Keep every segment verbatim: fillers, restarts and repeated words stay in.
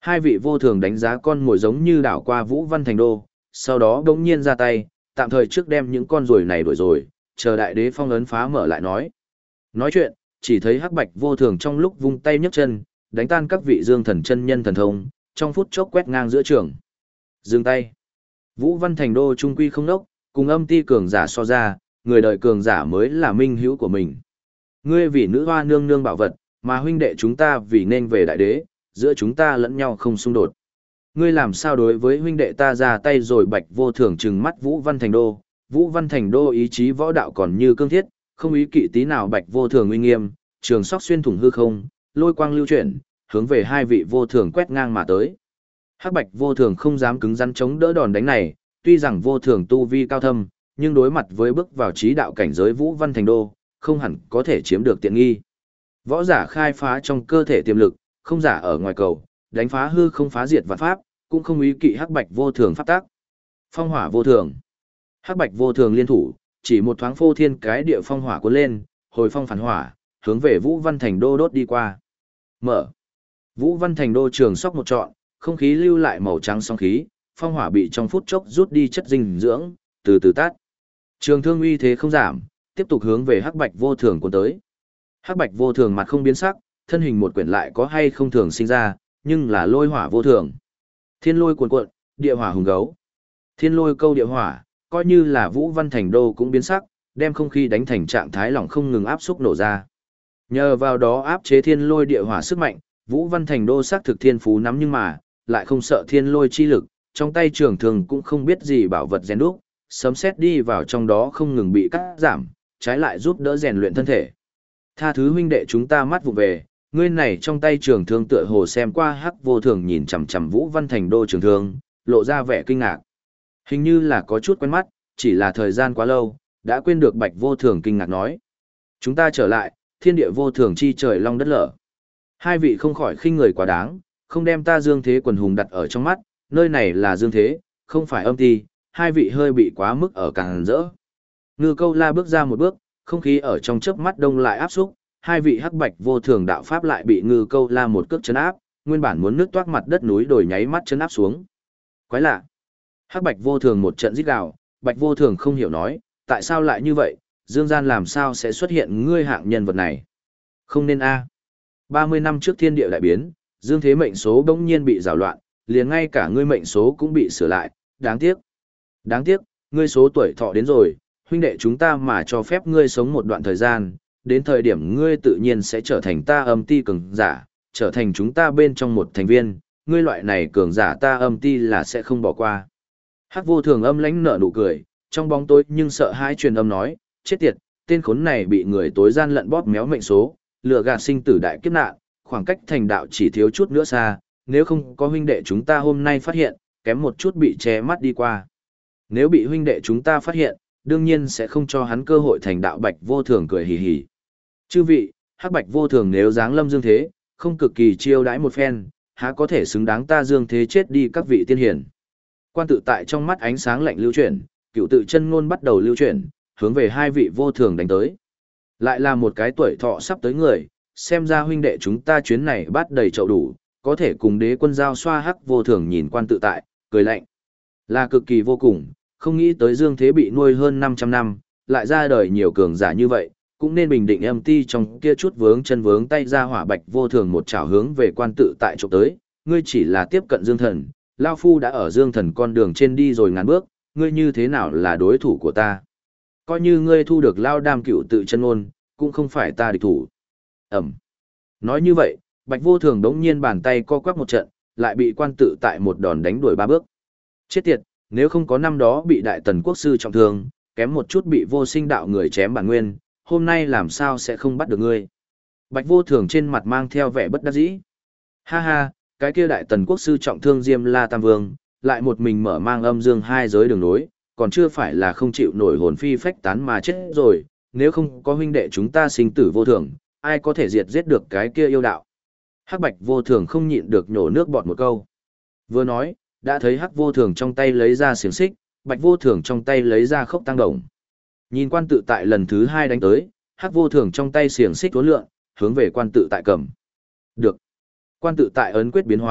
Hai vị vô thường đánh giá con mồi giống như đảo qua Vũ Văn Thành Đô, sau đó đống nhiên ra tay, tạm thời trước đem những con ruồi này đuổi rồi, chờ đại đế phong ấn phá mở lại nói. Nói chuyện, chỉ thấy hắc bạch vô thường trong lúc vung tay nhấc chân, đánh tan các vị dương thần chân nhân thần thông, trong phút chốc quét ngang giữa trường. Dừng tay. Vũ Văn Thành Đô trung quy không nốc, cùng âm ti cường giả so ra, người đời cường giả mới là minh hữu của mình. Ngươi vì nữ hoa nương nương bảo vật, mà huynh đệ chúng ta vì nên về đại đế, giữa chúng ta lẫn nhau không xung đột. Ngươi làm sao đối với huynh đệ ta ra tay rồi bạch vô thường trừng mắt Vũ Văn Thành Đô, Vũ Văn Thành Đô ý chí võ đạo còn như cương thiết, không ý kỵ tí nào bạch vô thường uy nghiêm, trường sóc xuyên thủng hư không, lôi quang lưu chuyển, hướng về hai vị vô thường quét ngang mà tới. Hắc bạch vô thường không dám cứng rắn chống đỡ đòn đánh này, tuy rằng vô thường tu vi cao thâm, nhưng đối mặt với bước vào trí đạo cảnh giới Vũ Văn Thành Đô, không hẳn có thể chiếm được tiện nghi. Võ giả khai phá trong cơ thể tiềm lực, không giả ở ngoài cầu, đánh phá hư không phá diệt vạn pháp, cũng không ý kỵ hắc bạch vô thường pháp tác. Phong hỏa vô thường. Hắc bạch vô thường liên thủ, chỉ một thoáng phô thiên cái địa phong hỏa cuốn lên, hồi phong phản hỏa, hướng về Vũ Văn Thành Đô đốt đi qua. Mở. Vũ Văn Thành Đô trường sóc một trọn, không khí lưu lại màu trắng sóng khí, phong hỏa bị trong phút chốc rút đi chất dinh dưỡng, từ từ tắt. Trường thương uy thế không giảm, tiếp tục hướng về hắc bạch vô thường cuốn tới. Hắc bạch vô thường mặt không biến sắc, thân hình một quyển lại có hay không thường sinh ra, nhưng là lôi hỏa vô thường. Thiên lôi cuồn cuộn, địa hỏa hùng gấu. Thiên lôi câu địa hỏa, coi như là Vũ Văn Thành Đô cũng biến sắc, đem không khí đánh thành trạng thái lỏng không ngừng áp xúc nổ ra. Nhờ vào đó áp chế thiên lôi địa hỏa sức mạnh, Vũ Văn Thành Đô xác thực thiên phú nắm nhưng mà, lại không sợ thiên lôi chi lực, trong tay trường thường cũng không biết gì bảo vật rèn đúc, sấm sét đi vào trong đó không ngừng bị cắt giảm, trái lại giúp đỡ rèn luyện thân thể. Tha thứ huynh đệ chúng ta mắt vụ về, ngươi này trong tay trường thương tựa hồ xem qua hắc vô thường nhìn chằm chằm Vũ Văn Thành Đô trường thương, lộ ra vẻ kinh ngạc. Hình như là có chút quen mắt, chỉ là thời gian quá lâu, đã quên được bạch vô thường kinh ngạc nói. Chúng ta trở lại, thiên địa vô thường chi trời long đất lở. Hai vị không khỏi khinh người quá đáng, không đem ta dương thế quần hùng đặt ở trong mắt, nơi này là dương thế, không phải âm ti, hai vị hơi bị quá mức ở càng rỡ. Ngư câu la bước ra một bước, không khí ở trong chớp mắt đông lại áp xúc, hai vị hắc bạch vô thường đạo pháp lại bị ngư câu la một cước chấn áp, nguyên bản muốn nứt toác mặt đất núi đồi nháy mắt chấn áp xuống. Quái lạ. Hắc bạch vô thường một trận rít gào, bạch vô thường không hiểu nói, tại sao lại như vậy, dương gian làm sao sẽ xuất hiện ngươi hạng nhân vật này. Không nên a. ba mươi năm trước thiên địa đại biến, dương thế mệnh số bỗng nhiên bị rào loạn, liền ngay cả ngươi mệnh số cũng bị sửa lại, đáng tiếc. Đáng tiếc, ngươi số tuổi thọ đến rồi, huynh đệ chúng ta mà cho phép ngươi sống một đoạn thời gian, đến thời điểm ngươi tự nhiên sẽ trở thành ta âm ti cường giả, trở thành chúng ta bên trong một thành viên, ngươi loại này cường giả ta âm ti là sẽ không bỏ qua. Hắc vô thường âm lãnh nở nụ cười, trong bóng tối nhưng sợ hãi truyền âm nói, chết tiệt, tên khốn này bị người tối gian lận bóp méo mệnh số, lừa gạt sinh tử đại kiếp nạn, khoảng cách thành đạo chỉ thiếu chút nữa xa, nếu không có huynh đệ chúng ta hôm nay phát hiện, kém một chút bị che mắt đi qua. Nếu bị huynh đệ chúng ta phát hiện, đương nhiên sẽ không cho hắn cơ hội thành đạo bạch vô thường cười hì hì. Chư vị, hắc bạch vô thường nếu dáng lâm dương thế, không cực kỳ chiêu đãi một phen, há có thể xứng đáng ta dương thế chết đi các vị tiên hiển. Quan tự tại trong mắt ánh sáng lạnh lưu chuyển, cựu tự chân ngôn bắt đầu lưu chuyển, hướng về hai vị vô thường đánh tới. Lại là một cái tuổi thọ sắp tới người, xem ra huynh đệ chúng ta chuyến này bắt đầy chậu đủ, có thể cùng đế quân giao xoa hắc vô thường nhìn quan tự tại, cười lạnh. Là cực kỳ vô cùng, không nghĩ tới dương thế bị nuôi hơn năm trăm năm, lại ra đời nhiều cường giả như vậy, cũng nên bình định âm ti trong kia chút vướng chân vướng tay ra hỏa bạch vô thường một chảo hướng về quan tự tại trộm tới, ngươi chỉ là tiếp cận dương thần, Lao Phu đã ở dương thần con đường trên đi rồi ngàn bước, ngươi như thế nào là đối thủ của ta? Coi như ngươi thu được Lao Đam cựu tự chân ngôn, cũng không phải ta địch thủ. Ẩm. Nói như vậy, bạch vô thường đống nhiên bàn tay co quắp một trận, lại bị quan tự tại một đòn đánh đuổi ba bước. Chết tiệt, nếu không có năm đó bị đại tần quốc sư trọng thương, kém một chút bị vô sinh đạo người chém bản nguyên, hôm nay làm sao sẽ không bắt được ngươi. Bạch vô thường trên mặt mang theo vẻ bất đắc dĩ. Ha ha, cái kia đại tần quốc sư trọng thương Diêm La Tam Vương, lại một mình mở mang âm dương hai giới đường nối, còn chưa phải là không chịu nổi hồn phi phách tán mà chết rồi, nếu không có huynh đệ chúng ta sinh tử vô thường, ai có thể diệt giết được cái kia yêu đạo. Hắc bạch vô thường không nhịn được nhổ nước bọt một câu. Vừa nói, đã thấy hắc vô thường trong tay lấy ra xiềng xích, bạch vô thường trong tay lấy ra khốc tăng đồng. Nhìn quan tự tại lần thứ hai đánh tới, hắc vô thường trong tay xiềng xích uốn lượn, hướng về quan tự tại cầm. Được. Quan tự tại ấn quyết biến hóa,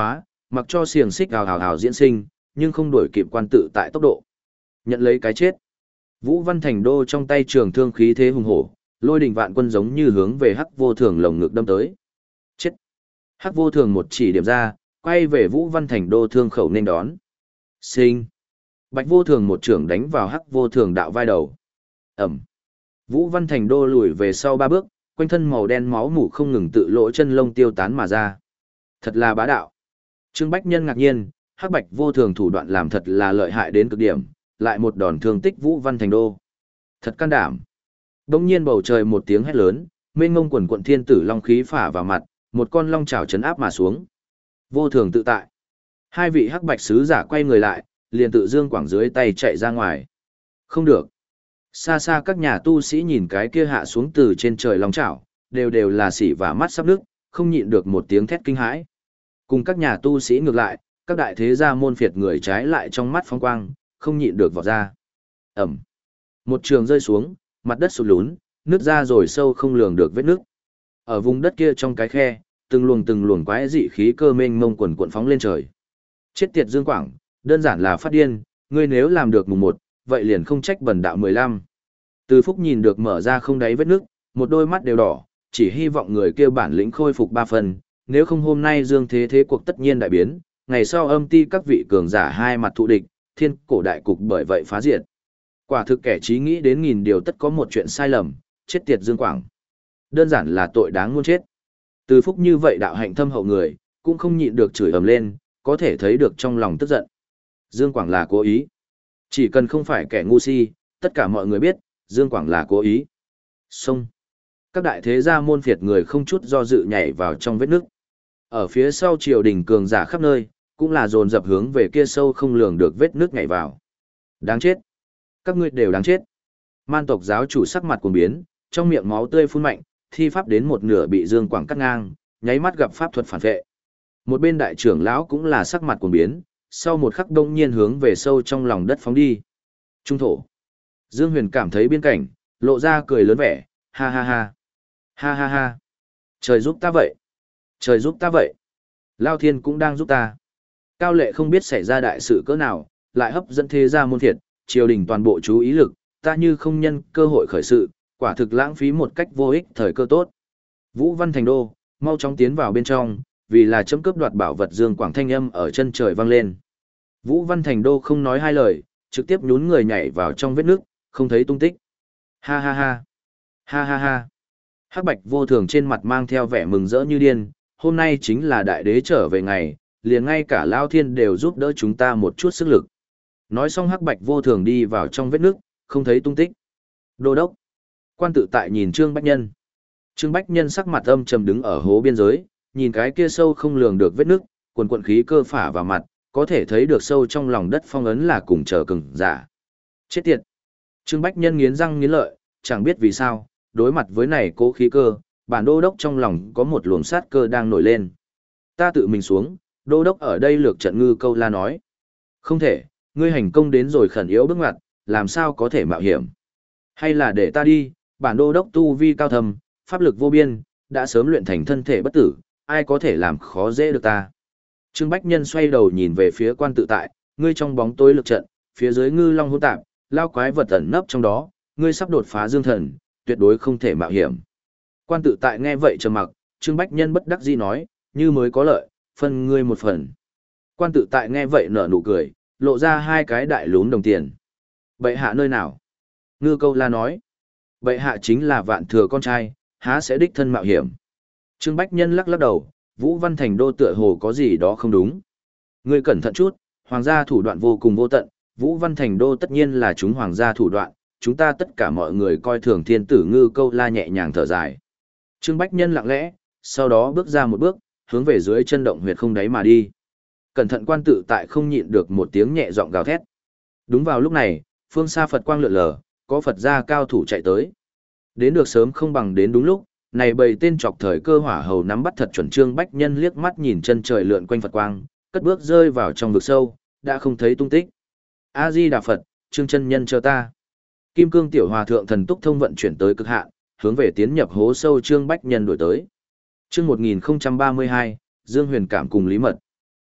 mặc cho xiềng xích hào hào hào diễn sinh, nhưng không đuổi kịp quan tự tại tốc độ. Nhận lấy cái chết. Vũ Văn Thành Đô trong tay trường thương khí thế hùng hổ, lôi đình vạn quân giống như hướng về Hắc Vô Thường lồng ngực đâm tới. Chết. Hắc Vô Thường một chỉ điểm ra, quay về Vũ Văn Thành Đô thương khẩu nên đón. Sinh. Bạch Vô Thường một trưởng đánh vào Hắc Vô Thường đạo vai đầu. Ẩm. Vũ Văn Thành Đô lùi về sau ba bước, quanh thân màu đen máu mủ không ngừng tự lỗ chân lông tiêu tán mà ra. Thật là bá đạo. Trương Bách Nhân ngạc nhiên, Hắc Bạch Vô Thường thủ đoạn làm thật là lợi hại đến cực điểm, lại một đòn thương tích Vũ Văn Thành Đô. Thật can đảm. Đông nhiên bầu trời một tiếng hét lớn, mênh ngông quần quận thiên tử long khí phả vào mặt, một con long chảo chấn áp mà xuống. Vô Thường tự tại. Hai vị Hắc Bạch sứ giả quay người lại, liền tự dương quảng dưới tay chạy ra ngoài. Không được. Xa xa các nhà tu sĩ nhìn cái kia hạ xuống từ trên trời long chảo, đều đều là xỉ và mắt sắp nước, không nhịn được một tiếng thét kinh hãi. Cùng các nhà tu sĩ ngược lại, các đại thế gia môn phiệt người trái lại trong mắt phong quang, không nhịn được vọt ra. Ẩm. Một trường rơi xuống, mặt đất sụt lún, nứt ra rồi sâu không lường được vết nước. Ở vùng đất kia trong cái khe, từng luồng từng luồng quái dị khí cơ mênh mông quần cuộn phóng lên trời. Chết tiệt Dương Quảng, đơn giản là phát điên, ngươi nếu làm được mùng một, vậy liền không trách bần đạo mười lăm. Từ Phúc nhìn được mở ra không đáy vết nước, một đôi mắt đều đỏ, chỉ hy vọng người kia bản lĩnh khôi phục ba phần, nếu không hôm nay Dương Thế thế cuộc tất nhiên đại biến, ngày sau âm ti các vị cường giả hai mặt thụ địch, thiên cổ đại cục bởi vậy phá diệt. Quả thực kẻ trí nghĩ đến nghìn điều tất có một chuyện sai lầm, chết tiệt Dương Quảng. Đơn giản là tội đáng muôn chết. Từ Phúc như vậy đạo hạnh thâm hậu người, cũng không nhịn được chửi ầm lên, có thể thấy được trong lòng tức giận. Dương Quảng là cố ý. Chỉ cần không phải kẻ ngu si, tất cả mọi người biết, Dương Quảng là cố ý. Xông. Các đại thế gia môn phiệt người không chút do dự nhảy vào trong vết nước. Ở phía sau triều đình cường giả khắp nơi, cũng là dồn dập hướng về kia sâu không lường được vết nước nhảy vào. Đáng chết. Các ngươi đều đáng chết. Man tộc giáo chủ sắc mặt cuồng biến, trong miệng máu tươi phun mạnh, thi pháp đến một nửa bị Dương Quảng cắt ngang, nháy mắt gặp pháp thuật phản vệ. Một bên đại trưởng lão cũng là sắc mặt cuồng biến, sau một khắc đông nhiên hướng về sâu trong lòng đất phóng đi. Trung thổ. Dương Huyền cảm thấy biên cảnh, lộ ra cười lớn vẻ, ha ha ha. Ha ha ha. Trời giúp ta vậy. Trời giúp ta vậy. Lao Thiên cũng đang giúp ta. Cao Lệ không biết xảy ra đại sự cỡ nào, lại hấp dẫn thế gia môn thiệt, triều đình toàn bộ chú ý lực, ta như không nhân cơ hội khởi sự, quả thực lãng phí một cách vô ích thời cơ tốt. Vũ Văn Thành Đô, mau chóng tiến vào bên trong, vì là chấm cướp đoạt bảo vật Dương Quảng thanh âm ở chân trời vang lên. Vũ Văn Thành Đô không nói hai lời, trực tiếp nhún người nhảy vào trong vết nước, không thấy tung tích. Ha ha ha. Ha ha ha. Hắc Bạch Vô Thường trên mặt mang theo vẻ mừng rỡ như điên, hôm nay chính là đại đế trở về ngày, liền ngay cả Lao Thiên đều giúp đỡ chúng ta một chút sức lực. Nói xong Hắc Bạch Vô Thường đi vào trong vết nước, không thấy tung tích. Đô đốc. Quan tự tại nhìn Trương Bách Nhân. Trương Bách Nhân sắc mặt âm trầm đứng ở hố biên giới, nhìn cái kia sâu không lường được vết nước, quần quần khí cơ phả vào mặt, có thể thấy được sâu trong lòng đất phong ấn là cùng chờ cứng giả. Chết tiệt. Trương Bách Nhân nghiến răng nghiến lợi, chẳng biết vì sao, đối mặt với này cố khí cơ, bản đô đốc trong lòng có một luồng sát cơ đang nổi lên. Ta tự mình xuống, đô đốc ở đây lược trận Ngư Câu La nói. Không thể, ngươi hành công đến rồi khẩn yếu bước ngoặt, làm sao có thể mạo hiểm. Hay là để ta đi, bản đô đốc tu vi cao thầm, pháp lực vô biên, đã sớm luyện thành thân thể bất tử, ai có thể làm khó dễ được ta. Trương Bách Nhân xoay đầu nhìn về phía quan tự tại, ngươi trong bóng tối lực trận, phía dưới ngư long hỗn tạp, lao quái vật ẩn nấp trong đó, ngươi sắp đột phá dương thần, tuyệt đối không thể mạo hiểm. Quan tự tại nghe vậy trầm mặc, Trương Bách Nhân bất đắc dĩ nói, như mới có lợi, phân ngươi một phần. Quan tự tại nghe vậy nở nụ cười, lộ ra hai cái đại lún đồng tiền. Bệ hạ nơi nào? Ngư Câu La nói, bệ hạ chính là vạn thừa con trai, há sẽ đích thân mạo hiểm. Trương Bách Nhân lắc lắc đầu, Vũ Văn Thành Đô tựa hồ có gì đó không đúng. Ngươi cẩn thận chút, hoàng gia thủ đoạn vô cùng vô tận, Vũ Văn Thành Đô tất nhiên là chúng hoàng gia thủ đoạn, chúng ta tất cả mọi người coi thường thiên tử Ngư Câu La nhẹ nhàng thở dài. Trương Bách Nhân lặng lẽ, sau đó bước ra một bước, hướng về dưới chân động huyệt không đáy mà đi. Cẩn thận quan tự tại không nhịn được một tiếng nhẹ giọng gào thét. Đúng vào lúc này, phương xa Phật quang lượn lờ, có Phật gia cao thủ chạy tới. Đến được sớm không bằng đến đúng lúc, này bầy tên chọc thời cơ hỏa hầu nắm bắt thật chuẩn. Trương Bách Nhân liếc mắt nhìn chân trời lượn quanh Phật quang, cất bước rơi vào trong vực sâu, đã không thấy tung tích. A Di Đà Phật, Trương chân nhân chờ ta. Kim Cương tiểu hòa thượng thần túc thông vận chuyển tới cực hạn, hướng về tiến nhập hố sâu Trương Bách Nhân đuổi tới. Chương một nghìn không trăm ba mươi hai, Dương Huyền cảm cùng Lý Mật.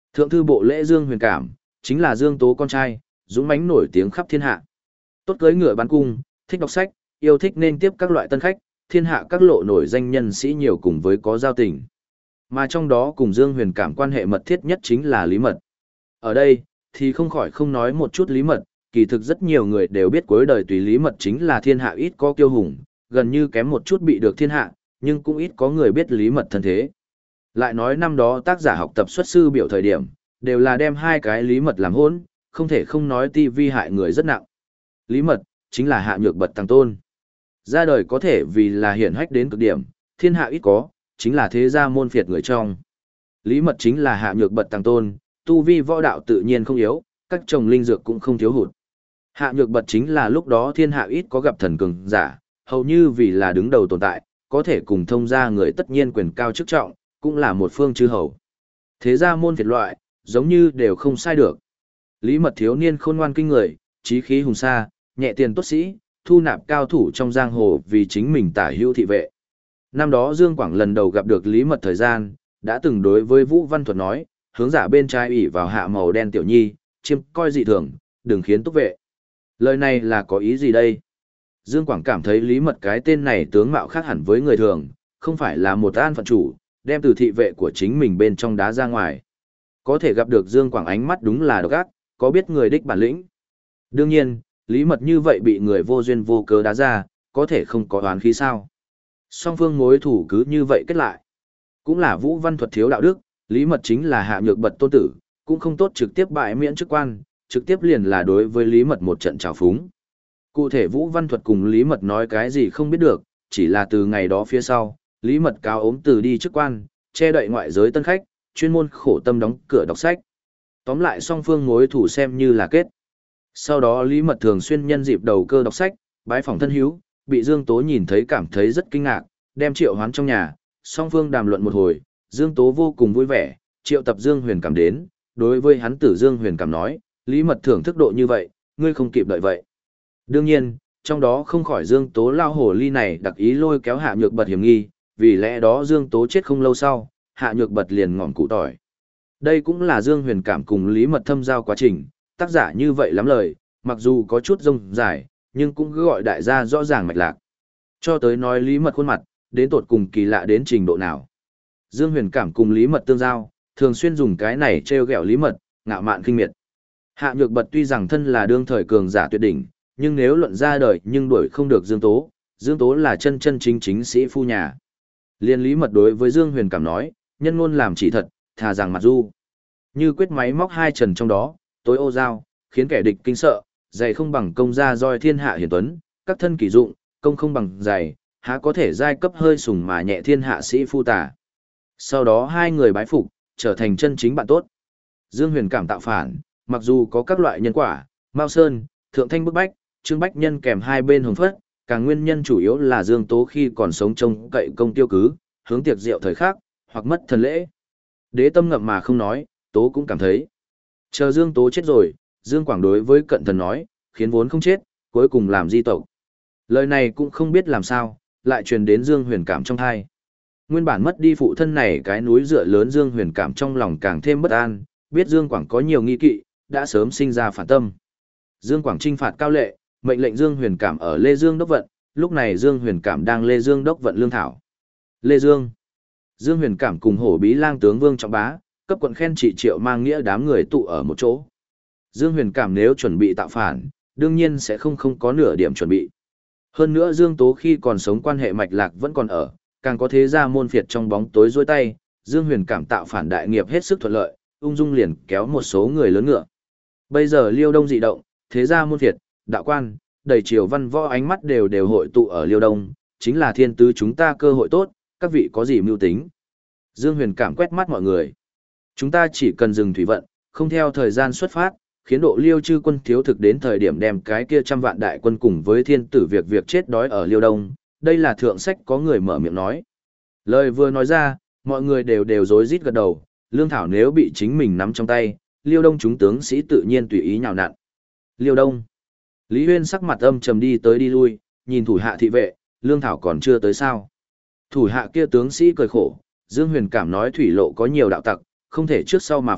Thượng thư bộ lễ Dương Huyền Cảm, chính là Dương Tố con trai, dũng mãnh nổi tiếng khắp thiên hạ. Tốt cưỡi ngựa bắn cung, thích đọc sách, yêu thích nên tiếp các loại tân khách, thiên hạ các lộ nổi danh nhân sĩ nhiều cùng với có giao tình. Mà trong đó cùng Dương Huyền Cảm quan hệ mật thiết nhất chính là Lý Mật. Ở đây, thì không khỏi không nói một chút Lý Mật, kỳ thực rất nhiều người đều biết cuối đời tùy Lý Mật chính là thiên hạ ít có kiêu hùng, gần như kém một chút bị được thiên hạ, nhưng cũng ít có người biết Lý Mật thân thế. Lại nói năm đó tác giả học tập xuất sư biểu thời điểm, đều là đem hai cái Lý Mật làm hỗn, không thể không nói ti vi hại người rất nặng. Lý Mật, chính là hạ nhược bật tăng tôn. Ra đời có thể vì là hiển hách đến cực điểm, thiên hạ ít có, chính là thế gia môn phiệt người trong. Lý Mật chính là hạ nhược bật tăng tôn, tu vi võ đạo tự nhiên không yếu, các chồng linh dược cũng không thiếu hụt. Hạ nhược bật chính là lúc đó thiên hạ ít có gặp thần cường giả, hầu như vì là đứng đầu tồn tại, có thể cùng thông gia người tất nhiên quyền cao chức trọng, cũng là một phương chư hầu. Thế gia môn phiệt loại, giống như đều không sai được. Lý Mật thiếu niên khôn ngoan kinh người, chí khí hùng xa, nhẹ tiền tốt sĩ, thu nạp cao thủ trong giang hồ vì chính mình tả hữu thị vệ. Năm đó Dương Quảng lần đầu gặp được Lý Mật thời gian, đã từng đối với Vũ Văn Thuật nói, hướng giả bên trái ủy vào hạ màu đen tiểu nhi, chiêm coi dị thường, đừng khiến túc vệ. Lời này là có ý gì đây? Dương Quảng cảm thấy Lý Mật cái tên này tướng mạo khác hẳn với người thường, không phải là một an phận chủ, đem từ thị vệ của chính mình bên trong đá ra ngoài. Có thể gặp được Dương Quảng ánh mắt đúng là độc ác, có biết người đích bản lĩnh. Đương nhiên, Lý Mật như vậy bị người vô duyên vô cớ đá ra, có thể không có oán khí sao. Song phương mối thủ cứ như vậy kết lại. Cũng là Vũ Văn Thuật thiếu đạo đức, Lý Mật chính là hạ nhược bật tôn tử, cũng không tốt trực tiếp bại miễn chức quan, trực tiếp liền là đối với Lý Mật một trận trào phúng. Cụ thể Vũ Văn Thuật cùng Lý Mật nói cái gì không biết được, chỉ là từ ngày đó phía sau, Lý Mật cáo ốm từ đi chức quan, che đậy ngoại giới tân khách, chuyên môn khổ tâm đóng cửa đọc sách. Tóm lại song phương mối thủ xem như là kết. Sau đó Lý Mật thường xuyên nhân dịp đầu cơ đọc sách, bái phỏng thân hữu, bị Dương Tố nhìn thấy cảm thấy rất kinh ngạc, đem triệu hoán trong nhà, song phương đàm luận một hồi, Dương Tố vô cùng vui vẻ, triệu tập Dương Huyền Cảm đến, đối với hắn tử Dương Huyền Cảm nói, Lý Mật thưởng thức độ như vậy, ngươi không kịp đợi vậy. Đương nhiên, trong đó không khỏi Dương Tố lao hổ ly này đặc ý lôi kéo hạ nhược bật hiểm nghi, vì lẽ đó Dương Tố chết không lâu sau, hạ nhược bật liền ngọn cụ tỏi. Đây cũng là Dương Huyền Cảm cùng Lý Mật thâm giao quá trình, tác giả như vậy lắm lời, mặc dù có chút rông dài, nhưng cũng cứ gọi đại gia rõ ràng mạch lạc. Cho tới nói Lý Mật khuôn mặt, đến tột cùng kỳ lạ đến trình độ nào. Dương Huyền Cảm cùng Lý Mật tương giao, thường xuyên dùng cái này trêu ghẹo Lý Mật, ngạo mạn khinh miệt. Hạ nhược bật tuy rằng thân là đương thời cường giả tuyệt đỉnh, nhưng nếu luận ra đời nhưng đuổi không được Dương Tố, Dương Tố là chân chân chính chính sĩ phu nhà. Liên Lý Mật đối với Dương Huyền Cảm nói, nhân ngôn làm chỉ thật, thà rằng mặt du. Như quyết máy móc hai trần trong đó, tối ô giao, khiến kẻ địch kinh sợ, giày không bằng công gia roi thiên hạ hiển tuấn, các thân kỳ dụng, công không bằng giày, há có thể giai cấp hơi sùng mà nhẹ thiên hạ sĩ phu tả. Sau đó hai người bái phục, trở thành chân chính bạn tốt. Dương Huyền Cảm tạo phản, mặc dù có các loại nhân quả, Mao Sơn, Thượng Thanh bức bách, Trương Bách Nhân kèm hai bên hồng phất, càng nguyên nhân chủ yếu là Dương Tố khi còn sống trông cậy công tiêu cứ, hướng tiệc rượu thời khắc, hoặc mất thần lễ. Đế tâm ngậm mà không nói, Tố cũng cảm thấy. Chờ Dương Tố chết rồi, Dương Quảng đối với cận thần nói, khiến vốn không chết, cuối cùng làm di tộc. Lời này cũng không biết làm sao, lại truyền đến Dương Huyền Cảm trong thai. Nguyên bản mất đi phụ thân này cái núi dựa lớn Dương Huyền Cảm trong lòng càng thêm bất an, biết Dương Quảng có nhiều nghi kỵ, đã sớm sinh ra phản tâm. Dương Quảng trinh phạt Cao Lệ, mệnh lệnh Dương Huyền Cảm ở Lê Dương đốc vận, lúc này Dương Huyền Cảm đang Lê Dương đốc vận lương thảo. Lê Dương. Dương Huyền Cảm cùng Hổ Bí Lang tướng Vương Trọng Bá, cấp quận khen trị Triệu Mang Nghĩa đám người tụ ở một chỗ. Dương Huyền Cảm nếu chuẩn bị tạo phản, đương nhiên sẽ không không có nửa điểm chuẩn bị. Hơn nữa Dương Tố khi còn sống quan hệ mạch lạc vẫn còn ở, càng có thế gia môn phiệt trong bóng tối rối tay, Dương Huyền Cảm tạo phản đại nghiệp hết sức thuận lợi, ung dung liền kéo một số người lớn ngựa. Bây giờ Liêu Đông dị động, thế gia môn phiệt, đạo quan, đầy triều văn võ ánh mắt đều đều hội tụ ở Liêu Đông, chính là thiên tứ chúng ta cơ hội tốt, các vị có gì mưu tính. Dương Huyền Cảm quét mắt mọi người. Chúng ta chỉ cần dừng thủy vận, không theo thời gian xuất phát, khiến độ Liêu chư quân thiếu thực đến thời điểm đem cái kia trăm vạn đại quân cùng với thiên tử việc việc chết đói ở Liêu Đông. Đây là thượng sách có người mở miệng nói. Lời vừa nói ra, mọi người đều đều rối rít gật đầu, lương thảo nếu bị chính mình nắm trong tay, Liêu Đông chúng tướng sĩ tự nhiên tùy ý nhào nặn. Liêu Đông. Lý Huyên sắc mặt âm trầm đi tới đi lui, nhìn thủ hạ thị vệ, lương thảo còn chưa tới sao. Thủ hạ kia tướng sĩ cười khổ, Dương Huyền Cảm nói thủy lộ có nhiều đạo tặc, không thể trước sau mà phát,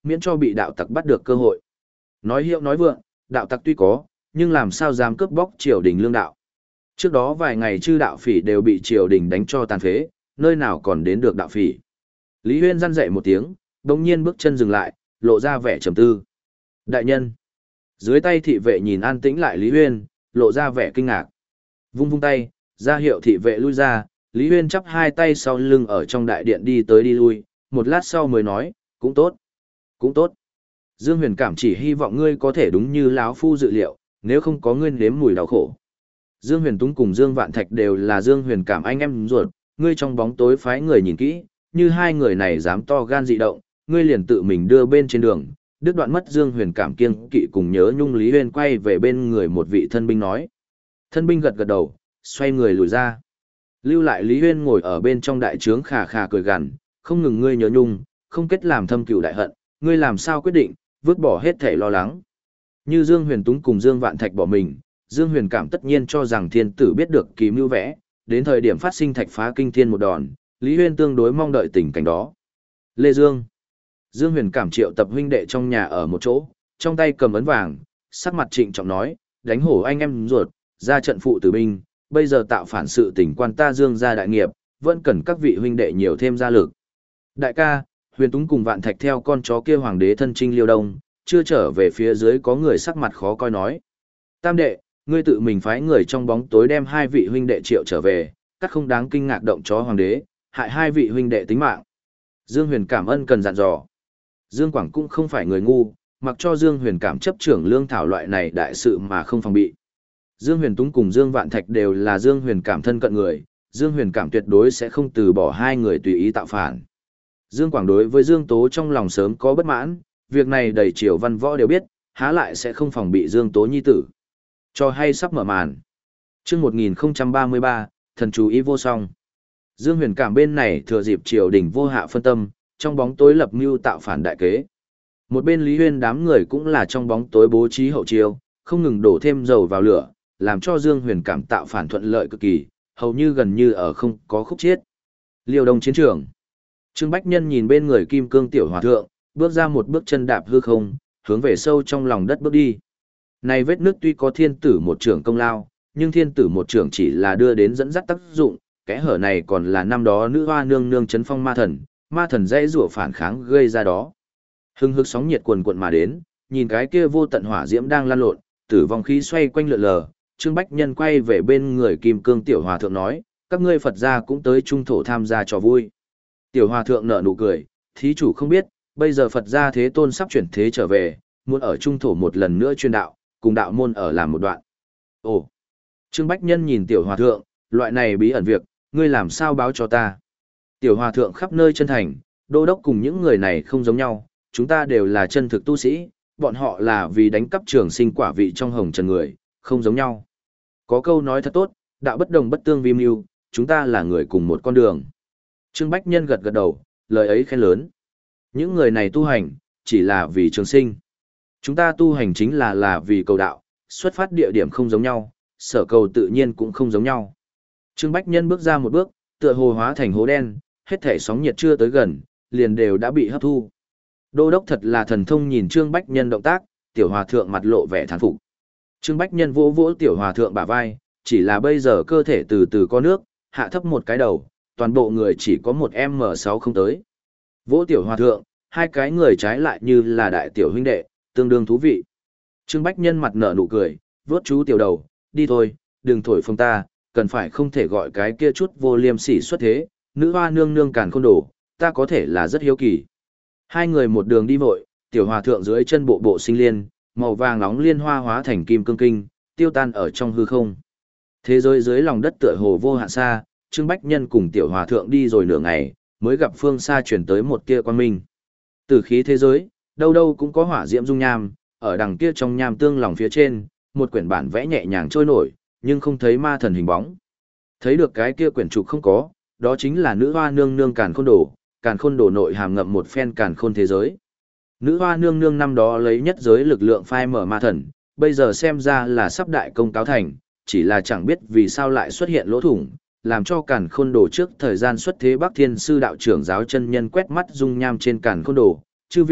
miễn cho bị đạo tặc bắt được cơ hội. Nói hiệu nói vượng, đạo tặc tuy có, nhưng làm sao dám cướp bóc triều đình lương đạo. Trước đó vài ngày chư đạo phỉ đều bị triều đình đánh cho tàn phế, nơi nào còn đến được đạo phỉ. Lý Huyên răn dậy một tiếng, đồng nhiên bước chân dừng lại, lộ ra vẻ trầm tư. Đại nhân. Dưới tay thị vệ nhìn an tĩnh lại Lý Huyên, lộ ra vẻ kinh ngạc. Vung vung tay, ra hiệu thị vệ lui ra, Lý Huyên chắp hai tay sau lưng ở trong đại điện đi tới đi lui, một lát sau mới nói, cũng tốt, cũng tốt. Dương Huyền Cảm chỉ hy vọng ngươi có thể đúng như lão phu dự liệu, nếu không có ngươi nếm mùi đau khổ. Dương Huyền Túng cùng Dương Vạn Thạch đều là Dương Huyền Cảm anh em ruột, ngươi trong bóng tối phái người nhìn kỹ, như hai người này dám to gan dị động, ngươi liền tự mình đưa bên trên đường. Đứt đoạn mất Dương Huyền Cảm kiêng kỵ cùng nhớ nhung Lý Huyên quay về bên người một vị thân binh nói. Thân binh gật gật đầu, xoay người lùi ra. Lưu lại Lý Huyên ngồi ở bên trong đại trướng khà khà cười gằn, không ngừng ngươi nhớ nhung, không kết làm thâm cừu đại hận, ngươi làm sao quyết định, vứt bỏ hết thể lo lắng. Như Dương Huyền Túng cùng Dương Vạn Thạch bỏ mình, Dương Huyền Cảm tất nhiên cho rằng thiên tử biết được kỳ mưu vẽ, đến thời điểm phát sinh thạch phá kinh thiên một đòn, Lý Huyên tương đối mong đợi tình cảnh đó. Lê Dương. Dương Huyền Cảm triệu tập huynh đệ trong nhà ở một chỗ, trong tay cầm ấn vàng, sắc mặt trịnh trọng nói, đánh hổ anh em ruột, ra trận phụ tử binh, bây giờ tạo phản sự tình quan ta Dương gia đại nghiệp, vẫn cần các vị huynh đệ nhiều thêm gia lực. Đại ca, Huyền Túng cùng Vạn Thạch theo con chó kia hoàng đế thân trinh Liêu Đông, chưa trở về phía dưới có người sắc mặt khó coi nói. Tam đệ, ngươi tự mình phái người trong bóng tối đem hai vị huynh đệ triệu trở về, các không đáng kinh ngạc động chó hoàng đế, hại hai vị huynh đệ tính mạng. Dương Huyền Cảm ân cần dặn dò. Dương Quảng cũng không phải người ngu, mặc cho Dương Huyền Cảm chấp trưởng lương thảo loại này đại sự mà không phòng bị. Dương Huyền Túng cùng Dương Vạn Thạch đều là Dương Huyền Cảm thân cận người, Dương Huyền Cảm tuyệt đối sẽ không từ bỏ hai người tùy ý tạo phản. Dương Quảng đối với Dương Tố trong lòng sớm có bất mãn, việc này đầy triều văn võ đều biết, há lại sẽ không phòng bị Dương Tố nhi tử. Cho hay sắp mở màn. Chương một nghìn không trăm ba mươi ba, thần chú ý vô song. Dương Huyền Cảm bên này thừa dịp triều đình vô hạ phân tâm, trong bóng tối lập mưu tạo phản đại kế. Một bên Lý Huyên đám người cũng là trong bóng tối bố trí hậu chiêu, không ngừng đổ thêm dầu vào lửa, làm cho Dương Huyền Cảm tạo phản thuận lợi cực kỳ, hầu như gần như ở không có khúc chiết. Liêu Đông chiến trường. Trương Bách Nhân nhìn bên người Kim Cương tiểu hòa thượng, bước ra một bước chân đạp hư không, hướng về sâu trong lòng đất bước đi. Này vết nước tuy có thiên tử một trưởng công lao, nhưng thiên tử một trưởng chỉ là đưa đến dẫn dắt tác dụng, kẽ hở này còn là năm đó nữ hoa nương nương chấn phong ma thần, ma thần dãy rủa phản kháng gây ra đó. Hưng hực sóng nhiệt cuồn cuộn mà đến, nhìn cái kia vô tận hỏa diễm đang lan lộn, tử vong khí xoay quanh lượn lờ, Trương Bách Nhân quay về bên người Kim Cương tiểu hòa thượng nói, các ngươi Phật gia cũng tới trung thổ tham gia trò vui. Tiểu hòa thượng nở nụ cười, thí chủ không biết, bây giờ Phật gia Thế Tôn sắp chuyển thế trở về, muốn ở trung thổ một lần nữa chuyên đạo, cùng đạo môn ở làm một đoạn. Ồ! Trương Bách Nhân nhìn tiểu hòa thượng, loại này bí ẩn việc, ngươi làm sao báo cho ta? Tiểu hòa thượng khắp nơi chân thành, đô đốc cùng những người này không giống nhau, chúng ta đều là chân thực tu sĩ, bọn họ là vì đánh cắp trường sinh quả vị trong hồng trần người, không giống nhau. Có câu nói thật tốt, đạo bất đồng bất tương vi mưu, chúng ta là người cùng một con đường. Trương Bách Nhân gật gật đầu, lời ấy khen lớn. Những người này tu hành, chỉ là vì trường sinh. Chúng ta tu hành chính là là vì cầu đạo, xuất phát địa điểm không giống nhau, sở cầu tự nhiên cũng không giống nhau. Trương Bách Nhân bước ra một bước, tựa hồ hóa thành hố đen, hết thể sóng nhiệt chưa tới gần, liền đều đã bị hấp thu. Đô đốc thật là thần thông nhìn Trương Bách Nhân động tác, tiểu hòa thượng mặt lộ vẻ thán phục. Trương Bách Nhân vỗ vỗ tiểu hòa thượng bả vai, chỉ là bây giờ cơ thể từ từ có nước, hạ thấp một cái đầu, toàn bộ người chỉ có một M sáu không tới. Vỗ tiểu hòa thượng, hai cái người trái lại như là đại tiểu huynh đệ, tương đương thú vị. Trương Bách Nhân mặt nở nụ cười, vốt chú tiểu đầu, đi thôi, đừng thổi phồng ta, cần phải không thể gọi cái kia chút vô liêm sỉ xuất thế, nữ hoa nương nương càn khôn đổ, ta có thể là rất hiếu kỳ. Hai người một đường đi vội, tiểu hòa thượng dưới chân bộ bộ sinh liên, màu vàng nóng liên hoa hóa thành kim cương kinh, tiêu tan ở trong hư không. Thế giới dưới lòng đất tựa hồ vô hạn xa, Trương Bách Nhân cùng tiểu hòa thượng đi rồi nửa ngày, mới gặp phương xa chuyển tới một kia quang minh. Từ khí thế giới, đâu đâu cũng có hỏa diễm dung nham, ở đằng kia trong nham tương lòng phía trên, một quyển bản vẽ nhẹ nhàng trôi nổi, nhưng không thấy ma thần hình bóng. Thấy được cái kia quyển trục không có, đó chính là nữ hoa nương nương càn khôn đồ, càn khôn đồ nội hàm ngậm một phen càn khôn thế giới. Nữ hoa nương nương năm đó lấy nhất giới lực lượng phai mở ma thần, bây giờ xem ra là sắp đại công cáo thành, chỉ là chẳng biết vì sao lại xuất hiện lỗ thủng, làm cho càn khôn đồ trước thời gian xuất thế Bắc Thiên sư đạo trưởng giáo chân nhân quét mắt dung nham trên càn khôn đồ, chư vị,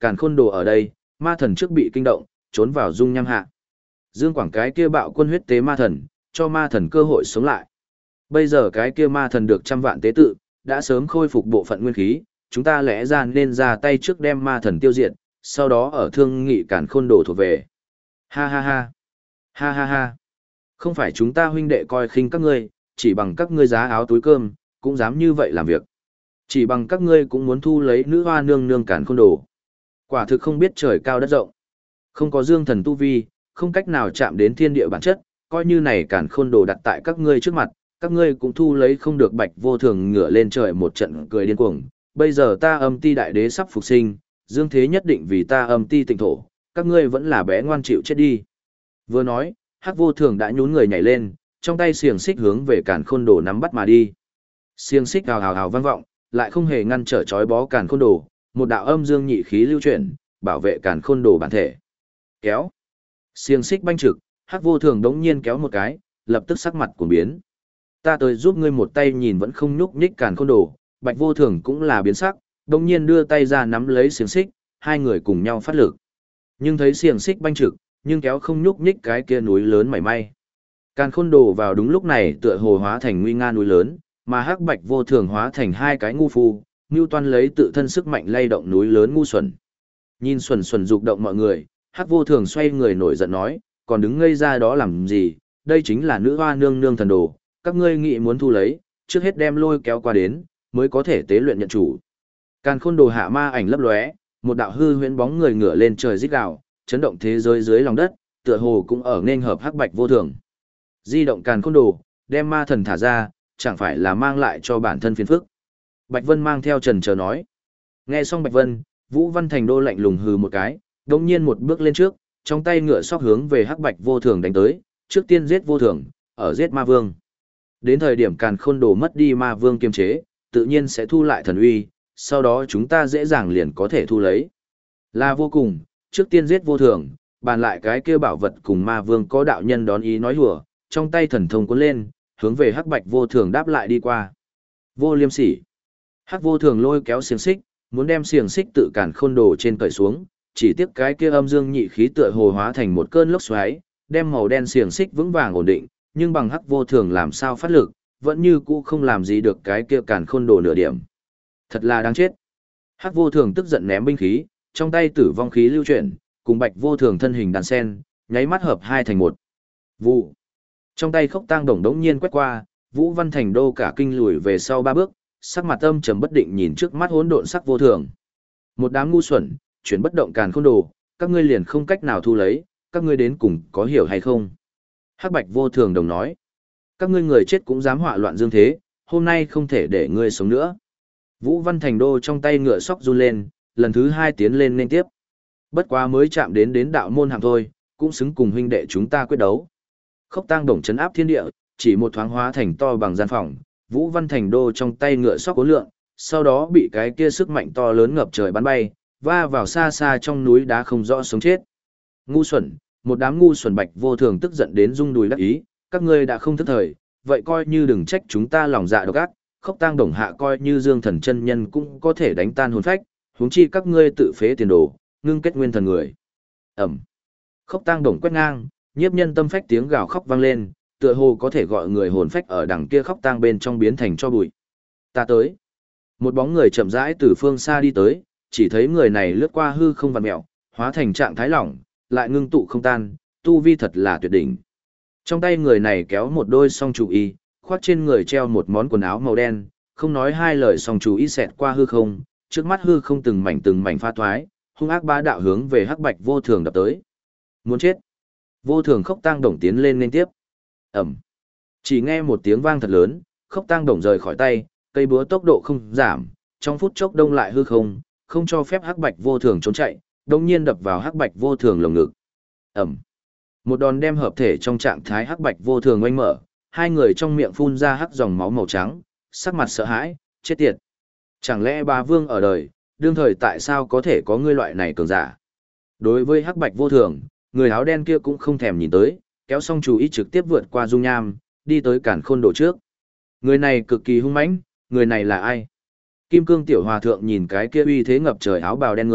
Càn khôn đồ ở đây, ma thần trước bị kinh động, trốn vào dung nham hạ. Dương Quảng cái kia bạo quân huyết tế ma thần, cho ma thần cơ hội sống lại. Bây giờ cái kia ma thần được trăm vạn tế tự, đã sớm khôi phục bộ phận nguyên khí, chúng ta lẽ ra nên ra tay trước đem ma thần tiêu diệt, sau đó ở thương nghị càn khôn đồ thuộc về. Ha ha ha. Ha ha ha. Không phải chúng ta huynh đệ coi khinh các ngươi, chỉ bằng các ngươi giá áo túi cơm, cũng dám như vậy làm việc. Chỉ bằng các ngươi cũng muốn thu lấy nữ hoa nương nương càn khôn đồ. Quả thực không biết trời cao đất rộng. Không có dương thần tu vi, không cách nào chạm đến thiên địa bản chất, coi như này càn khôn đồ đặt tại các ngươi trước mặt, các ngươi cũng thu lấy không được. Bạch Vô Thường ngửa lên trời một trận cười điên cuồng. Bây giờ ta âm ti đại đế sắp phục sinh, dương thế nhất định vì ta âm ti tịnh thổ, các ngươi vẫn là bé ngoan chịu chết đi. Vừa nói, Hắc Vô Thường đã nhún người nhảy lên, trong tay xiềng xích hướng về càn khôn đồ nắm bắt mà đi. Xiềng xích hào hào hào vang vọng, lại không hề ngăn trở chói bó càn khôn đồ, một đạo âm dương nhị khí lưu chuyển, bảo vệ càn khôn đồ bản thể. Kéo. Xiềng xích banh trực, Hắc Vô Thường đống nhiên kéo một cái, lập tức sắc mặt cuồng biến. Ta tới giúp ngươi một tay, nhìn vẫn không nhúc nhích càn khôn đồ, Bạch Vô Thường cũng là biến sắc, đống nhiên đưa tay ra nắm lấy xiềng xích, hai người cùng nhau phát lực. Nhưng thấy xiềng xích banh trực, nhưng kéo không nhúc nhích cái kia núi lớn mảy may. Càn khôn đồ vào đúng lúc này tựa hồ hóa thành nguy nga núi lớn, mà Hắc Bạch Vô Thường hóa thành hai cái ngu phu, Ngưu Toan lấy tự thân sức mạnh lay động núi lớn ngu xuẩn. Nhìn xuẩn xuẩn dục động mọi người, Hắc Vô Thường xoay người nổi giận nói, còn đứng ngây ra đó làm gì, đây chính là nữ hoa nương nương thần đồ, các ngươi nghĩ muốn thu lấy, trước hết đem lôi kéo qua đến, mới có thể tế luyện nhận chủ. Càn khôn đồ hạ ma ảnh lấp lóe, một đạo hư huyễn bóng người ngửa lên trời rít gào, chấn động thế giới dưới lòng đất, tựa hồ cũng ở nên hợp Hắc Bạch Vô Thường. Di động càn khôn đồ, đem ma thần thả ra, chẳng phải là mang lại cho bản thân phiền phức. Bạch Vân mang theo trần chờ nói. Nghe xong Bạch Vân, Vũ Văn Thành Đô lạnh lùng hừ một cái, đồng nhiên một bước lên trước, trong tay ngựa sóc hướng về Hắc Bạch Vô Thường đánh tới, trước tiên giết Vô Thường, ở giết ma vương. Đến thời điểm càn khôn đồ mất đi ma vương kiềm chế, tự nhiên sẽ thu lại thần uy, sau đó chúng ta dễ dàng liền có thể thu lấy. Là vô cùng, trước tiên giết Vô Thường, bàn lại cái kia bảo vật cùng ma vương có đạo nhân đón ý nói hùa, trong tay thần thông cuốn lên, hướng về Hắc Bạch Vô Thường đáp lại đi qua. Vô liêm sỉ. Hắc Vô Thường lôi kéo xiềng xích, muốn đem xiềng xích tự càn khôn đồ trên cởi xuống, chỉ tiếc cái kia âm dương nhị khí tựa hồ hóa thành một cơn lốc xoáy, đem màu đen xiềng xích vững vàng ổn định, nhưng bằng Hắc Vô Thường làm sao phát lực, vẫn như cũ không làm gì được cái kia càn khôn đồ nửa điểm. Thật là đáng chết. Hắc Vô Thường tức giận ném binh khí, trong tay tử vong khí lưu chuyển, cùng Bạch Vô Thường thân hình đàn sen, nháy mắt hợp hai thành một. Vụ. Trong tay khốc tang đồng đống nhiên quét qua, Vũ Văn Thành Đô cả kinh lùi về sau ba bước, sắc mặt âm trầm bất định nhìn trước mắt hỗn độn sắc vô thường. Một đám ngu xuẩn, chuyển bất động càn khôn đồ, các ngươi liền không cách nào thu lấy, các ngươi đến cùng có hiểu hay không? Hắc Bạch Vô Thường đồng nói, các ngươi người chết cũng dám họa loạn dương thế, hôm nay không thể để ngươi sống nữa. Vũ Văn Thành Đô trong tay ngựa sóc run lên, lần thứ hai tiến lên nên tiếp. Bất quá mới chạm đến đến đạo môn hàm thôi, cũng xứng cùng huynh đệ chúng ta quyết đấu. Khốc tang đồng chấn áp thiên địa, chỉ một thoáng hóa thành to bằng gian phòng, Vũ Văn Thành Đô trong tay ngựa sóc cố lượng, sau đó bị cái kia sức mạnh to lớn ngập trời bắn bay, va vào xa xa trong núi đá không rõ sống chết. Ngu xuẩn, một đám ngu xuẩn. Bạch Vô Thường tức giận đến rung đùi đắc ý, các ngươi đã không thức thời, vậy coi như đừng trách chúng ta lòng dạ độc ác, khốc tang đồng hạ coi như Dương Thần chân nhân cũng có thể đánh tan hồn phách, huống chi các ngươi tự phế tiền đồ, ngưng kết nguyên thần người. Ẩm. Khốc tang đồng quét ngang, nhiếp nhân tâm phách tiếng gào khóc vang lên, tựa hồ có thể gọi người hồn phách ở đằng kia khóc tang bên trong biến thành cho bụi. Ta tới. Một bóng người chậm rãi từ phương xa đi tới, chỉ thấy người này lướt qua hư không vặn mèo, hóa thành trạng thái lỏng, lại ngưng tụ không tan, tu vi thật là tuyệt đỉnh. Trong tay người này kéo một đôi song chủ y, khoác trên người treo một món quần áo màu đen, không nói hai lời song chủ y xẹt qua hư không, trước mắt hư không từng mảnh từng mảnh pha thoái, hung ác bá đạo hướng về Hắc Bạch Vô Thường đập tới. Muốn chết. Vô Thường khốc tang đồng tiến lên liên tiếp. Ẩm. Chỉ nghe một tiếng vang thật lớn, khốc tang đồng rời khỏi tay, cây búa tốc độ không giảm, trong phút chốc đông lại hư không, không cho phép Hắc Bạch Vô Thường trốn chạy, đồng nhiên đập vào Hắc Bạch Vô Thường lồng ngực. Ẩm. Một đòn đem hợp thể trong trạng thái Hắc Bạch Vô Thường oanh mở, hai người trong miệng phun ra hắc dòng máu màu trắng, sắc mặt sợ hãi, chết tiệt. Chẳng lẽ Bá Vương ở đời, đương thời tại sao có thể có ngươi loại này cường giả? Đối với Hắc Bạch Vô Thường, người áo đen kia cũng không thèm nhìn tới, kéo xong chú ý trực tiếp vượt qua dung nham, đi tới cản khôn đồ trước. Người này cực kỳ hung mãnh, người này là ai? Kim Cương Tiểu Hòa Thượng nhìn cái kia uy thế ngập trời áo bào đen người,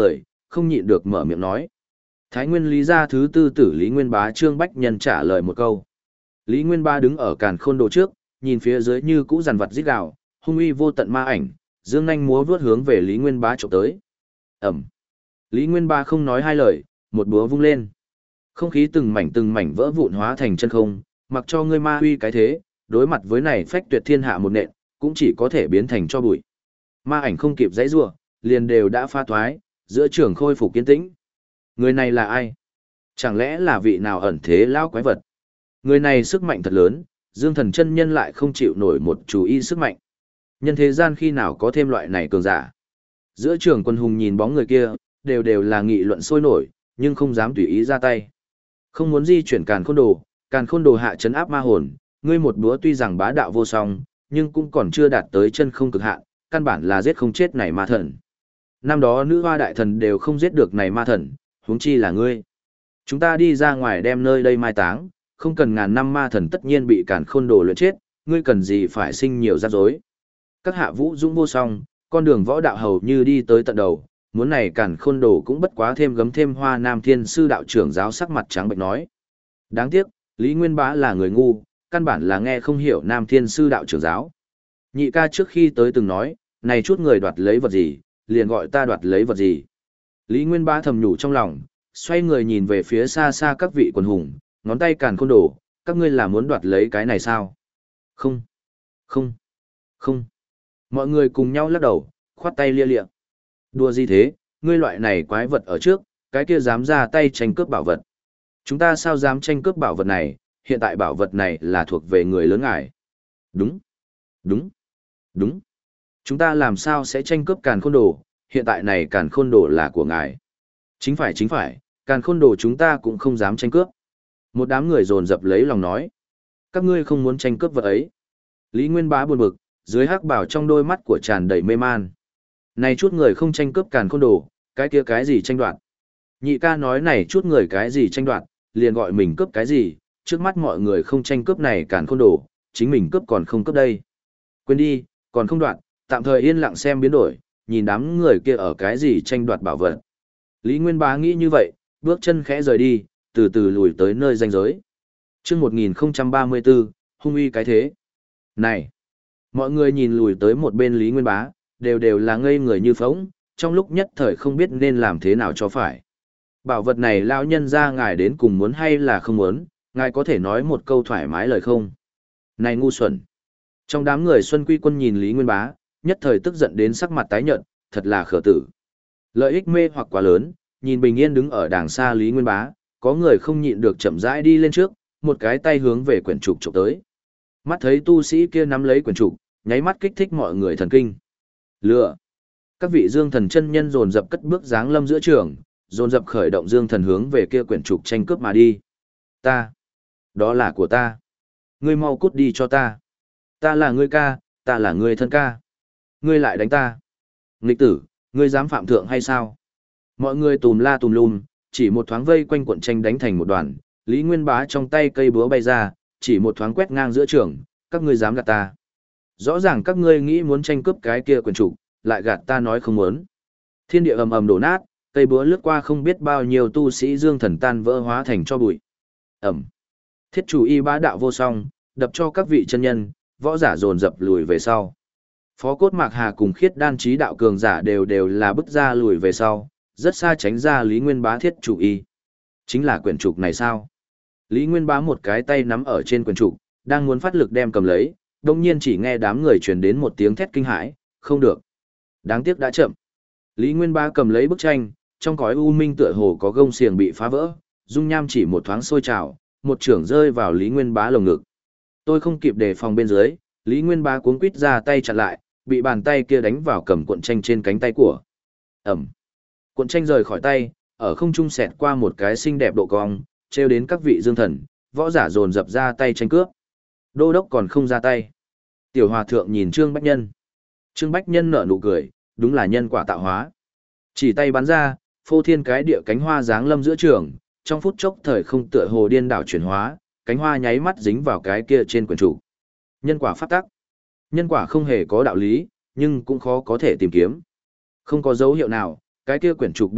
không nhịn được mở miệng nói. Thái Nguyên Lý gia thứ tư tử Lý Nguyên Bá Trương Bách Nhân trả lời một câu. Lý Nguyên Bá đứng ở càn khôn đồ trước, nhìn phía dưới như cũ rằn vặt rít gào, hung uy vô tận ma ảnh, dương nhanh múa vuốt hướng về Lý Nguyên Bá chụp tới. Ẩm. Lý Nguyên Bá không nói hai lời, một búa vung lên. Không khí từng mảnh từng mảnh vỡ vụn hóa thành chân không, mặc cho ngươi ma uy cái thế, đối mặt với này phách tuyệt thiên hạ một nện, cũng chỉ có thể biến thành cho bụi. Ma ảnh không kịp giãy giụa, liền đều đã pha thoái, giữa trường khôi phục kiên tĩnh. Người này là ai? Chẳng lẽ là vị nào ẩn thế lão quái vật? Người này sức mạnh thật lớn, Dương Thần chân nhân lại không chịu nổi một chú ý sức mạnh. Nhân thế gian khi nào có thêm loại này cường giả? Giữa trường quân hùng nhìn bóng người kia, đều đều là nghị luận sôi nổi, nhưng không dám tùy ý ra tay. Không muốn di chuyển càn khôn đồ, càn khôn đồ hạ chấn áp ma hồn, ngươi một búa tuy rằng bá đạo vô song, nhưng cũng còn chưa đạt tới chân không cực hạn, căn bản là giết không chết này ma thần. Năm đó nữ hoa đại thần đều không giết được này ma thần, huống chi là ngươi. Chúng ta đi ra ngoài đem nơi đây mai táng, không cần ngàn năm ma thần tất nhiên bị càn khôn đồ luyện chết, ngươi cần gì phải sinh nhiều rắc rối. Các hạ vũ dũng vô song, con đường võ đạo hầu như đi tới tận đầu, muốn này càn khôn đồ cũng bất quá thêm gấm thêm hoa. Nam Thiên sư đạo trưởng giáo sắc mặt trắng bệnh nói. Đáng tiếc, Lý Nguyên Bá là người ngu, căn bản là nghe không hiểu Nam Thiên sư đạo trưởng giáo. Nhị ca trước khi tới từng nói, này chút người đoạt lấy vật gì, liền gọi ta đoạt lấy vật gì. Lý Nguyên Bá thầm nhủ trong lòng, xoay người nhìn về phía xa xa các vị quần hùng, ngón tay càn khôn đồ, các ngươi là muốn đoạt lấy cái này sao? Không, không, không. Mọi người cùng nhau lắc đầu, khoát tay lia lịa. Đùa gì thế, ngươi loại này quái vật ở trước, cái kia dám ra tay tranh cướp bảo vật. Chúng ta sao dám tranh cướp bảo vật này, hiện tại bảo vật này là thuộc về người lớn ngài. Đúng, đúng, đúng. Chúng ta làm sao sẽ tranh cướp càn khôn đồ, hiện tại này càn khôn đồ là của ngài. Chính phải chính phải, càn khôn đồ chúng ta cũng không dám tranh cướp. Một đám người dồn dập lấy lòng nói. Các ngươi không muốn tranh cướp vật ấy. Lý Nguyên Bá buồn bực, dưới hắc bảo trong đôi mắt của tràn đầy mê man. Này chút người không tranh cướp càn khôn đồ, cái kia cái gì tranh đoạt. Nhị ca nói này chút người cái gì tranh đoạt, liền gọi mình cướp cái gì, trước mắt mọi người không tranh cướp này càn khôn đồ, chính mình cướp còn không cướp đây. Quên đi, còn không đoạt, tạm thời yên lặng xem biến đổi, nhìn đám người kia ở cái gì tranh đoạt bảo vật. Lý Nguyên Bá nghĩ như vậy, bước chân khẽ rời đi, từ từ lùi tới nơi ranh giới. Chương một nghìn không trăm ba mươi tư, hung uy cái thế. Này, mọi người nhìn lùi tới một bên Lý Nguyên Bá, đều đều là ngây người như phỗng, trong lúc nhất thời không biết nên làm thế nào cho phải. Bảo vật này lão nhân ra ngài đến cùng muốn hay là không muốn, ngài có thể nói một câu thoải mái lời không? Này ngu xuẩn. Trong đám người Xuân Quy Quân nhìn Lý Nguyên Bá, nhất thời tức giận đến sắc mặt tái nhợt, thật là khờ tử. Lợi ích mê hoặc quá lớn, nhìn bình yên đứng ở đàng xa Lý Nguyên Bá, có người không nhịn được chậm rãi đi lên trước, một cái tay hướng về quyển trục chụp tới. Mắt thấy tu sĩ kia nắm lấy quyển trục, nháy mắt kích thích mọi người thần kinh. Lừa. Các vị Dương Thần chân nhân dồn dập cất bước giáng lâm giữa trường, dồn dập khởi động Dương Thần hướng về kia quyển trục tranh cướp mà đi. Ta, đó là của ta. Ngươi mau cút đi cho ta. Ta là ngươi ca, ta là ngươi thân ca. Ngươi lại đánh ta. Nghịch tử, ngươi dám phạm thượng hay sao? Mọi người tùm la tùm lum, chỉ một thoáng vây quanh cuộn tranh đánh thành một đoàn, Lý Nguyên Bá trong tay cây búa bay ra, chỉ một thoáng quét ngang giữa trường, các ngươi dám gạt ta. Rõ ràng các ngươi nghĩ muốn tranh cướp cái kia quyển trục, lại gạt ta nói không muốn. Thiên địa ầm ầm đổ nát, cây búa lướt qua không biết bao nhiêu tu sĩ Dương Thần tan vỡ hóa thành cho bụi. Ẩm. Thiết chủ y bá đạo vô song, đập cho các vị chân nhân, võ giả dồn dập lùi về sau. Phó Cốt Mạc Hà cùng Khiết Đan Chí đạo cường giả đều đều là bức ra lùi về sau, rất xa tránh ra Lý Nguyên Bá thiết chủ y. Chính là quyển trục này sao? Lý Nguyên Bá một cái tay nắm ở trên quyển trục, đang muốn phát lực đem cầm lấy, đồng nhiên chỉ nghe đám người truyền đến một tiếng thét kinh hãi, không được. Đáng tiếc đã chậm. Lý Nguyên Bá cầm lấy bức tranh, trong cõi u minh tựa hồ có gông xiềng bị phá vỡ, dung nham chỉ một thoáng sôi trào, một chưởng rơi vào Lý Nguyên Bá lồng ngực. Tôi không kịp đề phòng bên dưới, Lý Nguyên Bá cuống quít ra tay chặn lại, bị bàn tay kia đánh vào cầm cuộn tranh trên cánh tay của. Ẩm. Cuộn tranh rời khỏi tay, ở không trung xẹt qua một cái xinh đẹp độ cong, treo đến các vị Dương Thần, võ giả dồn dập ra tay tranh cướp. Đô đốc còn không ra tay. Tiểu Hòa thượng nhìn Trương Bách Nhân. Trương Bách Nhân nở nụ cười, đúng là nhân quả tạo hóa. Chỉ tay bắn ra, phô thiên cái địa cánh hoa giáng lâm giữa trường, trong phút chốc thời không tựa hồ điên đảo chuyển hóa, cánh hoa nháy mắt dính vào cái kia trên quyển trục. Nhân quả pháp tắc. Nhân quả không hề có đạo lý, nhưng cũng khó có thể tìm kiếm. Không có dấu hiệu nào, cái kia quyển trục biến mất,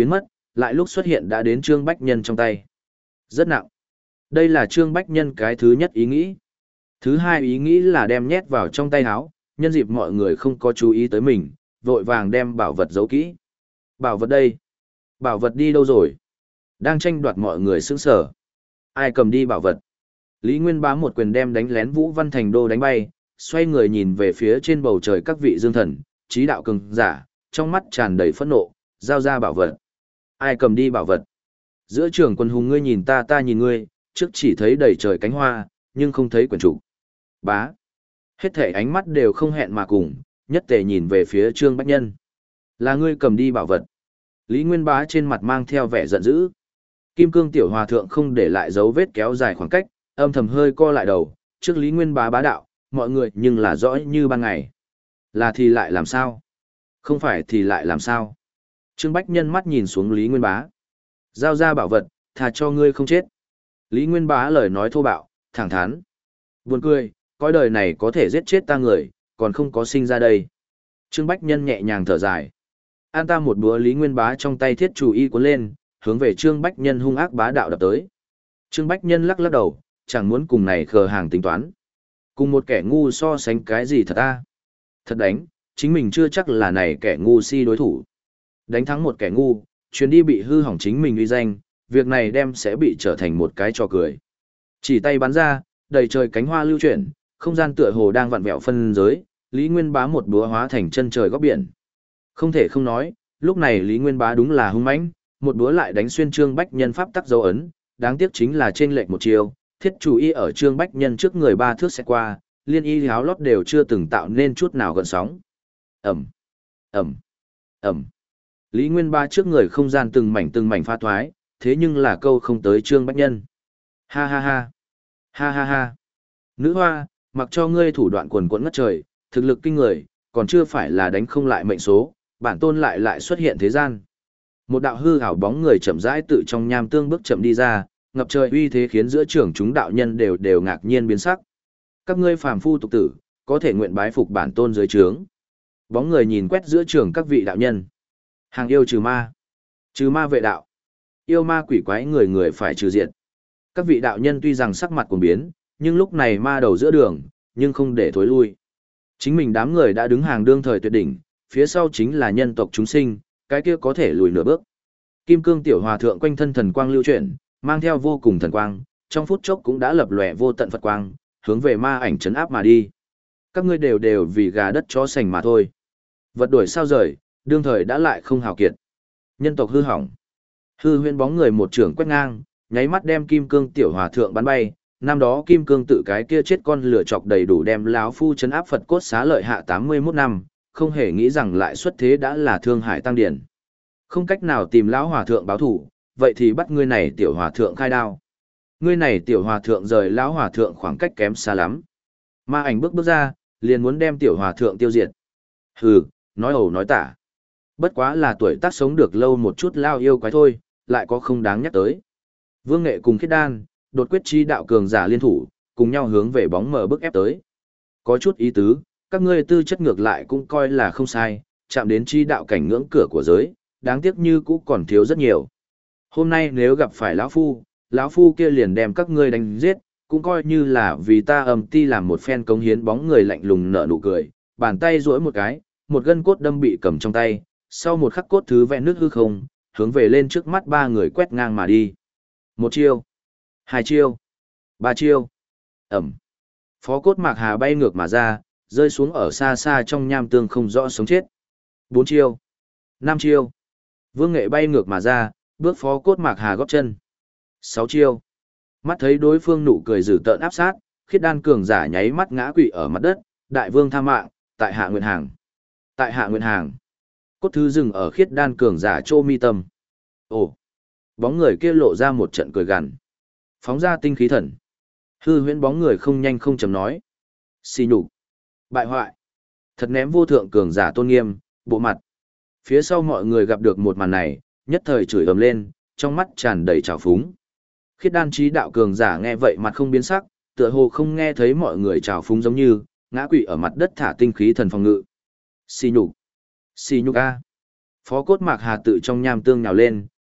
lại lúc xuất hiện đã đến Trương Bách Nhân trong tay. Rất nặng. Đây là Trương Bách Nhân cái thứ nhất ý nghĩ. Thứ hai ý nghĩ là đem nhét vào trong tay áo, nhân dịp mọi người không có chú ý tới mình, vội vàng đem bảo vật giấu kỹ. Bảo vật đây? Bảo vật đi đâu rồi? Đang tranh đoạt mọi người sững sờ. Ai cầm đi bảo vật? Lý Nguyên Bá một quyền đem đánh lén Vũ Văn Thành Đô đánh bay, xoay người nhìn về phía trên bầu trời các vị dương thần, trí đạo cường giả, trong mắt tràn đầy phẫn nộ, giao ra bảo vật. Ai cầm đi bảo vật? Giữa trường quân hùng ngươi nhìn ta ta nhìn ngươi, trước chỉ thấy đầy trời cánh hoa, nhưng không thấy quyển trục. Bá. Hết thể ánh mắt đều không hẹn mà cùng, nhất tề nhìn về phía Trương Bách Nhân. Là ngươi cầm đi bảo vật. Lý Nguyên Bá trên mặt mang theo vẻ giận dữ. Kim Cương Tiểu Hòa Thượng không để lại dấu vết kéo dài khoảng cách, âm thầm hơi co lại đầu, trước Lý Nguyên Bá bá đạo, mọi người nhưng là rõ như ban ngày. Là thì lại làm sao? Không phải thì lại làm sao? Trương Bách Nhân mắt nhìn xuống Lý Nguyên Bá. Giao ra bảo vật, thà cho ngươi không chết. Lý Nguyên Bá lời nói thô bạo, thẳng thắn. Buồn cười, coi đời này có thể giết chết ta người, còn không có sinh ra đây. Trương Bách Nhân nhẹ nhàng thở dài. An ta một búa Lý Nguyên Bá trong tay thiết chủ y cuốn lên, hướng về Trương Bách Nhân hung ác bá đạo đập tới. Trương Bách Nhân lắc lắc đầu, chẳng muốn cùng này khờ hàng tính toán. Cùng một kẻ ngu so sánh cái gì thật ta? Thật đánh, chính mình chưa chắc là này kẻ ngu si đối thủ. Đánh thắng một kẻ ngu, chuyến đi bị hư hỏng chính mình uy danh, việc này đem sẽ bị trở thành một cái trò cười. Chỉ tay bắn ra, đầy trời cánh hoa lưu chuyển, không gian tựa hồ đang vặn vẹo phân giới, Lý Nguyên Bá một búa hóa thành chân trời góc biển. Không thể không nói, lúc này Lý Nguyên Bá đúng là hung mãnh, một búa lại đánh xuyên Trương Bách Nhân pháp tắc dấu ấn, đáng tiếc chính là trên lệch một chiều, thiết chủ y ở Trương Bách Nhân trước người ba thước sẽ qua, liên y háo lót đều chưa từng tạo nên chút nào gợn sóng. Ẩm, Ẩm, Ẩm. Lý Nguyên Bá trước người không gian từng mảnh từng mảnh pha thoái, thế nhưng là câu không tới Trương Bách Nhân. Ha ha ha, ha ha ha. Nữ hoa, mặc cho ngươi thủ đoạn quần quẫn ngất trời, thực lực kinh người, còn chưa phải là đánh không lại mệnh số, bản tôn lại lại xuất hiện thế gian. Một đạo hư ảo bóng người chậm rãi tự trong nham tương bước chậm đi ra, ngập trời uy thế khiến giữa trường chúng đạo nhân đều đều ngạc nhiên biến sắc. Các ngươi phàm phu tục tử, có thể nguyện bái phục bản tôn dưới trướng. Bóng người nhìn quét giữa trường các vị đạo nhân. Hàng yêu trừ ma, trừ ma vệ đạo. Yêu ma quỷ quái người người phải trừ diệt. Các vị đạo nhân tuy rằng sắc mặt cuồng biến, nhưng lúc này ma đầu giữa đường, nhưng không để thối lui. Chính mình đám người đã đứng hàng đương thời tuyệt đỉnh, phía sau chính là nhân tộc chúng sinh, cái kia có thể lùi nửa bước. Kim Cương Tiểu Hòa Thượng quanh thân thần quang lưu chuyển, mang theo vô cùng thần quang, trong phút chốc cũng đã lập lòe vô tận Phật quang, hướng về ma ảnh trấn áp mà đi. Các ngươi đều đều vì gà đất chó sành mà thôi. Vật đuổi sao rời, đương thời đã lại không hào kiệt. Nhân tộc hư hỏng. Hư huyễn bóng người một trưởng quét ngang, nháy mắt đem Kim Cương Tiểu Hòa Thượng bắn bay. Năm đó Kim Cương tự cái kia chết con lửa chọc đầy đủ đem lão phu trấn áp Phật cốt xá lợi hạ tám mươi mốt năm, không hề nghĩ rằng lại xuất thế đã là Thương Hải tăng điển. Không cách nào tìm lão hòa thượng báo thủ, vậy thì bắt ngươi này tiểu hòa thượng khai đao. Ngươi này tiểu hòa thượng rời lão hòa thượng khoảng cách kém xa lắm. Ma ảnh bước bước ra, liền muốn đem tiểu hòa thượng tiêu diệt. Hừ, nói ẩu nói tả. Bất quá là tuổi tác sống được lâu một chút lao yêu quái thôi, lại có không đáng nhắc tới. Vương Nghệ cùng Khiết Đan, đột quyết chi đạo cường giả liên thủ, cùng nhau hướng về bóng mờ bức ép tới. Có chút ý tứ, các ngươi tư chất ngược lại cũng coi là không sai, chạm đến chi đạo cảnh ngưỡng cửa của giới, đáng tiếc như cũ còn thiếu rất nhiều. Hôm nay nếu gặp phải lão phu, lão phu kia liền đem các ngươi đánh giết, cũng coi như là vì ta ầm ti làm một phen cống hiến. Bóng người lạnh lùng nở nụ cười, bàn tay duỗi một cái, một gân cốt đâm bị cầm trong tay, sau một khắc cốt thứ vẽ nước hư không, hướng về lên trước mắt ba người quét ngang mà đi. Một chiêu, hai chiêu, ba chiêu. Ẩm. Phó cốt Mạc Hà bay ngược mà ra, rơi xuống ở xa xa trong nham tương không rõ sống chết. Bốn chiêu, năm chiêu. Vương Nghệ bay ngược mà ra, bước Phó cốt Mạc Hà góp chân. Sáu chiêu. Mắt thấy đối phương nụ cười dữ tợn áp sát, Khiết Đan cường giả nháy mắt ngã quỵ ở mặt đất, đại vương tha mạng, tại hạ nguyện hàng. Tại hạ nguyện hàng. Cốt thứ dừng ở Khiết Đan cường giả chô mi tâm. Ồ. Bóng người kia lộ ra một trận cười gằn. Phóng ra tinh khí thần. Hư huyễn bóng người không nhanh không chậm nói. Xì nhục. Bại hoại. Thật ném vô thượng cường giả tôn nghiêm, bộ mặt. Phía sau mọi người gặp được một màn này, nhất thời chửi ầm lên, trong mắt tràn đầy trào phúng. Khiết Đan trí đạo cường giả nghe vậy mặt không biến sắc, tựa hồ không nghe thấy mọi người trào phúng giống như, ngã quỵ ở mặt đất thả tinh khí thần phòng ngự. Xì nhục. Xì nhục a. Phó cốt Mạc Hà tự trong nham tương nhào lên,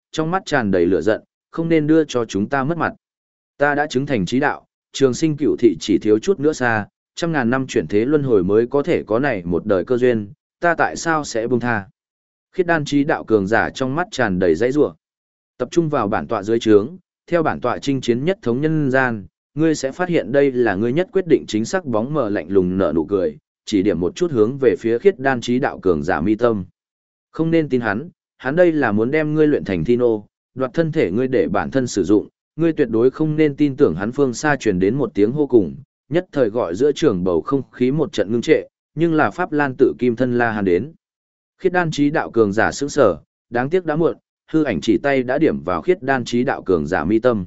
trong mắt tràn đầy lửa giận, không nên đưa cho chúng ta mất mặt. Ta đã chứng thành trí đạo, trường sinh cửu thị chỉ thiếu chút nữa xa, trăm ngàn năm chuyển thế luân hồi mới có thể có này một đời cơ duyên, ta tại sao sẽ buông tha? Khiết đan trí đạo cường giả trong mắt tràn đầy dãy rủa. Tập trung vào bản tọa dưới trướng, theo bản tọa chinh chiến nhất thống nhân gian, ngươi sẽ phát hiện đây là ngươi nhất quyết định chính xác. Bóng mờ lạnh lùng nở nụ cười, chỉ điểm một chút hướng về phía khiết đan trí đạo cường giả mi tâm. Không nên tin hắn, hắn đây là muốn đem ngươi luyện thành thi nô, đoạt thân thể ngươi để bản thân sử dụng, ngươi tuyệt đối không nên tin tưởng hắn. Phương xa truyền đến một tiếng hô cùng, nhất thời gọi giữa trường bầu không khí một trận ngưng trệ, nhưng là Pháp Lan tự Kim Thân La Hán đến. Khiết đan trí đạo cường giả sững sờ, đáng tiếc đã muộn, hư ảnh chỉ tay đã điểm vào khiết đan trí đạo cường giả mi tâm.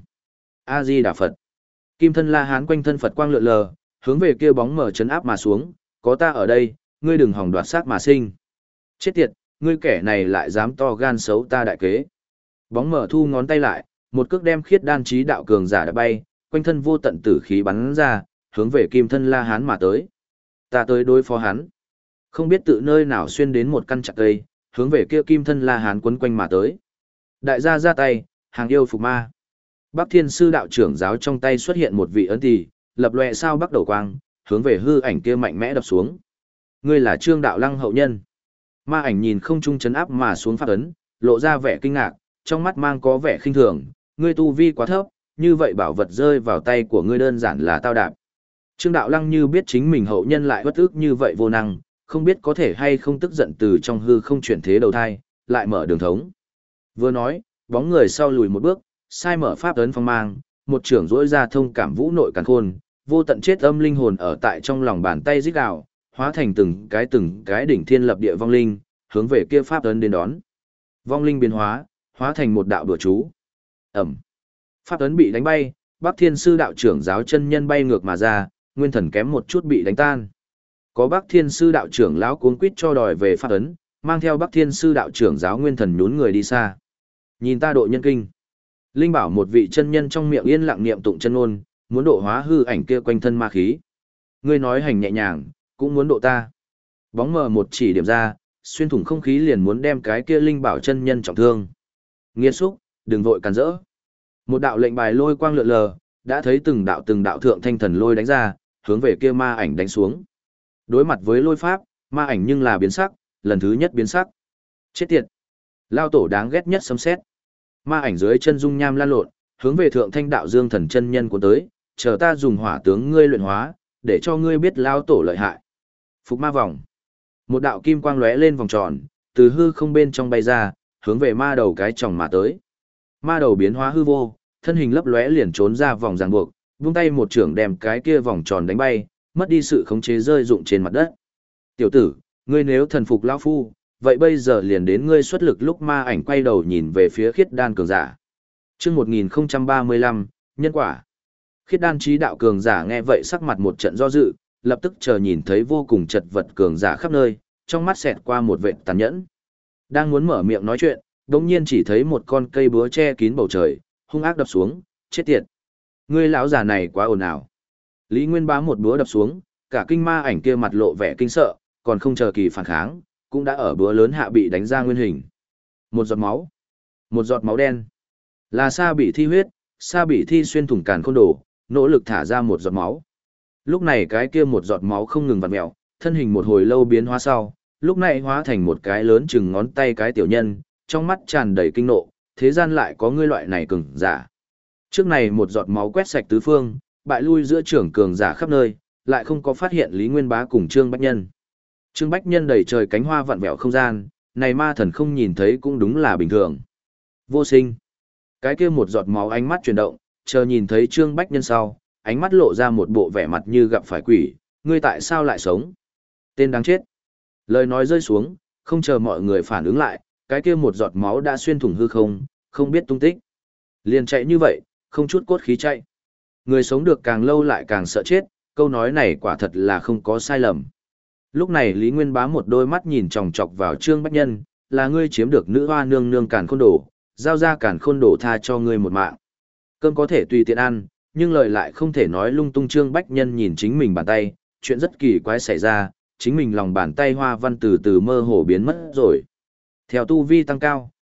A Di Đà Phật. Kim Thân La Hán quanh thân Phật quang lượn lờ, hướng về kia bóng mờ chấn áp mà xuống, có ta ở đây, ngươi đừng hòng đoạt xác mà sinh. Chết tiệt, ngươi kẻ này lại dám to gan xấu ta đại kế. Bóng mờ thu ngón tay lại, một cước đem khiết đan trí đạo cường giả đã bay, quanh thân vô tận tử khí bắn ra, hướng về Kim Thân La Hán mà tới. Ta tới đối phó hắn. Không biết tự nơi nào xuyên đến một căn chặt cây, hướng về kia Kim Thân La Hán quấn quanh mà tới. Đại gia ra tay, hàng yêu phục ma. Bắc Thiên Sư đạo trưởng giáo trong tay xuất hiện một vị ấn tỷ, lập lòe sao bắc đầu quang, hướng về hư ảnh kia mạnh mẽ đập xuống. Ngươi là Trương Đạo Lăng hậu nhân. Ma ảnh nhìn không trung chấn áp mà xuống pháp ấn, lộ ra vẻ kinh ngạc, trong mắt mang có vẻ khinh thường, ngươi tu vi quá thấp, như vậy bảo vật rơi vào tay của ngươi đơn giản là tao đạp. Trương Đạo Lăng như biết chính mình hậu nhân lại bất ức như vậy vô năng, không biết có thể hay không tức giận từ trong hư không chuyển thế đầu thai, lại mở đường thống. Vừa nói, bóng người sau lùi một bước, sai mở pháp ấn phong mang, một trưởng rỗi ra thông cảm vũ nội càn khôn, vô tận chết âm linh hồn ở tại trong lòng bàn tay rít gào, hóa thành từng cái từng cái đỉnh thiên lập địa vong linh, hướng về kia pháp ấn đến đón. Vong linh biến hóa, hóa thành một đạo đùa chú. Ẩm. Pháp ấn bị đánh bay, Bắc Thiên Sư đạo trưởng giáo chân nhân bay ngược mà ra, nguyên thần kém một chút bị đánh tan. Có Bắc Thiên Sư đạo trưởng lão cuống quýt cho đòi về pháp ấn, mang theo Bắc Thiên Sư đạo trưởng giáo nguyên thần nhún người đi xa. Nhìn ta độ nhân kinh. Linh bảo một vị chân nhân trong miệng yên lặng niệm tụng chân ngôn, muốn độ hóa hư ảnh kia quanh thân ma khí. Ngươi nói hành nhẹ nhàng, cũng muốn độ ta. Bóng mờ một chỉ điểm ra, xuyên thủng không khí liền muốn đem cái kia linh bảo chân nhân trọng thương. Nghiên xúc, đừng vội cản rỡ. Một đạo lệnh bài lôi quang lượn lờ, đã thấy từng đạo từng đạo thượng thanh thần lôi đánh ra, hướng về kia ma ảnh đánh xuống. Đối mặt với lôi pháp, ma ảnh nhưng là biến sắc, lần thứ nhất biến sắc. Chết tiệt. Lao tổ đáng ghét nhất sấm sét. Ma ảnh dưới chân dung nham lan lộn, hướng về thượng thanh đạo dương thần chân nhân của tới, chờ ta dùng hỏa tướng ngươi luyện hóa, để cho ngươi biết lao tổ lợi hại. Phục ma vòng. Một đạo kim quang lóe lên vòng tròn, từ hư không bên trong bay ra, hướng về ma đầu cái tròng mà tới. Ma đầu biến hóa hư vô, thân hình lấp lóe liền trốn ra vòng ràng buộc, vung tay một trưởng đem cái kia vòng tròn đánh bay, mất đi sự khống chế rơi rụng trên mặt đất. Tiểu tử, ngươi nếu thần phục lão phu, vậy bây giờ liền đến ngươi xuất lực. Lúc ma ảnh quay đầu nhìn về phía khiết đan cường giả. Chương một nghìn ba mươi lăm, nhân quả. Khiết đan trí đạo cường giả nghe vậy sắc mặt một trận do dự, lập tức chờ nhìn thấy vô cùng chật vật cường giả khắp nơi, trong mắt xẹt qua một vệt tàn nhẫn. Đang muốn mở miệng nói chuyện, đột nhiên chỉ thấy một con cây búa che kín bầu trời, hung ác đập xuống, chết tiệt. Ngươi lão già này quá ồn ào. Lý Nguyên Bá một búa đập xuống, cả kinh ma ảnh kia mặt lộ vẻ kinh sợ, còn không chờ kỳ phản kháng, cũng đã ở búa lớn hạ bị đánh ra nguyên hình. Một giọt máu, một giọt máu đen. Là Sa Bị Thi huyết, Sa Bị Thi xuyên thủng càn khôn đồ, nỗ lực thả ra một giọt máu. Lúc này cái kia một giọt máu không ngừng vặn mèo, thân hình một hồi lâu biến hóa sau, lúc này hóa thành một cái lớn chừng ngón tay cái tiểu nhân, trong mắt tràn đầy kinh nộ, thế gian lại có ngươi loại này cường giả. Trước này một giọt máu quét sạch tứ phương, bại lui giữa trưởng cường giả khắp nơi, lại không có phát hiện Lý Nguyên Bá cùng Trương Bách Nhân. Trương Bách Nhân đầy trời cánh hoa vặn vẹo không gian, này ma thần không nhìn thấy cũng đúng là bình thường. Vô sinh. Cái kia một giọt máu ánh mắt chuyển động, chờ nhìn thấy Trương Bách Nhân sau, ánh mắt lộ ra một bộ vẻ mặt như gặp phải quỷ, ngươi tại sao lại sống? Tên đáng chết. Lời nói rơi xuống, không chờ mọi người phản ứng lại, cái kia một giọt máu đã xuyên thủng hư không, không biết tung tích. Liền chạy như vậy, không chút cốt khí chạy. Người sống được càng lâu lại càng sợ chết, câu nói này quả thật là không có sai lầm. Lúc này Lý Nguyên Bá một đôi mắt nhìn chòng chọc vào Trương Bách Nhân, là ngươi chiếm được nữ hoa nương nương càn khôn đổ, giao ra càn khôn đổ tha cho ngươi một mạng. Cơm có thể tùy tiện ăn, nhưng lời lại không thể nói lung tung. Trương Bách Nhân nhìn chính mình bàn tay, chuyện rất kỳ quái xảy ra, chính mình lòng bàn tay hoa văn từ từ mơ hồ biến mất rồi. Theo tu vi tăng cao,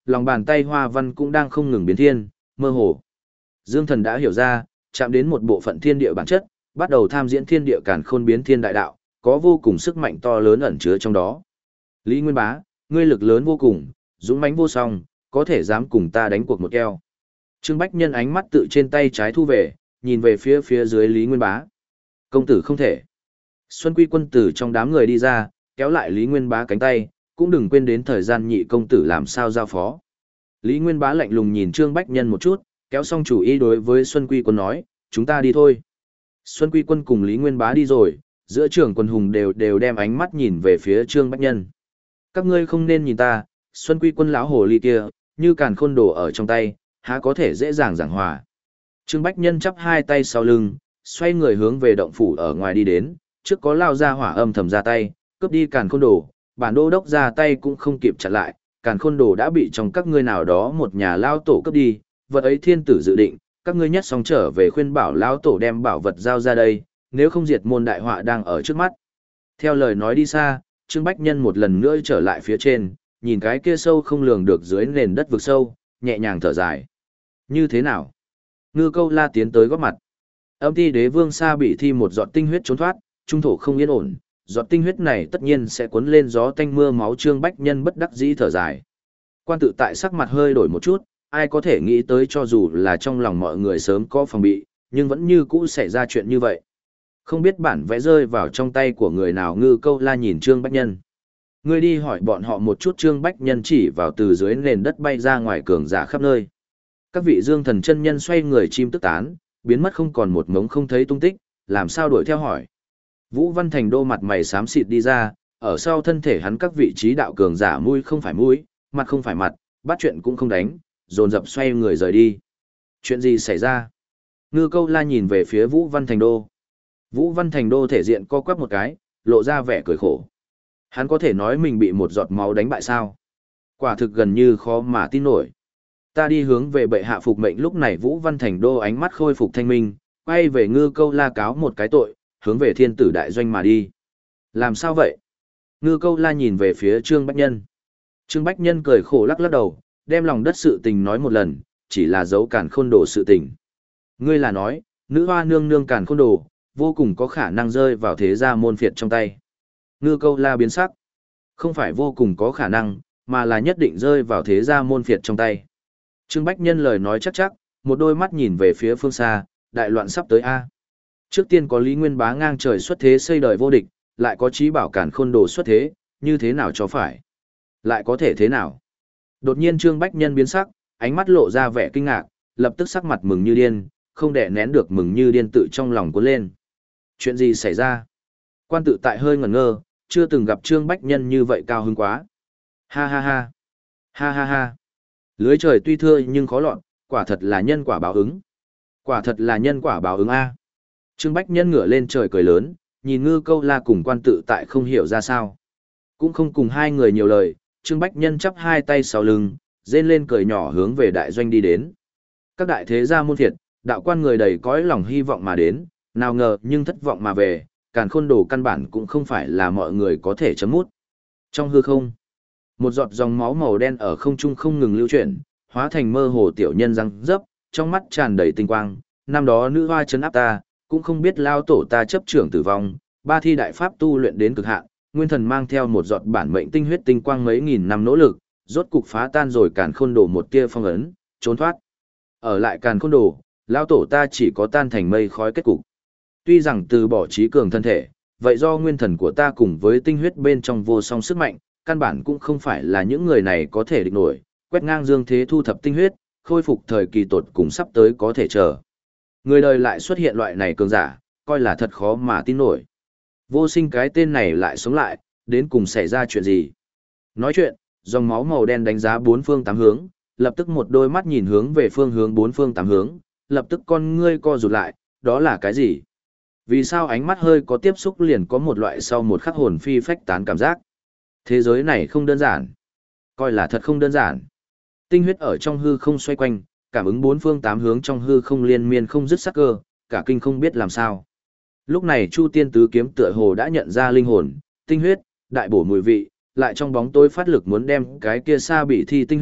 lòng bàn tay hoa văn cũng đang không ngừng biến thiên, mơ hồ. Dương Thần đã hiểu ra, chạm đến một bộ phận thiên địa bản chất, bắt đầu tham diễn thiên địa càn khôn biến thiên đại đạo, có vô cùng sức mạnh to lớn ẩn chứa trong đó. Lý Nguyên Bá, ngươi lực lớn vô cùng, dũng mãnh vô song, có thể dám cùng ta đánh cuộc một keo. Trương Bách Nhân ánh mắt tự trên tay trái thu về, nhìn về phía phía dưới Lý Nguyên Bá. Công tử không thể. Xuân Quy Quân tử trong đám người đi ra, kéo lại Lý Nguyên Bá cánh tay, cũng đừng quên đến thời gian nhị công tử làm sao giao phó. Lý Nguyên Bá lạnh lùng nhìn Trương Bách Nhân một chút, kéo xong chủ ý đối với Xuân Quy Quân nói, chúng ta đi thôi. Xuân Quy Quân cùng Lý Nguyên Bá đi rồi, giữa trưởng quân hùng đều đều đem ánh mắt nhìn về phía Trương Bách Nhân. Các ngươi không nên nhìn ta, Xuân Quy Quân lão hồ ly kia, như càn khôn đồ ở trong tay, há có thể dễ dàng giảng hòa. Trương Bách Nhân chắp hai tay sau lưng, xoay người hướng về động phủ ở ngoài đi đến, trước có lao ra hỏa âm thầm ra tay, cướp đi càn khôn đồ, bản đô đốc ra tay cũng không kịp chặn lại, càn khôn đồ đã bị trong các ngươi nào đó một nhà lao tổ cướp đi, vật ấy thiên tử dự định, các ngươi nhất xong trở về khuyên bảo lao tổ đem bảo vật giao ra đây, nếu không diệt môn đại họa đang ở trước mắt. Theo lời nói đi xa, Trương Bách Nhân một lần nữa trở lại phía trên, nhìn cái kia sâu không lường được dưới nền đất vực sâu, nhẹ nhàng thở dài. Như thế nào? Ngư Câu La tiến tới góp mặt. Âm Ti Đế Vương Sa bị thi một giọt tinh huyết trốn thoát, trung thổ không yên ổn, giọt tinh huyết này tất nhiên sẽ cuốn lên gió tanh mưa máu. Trương Bách Nhân bất đắc dĩ thở dài. Quan tự tại sắc mặt hơi đổi một chút, ai có thể nghĩ tới cho dù là trong lòng mọi người sớm có phòng bị, nhưng vẫn như cũ xảy ra chuyện như vậy. Không biết bản vẽ rơi vào trong tay của người nào. Ngư Câu La nhìn Trương Bách Nhân. Ngươi đi hỏi bọn họ một chút. Trương Bách Nhân chỉ vào từ dưới nền đất bay ra ngoài cường giả khắp nơi. Các vị Dương Thần chân nhân xoay người chim tức tán, biến mất không còn một mống không thấy tung tích, làm sao đuổi theo hỏi. Vũ Văn Thành Đô mặt mày xám xịt đi ra, ở sau thân thể hắn các vị trí đạo cường giả mũi không phải mũi, mặt không phải mặt, bắt chuyện cũng không đánh, dồn dập xoay người rời đi. Chuyện gì xảy ra? Ngư Câu La nhìn về phía Vũ Văn Thành Đô. Vũ Văn Thành Đô thể diện co quắp một cái, lộ ra vẻ cười khổ. Hắn có thể nói mình bị một giọt máu đánh bại sao? Quả thực gần như khó mà tin nổi. Ta đi hướng về bệ hạ phục mệnh. Lúc này Vũ Văn Thành Đô ánh mắt khôi phục thanh minh, quay về Ngư Câu La cáo một cái tội, hướng về thiên tử đại doanh mà đi. Làm sao vậy? Ngư Câu La nhìn về phía Trương Bách Nhân. Trương Bách Nhân cười khổ lắc lắc đầu, đem lòng đất sự tình nói một lần, chỉ là dấu càn khôn đồ sự tình. Ngươi là nói, nữ hoa nương nương càn khôn đồ, vô cùng có khả năng rơi vào thế gia môn phiệt trong tay. Ngư Câu La biến sắc. Không phải vô cùng có khả năng, mà là nhất định rơi vào thế gia môn phiệt trong tay. Trương Bách Nhân lời nói chắc chắc, một đôi mắt nhìn về phía phương xa, đại loạn sắp tới A. Trước tiên có Lý Nguyên Bá ngang trời xuất thế xây đời vô địch, lại có Chí Bảo càn khôn đồ xuất thế, như thế nào cho phải? Lại có thể thế nào? Đột nhiên Trương Bách Nhân biến sắc, ánh mắt lộ ra vẻ kinh ngạc, lập tức sắc mặt mừng như điên, không đè nén được mừng như điên tự trong lòng cuốn lên. Chuyện gì xảy ra? Quan tự tại hơi ngẩn ngơ, chưa từng gặp Trương Bách Nhân như vậy cao hứng quá. Ha ha ha. Ha ha ha. Lưới trời tuy thưa nhưng khó lọt, quả thật là nhân quả báo ứng. Quả thật là nhân quả báo ứng A. Trương Bách Nhân ngửa lên trời cười lớn, nhìn Ngư Câu La cùng quan tự tại không hiểu ra sao. Cũng không cùng hai người nhiều lời, Trương Bách Nhân chắp hai tay sau lưng, rên lên cười nhỏ hướng về đại doanh đi đến. Các đại thế gia môn phiệt, đạo quan người đầy cõi lòng hy vọng mà đến, nào ngờ nhưng thất vọng mà về, càn khôn đồ căn bản cũng không phải là mọi người có thể chấm mút. Trong hư không, một giọt dòng máu màu đen ở không trung không ngừng lưu chuyển, hóa thành mơ hồ tiểu nhân răng dấp, trong mắt tràn đầy tinh quang. Năm đó nữ hoa trấn áp ta, cũng không biết lao tổ ta chấp trưởng tử vong, ba thi đại pháp tu luyện đến cực hạn, nguyên thần mang theo một giọt bản mệnh tinh huyết tinh quang mấy nghìn năm nỗ lực, rốt cục phá tan rồi càn khôn đồ một tia phong ấn, trốn thoát. Ở lại càn khôn đồ, lao tổ ta chỉ có tan thành mây khói kết cục. Tuy rằng từ bỏ trí cường thân thể, vậy do nguyên thần của ta cùng với tinh huyết bên trong vô song sức mạnh, căn bản cũng không phải là những người này có thể địch nổi, quét ngang dương thế thu thập tinh huyết, khôi phục thời kỳ tột cùng sắp tới có thể chờ. Người đời lại xuất hiện loại này cường giả, coi là thật khó mà tin nổi. Vô sinh cái tên này lại sống lại, đến cùng xảy ra chuyện gì? Nói chuyện, dòng máu màu đen đánh giá bốn phương tám hướng, lập tức một đôi mắt nhìn hướng về phương hướng bốn phương tám hướng, lập tức con ngươi co rụt lại, đó là cái gì? Vì sao ánh mắt hơi có tiếp xúc liền có một loại sau một khắc hồn phi phách tán cảm giác? Thế giới này không đơn giản. Coi là thật không đơn giản. Tinh huyết ở trong hư không xoay quanh, cảm ứng bốn phương tám hướng trong hư không liên miên không dứt sắc cơ, cả kinh không biết làm sao. Lúc này Chu Tiên Tứ Kiếm tựa hồ đã nhận ra linh hồn, tinh huyết, đại bổ mùi vị, lại trong bóng tối phát lực muốn đem cái kia xa bị thi tinh huyết,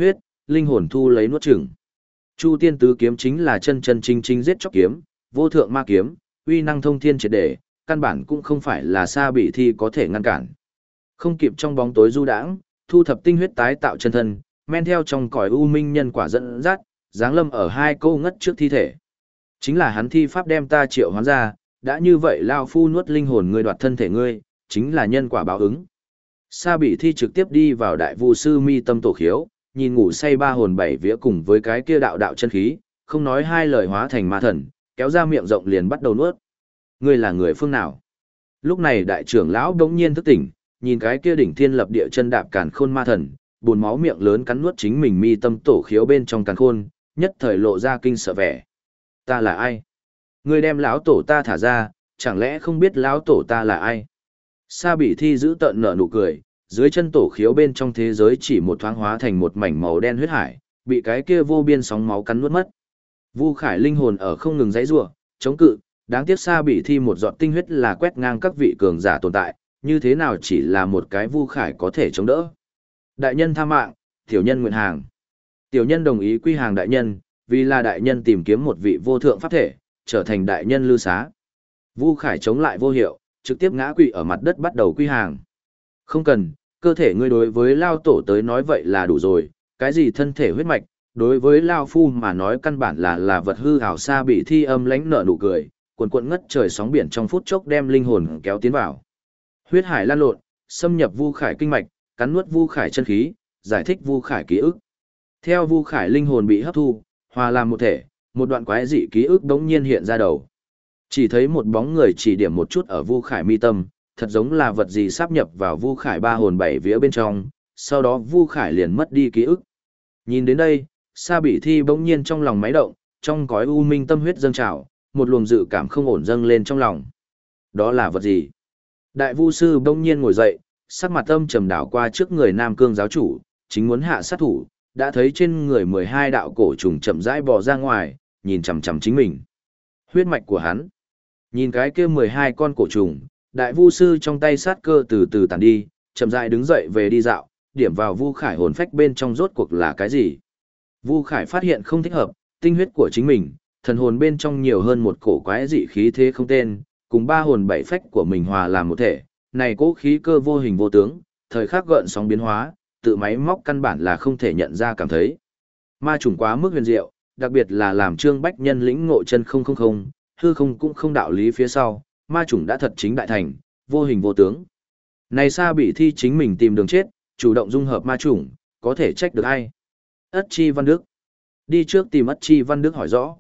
linh hồn thu lấy nuốt chửng. Chu Tiên Tứ kiếm chính là chân chân chính chính giết chóc kiếm, vô thượng ma kiếm, uy năng thông thiên triệt để, căn bản cũng không phải là Sa Bỉ Thi có thể ngăn cản. Không kịp trong bóng tối du đãng, thu thập tinh huyết tái tạo chân thân, men theo trong cõi u minh nhân quả dẫn dắt, giáng lâm ở hai câu ngất trước thi thể. Chính là hắn thi pháp đem ta triệu hoán ra, đã như vậy lao phu nuốt linh hồn ngươi đoạt thân thể ngươi, chính là nhân quả báo ứng. Sa Bỉ Thi trực tiếp đi vào đại vu sư mi tâm tổ khiếu, nhìn ngủ say ba hồn bảy vía cùng với cái kia đạo đạo chân khí, không nói hai lời hóa thành ma thần, kéo ra miệng rộng liền bắt đầu nuốt. Ngươi là người phương nào? Lúc này đại trưởng lão đống nhiên thức tỉnh, nhìn cái kia đỉnh thiên lập địa chân đạp càn khôn ma thần, buồn máu miệng lớn cắn nuốt chính mình mi tâm tổ khiếu bên trong càn khôn, nhất thời lộ ra kinh sợ vẻ. Ta là ai? Ngươi đem lão tổ ta thả ra, chẳng lẽ không biết lão tổ ta là ai? Sa Bỉ Thi giữ tợn nở nụ cười, dưới chân tổ khiếu bên trong thế giới chỉ một thoáng hóa thành một mảnh màu đen huyết hải, bị cái kia vô biên sóng máu cắn nuốt mất. Vu Khải linh hồn ở không ngừng giãy giụa, chống cự, đáng tiếc Sa Bỉ Thi một giọt tinh huyết là quét ngang các vị cường giả tồn tại, như thế nào chỉ là một cái Vu Khải có thể chống đỡ. Đại nhân tha mạng, tiểu nhân nguyện hàng. Tiểu nhân đồng ý quy hàng đại nhân, vì là đại nhân tìm kiếm một vị vô thượng pháp thể, trở thành đại nhân lưu xá. Vu Khải chống lại vô hiệu, trực tiếp ngã quỵ ở mặt đất bắt đầu quy hàng. Không cần, cơ thể ngươi đối với lao tổ tới nói vậy là đủ rồi, cái gì thân thể huyết mạch, đối với lao phu mà nói căn bản là là vật hư ảo. Sa Bỉ Thi âm lãnh nở nụ cười, cuồn cuộn ngất trời sóng biển trong phút chốc đem linh hồn kéo tiến vào. Huyết hải lan lộn, xâm nhập Vu Khải kinh mạch, cắn nuốt Vu Khải chân khí, giải thích Vu Khải ký ức. Theo Vu Khải linh hồn bị hấp thu, hòa làm một thể, một đoạn quái dị ký ức đống nhiên hiện ra đầu. Chỉ thấy một bóng người chỉ điểm một chút ở Vu Khải mi tâm, thật giống là vật gì sáp nhập vào Vu Khải ba hồn bảy vía bên trong, sau đó Vu Khải liền mất đi ký ức. Nhìn đến đây, Sa Bỉ Thi bỗng nhiên trong lòng máy động, trong cõi u minh tâm huyết dâng trào, một luồng dự cảm không ổn dâng lên trong lòng. Đó là vật gì? Đại Vu sư bỗng nhiên ngồi dậy, sắc mặt âm trầm đảo qua trước người Nam Cương giáo chủ, chính muốn hạ sát thủ, đã thấy trên người mười hai đạo cổ trùng chậm rãi bò ra ngoài, nhìn chằm chằm chính mình. Huyết mạch của hắn. Nhìn cái kia mười hai con cổ trùng, đại vu sư trong tay sát cơ từ từ tàn đi, chậm rãi đứng dậy về đi dạo, điểm vào Vu Khải hồn phách bên trong rốt cuộc là cái gì. Vu Khải phát hiện không thích hợp, tinh huyết của chính mình, thần hồn bên trong nhiều hơn một cổ quái dị khí thế không tên, cùng ba hồn bảy phách của mình hòa làm một thể, này cố khí cơ vô hình vô tướng, thời khắc gợn sóng biến hóa, tự máy móc căn bản là không thể nhận ra cảm thấy. Ma trùng quá mức huyền diệu, đặc biệt là làm Trương Bách Nhân lĩnh ngộ chân không không không, hư không cũng không đạo lý phía sau, ma trùng đã thật chính đại thành, vô hình vô tướng. Này Sa Bỉ Thi chính mình tìm đường chết, chủ động dung hợp ma trùng, có thể trách được ai? Ất Chi Văn Đức. Đi trước tìm Ất Chi Văn Đức hỏi rõ.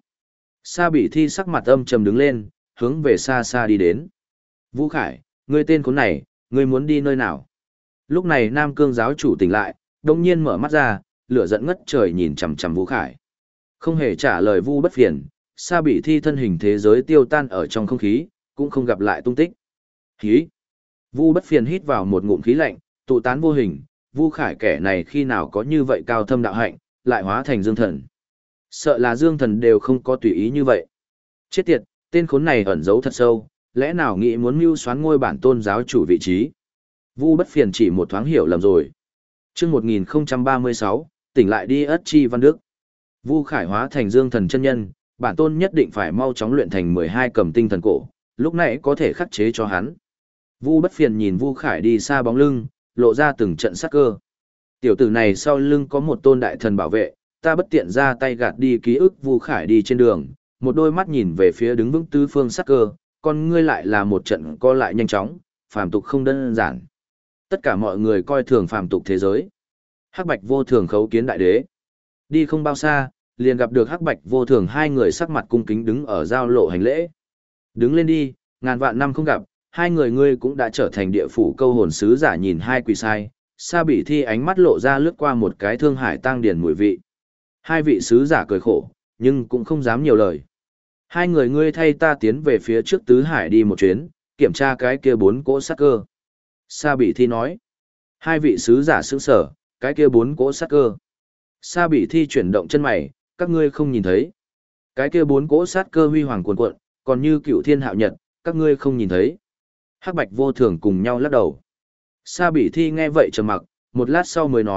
Sa Bỉ Thi sắc mặt âm trầm đứng lên, hướng về xa xa đi đến. Vũ Khải, ngươi tên khốn này, ngươi muốn đi nơi nào? Lúc này Nam Cương giáo chủ tỉnh lại, đồng nhiên mở mắt ra, lửa giận ngất trời nhìn chằm chằm Vũ Khải. Không hề trả lời Vu Bất Phiền, Sa Bỉ Thi thân hình thế giới tiêu tan ở trong không khí, cũng không gặp lại tung tích. Khí. Vu Bất Phiền hít vào một ngụm khí lạnh, tụ tán vô hình, Vu Khải kẻ này khi nào có như vậy cao thâm đạo hạnh, lại hóa thành dương thần. Sợ là dương thần đều không có tùy ý như vậy. Chết tiệt, tên khốn này ẩn giấu thật sâu, lẽ nào nghĩ muốn mưu soán ngôi bản tôn giáo chủ vị trí. Vu Bất Phiền chỉ một thoáng hiểu lầm rồi. Chương một nghìn không trăm ba mươi sáu, tỉnh lại đi Ất Chi Văn Đức. Vu Khải hóa thành dương thần chân nhân, bản tôn nhất định phải mau chóng luyện thành mười hai cầm tinh thần cổ, lúc này có thể khắc chế cho hắn. Vu Bất Phiền nhìn Vu Khải đi xa bóng lưng, lộ ra từng trận sắc cơ. Tiểu tử này sau lưng có một tôn đại thần bảo vệ, ta bất tiện ra tay gạt đi ký ức. Vu Khải đi trên đường, một đôi mắt nhìn về phía đứng vững tứ phương sắc cơ, con ngươi lại là một trận co lại nhanh chóng, phàm tục không đơn giản. Tất cả mọi người coi thường phàm tục thế giới. Hắc Bạch Vô Thường khấu kiến đại đế. Đi không bao xa, liền gặp được Hắc Bạch Vô Thường hai người sắc mặt cung kính đứng ở giao lộ hành lễ. Đứng lên đi, ngàn vạn năm không gặp, hai người ngươi cũng đã trở thành địa phủ câu hồn sứ giả. Nhìn hai quỷ sai, Sa Bỉ Thi ánh mắt lộ ra lướt qua một cái thương hải tăng điển mùi vị. Hai vị sứ giả cười khổ, nhưng cũng không dám nhiều lời. Hai người ngươi thay ta tiến về phía trước tứ hải đi một chuyến, kiểm tra cái kia bốn cỗ sát cơ. Sa Bỉ Thi nói. Hai vị sứ giả sững sở, cái kia bốn cỗ sát cơ. Sa Bỉ Thi chuyển động chân mày, các ngươi không nhìn thấy. Cái kia bốn cỗ sát cơ huy hoàng cuồn cuộn, còn như cựu thiên hạo nhật, các ngươi không nhìn thấy. Hắc Bạch Vô Thường cùng nhau lắc đầu. Sa Bỉ Thi nghe vậy trầm mặc, một lát sau mới nói,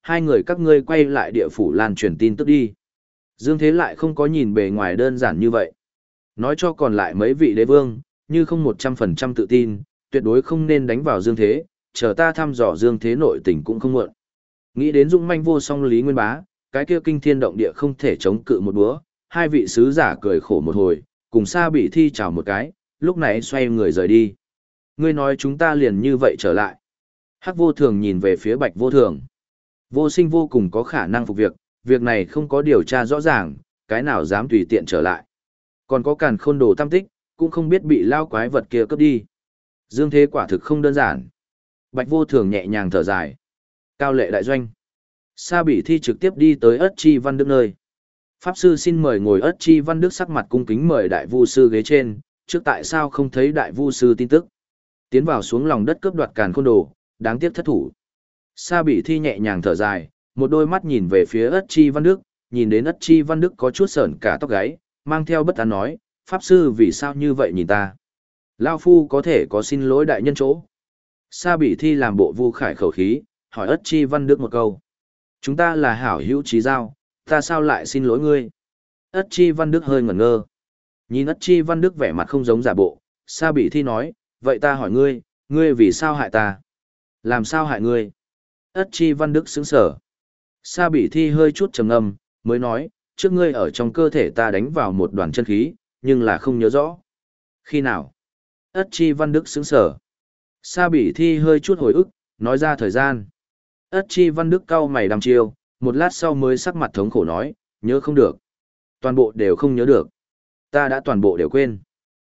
hai người các ngươi quay lại địa phủ lan truyền tin tức đi. Dương Thế lại không có nhìn bề ngoài đơn giản như vậy. Nói cho còn lại mấy vị đế vương, như không một trăm phần trăm tự tin, tuyệt đối không nên đánh vào Dương Thế, chờ ta thăm dò Dương Thế nội tình cũng không muộn. Nghĩ đến dũng manh vô song Lý Nguyên Bá, cái kia kinh thiên động địa không thể chống cự một búa, hai vị sứ giả cười khổ một hồi, cùng Sa Bị Thi chào một cái, lúc này xoay người rời đi. Ngươi nói chúng ta liền như vậy trở lại. Hắc Vô Thường nhìn về phía Bạch Vô Thường. Vô Sinh vô cùng có khả năng phục việc, việc này không có điều tra rõ ràng, cái nào dám tùy tiện trở lại. Còn có Càn Khôn Đồ tam tích, cũng không biết bị lao quái vật kia cướp đi. Dương Thế quả thực không đơn giản. Bạch Vô Thường nhẹ nhàng thở dài. Cao lệ đại doanh. Sa Bị Thi trực tiếp đi tới Ất Chi Văn Đức nơi. Pháp sư xin mời ngồi. Ất Chi Văn Đức sắc mặt cung kính mời đại vu sư ghế trên, trước tại sao không thấy đại vu sư tin tức. Tiến vào xuống lòng đất cướp đoạt Càn Khôn Đồ, đáng tiếc thất thủ. Sa Bị Thi nhẹ nhàng thở dài, một đôi mắt nhìn về phía Ất Chi Văn Đức, nhìn đến Ất Chi Văn Đức có chút sởn cả tóc gáy, mang theo bất an nói, Pháp sư vì sao như vậy nhìn ta? Lao phu có thể có xin lỗi đại nhân chỗ. Sa Bị Thi làm bộ vu khải khẩu khí, hỏi Ất Chi Văn Đức một câu. Chúng ta là hảo hữu trí giao, ta sao lại xin lỗi ngươi? Ất Chi Văn Đức hơi ngẩn ngơ. Nhìn Ất Chi Văn Đức vẻ mặt không giống giả bộ, Sa Bị Thi nói, vậy ta hỏi ngươi, ngươi vì sao hại ta? Làm sao hại ngươi? Ất Chi Văn Đức sững sờ. Sa Bị Thi hơi chút trầm ngâm, mới nói, trước ngươi ở trong cơ thể ta đánh vào một đoàn chân khí, nhưng là không nhớ rõ. Khi nào? Ất Chi Văn Đức sững sờ. Sa Bị Thi hơi chút hồi ức, nói ra thời gian. Ất Chi Văn Đức cau mày đăm chiêu, một lát sau mới sắc mặt thống khổ nói, nhớ không được. Toàn bộ đều không nhớ được. Ta đã toàn bộ đều quên.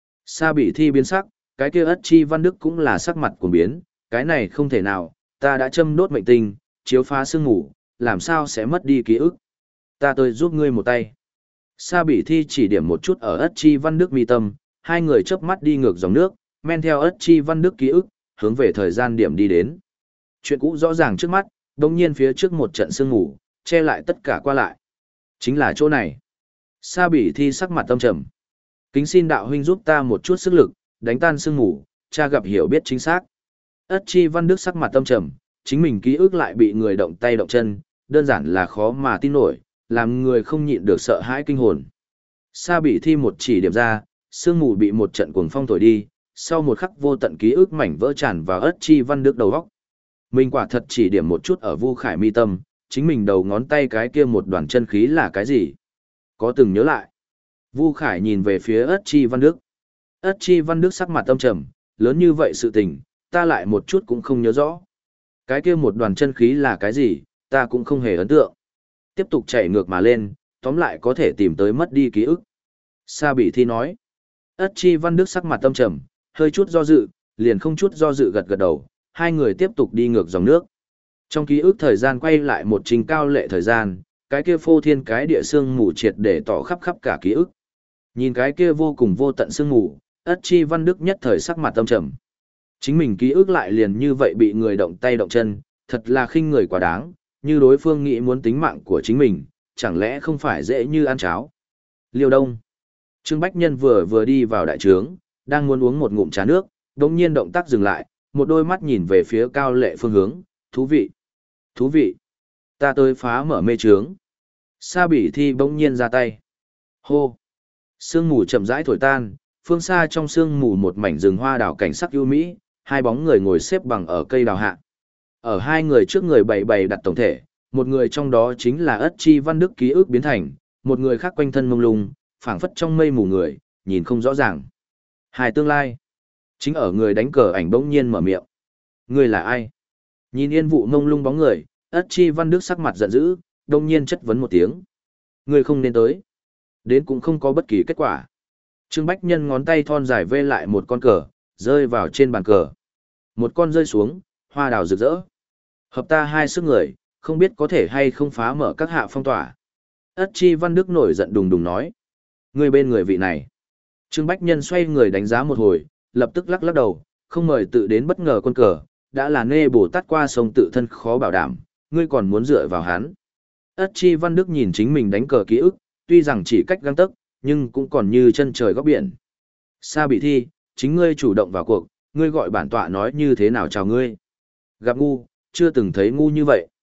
Sa Bị Thi biến sắc, cái kia Ất Chi Văn Đức cũng là sắc mặt cuồng biến, cái này không thể nào, ta đã châm đốt mệnh tinh, chiếu phá sương ngủ, làm sao sẽ mất đi ký ức. Ta tới giúp ngươi một tay. Sa Bị Thi chỉ điểm một chút ở Ất Chi Văn Đức mi tâm, hai người chớp mắt đi ngược dòng nước, men theo Ất Chi Văn Đức ký ức, hướng về thời gian điểm đi đến. Chuyện cũ rõ ràng trước mắt, đồng nhiên phía trước một trận sương ngủ, che lại tất cả qua lại. Chính là chỗ này. Sa Bị Thi sắc mặt tâm trầm. Kính xin đạo huynh giúp ta một chút sức lực, đánh tan sương ngủ, cha gặp hiểu biết chính xác. Ất Chi Văn Đức sắc mặt tâm trầm, chính mình ký ức lại bị người động tay động chân, đơn giản là khó mà tin nổi, làm người không nhịn được sợ hãi kinh hồn. Sa Bị Thi một chỉ điểm ra, sương mù bị một trận cuồng phong thổi đi, sau một khắc vô tận ký ức mảnh vỡ tràn vào Ất Chi Văn Đức đầu óc. Mình quả thật chỉ điểm một chút ở Vu Khải mi tâm, chính mình đầu ngón tay cái kia một đoàn chân khí là cái gì? Có từng nhớ lại? Vu Khải nhìn về phía Ất Chi Văn Đức. Ất Chi Văn Đức sắc mặt âm trầm, lớn như vậy sự tình, ta lại một chút cũng không nhớ rõ. Cái kia một đoàn chân khí là cái gì, ta cũng không hề ấn tượng. Tiếp tục chạy ngược mà lên, tóm lại có thể tìm tới mất đi ký ức. Sa Bị Thi nói. Ất Chi Văn Đức sắc mặt tâm trầm, hơi chút do dự, liền không chút do dự gật gật đầu, hai người tiếp tục đi ngược dòng nước. Trong ký ức thời gian quay lại một trình cao lệ thời gian, cái kia phô thiên cái địa sương mù triệt để tỏ khắp khắp cả ký ức. Nhìn cái kia vô cùng vô tận sương mù, Ất Chi Văn Đức nhất thời sắc mặt tâm trầm. Chính mình ký ức lại liền như vậy bị người động tay động chân, thật là khinh người quá đáng, như đối phương nghĩ muốn tính mạng của chính mình, chẳng lẽ không phải dễ như ăn cháo. Liêu Đông. Trương Bách Nhân vừa vừa đi vào đại trướng, đang muốn uống một ngụm trà nước, đột nhiên động tác dừng lại, một đôi mắt nhìn về phía Cao Lệ phương hướng, thú vị. Thú vị. Ta tới phá mở mê trướng. Sa Bị Thi bỗng nhiên ra tay. Hô. Sương mù chậm rãi thổi tan, phương xa trong sương mù một mảnh rừng hoa đào cảnh sắc ưu mỹ, hai bóng người ngồi xếp bằng ở cây đào hạ. Ở hai người trước người bày bày đặt tổng thể, một người trong đó chính là Ất Chi Văn Đức ký ức biến thành, một người khác quanh thân mông lung, phảng phất trong mây mù người, nhìn không rõ ràng. Hai tương lai. Chính ở người đánh cờ ảnh bỗng nhiên mở miệng. Người là ai? Nhìn yên vụ mông lung bóng người, Ất Chi Văn Đức sắc mặt giận dữ, đông nhiên chất vấn một tiếng. Người không nên tới. Đến cũng không có bất kỳ kết quả. Trương Bách Nhân ngón tay thon dài vê lại một con cờ, rơi vào trên bàn cờ. Một con rơi xuống, hoa đào rực rỡ. Hợp ta hai sức người, không biết có thể hay không phá mở các hạ phong tỏa. Ất Chi Văn Đức nổi giận đùng đùng nói. Người bên người vị này. Trương Bách Nhân xoay người đánh giá một hồi, lập tức lắc lắc đầu, không mời tự đến bất ngờ quân cờ, đã là nê Bồ Tát qua sông tự thân khó bảo đảm, ngươi còn muốn dựa vào hắn. Ất Chi Văn Đức nhìn chính mình đánh cờ ký ức, tuy rằng chỉ cách găng tấc, nhưng cũng còn như chân trời góc biển. Sa Bị Thi, chính ngươi chủ động vào cuộc, ngươi gọi bản tọa nói như thế nào chào ngươi. Gặp ngu, chưa từng thấy ngu như vậy.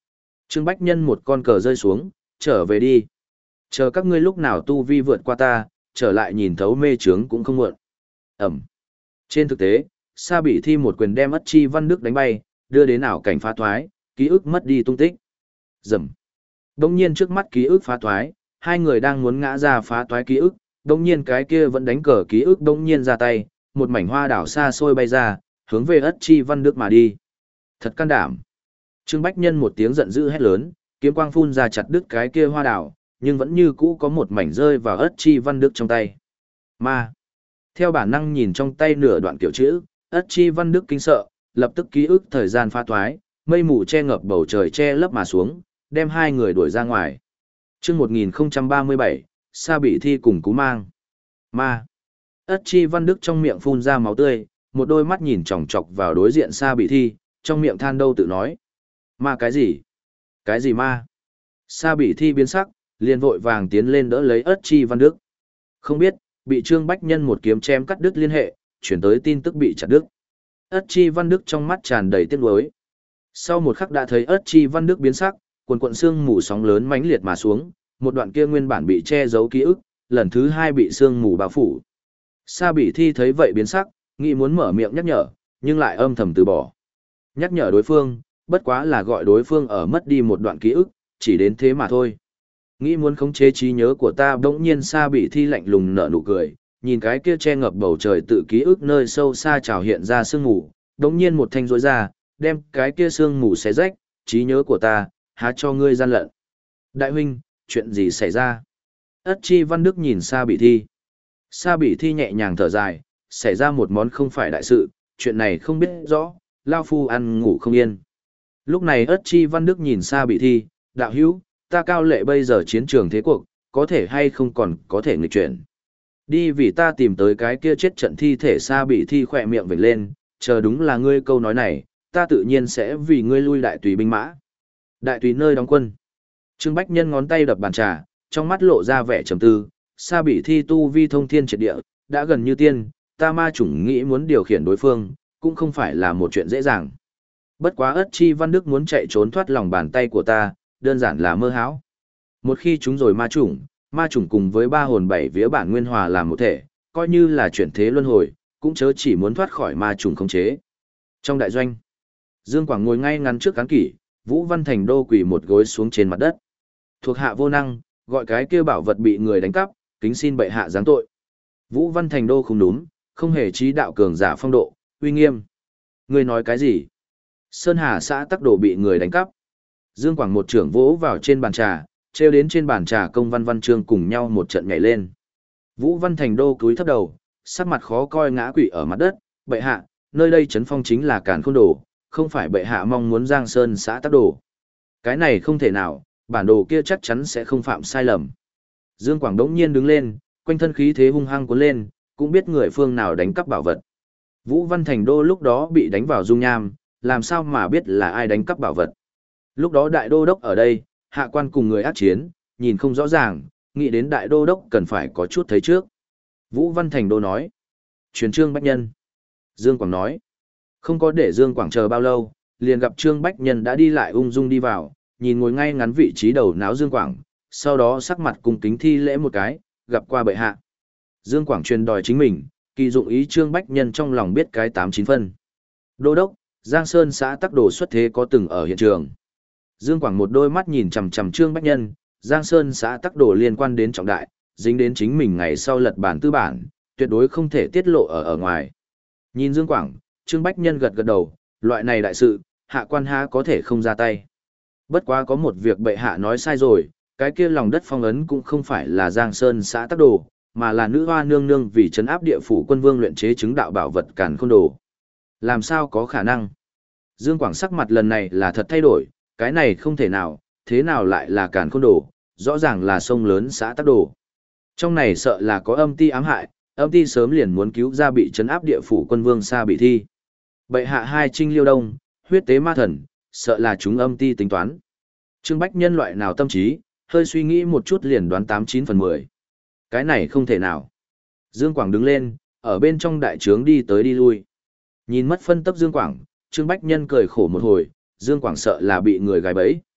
Trương Bách Nhân một con cờ rơi xuống, trở về đi. Chờ các ngươi lúc nào tu vi vượt qua ta, trở lại nhìn thấu mê trướng cũng không muộn. Ẩm. Trên thực tế, Sa Bị Thi một quyền đem Ất Chi Văn Đức đánh bay, đưa đến ảo cảnh phá thoái, ký ức mất đi tung tích. Rầm. Đông nhiên trước mắt ký ức phá thoái, hai người đang muốn ngã ra phá thoái ký ức, đông nhiên cái kia vẫn đánh cờ ký ức đông nhiên ra tay, một mảnh hoa đảo xa xôi bay ra, hướng về Ất Chi Văn Đức mà đi. Thật can đảm. Trương Bách Nhân một tiếng giận dữ hét lớn, kiếm quang phun ra chặt đứt cái kia hoa đảo, nhưng vẫn như cũ có một mảnh rơi vào Ất Chi Văn Đức trong tay. Ma. Theo bản năng nhìn trong tay nửa đoạn kiểu chữ, Ất Chi Văn Đức kinh sợ, lập tức ký ức thời gian pha thoái, mây mù che ngập bầu trời che lấp mà xuống, đem hai người đuổi ra ngoài. Chương một nghìn không trăm ba mươi bảy, Sa Bị Thi cùng Cú Mang. Ma. Ất Chi Văn Đức trong miệng phun ra máu tươi, một đôi mắt nhìn chòng chọc vào đối diện Sa Bị Thi, trong miệng than đâu tự nói. Ma cái gì? Cái gì ma? Sa Bị Thi biến sắc, liền vội vàng tiến lên đỡ lấy Ất Chi Văn Đức. Không biết, bị Trương Bách Nhân một kiếm chém cắt đứt liên hệ, chuyển tới tin tức bị chặt đứt. Ất Chi Văn Đức trong mắt tràn đầy tiếc nuối. Sau một khắc đã thấy Ất Chi Văn Đức biến sắc, quần quần xương mù sóng lớn mãnh liệt mà xuống, một đoạn kia nguyên bản bị che giấu ký ức, lần thứ hai bị sương mù bao phủ. Sa Bị Thi thấy vậy biến sắc, nghĩ muốn mở miệng nhắc nhở, nhưng lại âm thầm từ bỏ. Nhắc nhở đối phương, bất quá là gọi đối phương ở mất đi một đoạn ký ức, chỉ đến thế mà thôi. Nghĩ muốn khống chế trí nhớ của ta, bỗng nhiên Sa Bị Thi lạnh lùng nở nụ cười, nhìn cái kia che ngập bầu trời tự ký ức nơi sâu xa trào hiện ra sương mù, bỗng nhiên một thanh rối ra, đem cái kia sương mù xé rách, trí nhớ của ta, há cho ngươi gian lận. Đại huynh, chuyện gì xảy ra? Ất Chi Văn Đức nhìn Sa Bị Thi. Sa Bị Thi nhẹ nhàng thở dài, xảy ra một món không phải đại sự, chuyện này không biết rõ, lao phu ăn ngủ không yên. Lúc này Ất Chi Văn Đức nhìn Sa Bị Thi, đạo hữu, ta cao lệ bây giờ chiến trường thế cuộc, có thể hay không còn có thể nghịch chuyển. Đi vì ta tìm tới cái kia chết trận thi thể Sa Bị Thi khỏe miệng vểnh lên, chờ đúng là ngươi câu nói này, ta tự nhiên sẽ vì ngươi lui đại tùy binh mã. Đại tùy nơi đóng quân. Trương Bách Nhân ngón tay đập bàn trà, trong mắt lộ ra vẻ trầm tư, Sa Bị Thi tu vi thông thiên triệt địa, đã gần như tiên, ta ma chủng nghĩ muốn điều khiển đối phương, cũng không phải là một chuyện dễ dàng. Bất quá Ất Chi Văn Đức muốn chạy trốn thoát lòng bàn tay của ta, đơn giản là mơ hão. Một khi chúng rồi ma chủng, ma chủng cùng với ba hồn bảy vía bản nguyên hòa làm một thể, coi như là chuyển thế luân hồi, cũng chớ chỉ muốn thoát khỏi ma chủng khống chế. Trong đại doanh, Dương Quảng ngồi ngay ngắn trước cán kỷ, Vũ Văn Thành Đô quỳ một gối xuống trên mặt đất. Thuộc hạ vô năng, gọi cái kia bảo vật bị người đánh cắp, kính xin bệ hạ giáng tội. Vũ Văn Thành Đô không đúng, không hề trí đạo cường giả phong độ, uy nghiêm. Ngươi nói cái gì? Sơn Hà xã tắc đồ bị người đánh cắp. Dương Quảng một trưởng vỗ vào trên bàn trà, treo đến trên bàn trà công văn văn chương cùng nhau một trận nhảy lên. Vũ Văn Thành Đô cúi thấp đầu, sắc mặt khó coi ngã quỵ ở mặt đất, bệ hạ, nơi đây trấn phong chính là Càn Khôn Đồ, không phải bệ hạ mong muốn Giang Sơn xã tắc đồ. Cái này không thể nào, bản đồ kia chắc chắn sẽ không phạm sai lầm. Dương Quảng đống nhiên đứng lên, quanh thân khí thế hung hăng cuốn lên, cũng biết người phương nào đánh cắp bảo vật. Vũ Văn Thành Đô lúc đó bị đánh vào dung nham, làm sao mà biết là ai đánh cắp bảo vật. Lúc đó đại đô đốc ở đây, hạ quan cùng người ác chiến, nhìn không rõ ràng, nghĩ đến đại đô đốc cần phải có chút thấy trước. Vũ Văn Thành Đô nói. Truyền Trương Bách Nhân. Dương Quảng nói. Không có để Dương Quảng chờ bao lâu, liền gặp Trương Bách Nhân đã đi lại ung dung đi vào, nhìn ngồi ngay ngắn vị trí đầu náo Dương Quảng, sau đó sắc mặt cung kính thi lễ một cái, gặp qua bệ hạ. Dương Quảng truyền đòi chính mình, kỳ dụng ý Trương Bách Nhân trong lòng biết cái tám chín phân. Đô đốc, Giang Sơn xã tắc đồ xuất thế có từng ở hiện trường. Dương Quảng một đôi mắt nhìn chằm chằm Trương Bách Nhân, Giang Sơn xã tắc đồ liên quan đến trọng đại, dính đến chính mình ngày sau lật bản tư bản, tuyệt đối không thể tiết lộ ở ở ngoài. Nhìn Dương Quảng, Trương Bách Nhân gật gật đầu, loại này đại sự, hạ quan há có thể không ra tay. Bất quá có một việc bệ hạ nói sai rồi, cái kia lòng đất phong ấn cũng không phải là Giang Sơn xã tắc đồ, mà là nữ hoa nương nương vì trấn áp địa phủ quân vương luyện chế chứng đạo bảo vật Càn Khôn Đồ. Làm sao có khả năng? Dương Quảng sắc mặt lần này là thật thay đổi, cái này không thể nào, thế nào lại là Càn Khôn Đồ, rõ ràng là sông lớn xã tắc đồ. Trong này sợ là có âm ti ám hại, âm ti sớm liền muốn cứu ra bị trấn áp địa phủ quân vương Sa Bị Thi. Bệ hạ hai trinh liêu đông, huyết tế ma thần, sợ là chúng âm ti tính toán. Trương Bách Nhân loại nào tâm trí, hơi suy nghĩ một chút liền đoán tám chín phần mười. Cái này không thể nào. Dương Quảng đứng lên, ở bên trong đại trướng đi tới đi lui. Nhìn mất phân tấp Dương Quảng, Trương Bách Nhân cười khổ một hồi, Dương Quảng sợ là bị người gài bẫy.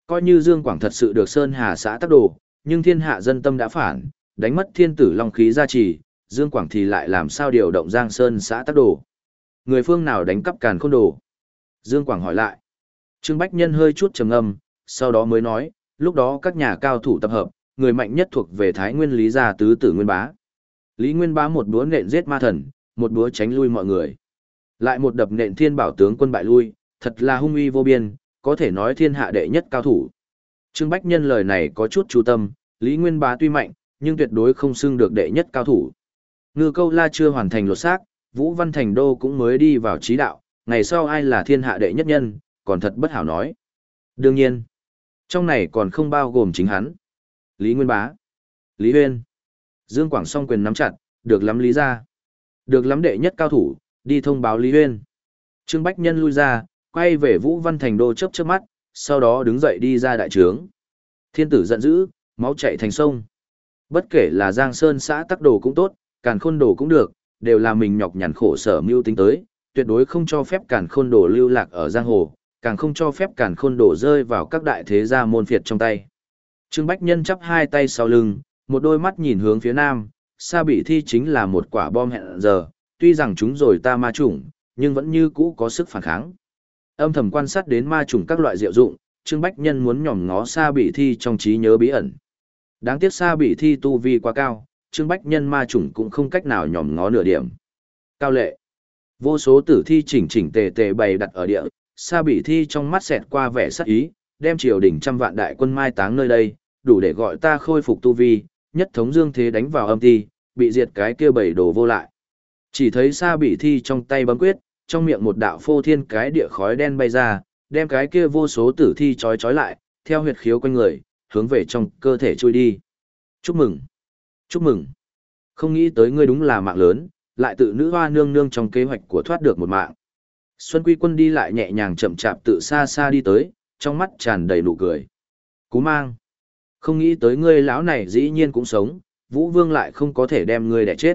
Coi như Dương Quảng thật sự được Sơn Hà xã tác đồ, nhưng thiên hạ dân tâm đã phản, đánh mất thiên tử long khí gia trì, Dương Quảng thì lại làm sao điều động Giang Sơn xã tác đồ. Người phương nào đánh cắp Càn Khôn Đồ? Dương Quảng hỏi lại. Trương Bách Nhân hơi chút trầm ngâm, sau đó mới nói, lúc đó các nhà cao thủ tập hợp, người mạnh nhất thuộc về Thái Nguyên Lý gia tứ tử Nguyên Bá. Lý Nguyên Bá một búa nện giết ma thần, một búa tránh lui mọi người. Lại một đập nện thiên bảo tướng quân bại lui, thật là hung uy vô biên, có thể nói thiên hạ đệ nhất cao thủ. Trương Bách Nhân lời này có chút chú tâm, Lý Nguyên Bá tuy mạnh, nhưng tuyệt đối không xưng được đệ nhất cao thủ. Ngư Câu La chưa hoàn thành lột xác, Vũ Văn Thành Đô cũng mới đi vào trí đạo, ngày sau ai là thiên hạ đệ nhất nhân, còn thật bất hảo nói. Đương nhiên, trong này còn không bao gồm chính hắn. Lý Nguyên Bá, Lý Huyên, Dương Quảng song quyền nắm chặt, được lắm Lý ra. Được lắm đệ nhất cao thủ, đi thông báo Lý Huyên. Trương Bách Nhân lui ra, quay về Vũ Văn Thành Đô chớp chớp mắt, sau đó đứng dậy đi ra đại trướng. Thiên tử giận dữ, máu chảy thành sông. Bất kể là Giang Sơn xã tắc đồ cũng tốt, Càn Khôn Đồ cũng được, đều là mình nhọc nhằn khổ sở mưu tính tới, tuyệt đối không cho phép Càn Khôn Đồ lưu lạc ở giang hồ, càng không cho phép Càn Khôn Đồ rơi vào các đại thế gia môn phiệt trong tay. Trương Bách Nhân chắp hai tay sau lưng, một đôi mắt nhìn hướng phía nam, Sa Bỉ Thi chính là một quả bom hẹn giờ, tuy rằng chúng rồi ta ma chủng, nhưng vẫn như cũ có sức phản kháng. Âm thầm quan sát đến ma chủng các loại diệu dụng, Trương Bách Nhân muốn nhòm ngó Sa Bỉ Thi trong trí nhớ bí ẩn. Đáng tiếc Sa Bỉ Thi tu vi quá cao, Trương Bách Nhân ma chủng cũng không cách nào nhòm ngó nửa điểm. Cao lệ. Vô số tử thi chỉnh chỉnh tề tề bày đặt ở địa, Sa Bỉ Thi trong mắt xẹt qua vẻ sắc ý, đem triều đình trăm vạn đại quân mai táng nơi đây, đủ để gọi ta khôi phục tu vi, nhất thống dương thế đánh vào âm ti, bị diệt cái kia bảy đồ vô lại. Chỉ thấy Sa Bỉ Thi trong tay bấm quyết, trong miệng một đạo phô thiên cái địa khói đen bay ra, đem cái kia vô số tử thi trói trói lại, theo huyệt khiếu quanh người, hướng về trong cơ thể trôi đi. Chúc mừng! Chúc mừng! Không nghĩ tới ngươi đúng là mạng lớn, lại tự nữ hoa nương nương trong kế hoạch của thoát được một mạng. Xuân Quy Quân đi lại nhẹ nhàng chậm chạp tự xa xa đi tới, trong mắt tràn đầy nụ cười. Cú mang! Không nghĩ tới ngươi lão này dĩ nhiên cũng sống, Vũ Vương lại không có thể đem ngươi đẻ chết.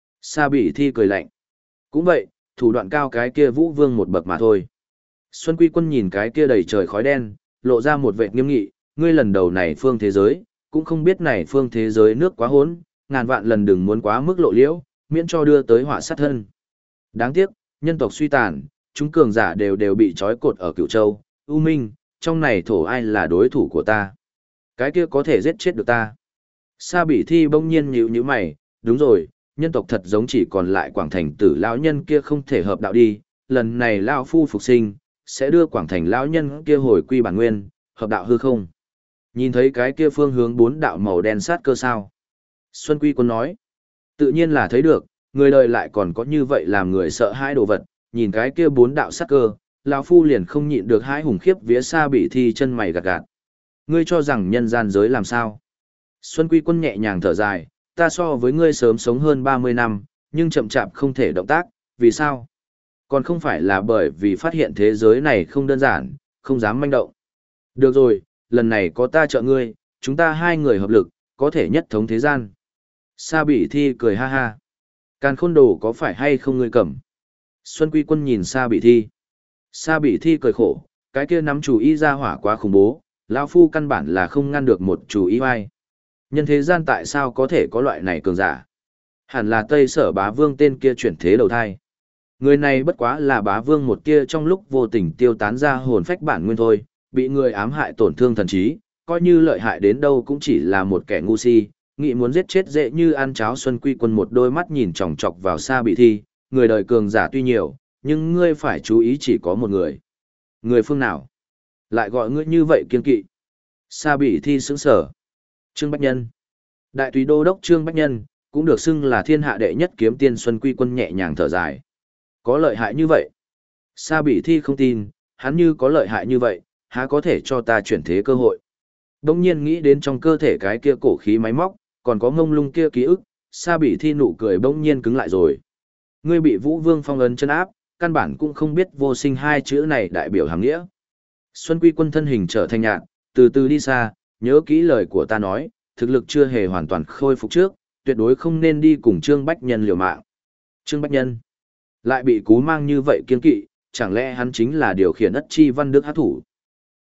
Sa Bỉ Thi cười lạnh. Cũng vậy, thủ đoạn cao cái kia Vũ Vương một bậc mà thôi. Xuân Quy Quân nhìn cái kia đầy trời khói đen, lộ ra một vẻ nghiêm nghị, ngươi lần đầu này phương thế giới, cũng không biết này phương thế giới nước quá hỗn, ngàn vạn lần đừng muốn quá mức lộ liễu, miễn cho đưa tới họa sát thân. Đáng tiếc, nhân tộc suy tàn, chúng cường giả đều đều bị trói cột ở Cửu Châu, U Minh, trong này thổ ai là đối thủ của ta. Cái kia có thể giết chết được ta. Sa Bỉ Thi bỗng nhiên nhíu nhíu mày, đúng rồi, nhân tộc thật giống chỉ còn lại Quảng Thành tử lão nhân kia không thể hợp đạo đi, lần này lão phu phục sinh, sẽ đưa Quảng Thành lão nhân kia hồi quy bản nguyên, hợp đạo hư không. Nhìn thấy cái kia phương hướng bốn đạo màu đen sát cơ sao? Xuân Quy Quân nói, tự nhiên là thấy được, người đời lại còn có như vậy làm người sợ hãi đồ vật, nhìn cái kia bốn đạo sát cơ, lão phu liền không nhịn được hãi hùng khiếp vía Sa Bỉ Thi chân mày gạt gạt. Ngươi cho rằng nhân gian giới làm sao? Xuân Quy Quân nhẹ nhàng thở dài, ta so với ngươi sớm sống hơn ba mươi năm, nhưng chậm chạp không thể động tác, vì sao? Còn không phải là bởi vì phát hiện thế giới này không đơn giản, không dám manh động. Được rồi, lần này có ta trợ ngươi, chúng ta hai người hợp lực, có thể nhất thống thế gian. Sa Bỉ Thi cười ha ha. Càn Khôn Đồ có phải hay không ngươi cầm? Xuân Quy Quân nhìn Sa Bỉ Thi. Sa Bỉ Thi cười khổ, cái kia nắm chủ ý ra hỏa quá khủng bố, lão phu căn bản là không ngăn được một chủ ý oai. Nhân thế gian tại sao có thể có loại này cường giả? Hẳn là Tây Sở Bá Vương tên kia chuyển thế đầu thai. Người này bất quá là Bá Vương một kia trong lúc vô tình tiêu tán ra hồn phách bản nguyên thôi, bị người ám hại tổn thương thần trí, coi như lợi hại đến đâu cũng chỉ là một kẻ ngu si, nghĩ muốn giết chết dễ như ăn cháo. Xuân Quy Quân một đôi mắt nhìn chòng chọc vào Sa Bỉ Thi, người đời cường giả tuy nhiều, nhưng ngươi phải chú ý chỉ có một người. Người phương nào? Lại gọi ngươi như vậy kiên kỵ. Sa Bỉ Thi sững sở. Trương Bách Nhân. Đại Tùy Đô Đốc Trương Bách Nhân, cũng được xưng là thiên hạ đệ nhất kiếm tiên. Xuân Quy Quân nhẹ nhàng thở dài. Có lợi hại như vậy? Sa Bỉ Thi không tin, hắn như có lợi hại như vậy, há có thể cho ta chuyển thế cơ hội. Đông nhiên nghĩ đến trong cơ thể cái kia cổ khí máy móc, còn có ngông lung kia ký ức, Sa Bỉ Thi nụ cười bỗng nhiên cứng lại rồi. Ngươi bị Vũ Vương phong ấn chân áp, căn bản cũng không biết vô sinh hai chữ này đại biểu hàm nghĩa. Xuân Quy Quân thân hình trở thành nhạt, từ từ đi xa, nhớ kỹ lời của ta nói, thực lực chưa hề hoàn toàn khôi phục trước, tuyệt đối không nên đi cùng Trương Bách Nhân liều mạng. Trương Bách Nhân lại bị cú mang như vậy kiên kỵ, chẳng lẽ hắn chính là điều khiển ất chi văn đức hát thủ?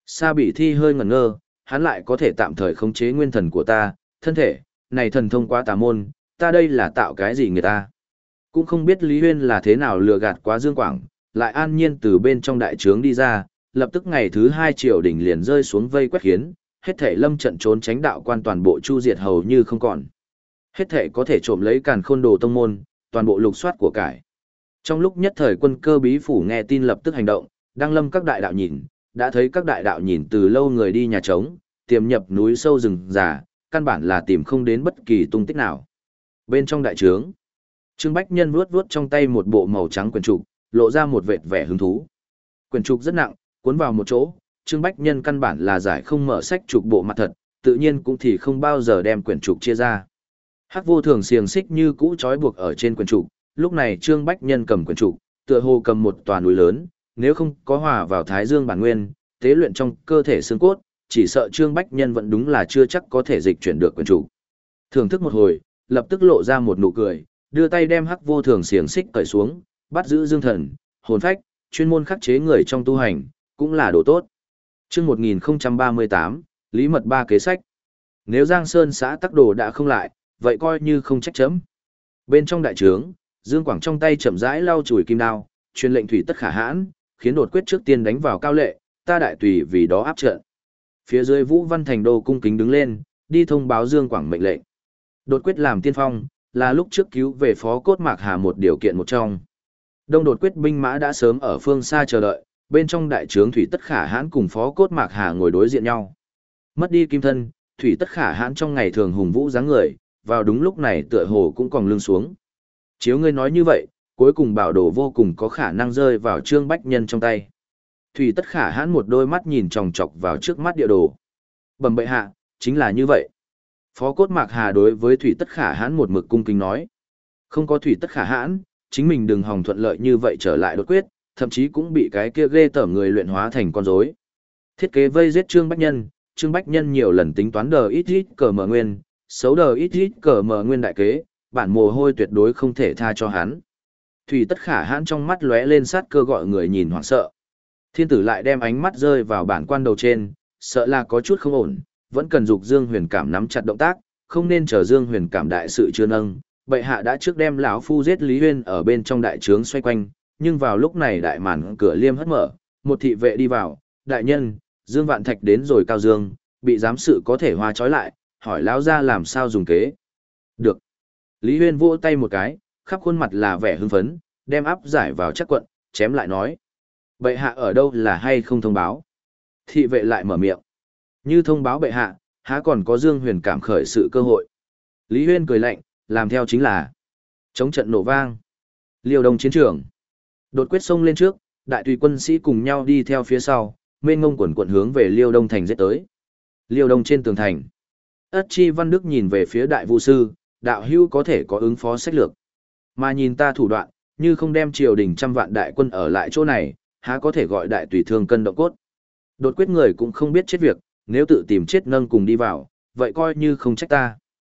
Sa Bỉ Thi hơi ngẩn ngơ, hắn lại có thể tạm thời khống chế nguyên thần của ta, thân thể, này thần thông quá tà môn, ta đây là tạo cái gì người ta. Cũng không biết Lý Huyên là thế nào lừa gạt quá Dương Quảng, lại an nhiên từ bên trong đại trướng đi ra, lập tức ngày thứ hai triều đỉnh liền rơi xuống vây quét khiến, hết thể lâm trận trốn tránh đạo quan toàn bộ chu diệt hầu như không còn. Hết thể có thể trộm lấy càn khôn đồ tông môn, toàn bộ lục soát của cải. Trong lúc nhất thời quân cơ bí phủ nghe tin lập tức hành động, đăng lâm các đại đạo nhìn, đã thấy các đại đạo nhìn từ lâu người đi nhà trống, tiềm nhập núi sâu rừng già, căn bản là tìm không đến bất kỳ tung tích nào. Bên trong đại trướng, Trương Bách Nhân vuốt vuốt trong tay một bộ màu trắng quyển trục, lộ ra một vệt vẻ hứng thú. Quyển trục rất nặng, cuốn vào một chỗ, Trương Bách Nhân căn bản là giải không mở sách trục bộ mặt thật, tự nhiên cũng thì không bao giờ đem quyển trục chia ra. Hắc Vô Thường xiềng xích như cũ trói buộc ở trên quyển trục, lúc này Trương Bách Nhân cầm quyển trục, tựa hồ cầm một tòa núi lớn, nếu không có hòa vào Thái Dương bản nguyên, tế luyện trong cơ thể xương cốt, chỉ sợ Trương Bách Nhân vẫn đúng là chưa chắc có thể dịch chuyển được quyển trục. Thưởng thức một hồi, lập tức lộ ra một nụ cười, đưa tay đem Hắc Vô Thường xiềng xích cởi xuống, bắt giữ dương thần, hồn phách, chuyên môn khắc chế người trong tu hành, cũng là đồ tốt. Chương một nghìn không trăm ba mươi tám, Lý Mật Ba kế sách. Nếu Giang Sơn xã tắc đồ đã không lại, vậy coi như không trách chấm. Bên trong đại trướng, Dương Quảng trong tay chậm rãi lau chùi kim đao, truyền lệnh thủy tất khả hãn, khiến đột quyết trước tiên đánh vào Cao Lệ, ta đại tùy vì đó áp trận. Phía dưới Vũ Văn Thành Đô cung kính đứng lên, đi thông báo Dương Quảng mệnh lệnh. Đột quyết làm tiên phong, là lúc trước cứu về Phó Cốt Mạc Hà một điều kiện một trong. Đông đột quyết binh mã đã sớm ở phương xa chờ đợi, bên trong đại trướng Thủy Tất Khả Hãn cùng Phó Cốt Mạc Hà ngồi đối diện nhau. Mất đi kim thân, Thủy Tất Khả Hãn trong ngày thường hùng vũ dáng người, vào đúng lúc này tựa hồ cũng còn lưng xuống. Chiếu ngươi nói như vậy, cuối cùng bảo đồ vô cùng có khả năng rơi vào Trương Bách Nhân trong tay. Thủy Tất Khả Hãn một đôi mắt nhìn chòng chọc vào trước mắt địa đồ. Bẩm bệ hạ, chính là như vậy. Phó Cốt Mạc Hà đối với Thủy Tất Khả Hãn một mực cung kính nói. Không có Thủy Tất Khả Hãn, chính mình đừng hòng thuận lợi như vậy trở lại đột quyết, thậm chí cũng bị cái kia ghê tởm người luyện hóa thành con rối. Thiết kế vây giết Trương Bách Nhân, Trương Bách Nhân nhiều lần tính toán đờ ít ít cờ mở nguyên, xấu đờ ít ít cờ mở nguyên đại kế, bản mồ hôi tuyệt đối không thể tha cho hắn. Thủy Tất Khả Hãn trong mắt lóe lên sát cơ gọi người nhìn hoảng sợ. Thiên tử lại đem ánh mắt rơi vào bản quan đầu trên, sợ là có chút không ổn, vẫn cần dục Dương Huyền Cảm nắm chặt động tác, không nên chờ Dương Huyền Cảm đại sự chưa nâng. Bệ hạ đã trước đem lão phu giết Lý Huyên ở bên trong đại trướng xoay quanh, nhưng vào lúc này đại màn cửa liêm hất mở, một thị vệ đi vào, đại nhân, Dương Vạn Thạch đến rồi Cao Dương, bị giám sự có thể hoa trói lại, hỏi lão ra làm sao dùng kế. Được. Lý Huyên vỗ tay một cái, khắp khuôn mặt là vẻ hưng phấn, đem áp giải vào chắc quận, chém lại nói. Bệ hạ ở đâu là hay không thông báo. Thị vệ lại mở miệng. Như thông báo bệ hạ, há còn có Dương Huyền Cảm khởi sự cơ hội. Lý Huyên cười lạnh, làm theo chính là chống trận nổ vang. Liêu Đông chiến trường. Đột quyết xông lên trước, đại tùy quân sĩ cùng nhau đi theo phía sau, mênh ngông quần quận hướng về Liêu Đông thành giết tới. Liêu Đông trên tường thành. Ất Chi Văn Đức nhìn về phía đại vũ sư, đạo hưu có thể có ứng phó sách lược. Mà nhìn ta thủ đoạn, như không đem triều đình trăm vạn đại quân ở lại chỗ này, há có thể gọi đại tùy thương cân động cốt. Đột quyết người cũng không biết chết việc, nếu tự tìm chết nâng cùng đi vào, vậy coi như không trách ta.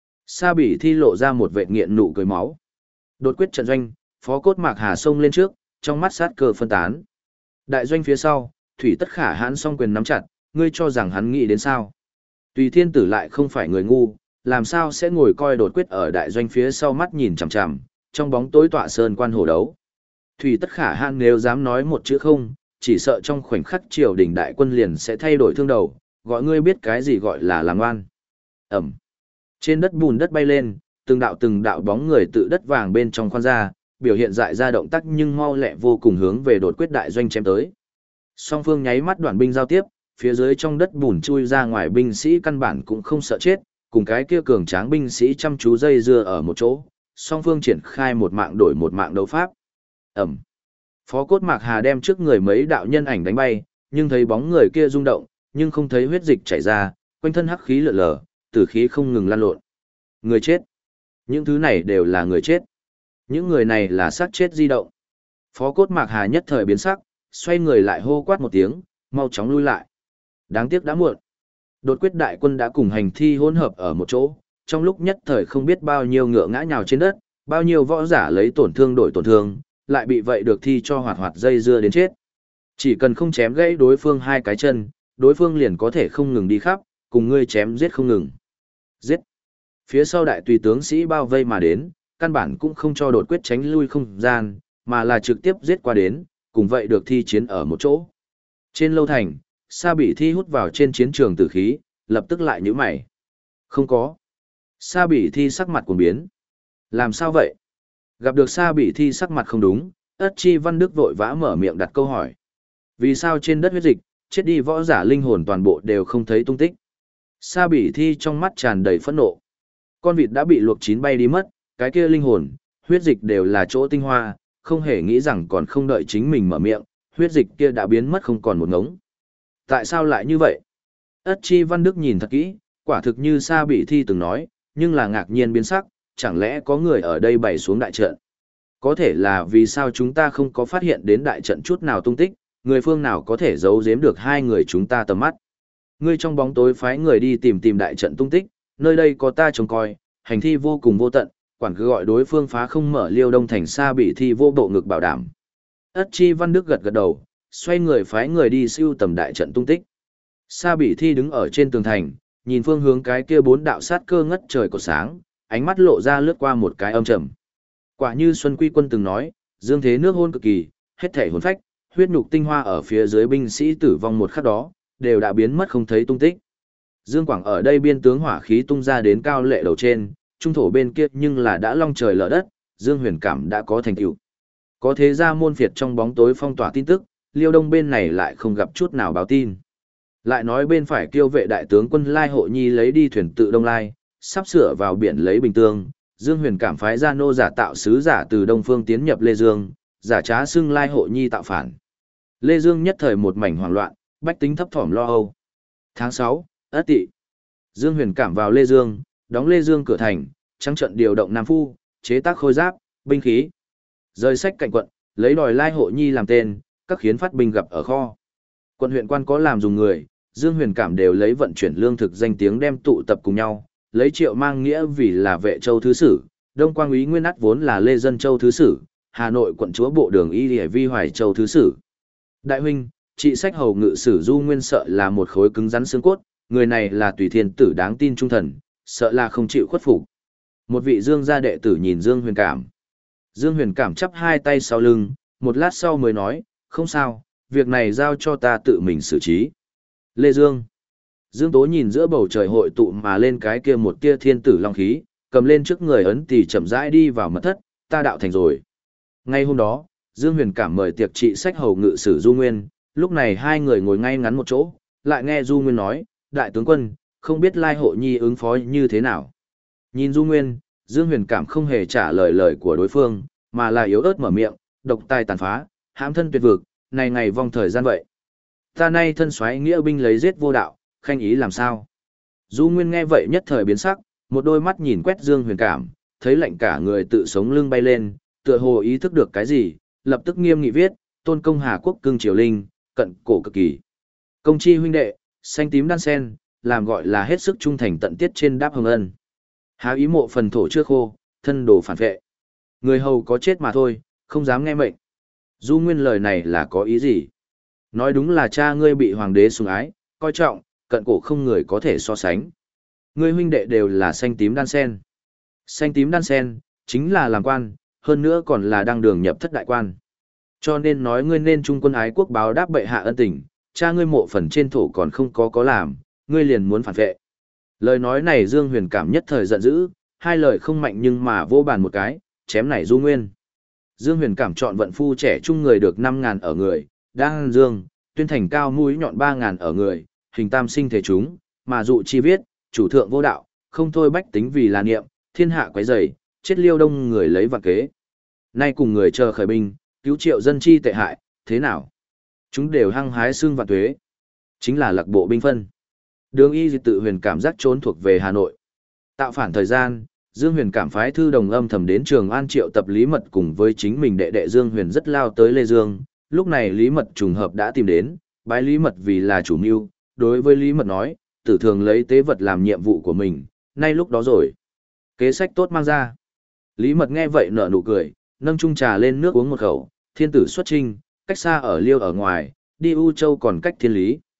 Sa Bỉ Thi lộ ra một vệt nghiện nụ cười máu. Đột quyết trận doanh, Phó Cốt Mạc Hà xông lên trước, trong mắt sát cơ phân tán. Đại doanh phía sau, Thủy Tất Khả Hãn song quyền nắm chặt, ngươi cho rằng hắn nghĩ đến sao? Tùy Thiên Tử lại không phải người ngu, làm sao sẽ ngồi coi đột quyết ở đại doanh phía sau mắt nhìn chằm chằm, trong bóng tối tọa sơn quan hổ đấu. Thủy Tất Khả Hãn nếu dám nói một chữ không, chỉ sợ trong khoảnh khắc triều đình đại quân liền sẽ thay đổi thương đầu, gọi ngươi biết cái gì gọi là làm oan. Ẩm. Trên đất bùn đất bay lên, từng đạo từng đạo bóng người tự đất vàng bên trong khoan ra, biểu hiện dại ra động tác nhưng mau lẹ vô cùng hướng về đột quyết đại doanh chém tới. Song phương nháy mắt đoàn binh giao tiếp, phía dưới trong đất bùn chui ra ngoài binh sĩ căn bản cũng không sợ chết, cùng cái kia cường tráng binh sĩ chăm chú dây dưa ở một chỗ, song phương triển khai một mạng đổi một mạng đấu pháp. Ẩm. Phó Cốt Mạc Hà đem trước người mấy đạo nhân ảnh đánh bay, nhưng thấy bóng người kia rung động, nhưng không thấy huyết dịch chảy ra, quanh thân hắc khí lượn lờ, tử khí không ngừng lan lộn. Người chết. Những thứ này đều là người chết. Những người này là xác chết di động. Phó Cốt Mạc Hà nhất thời biến sắc, xoay người lại hô quát một tiếng, mau chóng lui lại. Đáng tiếc đã muộn. Đột quyết đại quân đã cùng hành thi hỗn hợp ở một chỗ, trong lúc nhất thời không biết bao nhiêu ngựa ngã nhào trên đất, bao nhiêu võ giả lấy tổn thương đổi tổn thương, lại bị vậy được thi cho hoạt hoạt dây dưa đến chết. Chỉ cần không chém gãy đối phương hai cái chân, đối phương liền có thể không ngừng đi khắp, cùng ngươi chém giết không ngừng. Giết! Phía sau đại tùy tướng sĩ bao vây mà đến, căn bản cũng không cho đột quyết tránh lui không gian, mà là trực tiếp giết qua đến, cùng vậy được thi chiến ở một chỗ. Trên lâu thành, Sa Bỉ Thi hút vào trên chiến trường tử khí, lập tức lại nhíu mày. Không có. Sa Bỉ Thi sắc mặt cuồng biến. Làm sao vậy? Gặp được Sa Bỉ Thi sắc mặt không đúng, Ất Chi Văn Đức vội vã mở miệng đặt câu hỏi. Vì sao trên đất huyết dịch, chết đi võ giả linh hồn toàn bộ đều không thấy tung tích? Sa Bỉ Thi trong mắt tràn đầy phẫn nộ. Con vịt đã bị luộc chín bay đi mất, cái kia linh hồn, huyết dịch đều là chỗ tinh hoa, không hề nghĩ rằng còn không đợi chính mình mở miệng, huyết dịch kia đã biến mất không còn một ngống. Tại sao lại như vậy? Ất Chi Văn Đức nhìn thật kỹ, quả thực như Sa Bỉ Thi từng nói, nhưng là ngạc nhiên biến sắc, chẳng lẽ có người ở đây bày xuống đại trận? Có thể là vì sao chúng ta không có phát hiện đến đại trận chút nào tung tích, người phương nào có thể giấu giếm được hai người chúng ta tầm mắt? Ngươi trong bóng tối phái người đi tìm tìm đại trận tung tích, nơi đây có ta trông coi, hành thi vô cùng vô tận, quản cứ gọi đối phương phá không mở Liêu Đông thành Sa Bỉ Thi vô bộ ngực bảo đảm. Ất Chi Văn Đức gật gật đầu, xoay người phái người đi siêu tầm đại trận tung tích. Sa Bỉ Thi đứng ở trên tường thành, nhìn phương hướng cái kia bốn đạo sát cơ ngất trời của sáng, ánh mắt lộ ra lướt qua một cái âm trầm. Quả như Xuân Quy Quân từng nói, dương thế nước hôn cực kỳ, hết thể hồn phách, huyết nhục tinh hoa ở phía dưới binh sĩ tử vong một khắc đó, đều đã biến mất không thấy tung tích. Dương Quảng ở đây biên tướng hỏa khí tung ra đến cao lệ đầu trên, trung thổ bên kia nhưng là đã long trời lở đất, Dương Huyền Cảm đã có thành tựu. Có thế ra môn phiệt trong bóng tối phong tỏa tin tức, Liêu Đông bên này lại không gặp chút nào báo tin. Lại nói bên phải kiêu vệ đại tướng quân Lai Hộ Nhi lấy đi thuyền tự Đông Lai, sắp sửa vào biển lấy Bình Tương, Dương Huyền Cảm phái ra nô giả tạo sứ giả từ Đông Phương tiến nhập Lê Dương, giả trá xưng Lai Hộ Nhi tạo phản. Lê Dương nhất thời một mảnh hoảng loạn, bách tính thấp thỏm lo âu. Tháng sáu, Ất Tỵ. Dương Huyền Cảm vào Lê Dương, đóng Lê Dương cửa thành, trắng trận điều động Nam Phu, chế tác khôi giáp, binh khí. Rời sách cạnh quận, lấy đòi Lai Hộ Nhi làm tên, các khiến phát binh gặp ở kho. Quận huyện quan có làm dùng người, Dương Huyền Cảm đều lấy vận chuyển lương thực danh tiếng đem tụ tập cùng nhau, lấy Triệu Mang Nghĩa vì là vệ châu thứ sử, Đông Quang úy Nguyên Át vốn là Lê Dân Châu thứ sử, Hà Nội quận chúa bộ đường Y Lệ Vi Hoài Châu thứ sử. Đại huynh, trị sách hầu ngự sử Du Nguyên sợ là một khối cứng rắn xương cốt, người này là tùy thiên tử đáng tin trung thần, sợ là không chịu khuất phục. Một vị Dương gia đệ tử nhìn Dương Huyền Cảm. Dương Huyền Cảm chắp hai tay sau lưng, một lát sau mới nói, không sao, việc này giao cho ta tự mình xử trí. Lê Dương. Dương Tố nhìn giữa bầu trời hội tụ mà lên cái kia một tia thiên tử long khí, cầm lên trước người ấn tỷ chậm rãi đi vào mật thất, ta đạo thành rồi. Ngay hôm đó, Dương Huyền Cảm mời tiệc trị sách hầu ngự sử Du Nguyên, lúc này hai người ngồi ngay ngắn một chỗ, lại nghe Du Nguyên nói, đại tướng quân, không biết Lai Hộ Nhi ứng phó như thế nào. Nhìn Du Nguyên, Dương Huyền Cảm không hề trả lời lời của đối phương, mà là yếu ớt mở miệng, độc tài tàn phá, hãm thân tuyệt vực, này ngày vong thời gian vậy. Ta nay thân xoáy nghĩa binh lấy giết vô đạo, khanh ý làm sao? Du Nguyên nghe vậy nhất thời biến sắc, một đôi mắt nhìn quét Dương Huyền Cảm, thấy lạnh cả người tự sống lưng bay lên, tựa hồ ý thức được cái gì, lập tức nghiêm nghị viết, tôn công Hà Quốc cưng triều linh, cận cổ cực kỳ. Công chi huynh đệ, xanh tím đan sen, làm gọi là hết sức trung thành tận tiết trên đáp hồng ân. Há ý mộ phần thổ chưa khô, thân đồ phản vệ. Người hầu có chết mà thôi, không dám nghe mệnh. Du Nguyên lời này là có ý gì? Nói đúng là cha ngươi bị hoàng đế sủng ái, coi trọng, cận cổ không người có thể so sánh. Ngươi huynh đệ đều là xanh tím đan sen. Xanh tím đan sen, chính là làm quan, hơn nữa còn là đăng đường nhập thất đại quan. Cho nên nói ngươi nên trung quân ái quốc báo đáp bệ hạ ân tình, cha ngươi mộ phần trên thổ còn không có có làm, ngươi liền muốn phản vệ. Lời nói này Dương Huyền Cảm nhất thời giận dữ, hai lời không mạnh nhưng mà vô bàn một cái, chém này Du Nguyên. Dương Huyền Cảm chọn vận phu trẻ trung người được năm ngàn ở người, đang dương, tuyên thành cao mũi nhọn ba ngàn ở người, hình tam sinh thể chúng, mà dụ chi viết, chủ thượng vô đạo, không thôi bách tính vì là niệm, thiên hạ quấy rầy, chết Liêu Đông người lấy vạn kế. Nay cùng người chờ khởi binh, cứu triệu dân chi tệ hại, thế nào? Chúng đều hăng hái xương vạn tuế. Chính là lạc bộ binh phân. Đường Y Di tự Huyền Cảm giác trốn thuộc về Hà Nội. Tạo phản thời gian, Dương Huyền Cảm phái thư đồng âm thầm đến Trường An triệu tập Lý Mật cùng với chính mình đệ đệ Dương Huyền rất lao tới Lê Dương. Lúc này Lý Mật trùng hợp đã tìm đến, bái Lý Mật vì là chủ mưu. Đối với Lý Mật nói, tử thường lấy tế vật làm nhiệm vụ của mình, nay lúc đó rồi. Kế sách tốt mang ra. Lý Mật nghe vậy nở nụ cười, nâng chung trà lên nước uống một khẩu, thiên tử xuất trinh, cách xa ở Liêu ở ngoài, đi U Châu còn cách thiên lý.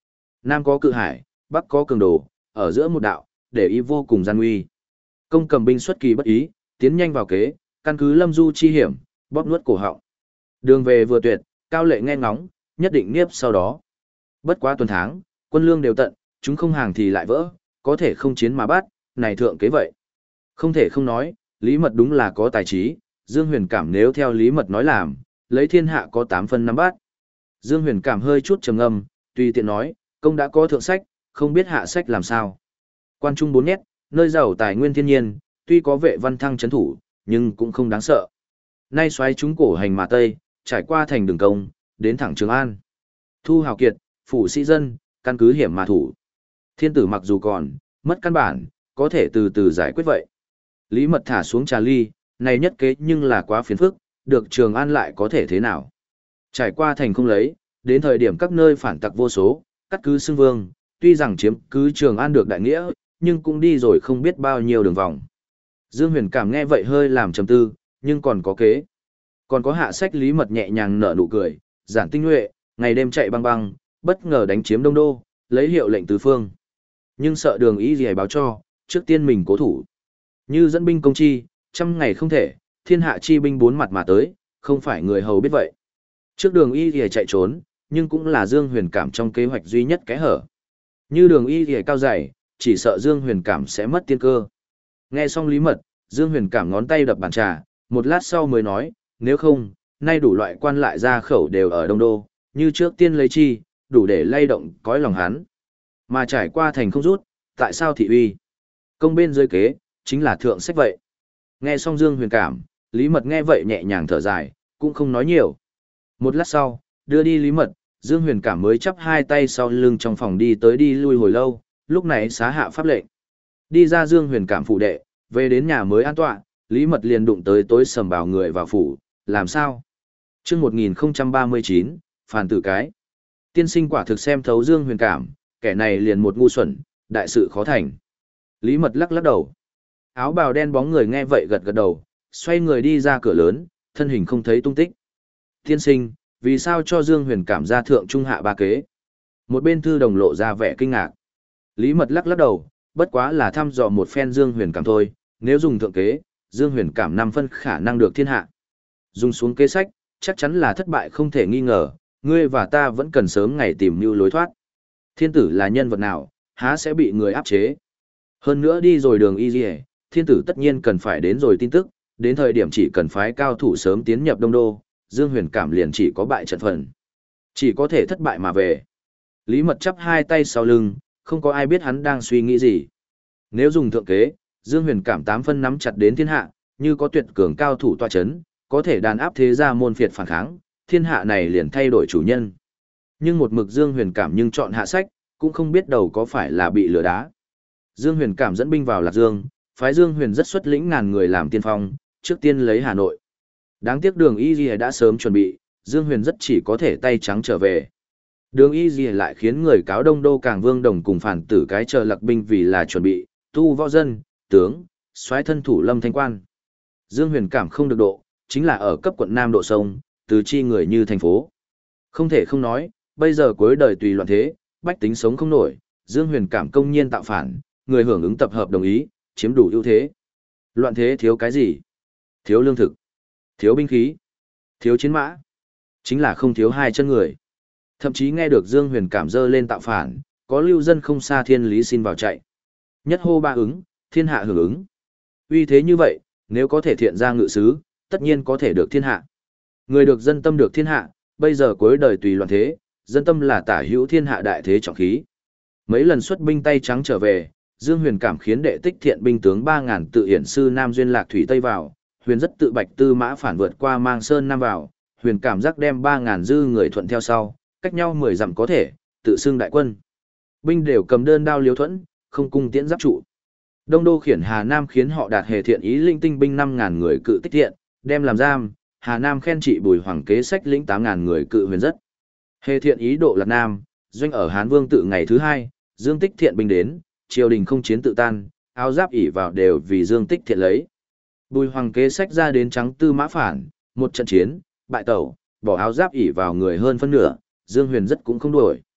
Nam có cự hải, Bắc có cường đồ, ở giữa một đạo, để ý vô cùng gian nguy. Công cầm binh xuất kỳ bất ý, tiến nhanh vào kế, căn cứ lâm du chi hiểm, bóp nuốt cổ họng. Đường về vừa tuyệt, cao lệ nghe ngóng, nhất định niếp sau đó. Bất quá tuần tháng, quân lương đều tận, chúng không hàng thì lại vỡ, có thể không chiến mà bắt, này thượng kế vậy. Không thể không nói, Lý Mật đúng là có tài trí, Dương Huyền Cảm nếu theo Lý Mật nói làm, lấy thiên hạ có tám phân năm bát. Dương Huyền Cảm hơi chút trầm ngâm, tùy tiện nói, công đã có thượng sách, không biết hạ sách làm sao. Quan trung bốn nét, nơi giàu tài nguyên thiên nhiên, tuy có vệ văn thăng chấn thủ, nhưng cũng không đáng sợ. Nay xoáy chúng cổ hành mà Tây, trải qua thành đường công, đến thẳng Trường An. Thu hào kiệt, phủ sĩ dân, căn cứ hiểm mà thủ. Thiên tử mặc dù còn, mất căn bản, có thể từ từ giải quyết vậy. Lý Mật thả xuống trà ly, này nhất kế nhưng là quá phiền phức, được Trường An lại có thể thế nào. Trải qua thành không lấy, đến thời điểm các nơi phản tặc vô số, cắt cứ xưng vương, tuy rằng chiếm cứ Trường An được đại nghĩa, nhưng cũng đi rồi không biết bao nhiêu đường vòng. Dương Huyền Cảm nghe vậy hơi làm trầm tư, nhưng còn có kế. Còn có hạ sách. Lý Mật nhẹ nhàng nở nụ cười, giản tinh nhuệ, ngày đêm chạy băng băng, bất ngờ đánh chiếm Đông Đô, lấy hiệu lệnh tứ phương. Nhưng sợ đường ý gì báo cho, trước tiên mình cố thủ. Như dẫn binh công chi, trăm ngày không thể, thiên hạ chi binh bốn mặt mà tới, không phải người hầu biết vậy. Trước đường y thì chạy trốn, nhưng cũng là Dương Huyền Cảm trong kế hoạch duy nhất cái hở. Như đường y thì cao dày, chỉ sợ Dương Huyền Cảm sẽ mất tiên cơ. Nghe xong Lý Mật, Dương Huyền Cảm ngón tay đập bàn trà, một lát sau mới nói, nếu không, nay đủ loại quan lại ra khẩu đều ở Đông Đô, như trước tiên lấy chi, đủ để lay động cõi lòng hắn. Mà trải qua thành không rút, tại sao thị uy? Công bên dưới kế, chính là thượng sách vậy. Nghe xong Dương Huyền Cảm, Lý Mật nghe vậy nhẹ nhàng thở dài, cũng không nói nhiều. Một lát sau, đưa đi Lý Mật, Dương Huyền Cảm mới chắp hai tay sau lưng trong phòng đi tới đi lui hồi lâu, lúc này xá hạ pháp lệnh. Đi ra Dương Huyền Cảm phủ đệ, về đến nhà mới an tọa, Lý Mật liền đụng tới tối sầm bảo người vào phủ, làm sao? Chương một nghìn không trăm ba mươi chín, phàn tử cái. Tiên sinh quả thực xem thấu Dương Huyền Cảm, kẻ này liền một ngu xuẩn, đại sự khó thành. Lý Mật lắc lắc đầu. Áo bào đen bóng người nghe vậy gật gật đầu, xoay người đi ra cửa lớn, thân hình không thấy tung tích. Tiên sinh, vì sao cho Dương Huyền Cảm ra thượng trung hạ ba kế? Một bên thư đồng lộ ra vẻ kinh ngạc. Lý Mật lắc lắc đầu, bất quá là thăm dò một phen Dương Huyền Cảm thôi, nếu dùng thượng kế, Dương Huyền Cảm năm phân khả năng được thiên hạ. Dùng xuống kế sách, chắc chắn là thất bại không thể nghi ngờ, ngươi và ta vẫn cần sớm ngày tìm mưu lối thoát. Thiên tử là nhân vật nào, há sẽ bị người áp chế. Hơn nữa đi rồi đường y dì thiên tử tất nhiên cần phải đến rồi tin tức, đến thời điểm chỉ cần phái cao thủ sớm tiến nhập Đông Đô, Dương Huyền Cảm liền chỉ có bại trận phần. Chỉ có thể thất bại mà về. Lý Mật chắp hai tay sau lưng, không có ai biết hắn đang suy nghĩ gì. Nếu dùng thượng kế, Dương Huyền Cảm tám phân nắm chặt đến thiên hạ, như có tuyệt cường cao thủ tọa chấn, có thể đàn áp thế gia môn phiệt phản kháng, thiên hạ này liền thay đổi chủ nhân. Nhưng một mực Dương Huyền Cảm nhưng chọn hạ sách, cũng không biết đầu có phải là bị lừa đá. Dương Huyền Cảm dẫn binh vào Lạc Dương, phái Dương Huyền rất xuất lĩnh ngàn người làm tiên phong, trước tiên lấy Hà Nội. Đáng tiếc đường Y Ghi đã sớm chuẩn bị, Dương Huyền rất chỉ có thể tay trắng trở về. Đường Y Ghi lại khiến người cáo Đông Đô Cảng Vương Đồng cùng phản tử cái chờ lạc binh vì là chuẩn bị, tu võ dân, tướng, soái thân thủ Lâm Thanh Quan. Dương Huyền Cảm không được độ, chính là ở cấp quận Nam độ sông, từ chi người như thành phố. Không thể không nói, bây giờ cuối đời tùy loạn thế, bách tính sống không nổi, Dương Huyền Cảm công nhiên tạo phản, người hưởng ứng tập hợp đồng ý, chiếm đủ ưu thế. Loạn thế thiếu cái gì? Thiếu lương thực, thiếu binh khí, thiếu chiến mã, chính là không thiếu hai chân người. Thậm chí nghe được Dương Huyền Cảm dơ lên tạo phản, có lưu dân không xa thiên lý xin vào chạy. Nhất hô ba ứng, thiên hạ hưởng ứng. Uy thế như vậy, nếu có thể thiện ra ngự sứ, tất nhiên có thể được thiên hạ. Người được dân tâm được thiên hạ, bây giờ cuối đời tùy loạn thế, dân tâm là tả hữu thiên hạ đại thế trọng khí. Mấy lần xuất binh tay trắng trở về, Dương Huyền Cảm khiến đệ tích thiện binh tướng ba ngàn tự hiển sư Nam Duyên Lạc Thủy Tây vào, Huyền rất tự bạch tư mã phản vượt qua Mang Sơn Nam vào, Huyền cảm giác đem ba ngàn dư người thuận theo sau, cách nhau mười dặm có thể, tự xưng đại quân. Binh đều cầm đơn đao liếu thuẫn, không cung tiễn giáp trụ. Đông Đô khiển Hà Nam khiến họ đạt hề thiện ý linh tinh binh năm ngàn người cự tích thiện, đem làm giam, Hà Nam khen trị Bùi Hoàng kế sách lĩnh tám ngàn người cự huyền rất. Hề thiện ý độ Lạc Nam, doanh ở Hán Vương tự ngày thứ hai, Dương Tích thiện binh đến, triều đình không chiến tự tan, áo giáp ỉ vào đều vì Dương Tích thiện lấy. Bùi Hoàng kế sách ra đến trắng tư mã phản, một trận chiến, bại tẩu, bỏ áo giáp ỉ vào người hơn phân nửa, Dương Huyền rất cũng không đuổi.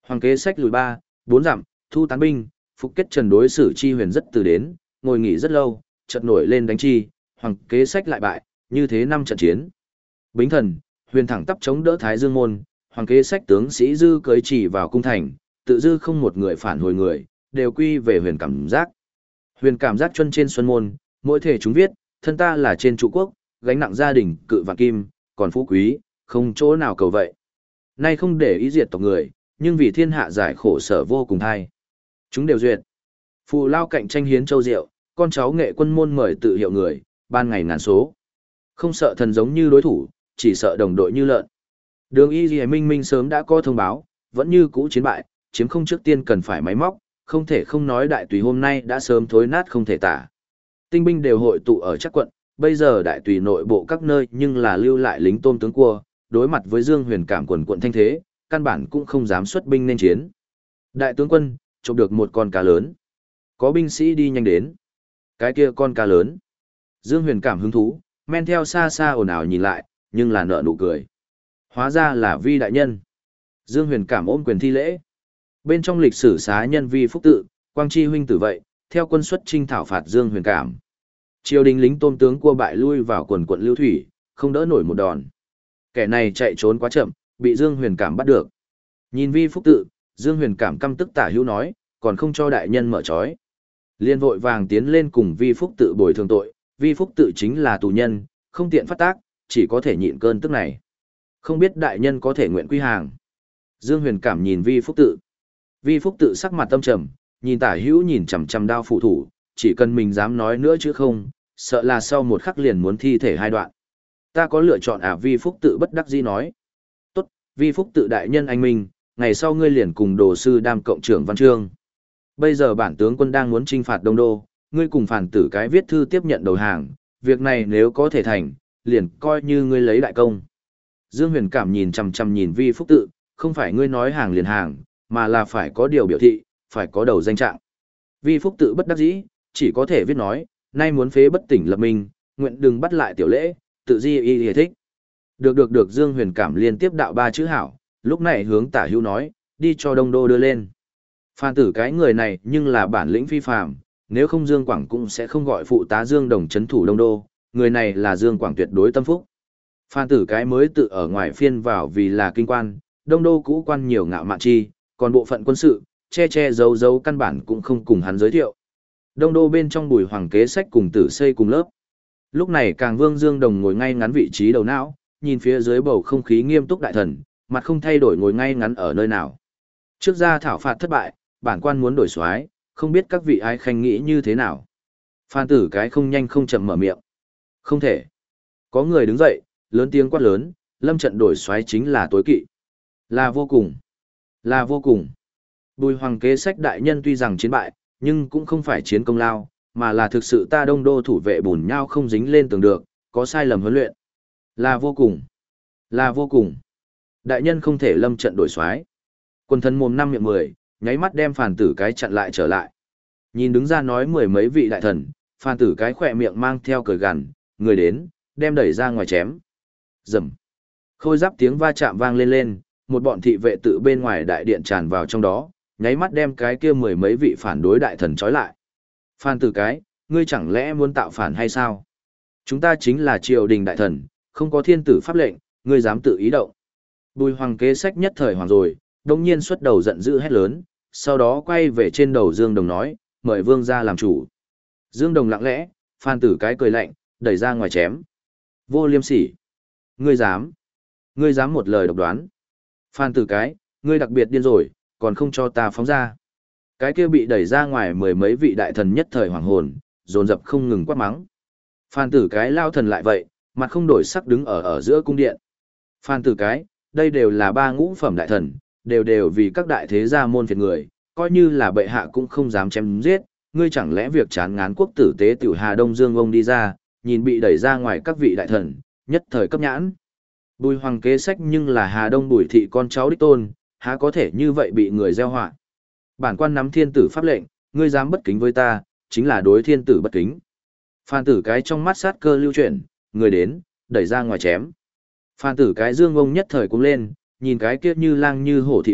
Hoàng kế sách lùi ba, bốn dặm, thu tán binh, phục kết trần đối xử chi huyền rất từ đến, ngồi nghỉ rất lâu, chợt nổi lên đánh chi, hoàng kế sách lại bại, như thế năm trận chiến. Bính thần, huyền thẳng tắp chống đỡ Thái Dương môn, hoàng kế sách tướng sĩ dư cưới chỉ vào cung thành, tự dư không một người phản hồi người, đều quy về huyền cảm giác. Huyền cảm giác chân trên xuân môn, mỗi thể chúng viết, thân ta là trên trụ quốc, gánh nặng gia đình, cự vạn kim, còn phú quý, không chỗ nào cầu vậy. Nay không để ý diệt tộc người, nhưng vì thiên hạ giải khổ sở vô cùng thay. Chúng đều duyệt. Phụ lao cạnh tranh hiến châu rượu, con cháu nghệ quân môn mời tự hiệu người, ban ngày ngàn số. Không sợ thần giống như đối thủ, chỉ sợ đồng đội như lợn. Đường y dì minh minh sớm đã có thông báo, vẫn như cũ chiến bại, chiếm không trước tiên cần phải máy móc, không thể không nói đại tùy hôm nay đã sớm thối nát không thể tả. Tinh binh đều hội tụ ở chắc quận, bây giờ đại tùy nội bộ các nơi nhưng là lưu lại lính tôm tướng cua, đối mặt với Dương Huyền cảm quần quận thanh thế, căn bản cũng không dám xuất binh nên chiến. Đại tướng quân, chụp được một con cá lớn. Có binh sĩ đi nhanh đến. Cái kia con cá lớn. Dương Huyền cảm hứng thú, men theo xa xa ồn ào nhìn lại, nhưng là nợ nụ cười. Hóa ra là Vi đại nhân. Dương Huyền cảm ôm quyền thi lễ. Bên trong lịch sử xá nhân Vi phúc tự, Quang Chi huynh tử vậy, theo quân xuất chinh thảo phạt Dương Huyền cảm. Triều đình lính tôm tướng cua bại lui vào quần quận lưu thủy, không đỡ nổi một đòn. Kẻ này chạy trốn quá chậm, bị Dương Huyền cảm bắt được. Nhìn Vi phúc tự, Dương Huyền cảm căm tức tả hữu nói, còn không cho đại nhân mở trói. Liên vội vàng tiến lên cùng Vi phúc tự bồi thường tội, Vi phúc tự chính là tù nhân, không tiện phát tác, chỉ có thể nhịn cơn tức này. Không biết đại nhân có thể nguyện quy hàng. Dương Huyền cảm nhìn Vi phúc tự. Vi phúc tự sắc mặt tâm trầm, nhìn tả hữu nhìn chằm chằm đao phụ thủ, chỉ cần mình dám nói nữa chứ không, sợ là sau một khắc liền muốn thi thể hai đoạn. Ta có lựa chọn à? Vi phúc tự bất đắc dĩ nói. Tốt, Vi phúc tự đại nhân anh minh, ngày sau ngươi liền cùng đồ sư đam cộng trưởng văn chương. Bây giờ bản tướng quân đang muốn trinh phạt Đông Đô, ngươi cùng phản tử cái viết thư tiếp nhận đầu hàng, việc này nếu có thể thành, liền coi như ngươi lấy đại công. Dương Huyền cảm nhìn chằm chằm nhìn Vi phúc tự, không phải ngươi nói hàng liền hàng, mà là phải có điều biểu thị, phải có đầu danh trạng. Vi phúc tự bất đắc dĩ, chỉ có thể viết nói, nay muốn phế bất tỉnh lập minh, nguyện đừng bắt lại tiểu lễ, tự di y y thích. Được được được. Dương Huyền cảm liên tiếp đạo ba chữ hảo, lúc này hướng tả hữu nói, đi cho Đông Đô đưa lên. Phan tử cái người này nhưng là bản lĩnh phi phàm, nếu không Dương Quảng cũng sẽ không gọi phụ tá Dương Đồng trấn thủ Đông Đô, người này là Dương Quảng tuyệt đối tâm phúc. Phan tử cái mới tự ở ngoài phiên vào vì là kinh quan, Đông Đô cũ quan nhiều ngạo mạn chi, còn bộ phận quân sự, che che giấu giấu căn bản cũng không cùng hắn giới thiệu. Đông Đô bên trong Bùi Hoàng kế sách cùng Tử Xây cùng lớp. Lúc này càng Vương Dương Đồng ngồi ngay ngắn vị trí đầu não, nhìn phía dưới bầu không khí nghiêm túc đại thần, mặt không thay đổi ngồi ngay ngắn ở nơi nào. Trước ra thảo phạt thất bại, bản quan muốn đổi soái, không biết các vị ai khanh nghĩ như thế nào. Phan tử cái không nhanh không chậm mở miệng. Không thể. Có người đứng dậy, lớn tiếng quát lớn, lâm trận đổi soái chính là tối kỵ. Là vô cùng. Là vô cùng. Bùi Hoàng kế sách đại nhân tuy rằng chiến bại, nhưng cũng không phải chiến công lao, mà là thực sự ta Đông Đô thủ vệ bùn nhau không dính lên tường được, có sai lầm huấn luyện. Là vô cùng. Là vô cùng. Đại nhân không thể lâm trận đổi soái. Quân thần mồm năm miệng mười, nháy mắt đem phàn tử cái chặn lại trở lại. Nhìn đứng ra nói mười mấy vị đại thần, phàn tử cái khỏe miệng mang theo cười gằn, người đến, đem đẩy ra ngoài chém. Rầm. Khôi giáp tiếng va chạm vang lên lên, một bọn thị vệ tự bên ngoài đại điện tràn vào trong đó, nháy mắt đem cái kia mười mấy vị phản đối đại thần trói lại. Phan tử cái, ngươi chẳng lẽ muốn tạo phản hay sao? Chúng ta chính là triều đình đại thần, không có thiên tử pháp lệnh, ngươi dám tự ý động. Bùi Hoàng kế sách nhất thời hoàng rồi, đồng nhiên xuất đầu giận dữ hét lớn, sau đó quay về trên đầu Dương Đồng nói, mời vương ra làm chủ. Dương Đồng lặng lẽ, Phan tử cái cười lạnh, đẩy ra ngoài chém. Vô liêm sỉ. Ngươi dám. Ngươi dám một lời độc đoán. Phan tử cái, ngươi đặc biệt điên rồi, còn không cho ta phóng ra. Cái kia bị đẩy ra ngoài mười mấy vị đại thần nhất thời hoàng hồn, dồn dập không ngừng quát mắng. Phan tử cái lao thần lại vậy, mặt không đổi sắc đứng ở ở giữa cung điện. Phan tử cái, đây đều là ba ngũ phẩm đại thần, đều đều vì các đại thế gia môn phiệt người, coi như là bệ hạ cũng không dám chém giết, ngươi chẳng lẽ việc chán ngán quốc tử tế tiểu Hà Đông Dương ông đi ra, nhìn bị đẩy ra ngoài các vị đại thần, nhất thời cấp nhãn. Bùi Hoàng kế sách nhưng là Hà Đông Bùi thị con cháu đích tôn, há có thể như vậy bị người gieo họa. Bản quan nắm thiên tử pháp lệnh, ngươi dám bất kính với ta, chính là đối thiên tử bất kính. Phan tử cái trong mắt sát cơ lưu chuyển, người đến, đẩy ra ngoài chém. Phan tử cái Dương ông nhất thời cũng lên, nhìn cái kia như lang như hổ thị vệ,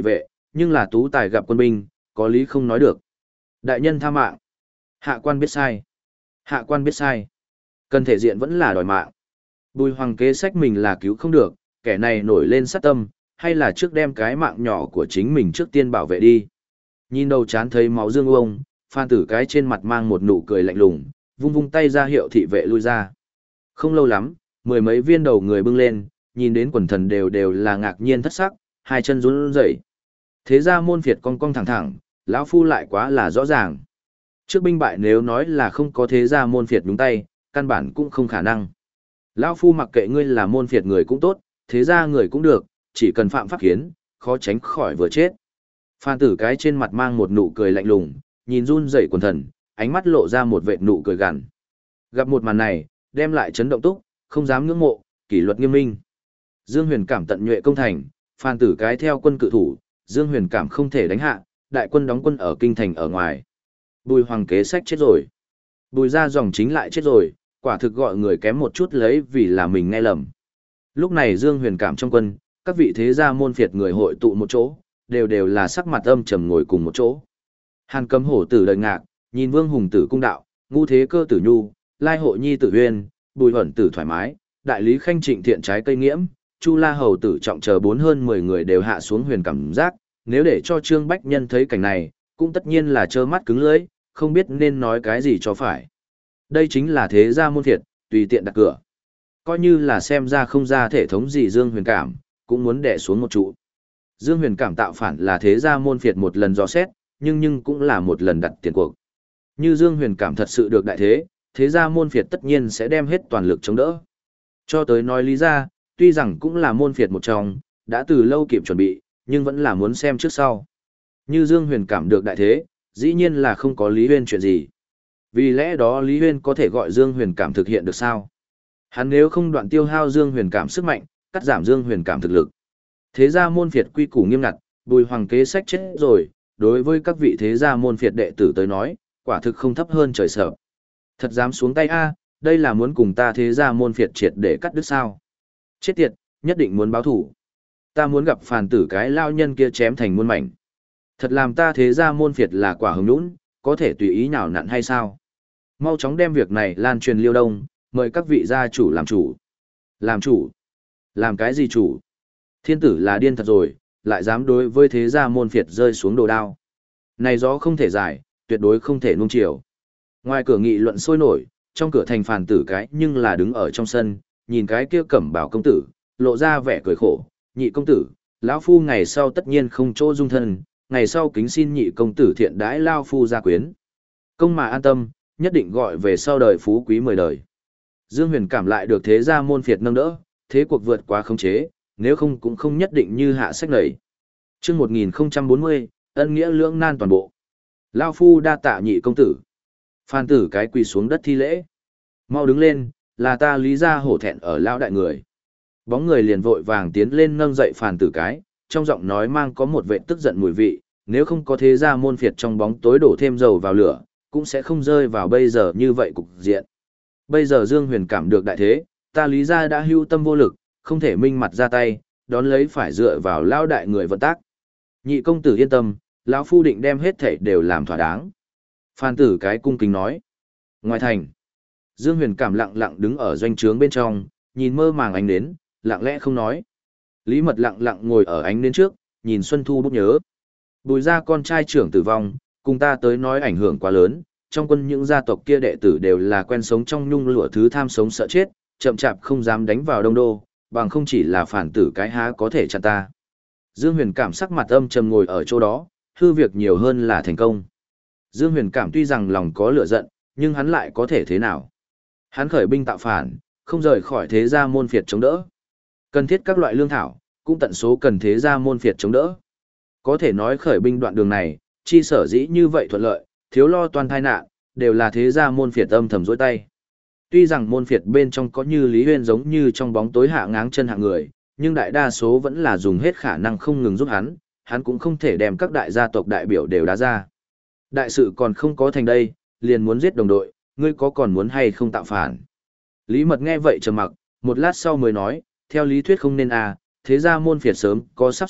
nhưng là tú tài gặp quân binh, có lý không nói được. Đại nhân tha mạng. Hạ quan biết sai. Hạ quan biết sai. Cần thể diện vẫn là đòi mạng. Bùi Hoàng kế sách mình là cứu không được, kẻ này nổi lên sát tâm, hay là trước đem cái mạng nhỏ của chính mình trước tiên bảo vệ đi. Nhìn đầu chán thấy máu dương ông, Phan Tử cái trên mặt mang một nụ cười lạnh lùng, vung vung tay ra hiệu thị vệ lui ra. Không lâu lắm, mười mấy viên đầu người bưng lên, nhìn đến quần thần đều đều là ngạc nhiên thất sắc, hai chân run rẩy. Thế ra môn phiệt cong cong thẳng thẳng, lão phu lại quá là rõ ràng. Trước binh bại nếu nói là không có thế ra môn phiệt nhúng tay, căn bản cũng không khả năng. Lão phu mặc kệ ngươi là môn phiệt người cũng tốt, thế ra người cũng được, chỉ cần phạm pháp khiến, khó tránh khỏi vừa chết. Phan Tử cái trên mặt mang một nụ cười lạnh lùng, nhìn run rẩy quần thần, ánh mắt lộ ra một vệt nụ cười gằn. Gặp một màn này, đem lại chấn động túc, không dám ngưỡng mộ, kỷ luật nghiêm minh. Dương Huyền Cảm tận nhuệ công thành, Phan Tử cái theo quân cự thủ, Dương Huyền Cảm không thể đánh hạ, đại quân đóng quân ở kinh thành ở ngoài. Bùi Hoàng kế sách chết rồi. Bùi ra dòng chính lại chết rồi, quả thực gọi người kém một chút lấy vì là mình nghe lầm. Lúc này Dương Huyền Cảm trong quân, các vị thế gia môn phiệt người hội tụ một chỗ, đều đều là sắc mặt âm trầm ngồi cùng một chỗ. Hàn Cấm Hổ tử đời ngạc, nhìn Vương Hùng tử cung đạo, Ngu Thế Cơ tử nhu, Lai Hộ Nhi tử huyên, Bùi Huẩn tử thoải mái, Đại Lý Khanh Trịnh thiện trái cây nghiễm, Chu La Hầu tử trọng chờ bốn hơn mười người đều hạ xuống Huyền Cảm giác, nếu để cho Trương Bách Nhân thấy cảnh này, cũng tất nhiên là trơ mắt cứng lưỡi, không biết nên nói cái gì cho phải. Đây chính là thế gia môn phiệt, tùy tiện đặt cửa. Coi như là xem ra không ra thể thống gì Dương Huyền Cảm, cũng muốn đè xuống một trụ. Dương Huyền Cảm tạo phản là thế gia môn phiệt một lần dò xét, nhưng nhưng cũng là một lần đặt tiền cuộc. Như Dương Huyền Cảm thật sự được đại thế, thế gia môn phiệt tất nhiên sẽ đem hết toàn lực chống đỡ. Cho tới nói lý ra, tuy rằng cũng là môn phiệt một trong, đã từ lâu kịp chuẩn bị, nhưng vẫn là muốn xem trước sau. Như Dương Huyền Cảm được đại thế, dĩ nhiên là không có Lý Huyên chuyện gì. Vì lẽ đó Lý Huyên có thể gọi Dương Huyền Cảm thực hiện được sao? Hắn nếu không đoạn tiêu hao Dương Huyền Cảm sức mạnh, cắt giảm Dương Huyền Cảm thực lực. Thế gia môn phiệt quy củ nghiêm ngặt, Bùi Hoàng kế sách chết rồi, đối với các vị thế gia môn phiệt đệ tử tới nói, quả thực không thấp hơn trời sợ. Thật dám xuống tay a, đây là muốn cùng ta thế gia môn phiệt triệt để cắt đứt sao? Chết tiệt, nhất định muốn báo thủ. Ta muốn gặp phàn tử cái lao nhân kia chém thành muôn mảnh. Thật làm ta thế gia môn phiệt là quả hứng nũng, có thể tùy ý nào nặn hay sao? Mau chóng đem việc này lan truyền Liêu Đông, mời các vị gia chủ làm chủ. Làm chủ? Làm cái gì chủ? Thiên tử là điên thật rồi, lại dám đối với thế gia môn phiệt rơi xuống đồ đao. Này gió không thể giải, tuyệt đối không thể nuông chiều. Ngoài cửa nghị luận sôi nổi, trong cửa thành phàn tử cái nhưng là đứng ở trong sân, nhìn cái kia cẩm bảo công tử, lộ ra vẻ cười khổ, nhị công tử, lão phu ngày sau tất nhiên không chỗ dung thân, ngày sau kính xin nhị công tử thiện đãi lao phu gia quyến. Công mà an tâm, nhất định gọi về sau đời phú quý mười đời. Dương Huyền Cảm lại được thế gia môn phiệt nâng đỡ, thế cuộc vượt quá khống chế, nếu không cũng không nhất định như hạ sách lầy. Chương một nghìn không trăm bốn mươi, ân nghĩa lưỡng nan toàn bộ. Lao phu đa tạ nhị công tử. Phan tử cái quỳ xuống đất thi lễ. Mau đứng lên, là ta Lý gia hổ thẹn ở lao đại người. Bóng người liền vội vàng tiến lên nâng dậy Phan tử cái, trong giọng nói mang có một vệ tức giận mùi vị, nếu không có thế gia môn phiệt trong bóng tối đổ thêm dầu vào lửa, cũng sẽ không rơi vào bây giờ như vậy cục diện. Bây giờ Dương Huyền Cảm được đại thế, ta Lý gia đã hưu tâm vô lực, không thể minh mặt ra tay, đón lấy phải dựa vào lao đại người vận tác. Nhị công tử yên tâm, lão phu định đem hết thảy đều làm thỏa đáng. Phan tử cái cung kính nói. Ngoài thành, Dương Huyền Cảm lặng lặng đứng ở doanh trướng bên trong, nhìn mơ màng ánh nến, lặng lẽ không nói. Lý Mật lặng lặng ngồi ở ánh nến trước, nhìn Xuân Thu bút nhớ. Bùi gia con trai trưởng tử vong, cùng ta tới nói ảnh hưởng quá lớn, trong quân những gia tộc kia đệ tử đều là quen sống trong nhung lụa thứ tham sống sợ chết, chậm chạp không dám đánh vào đông đô, bằng không chỉ là phản tử cái há có thể chặn ta. Dương Huyền Cảm sắc mặt âm trầm ngồi ở chỗ đó, hư việc nhiều hơn là thành công. Dương Huyền Cảm tuy rằng lòng có lửa giận, nhưng hắn lại có thể thế nào? Hắn khởi binh tạo phản, không rời khỏi thế gia môn phiệt chống đỡ. Cần thiết các loại lương thảo, cũng tận số cần thế gia môn phiệt chống đỡ. Có thể nói khởi binh đoạn đường này, chi sở dĩ như vậy thuận lợi, thiếu lo toàn tai nạn, đều là thế gia môn phiệt âm thầm dối tay. Tuy rằng môn phiệt bên trong có như Lý Huyên giống như trong bóng tối hạ ngáng chân hạ người, nhưng đại đa số vẫn là dùng hết khả năng không ngừng giúp hắn, hắn cũng không thể đem các đại gia tộc đại biểu đều đá ra. Đại sự còn không có thành đây, liền muốn giết đồng đội, ngươi có còn muốn hay không tạo phản? Lý Mật nghe vậy trầm mặc, một lát sau mới nói, theo lý thuyết không nên à, thế ra môn phiệt sớm có sắp xếp,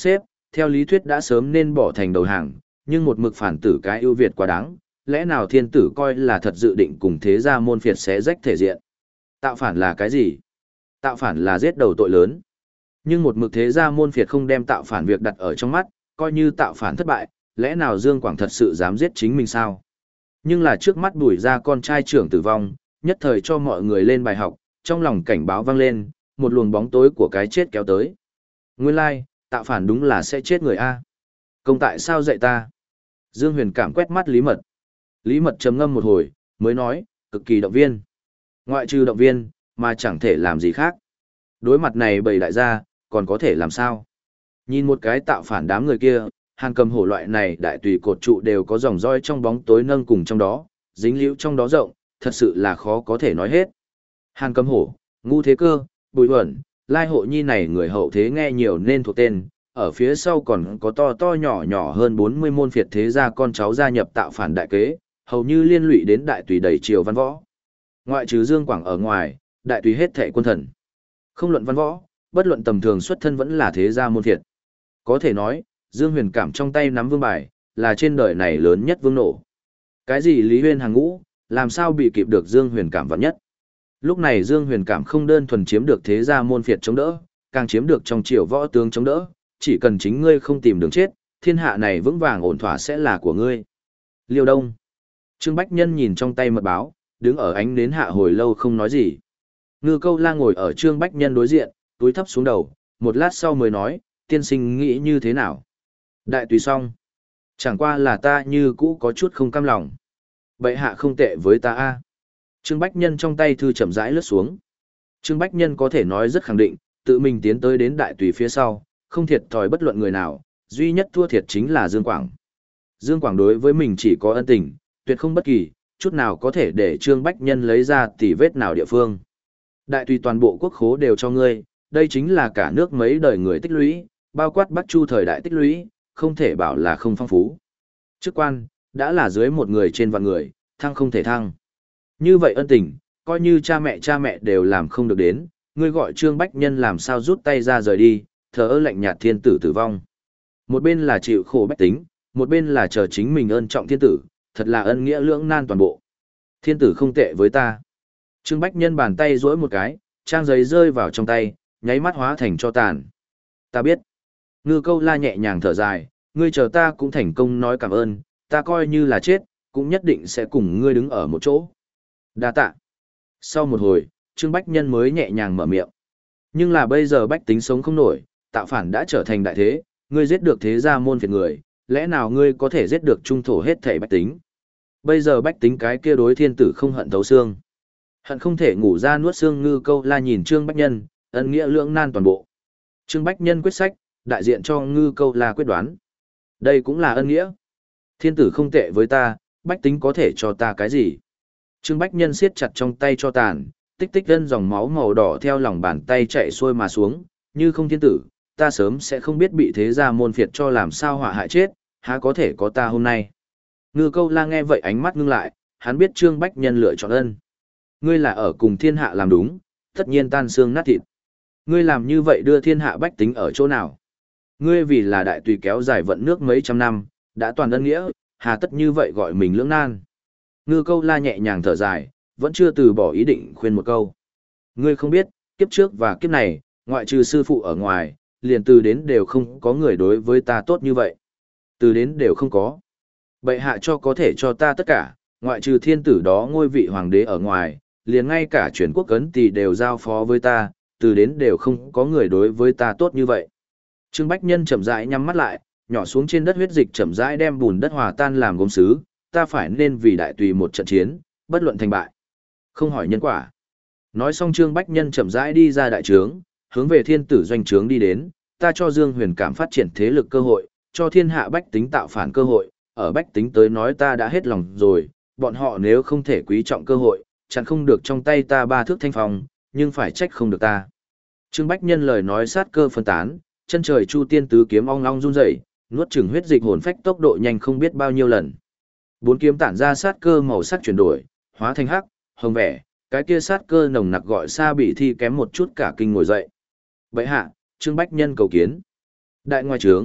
theo lý thuyết đã sớm nên bỏ thành đầu hàng, nhưng một mực phản tử cái ưu việt quá đáng, lẽ nào thiên tử coi là thật dự định cùng thế gia môn phiệt xé rách thể diện. Tạo phản là cái gì? Tạo phản là giết đầu tội lớn. Nhưng một mực thế gia môn phiệt không đem tạo phản việc đặt ở trong mắt, coi như tạo phản thất bại, lẽ nào Dương Quảng thật sự dám giết chính mình sao? Nhưng là trước mắt Bùi gia con trai trưởng tử vong, nhất thời cho mọi người lên bài học, trong lòng cảnh báo vang lên, một luồng bóng tối của cái chết kéo tới. Nguyên lai, tạo phản đúng là sẽ chết người A. Công tại sao dạy ta? Dương Huyền cảm quét mắt Lý Mật. Lý Mật trầm ngâm một hồi, mới nói, cực kỳ động viên. Ngoại trừ động viên, mà chẳng thể làm gì khác. Đối mặt này bầy đại gia, còn có thể làm sao? Nhìn một cái tạo phản đám người kia, Hàn Cầm Hổ loại này đại tùy cột trụ đều có dòng roi trong bóng tối nâng cùng trong đó, dính liễu trong đó rộng, thật sự là khó có thể nói hết. Hàn Cầm Hổ, Ngu Thế Cơ, Bùi Huẩn, Lai Hộ Nhi này người hậu thế nghe nhiều nên thuộc tên, ở phía sau còn có to to nhỏ nhỏ hơn bốn mươi môn phiệt thế gia con cháu gia nhập tạo phản đại kế, hầu như liên lụy đến đại tùy đầy triều văn võ. Ngoại trừ Dương Quảng ở ngoài, đại tùy hết thệ quân thần. Không luận văn võ, bất luận tầm thường xuất thân vẫn là thế gia môn phiệt. Có thể nói, Dương Huyền Cảm trong tay nắm vương bài, là trên đời này lớn nhất vương nổ. Cái gì Lý Huyên hàng ngũ, làm sao bị kịp được Dương Huyền Cảm vạn nhất. Lúc này Dương Huyền Cảm không đơn thuần chiếm được thế gia môn phiệt chống đỡ, càng chiếm được trong triều võ tướng chống đỡ, chỉ cần chính ngươi không tìm đường chết, thiên hạ này vững vàng ổn thỏa sẽ là của ngươi. Liêu Đông. Trương Bách Nhân nhìn trong tay mật báo, đứng ở ánh nến hạ hồi lâu không nói gì. Ngư Câu La ngồi ở Trương Bách Nhân đối diện, túi thấp xuống đầu, một lát sau mới nói, tiên sinh nghĩ như thế nào? Đại tùy xong. Chẳng qua là ta như cũ có chút không cam lòng. Bệ hạ không tệ với ta a. Trương Bách Nhân trong tay thư chậm rãi lướt xuống. Trương Bách Nhân có thể nói rất khẳng định, tự mình tiến tới đến đại tùy phía sau, không thiệt thòi bất luận người nào, duy nhất thua thiệt chính là Dương Quảng. Dương Quảng đối với mình chỉ có ân tình, tuyệt không bất kỳ, chút nào có thể để Trương Bách Nhân lấy ra tỉ vết nào địa phương. Đại tùy toàn bộ quốc khố đều cho ngươi, đây chính là cả nước mấy đời người tích lũy, bao quát Bắc Chu thời đại tích lũy, không thể bảo là không phong phú. Chức quan, đã là dưới một người trên vạn người, thăng không thể thăng. Như vậy ân tình, coi như cha mẹ cha mẹ đều làm không được đến, ngươi gọi Trương Bách Nhân làm sao rút tay ra rời đi, thờ ơ lạnh nhạt thiên tử tử vong. Một bên là chịu khổ bách tính, một bên là chờ chính mình ơn trọng thiên tử, thật là ân nghĩa lưỡng nan toàn bộ. Thiên tử không tệ với ta. Trương Bách Nhân bàn tay duỗi một cái, trang giấy rơi vào trong tay, nháy mắt hóa thành cho tàn. Ta biết. Ngư Câu La nhẹ nhàng thở dài, ngươi chờ ta cũng thành công nói cảm ơn, ta coi như là chết, cũng nhất định sẽ cùng ngươi đứng ở một chỗ. Đa tạ. Sau một hồi, Trương Bách Nhân mới nhẹ nhàng mở miệng. Nhưng là bây giờ bách tính sống không nổi, tạo phản đã trở thành đại thế, ngươi giết được thế gia môn phiệt người, lẽ nào ngươi có thể giết được trung thổ hết thảy bách tính? Bây giờ bách tính cái kia đối thiên tử không hận thấu xương. Hận không thể ngủ ra nuốt xương. Ngư Câu La nhìn Trương Bách Nhân, ân nghĩa lưỡng nan toàn bộ. Trương Bách Nhân quyết sách, đại diện cho Ngư Câu La quyết đoán. Đây cũng là ân nghĩa. Thiên tử không tệ với ta, bách tính có thể cho ta cái gì? Trương Bách Nhân siết chặt trong tay cho tàn, tích tích gân dòng máu màu đỏ theo lòng bàn tay chạy xuôi mà xuống, như không thiên tử, ta sớm sẽ không biết bị thế gia môn phiệt cho làm sao họa hại chết, há có thể có ta hôm nay. Ngư Câu La nghe vậy ánh mắt ngưng lại, hắn biết Trương Bách Nhân lựa chọn ân. Ngươi là ở cùng thiên hạ làm đúng, tất nhiên tan xương nát thịt. Ngươi làm như vậy đưa thiên hạ bách tính ở chỗ nào? Ngươi vì là đại tùy kéo dài vận nước mấy trăm năm, đã toàn ân nghĩa, hà tất như vậy gọi mình lưỡng nan. Ngư Câu La nhẹ nhàng thở dài, vẫn chưa từ bỏ ý định khuyên một câu. Ngươi không biết, kiếp trước và kiếp này, ngoại trừ sư phụ ở ngoài, liền từ đến đều không có người đối với ta tốt như vậy. Từ đến đều không có. Bệ hạ cho có thể cho ta tất cả, ngoại trừ thiên tử đó ngôi vị hoàng đế ở ngoài, liền ngay cả chuyển quốc cấn tỳ đều giao phó với ta, từ đến đều không có người đối với ta tốt như vậy. Trương Bách Nhân chậm rãi nhắm mắt lại, nhỏ xuống trên đất huyết dịch chậm rãi đem bùn đất hòa tan làm gốm sứ, ta phải nên vì đại tùy một trận chiến, bất luận thành bại. Không hỏi nhân quả. Nói xong Trương Bách Nhân chậm rãi đi ra đại trướng, hướng về thiên tử doanh trướng đi đến, ta cho Dương Huyền Cảm phát triển thế lực cơ hội, cho thiên hạ bách tính tạo phản cơ hội, ở bách tính tới nói ta đã hết lòng rồi, bọn họ nếu không thể quý trọng cơ hội, chẳng không được trong tay ta ba thước thanh phong, nhưng phải trách không được ta. Trương Bách Nhân lời nói sát cơ phân tán, chân trời chu tiên tứ kiếm ong ong run rẩy, nuốt chửng huyết dịch hồn phách tốc độ nhanh không biết bao nhiêu lần. Bốn kiếm tản ra sát cơ màu sắc chuyển đổi, hóa thành hắc, hồng vẻ, cái kia sát cơ nồng nặc gọi xa bị thi kém một chút cả kinh ngồi dậy. Bệ hạ, Trương Bách Nhân cầu kiến. Đại ngoài trướng,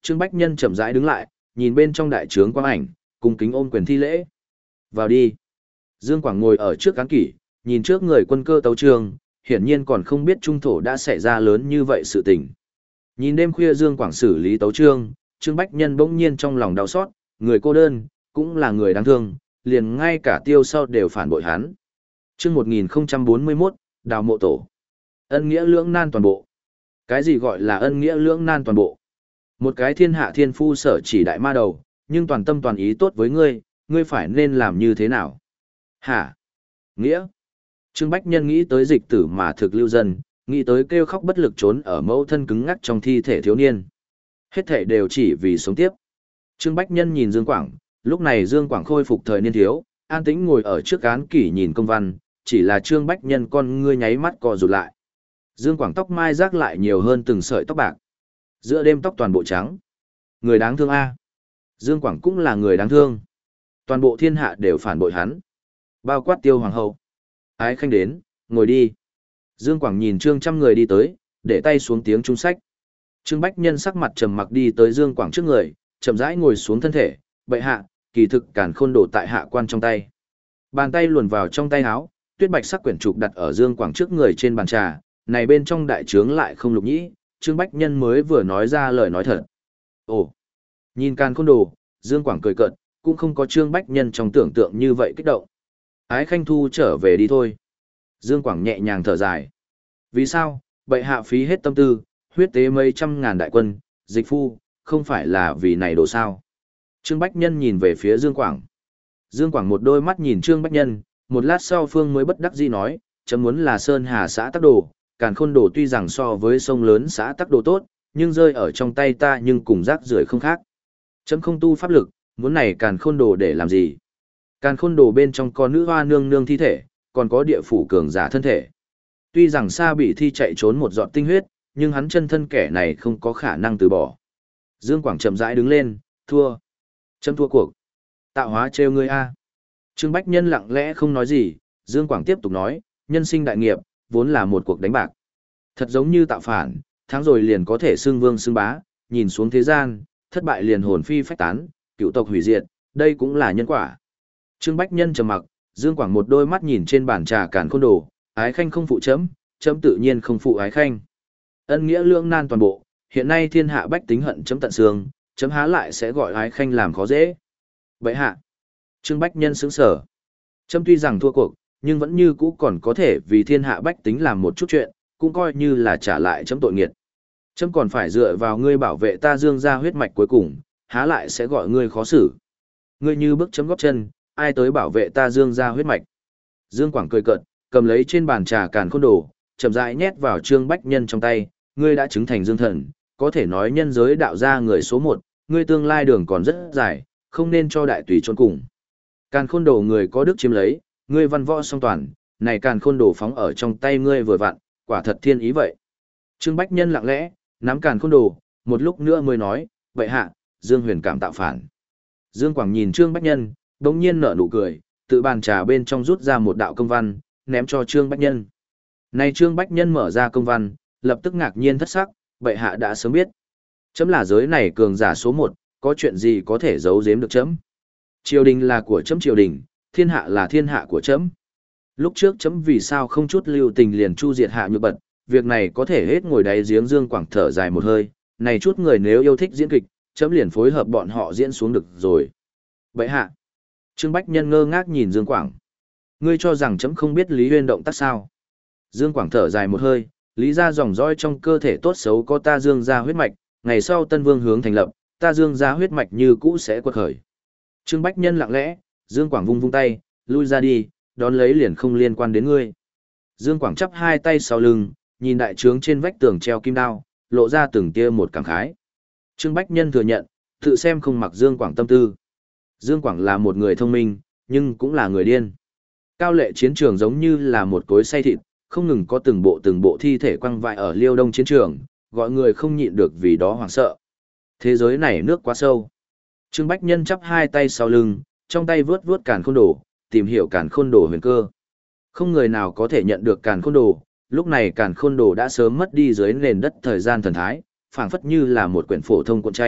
Trương Bách Nhân chậm rãi đứng lại, nhìn bên trong đại trướng quang ảnh, cung kính ôm quyền thi lễ. Vào đi. Dương Quảng ngồi ở trước cán kỷ, nhìn trước người quân cơ tấu trường, hiển nhiên còn không biết trung thổ đã xảy ra lớn như vậy sự tình. Nhìn đêm khuya Dương Quảng xử lý tấu trương, Trương Bách Nhân bỗng nhiên trong lòng đau xót, người cô đơn, cũng là người đáng thương, liền ngay cả tiêu sau đều phản bội hắn. Chương một nghìn không trăm bốn mươi mốt, Đào Mộ Tổ. Ân nghĩa lưỡng nan toàn bộ. Cái gì gọi là ân nghĩa lưỡng nan toàn bộ? Một cái thiên hạ thiên phu sở chỉ đại ma đầu, nhưng toàn tâm toàn ý tốt với ngươi, ngươi phải nên làm như thế nào? Hả? Nghĩa? Trương Bách Nhân nghĩ tới dịch tử mà thực lưu dân, nghĩ tới kêu khóc bất lực trốn ở mẫu thân cứng ngắc trong thi thể thiếu niên. Hết thể đều chỉ vì sống tiếp. Trương Bách Nhân nhìn Dương Quảng, lúc này Dương Quảng khôi phục thời niên thiếu, an tĩnh ngồi ở trước án kỷ nhìn công văn, chỉ là Trương Bách Nhân con ngươi nháy mắt co rụt lại. Dương Quảng tóc mai rác lại nhiều hơn từng sợi tóc bạc. Giữa đêm tóc toàn bộ trắng. Người đáng thương a. Dương Quảng cũng là người đáng thương. Toàn bộ thiên hạ đều phản bội hắn. Bao quát Tiêu Hoàng hậu. Ái Khanh đến, ngồi đi. Dương Quảng nhìn Trương trăm người đi tới, để tay xuống tiếng trung sách. Trương Bách Nhân sắc mặt trầm mặc đi tới Dương Quảng trước người, chậm rãi ngồi xuống thân thể, bệ hạ, kỳ thực càn khôn đổ tại hạ quan trong tay. Bàn tay luồn vào trong tay áo, tuyết bạch sắc quyển trục đặt ở Dương Quảng trước người trên bàn trà, này bên trong đại trướng lại không lục nhĩ, Trương Bách Nhân mới vừa nói ra lời nói thật. Ồ, nhìn càn khôn đồ, Dương Quảng cười cợt, cũng không có Trương Bách Nhân trong tưởng tượng như vậy kích động. Ái Khanh thu trở về đi thôi. Dương Quảng nhẹ nhàng thở dài. Vì sao, bệ hạ phí hết tâm tư, huyết tế mấy trăm ngàn đại quân, dịch phu, không phải là vì này đồ sao. Trương Bách Nhân nhìn về phía Dương Quảng. Dương Quảng một đôi mắt nhìn Trương Bách Nhân, một lát sau Phương mới bất đắc dĩ nói, chấm muốn là Sơn Hà xã tắc đồ, càn khôn đồ tuy rằng so với sông lớn xã tắc đồ tốt, nhưng rơi ở trong tay ta nhưng cùng rác rưởi không khác. Chấm không tu pháp lực, muốn này càn khôn đồ để làm gì? Càn khôn đồ bên trong có nữ hoa nương nương thi thể, còn có địa phủ cường giả thân thể. Tuy rằng Sa bị thi chạy trốn một giọt tinh huyết, nhưng hắn chân thân kẻ này không có khả năng từ bỏ. Dương Quảng chậm rãi đứng lên, thua. Chấm thua cuộc. Tạo hóa trêu ngươi a. Trương Bách Nhân lặng lẽ không nói gì, Dương Quảng tiếp tục nói, nhân sinh đại nghiệp, vốn là một cuộc đánh bạc. Thật giống như tạo phản, thắng rồi liền có thể xưng vương xưng bá, nhìn xuống thế gian, thất bại liền hồn phi phách tán, cựu tộc hủy diệt, đây cũng là nhân quả. Trương Bách Nhân trầm mặc, Dương Quảng một đôi mắt nhìn trên bàn trà càn khôn đồ, Ái Khanh không phụ chấm, chấm tự nhiên không phụ Ái Khanh. Ân nghĩa lưỡng nan toàn bộ, hiện nay thiên hạ bách tính hận chấm tận xương, chấm há lại sẽ gọi Ái Khanh làm khó dễ. Bệ hạ. Trương Bách Nhân sững sở. Chấm tuy rằng thua cuộc, nhưng vẫn như cũ còn có thể vì thiên hạ bách tính làm một chút chuyện, cũng coi như là trả lại chấm tội nghiệt. Chấm còn phải dựa vào ngươi bảo vệ ta Dương gia huyết mạch cuối cùng, há lại sẽ gọi ngươi khó xử. Ngươi như bước chấm góp chân, ai tới bảo vệ ta Dương gia huyết mạch. Dương Quảng cười cợt, cầm lấy trên bàn trà càn khôn đồ, chậm rãi nhét vào Trương Bách Nhân trong tay, ngươi đã chứng thành Dương thần, có thể nói nhân giới đạo gia người số một, ngươi tương lai đường còn rất dài, không nên cho đại tùy chôn cùng. Càn khôn đồ người có đức chiếm lấy, ngươi văn võ song toàn, này càn khôn đồ phóng ở trong tay ngươi vừa vặn, quả thật thiên ý vậy. Trương Bách Nhân lặng lẽ, nắm càn khôn đồ, một lúc nữa mới nói, vậy hạ, Dương Huyền cảm tạo phản. Dương Quảng nhìn Trương Bách Nhân, đống nhiên nở nụ cười, tự bàn trà bên trong rút ra một đạo công văn, ném cho Trương Bách Nhân. Này Trương Bách Nhân mở ra công văn, lập tức ngạc nhiên thất sắc, bệ hạ đã sớm biết. Chấm là giới này cường giả số một, có chuyện gì có thể giấu giếm được chấm. Triều đình là của chấm triều đình, thiên hạ là thiên hạ của chấm. Lúc trước chấm vì sao không chút lưu tình liền chu diệt hạ nhược bật, việc này có thể hết ngồi đáy giếng. Dương Quảng thở dài một hơi, này chút người nếu yêu thích diễn kịch, chấm liền phối hợp bọn họ diễn xuống được rồi. Bệ hạ. Trương Bách Nhân ngơ ngác nhìn Dương Quảng. Ngươi cho rằng chấm không biết Lý Huyên động tác sao? Dương Quảng thở dài một hơi, lý ra dòng dõi trong cơ thể tốt xấu có ta Dương gia huyết mạch, ngày sau Tân Vương hướng thành lập, ta Dương gia huyết mạch như cũ sẽ quật khởi. Trương Bách Nhân lặng lẽ, Dương Quảng vung vung tay, lui ra đi, đón lấy liền không liên quan đến ngươi. Dương Quảng chắp hai tay sau lưng, nhìn đại trướng trên vách tường treo kim đao, lộ ra từng tia một cảm khái. Trương Bách Nhân thừa nhận, tự xem không mặc Dương Quảng tâm tư. Dương Quảng là một người thông minh, nhưng cũng là người điên. Cao lệ chiến trường giống như là một cối xay thịt, không ngừng có từng bộ từng bộ thi thể quăng vãi ở Liêu Đông chiến trường, gọi người không nhịn được vì đó hoảng sợ. Thế giới này nước quá sâu. Trương Bách Nhân chắp hai tay sau lưng, trong tay vướt vướt càn khôn đồ, tìm hiểu càn khôn đồ huyền cơ. Không người nào có thể nhận được càn khôn đồ, lúc này càn khôn đồ đã sớm mất đi dưới nền đất thời gian thần thái, phảng phất như là một quyển phổ thông cuộn tranh,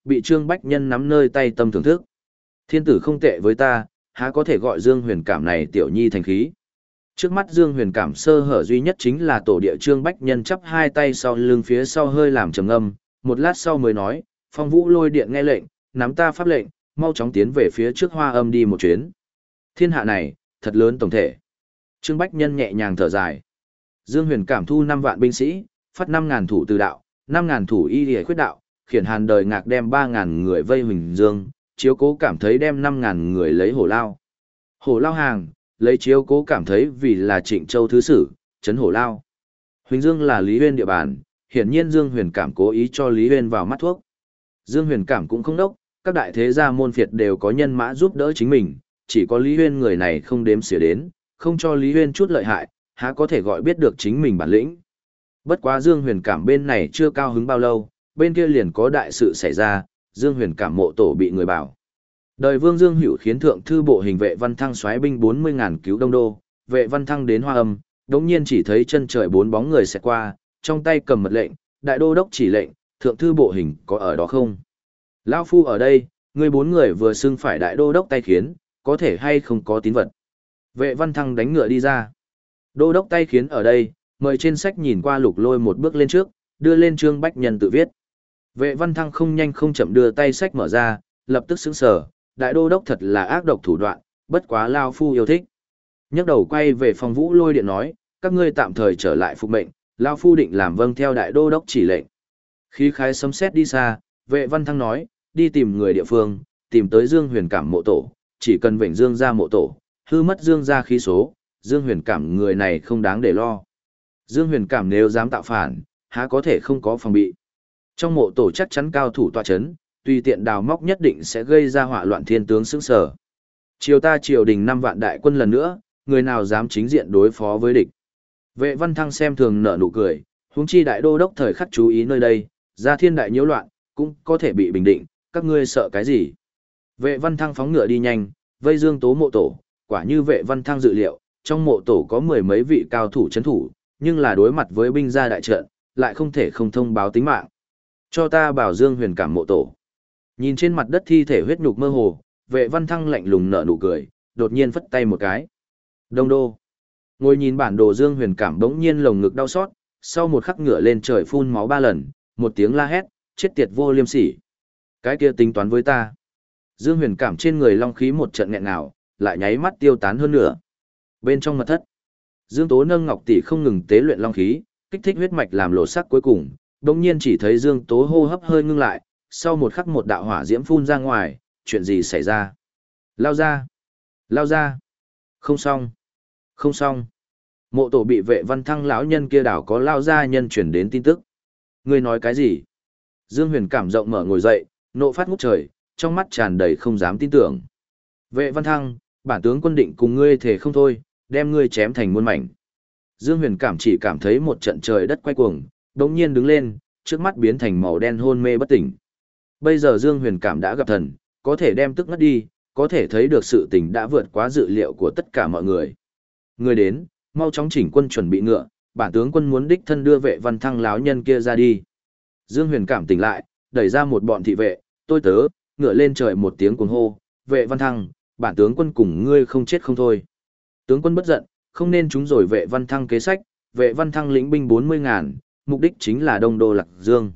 bị Trương Bách Nhân nắm nơi tay tâm thưởng thức. Thiên tử không tệ với ta, há có thể gọi Dương Huyền Cảm này tiểu nhi thành khí. Trước mắt Dương Huyền Cảm sơ hở duy nhất chính là tổ địa Trương Bách Nhân chắp hai tay sau lưng phía sau hơi làm trầm ngâm, một lát sau mới nói, Phong Vũ Lôi Điện nghe lệnh, nắm ta pháp lệnh, mau chóng tiến về phía trước Hoa Âm đi một chuyến. Thiên hạ này, thật lớn tổng thể. Trương Bách Nhân nhẹ nhàng thở dài. Dương Huyền Cảm thu năm vạn binh sĩ, phát năm ngàn thủ từ đạo, năm ngàn thủ y liễu khuyết đạo, khiển Hàn Đời Ngạc đem ba ngàn người vây Huỳnh Dương, chiếu cố cảm thấy đem năm ngàn người lấy Hổ Lao. Hổ Lao hàng, lấy chiếu cố cảm thấy vì là Trịnh Châu thứ sử, trấn Hổ Lao. Huỳnh Dương là Lý Huyên địa bàn, hiển nhiên Dương Huyền Cảm cố ý cho Lý Huyên vào mắt thuốc. Dương Huyền Cảm cũng không đốc, các đại thế gia môn phiệt đều có nhân mã giúp đỡ chính mình, chỉ có Lý Huyên người này không đếm xỉa đến, không cho Lý Huyên chút lợi hại, há có thể gọi biết được chính mình bản lĩnh. Bất quá Dương Huyền Cảm bên này chưa cao hứng bao lâu, bên kia liền có đại sự xảy ra, Dương Huyền Cảm mộ tổ bị người bảo. Đời Vương Dương Hữu khiến thượng thư bộ hình vệ Văn Thăng soái binh bốn mươi ngàn cứu Đông Đô, vệ Văn Thăng đến Hoa Âm, đống nhiên chỉ thấy chân trời bốn bóng người xẹt qua, trong tay cầm mật lệnh, đại đô đốc chỉ lệnh, thượng thư bộ hình có ở đó không? Lão phu ở đây, người bốn người vừa xưng phải đại đô đốc tay khiến, có thể hay không có tín vật. Vệ Văn Thăng đánh ngựa đi ra. Đô đốc tay khiến ở đây, mời trên sách nhìn qua Lục Lôi một bước lên trước, đưa lên Trương Bách Nhân tự viết. Vệ Văn Thăng không nhanh không chậm đưa tay sách mở ra, lập tức sững sờ, đại đô đốc thật là ác độc thủ đoạn, bất quá lao phu yêu thích. Nhấc đầu quay về Phong Vũ Lôi Điện nói, các ngươi tạm thời trở lại phục mệnh, lao phu định làm vâng theo đại đô đốc chỉ lệnh. Khí khái sấm sét đi xa, Vệ Văn Thăng nói, đi tìm người địa phương, tìm tới Dương Huyền Cảm mộ tổ, chỉ cần vệnh Dương ra mộ tổ, hư mất Dương ra khí số, Dương Huyền Cảm người này không đáng để lo. Dương Huyền Cảm nếu dám tạo phản, há có thể không có phòng bị. Trong mộ tổ chắc chắn cao thủ tọa chấn, tùy tiện đào móc nhất định sẽ gây ra họa loạn thiên tướng sững sờ. Triều ta triều đình năm vạn đại quân lần nữa, người nào dám chính diện đối phó với địch. Vệ Văn Thăng xem thường nở nụ cười, huống chi đại đô đốc thời khắc chú ý nơi đây, ra thiên đại nhiễu loạn, cũng có thể bị bình định, các ngươi sợ cái gì? Vệ Văn Thăng phóng ngựa đi nhanh, vây Dương Tố mộ tổ, quả như Vệ Văn Thăng dự liệu, trong mộ tổ có mười mấy vị cao thủ chấn thủ, nhưng là đối mặt với binh gia đại trận, lại không thể không thông báo tính mạng. Cho ta bảo Dương Huyền Cảm mộ tổ. Nhìn trên mặt đất thi thể huyết nhục mơ hồ, Vệ Văn Thăng lạnh lùng nở nụ cười, đột nhiên phất tay một cái. Đông đô. Ngồi nhìn bản đồ Dương Huyền Cảm bỗng nhiên lồng ngực đau xót, sau một khắc ngửa lên trời phun máu ba lần, một tiếng la hét, chết tiệt vô liêm sỉ. Cái kia tính toán với ta. Dương Huyền Cảm trên người long khí một trận nghẹn ngào, lại nháy mắt tiêu tán hơn nữa. Bên trong mật thất, Dương Tố nâng ngọc tỷ không ngừng tế luyện long khí, kích thích huyết mạch làm lộ sắc cuối cùng, đột nhiên chỉ thấy Dương Tố hô hấp hơi ngưng lại, sau một khắc một đạo hỏa diễm phun ra ngoài, chuyện gì xảy ra? Lao ra! Lao ra! Không xong! Không xong! Mộ tổ bị Vệ Văn Thăng lão nhân kia đảo có lao ra nhân chuyển đến tin tức. Ngươi nói cái gì? Dương Huyền Cảm rộng mở ngồi dậy, nộ phát ngút trời, trong mắt tràn đầy không dám tin tưởng. Vệ Văn Thăng, bản tướng quân định cùng ngươi thể không thôi, đem ngươi chém thành muôn mảnh. Dương Huyền Cảm chỉ cảm thấy một trận trời đất quay cuồng, đống nhiên đứng lên, trước mắt biến thành màu đen hôn mê bất tỉnh. Bây giờ Dương Huyền Cảm đã gặp thần, có thể đem tức ngất đi, có thể thấy được sự tình đã vượt quá dự liệu của tất cả mọi người. Người đến, mau chóng chỉnh quân chuẩn bị ngựa, bản tướng quân muốn đích thân đưa Vệ Văn Thăng láo nhân kia ra đi. Dương Huyền Cảm tỉnh lại, đẩy ra một bọn thị vệ, tôi tớ, ngựa lên trời một tiếng cuồng hô, Vệ Văn Thăng, bản tướng quân cùng ngươi không chết không thôi. Tướng quân bất giận, không nên trúng rồi Vệ Văn Thăng kế sách, Vệ Văn Thăng lĩnh binh bốn mươi ngàn, mục đích chính là Đông Đô Lạc Dương.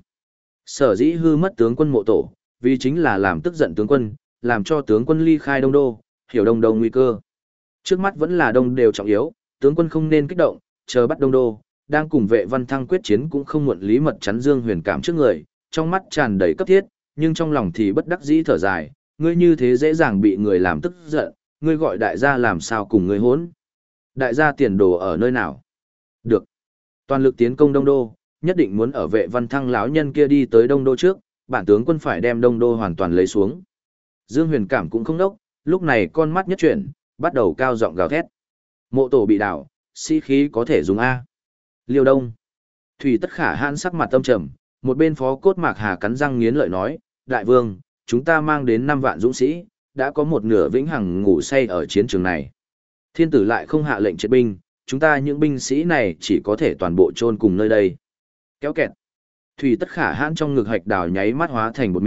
Sở dĩ hư mất tướng quân mộ tổ, vì chính là làm tức giận tướng quân, làm cho tướng quân ly khai Đông Đô, hiểu Đông Đô nguy cơ. Trước mắt vẫn là Đông đều trọng yếu, tướng quân không nên kích động, chờ bắt Đông Đô, đang cùng Vệ Văn Thăng quyết chiến cũng không muộn. Lý Mật chắn Dương Huyền Cảm trước người, trong mắt tràn đầy cấp thiết, nhưng trong lòng thì bất đắc dĩ thở dài, ngươi như thế dễ dàng bị người làm tức giận, ngươi gọi đại gia làm sao cùng ngươi hỗn? Đại gia tiền đồ ở nơi nào? Được. Toàn lực tiến công Đông Đô, nhất định muốn ở Vệ Văn Thăng lão nhân kia đi tới Đông Đô trước, bản tướng quân phải đem Đông Đô hoàn toàn lấy xuống. Dương Huyền Cảm cũng không đốc, lúc này con mắt nhất chuyển, bắt đầu cao giọng gào thét. Mộ tổ bị đảo, sĩ khí có thể dùng A. Liêu Đông. Thủy Tất Khả hãn sắc mặt tâm trầm, một bên Phó Cốt Mạc Hà cắn răng nghiến lợi nói, đại vương, chúng ta mang đến năm vạn dũng sĩ, đã có một nửa vĩnh hằng ngủ say ở chiến trường này. Thiên tử lại không hạ lệnh triệt binh, chúng ta những binh sĩ này chỉ có thể toàn bộ chôn cùng nơi đây. Kéo kẹt. Thủy Tất Khả hãn trong ngực hạch đào nháy mắt hóa thành bột mịn,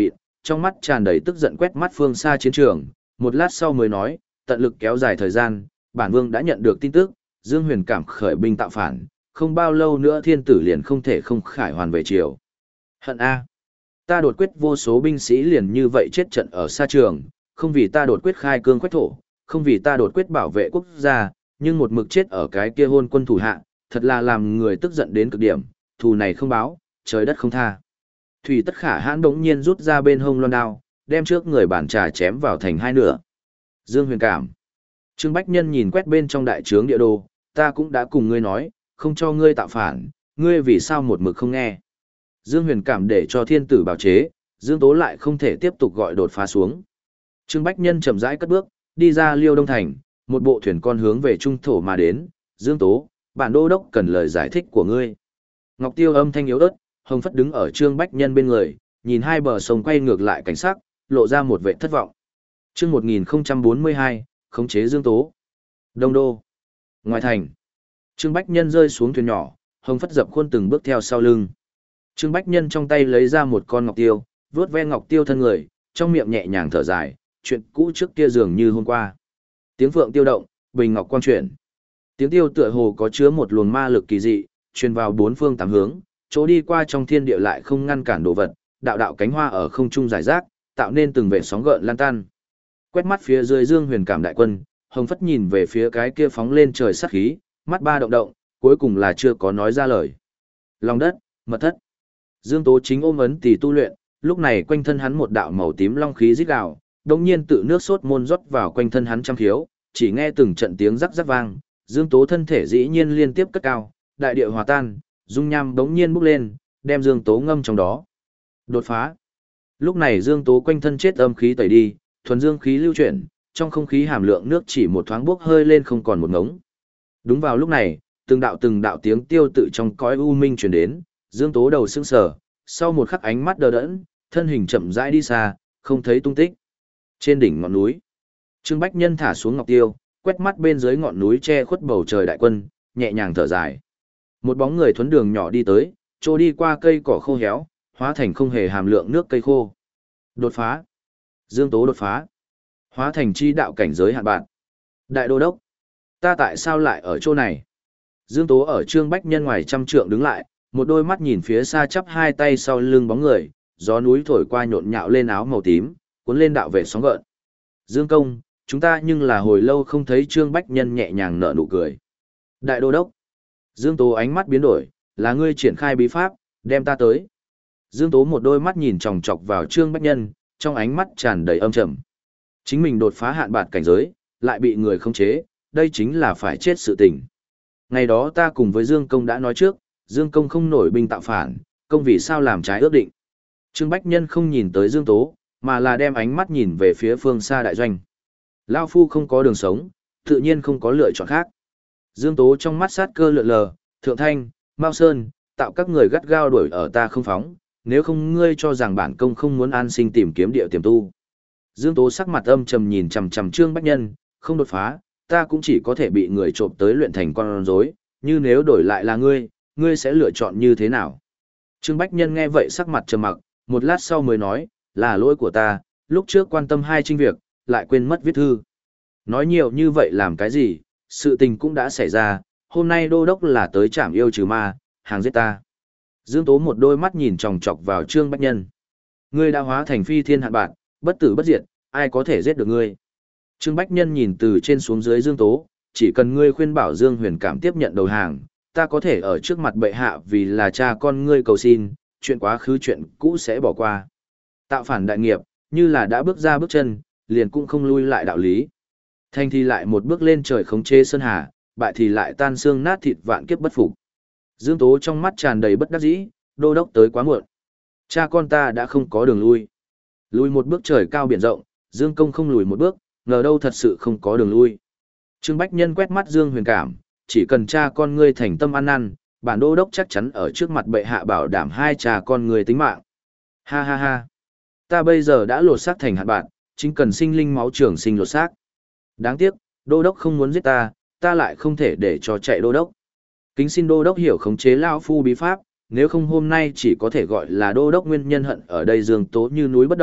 trong mắt tràn đầy tức giận quét mắt phương xa chiến trường, một lát sau mới nói, tận lực kéo dài thời gian, bản vương đã nhận được tin tức, Dương Huyền Cảm khởi binh tạo phản, không bao lâu nữa thiên tử liền không thể không khải hoàn về triều. Hận A. Ta đột quyết vô số binh sĩ liền như vậy chết trận ở xa trường, không vì ta đột quyết khai cương quách thổ, không vì ta đột quyết bảo vệ quốc gia, nhưng một mực chết ở cái kia hôn quân thủ hạ, thật là làm người tức giận đến cực điểm, thù này không báo, trời đất không tha. Thủy Tất Khả hãn đống nhiên rút ra bên hông loan đao, đem trước người bản trà chém vào thành hai nửa. Dương Huyền Cảm. Trương Bách Nhân nhìn quét bên trong đại trướng địa đồ, ta cũng đã cùng ngươi nói, không cho ngươi tạo phản, ngươi vì sao một mực không nghe. Dương Huyền Cảm để cho thiên tử bảo chế, Dương Tố lại không thể tiếp tục gọi đột phá xuống. Trương Bách Nhân chậm rãi cất bước, đi ra Liêu Đông Thành, một bộ thuyền con hướng về trung thổ mà đến, Dương Tố, bản đô đốc cần lời giải thích của ngươi. Ngọc Tiêu âm thanh yếu ớt, Hồng Phất đứng ở Trương Bách Nhân bên người, nhìn hai bờ sông quay ngược lại cảnh sắc, lộ ra một vẻ thất vọng. Chương một nghìn không trăm bốn mươi hai, khống chế Dương Tố. Đông Đô. Ngoài thành. Trương Bách Nhân rơi xuống thuyền nhỏ, Hồng Phất dập khuôn từng bước theo sau lưng. Trương Bách Nhân trong tay lấy ra một con ngọc tiêu, vuốt ve ngọc tiêu thân người, trong miệng nhẹ nhàng thở dài, chuyện cũ trước kia dường như hôm qua. Tiếng phượng tiêu động, bình ngọc quang chuyển. Tiếng tiêu tựa hồ có chứa một luồng ma lực kỳ dị, truyền vào bốn phương tám hướng, chỗ đi qua trong thiên địa lại không ngăn cản đồ vật, đạo đạo cánh hoa ở không trung rải rác, tạo nên từng vệt sóng gợn lan tan. Quét mắt phía dưới Dương Huyền Cảm đại quân, Hồng Phất nhìn về phía cái kia phóng lên trời sát khí, mắt ba động động, cuối cùng là chưa có nói ra lời. Lòng đất, mật thất. Dương Tố chính ôm ấn tỷ tu luyện, lúc này quanh thân hắn một đạo màu tím long khí rít gào, đồng nhiên tự nước sốt môn rót vào quanh thân hắn trăm khiếu, chỉ nghe từng trận tiếng rắc rắc vang, Dương Tố thân thể dĩ nhiên liên tiếp cất cao, đại địa hòa tan, dung nham bỗng nhiên bốc lên, đem Dương Tố ngâm trong đó. Đột phá. Lúc này Dương Tố quanh thân chết âm khí tẩy đi, thuần dương khí lưu chuyển, trong không khí hàm lượng nước chỉ một thoáng bốc hơi lên không còn một ngống. Đúng vào lúc này, từng đạo từng đạo tiếng tiêu tự trong cõi u minh truyền đến, Dương Tố đầu sững sờ, sau một khắc ánh mắt đờ đẫn, thân hình chậm rãi đi xa, không thấy tung tích. Trên đỉnh ngọn núi, Trương Bách Nhân thả xuống ngọc tiêu, quét mắt bên dưới ngọn núi che khuất bầu trời đại quân, nhẹ nhàng thở dài. Một bóng người thuấn đường nhỏ đi tới, trôi đi qua cây cỏ khô héo, hóa thành không hề hàm lượng nước cây khô. Đột phá. Dương Tố đột phá. Hóa thành chi đạo cảnh giới hạn bạn. Đại đô đốc, ta tại sao lại ở chỗ này? Dương Tố ở Trương Bách Nhân ngoài trăm trượng đứng lại, một đôi mắt nhìn phía xa chắp hai tay sau lưng bóng người, gió núi thổi qua nhộn nhạo lên áo màu tím, cuốn lên đạo vệ sóng gợn. Dương công, chúng ta nhưng là hồi lâu không thấy Trương Bách Nhân nhẹ nhàng nở nụ cười. Đại đô đốc. Dương Tố ánh mắt biến đổi, là ngươi triển khai bí pháp, đem ta tới. Dương Tố một đôi mắt nhìn chòng chọc vào Trương Bách Nhân, trong ánh mắt tràn đầy âm trầm. Chính mình đột phá hạn bạt cảnh giới, lại bị người khống chế, đây chính là phải chết sự tình. Ngày đó ta cùng với Dương Công đã nói trước, Dương Công không nổi binh tạo phản, công vì sao làm trái ước định. Trương Bách Nhân không nhìn tới Dương Tố, mà là đem ánh mắt nhìn về phía phương xa đại doanh. Lao Phu không có đường sống, tự nhiên không có lựa chọn khác. Dương Tố trong mắt sát cơ lượn lờ, Thượng Thanh, Mao Sơn, tạo các người gắt gao đuổi ở ta không phóng, nếu không ngươi cho rằng bản công không muốn an sinh tìm kiếm địa tiềm tu. Dương Tố sắc mặt âm trầm nhìn chằm chằm Trương Bách Nhân, không đột phá, ta cũng chỉ có thể bị người trộm tới luyện thành con rối, như nếu đổi lại là ngươi, ngươi sẽ lựa chọn như thế nào? Trương Bách Nhân nghe vậy sắc mặt trầm mặc, một lát sau mới nói, là lỗi của ta, lúc trước quan tâm hai trinh việc, lại quên mất viết thư. Nói nhiều như vậy làm cái gì, sự tình cũng đã xảy ra, hôm nay đô đốc là tới trảm yêu trừ ma, hàng giết ta. Dương Tố một đôi mắt nhìn chòng chọc vào Trương Bách Nhân. Ngươi đã hóa thành phi thiên hạn bạn, bất tử bất diệt, ai có thể giết được ngươi? Trương Bách Nhân nhìn từ trên xuống dưới Dương Tố, chỉ cần ngươi khuyên bảo Dương Huyền Cảm tiếp nhận đầu hàng, ta có thể ở trước mặt bệ hạ vì là cha con ngươi cầu xin, chuyện quá khứ chuyện cũ sẽ bỏ qua. Tạo phản đại nghiệp, như là đã bước ra bước chân, liền cũng không lui lại đạo lý. Thành thì lại một bước lên trời khống chế sơn hà, bại thì lại tan xương nát thịt vạn kiếp bất phục. Dương Tố trong mắt tràn đầy bất đắc dĩ, đô đốc tới quá muộn. Cha con ta đã không có đường lui. Lùi một bước trời cao biển rộng, Dương công không lùi một bước, ngờ đâu thật sự không có đường lui. Trương Bách Nhân quét mắt Dương Huyền Cảm, chỉ cần cha con ngươi thành tâm ăn năn, bản đô đốc chắc chắn ở trước mặt bệ hạ bảo đảm hai cha con ngươi tính mạng. Ha ha ha. Ta bây giờ đã lột xác thành hạt bạn, chính cần sinh linh máu trường sinh lột xác. Đáng tiếc, đô đốc không muốn giết ta, ta lại không thể để cho chạy đô đốc. Kính xin đô đốc hiểu khống chế lão phu bí pháp, nếu không hôm nay chỉ có thể gọi là đô đốc nguyên nhân hận ở đây Dương Tố như núi bất động,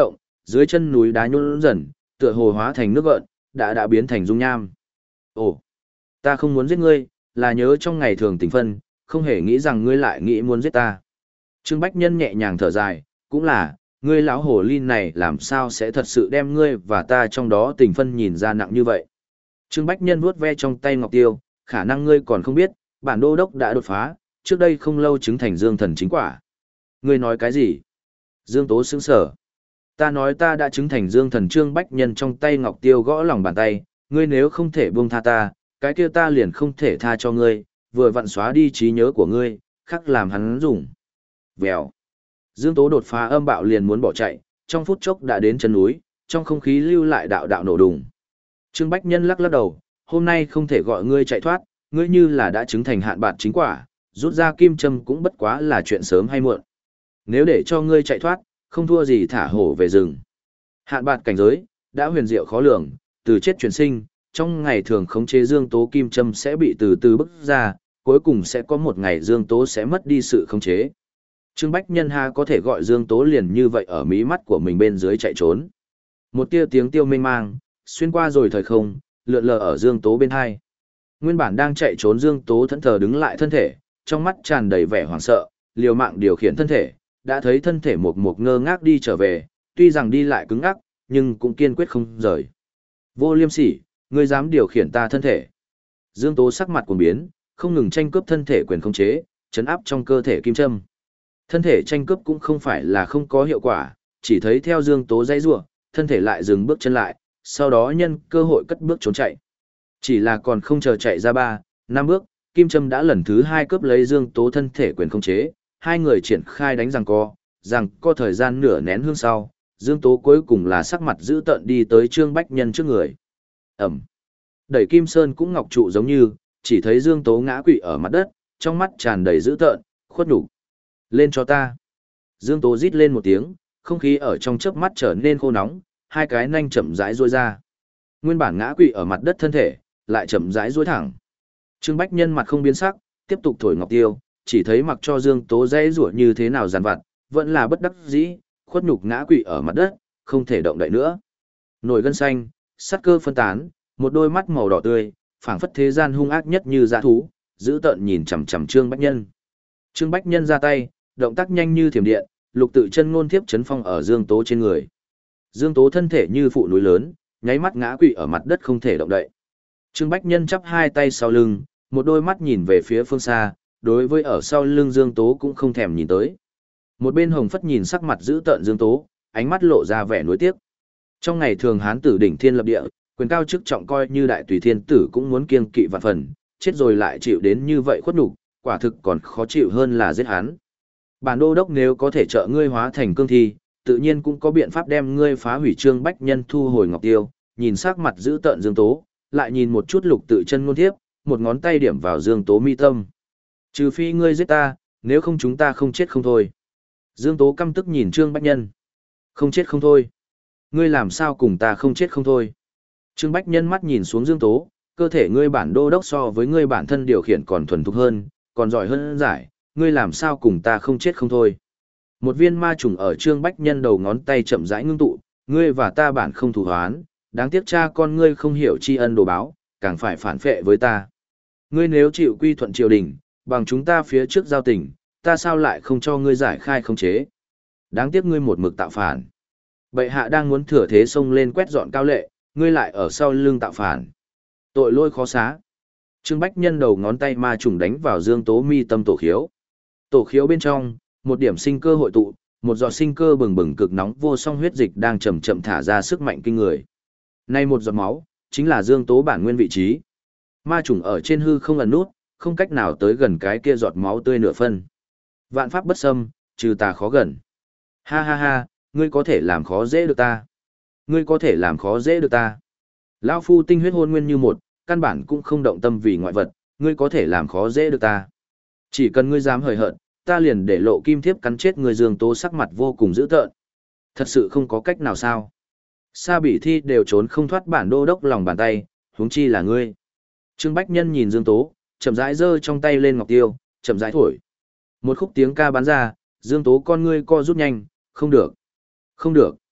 Dưới chân núi đá nhún dần, tựa hồ hóa thành nước gợn, đã đã biến thành dung nham. Ồ, ta không muốn giết ngươi, là nhớ trong ngày thường tình phân, không hề nghĩ rằng ngươi lại nghĩ muốn giết ta. Trương Bách Nhân nhẹ nhàng thở dài, cũng là, ngươi lão hồ ly này làm sao sẽ thật sự đem ngươi và ta trong đó tình phân nhìn ra nặng như vậy. Trương Bách Nhân vuốt ve trong tay ngọc tiêu, khả năng ngươi còn không biết, bản đô đốc đã đột phá, trước đây không lâu chứng thành dương thần chính quả. Ngươi nói cái gì? Dương Tố sững sờ. Ta nói ta đã chứng thành dương thần. Trương Bách Nhân trong tay ngọc tiêu gõ lòng bàn tay, ngươi nếu không thể buông tha ta, cái kia ta liền không thể tha cho ngươi, vừa vặn xóa đi trí nhớ của ngươi, khắc làm hắn dùng. Vèo. Dương Tố đột phá âm bạo liền muốn bỏ chạy, trong phút chốc đã đến chân núi, trong không khí lưu lại đạo đạo nổ đùng. Trương Bách Nhân lắc lắc đầu, hôm nay không thể gọi ngươi chạy thoát, ngươi như là đã chứng thành hạn bạt chính quả, rút ra kim châm cũng bất quá là chuyện sớm hay muộn. Nếu để cho ngươi chạy thoát, không thua gì thả hổ về rừng. Hạn bạt cảnh giới, đã huyền diệu khó lường, từ chết chuyển sinh, trong ngày thường khống chế Dương Tố kim châm sẽ bị từ từ bức ra, cuối cùng sẽ có một ngày Dương Tố sẽ mất đi sự khống chế. Trương Bách Nhân ha có thể gọi Dương Tố liền như vậy ở mí mắt của mình bên dưới chạy trốn. Một tia tiếng tiêu mênh mang, xuyên qua rồi thời không, lượn lờ ở Dương Tố bên hai. Nguyên bản đang chạy trốn Dương Tố thẫn thờ đứng lại thân thể, trong mắt tràn đầy vẻ hoảng sợ, liều mạng điều khiển thân thể, đã thấy thân thể một một ngơ ngác đi trở về, tuy rằng đi lại cứng ngắc, nhưng cũng kiên quyết không rời. Vô Liêm Sỉ, ngươi dám điều khiển ta thân thể? Dương Tố sắc mặt cuồng biến, không ngừng tranh cướp thân thể quyền khống chế, chấn áp trong cơ thể kim châm. Thân thể tranh cướp cũng không phải là không có hiệu quả, chỉ thấy theo Dương Tố dãy rủa, thân thể lại dừng bước chân lại, sau đó nhân cơ hội cất bước trốn chạy. Chỉ là còn không chờ chạy ra ba, năm bước, kim châm đã lần thứ hai cướp lấy Dương Tố thân thể quyền khống chế, hai người triển khai đánh giằng co, rằng có thời gian nửa nén hương sau, Dương Tố cuối cùng là sắc mặt dữ tợn đi tới Trương Bách Nhân trước người. Ẩm. Đẩy Kim Sơn cũng ngọc trụ giống như, chỉ thấy Dương Tố ngã quỵ ở mặt đất, trong mắt tràn đầy dữ tợn, khuất nhục. Lên cho ta. Dương Tố rít lên một tiếng, không khí ở trong chớp mắt trở nên khô nóng, hai cái nanh chậm rãi duỗi ra. Nguyên bản ngã quỵ ở mặt đất thân thể, lại chậm rãi duỗi thẳng. Trương Bách Nhân mặt không biến sắc, tiếp tục thổi ngọc tiêu, chỉ thấy mặc cho Dương Tố dãy rủa như thế nào giàn vặt, vẫn là bất đắc dĩ, khuất nhục ngã quỵ ở mặt đất, không thể động đậy nữa. Nổi gân xanh, sát cơ phân tán, một đôi mắt màu đỏ tươi, phảng phất thế gian hung ác nhất như dã thú, giữ tợn nhìn chằm chằm Trương Bách Nhân. Trương Bách Nhân ra tay, động tác nhanh như thiểm điện, lục tự chân ngôn thiếp chấn phong ở Dương Tố trên người. Dương Tố thân thể như phụ núi lớn, nháy mắt ngã quỵ ở mặt đất không thể động đậy. Trương Bách Nhân chắp hai tay sau lưng, một đôi mắt nhìn về phía phương xa, đối với ở sau lưng Dương Tố cũng không thèm nhìn tới. Một bên Hồng Phất nhìn sắc mặt dữ tợn Dương Tố, ánh mắt lộ ra vẻ nuối tiếc. Trong ngày thường hán tử đỉnh thiên lập địa, quyền cao chức trọng coi như đại tùy thiên tử cũng muốn kiêng kỵ vạn phần, chết rồi lại chịu đến như vậy khuất nhục, quả thực còn khó chịu hơn là giết hắn. Bản đô đốc nếu có thể trợ ngươi hóa thành cương thi, tự nhiên cũng có biện pháp đem ngươi phá hủy. Trương Bách Nhân thu hồi ngọc tiêu, nhìn sắc mặt dữ tợn Dương Tố, lại nhìn một chút lục tự chân ngôn thiếp, một ngón tay điểm vào Dương Tố mi tâm. Trừ phi ngươi giết ta, nếu không chúng ta không chết không thôi. Dương Tố căm tức nhìn Trương Bách Nhân. Không chết không thôi. Ngươi làm sao cùng ta không chết không thôi. Trương Bách Nhân mắt nhìn xuống Dương Tố, cơ thể ngươi bản đô đốc so với ngươi bản thân điều khiển còn thuần thục hơn, còn giỏi hơn giải, ngươi làm sao cùng ta không chết không thôi. Một viên ma trùng ở Trương Bách Nhân đầu ngón tay chậm rãi ngưng tụ, ngươi và ta bản không thù hoán, đáng tiếc cha con ngươi không hiểu tri ân đồ báo, càng phải phản phệ với ta. Ngươi nếu chịu quy thuận triều đình, bằng chúng ta phía trước giao tình, ta sao lại không cho ngươi giải khai không chế. Đáng tiếc ngươi một mực tạo phản. Bệ hạ đang muốn thừa thế xông lên quét dọn Cao Lệ, ngươi lại ở sau lưng tạo phản. Tội lỗi khó xá. Trương Bách Nhân đầu ngón tay ma trùng đánh vào Dương Tố mi tâm tổ khiếu. Tổ khiếu bên trong, một điểm sinh cơ hội tụ, một giọt sinh cơ bừng bừng cực nóng vô song huyết dịch đang chậm chậm thả ra sức mạnh kinh người. Nay một giọt máu, chính là Dương Tố bản nguyên vị trí. Ma trùng ở trên hư không ẩn nút, không cách nào tới gần cái kia giọt máu tươi nửa phân. Vạn pháp bất xâm, trừ tà khó gần. Ha ha ha, ngươi có thể làm khó dễ được ta. Ngươi có thể làm khó dễ được ta. Lão phu tinh huyết hôn nguyên như một, căn bản cũng không động tâm vì ngoại vật, ngươi có thể làm khó dễ được ta. Chỉ cần ngươi dám hời hợt, ta liền để lộ kim thiếp cắn chết người. Dương Tố sắc mặt vô cùng dữ tợn. Thật sự không có cách nào sao. Sa Bỉ Thi đều trốn không thoát bản đô đốc lòng bàn tay, huống chi là ngươi. Trương Bách Nhân nhìn Dương Tố, chậm rãi giơ trong tay lên ngọc tiêu, chậm rãi thổi. Một khúc tiếng ca bắn ra, Dương Tố con ngươi co rút nhanh, không được, không được.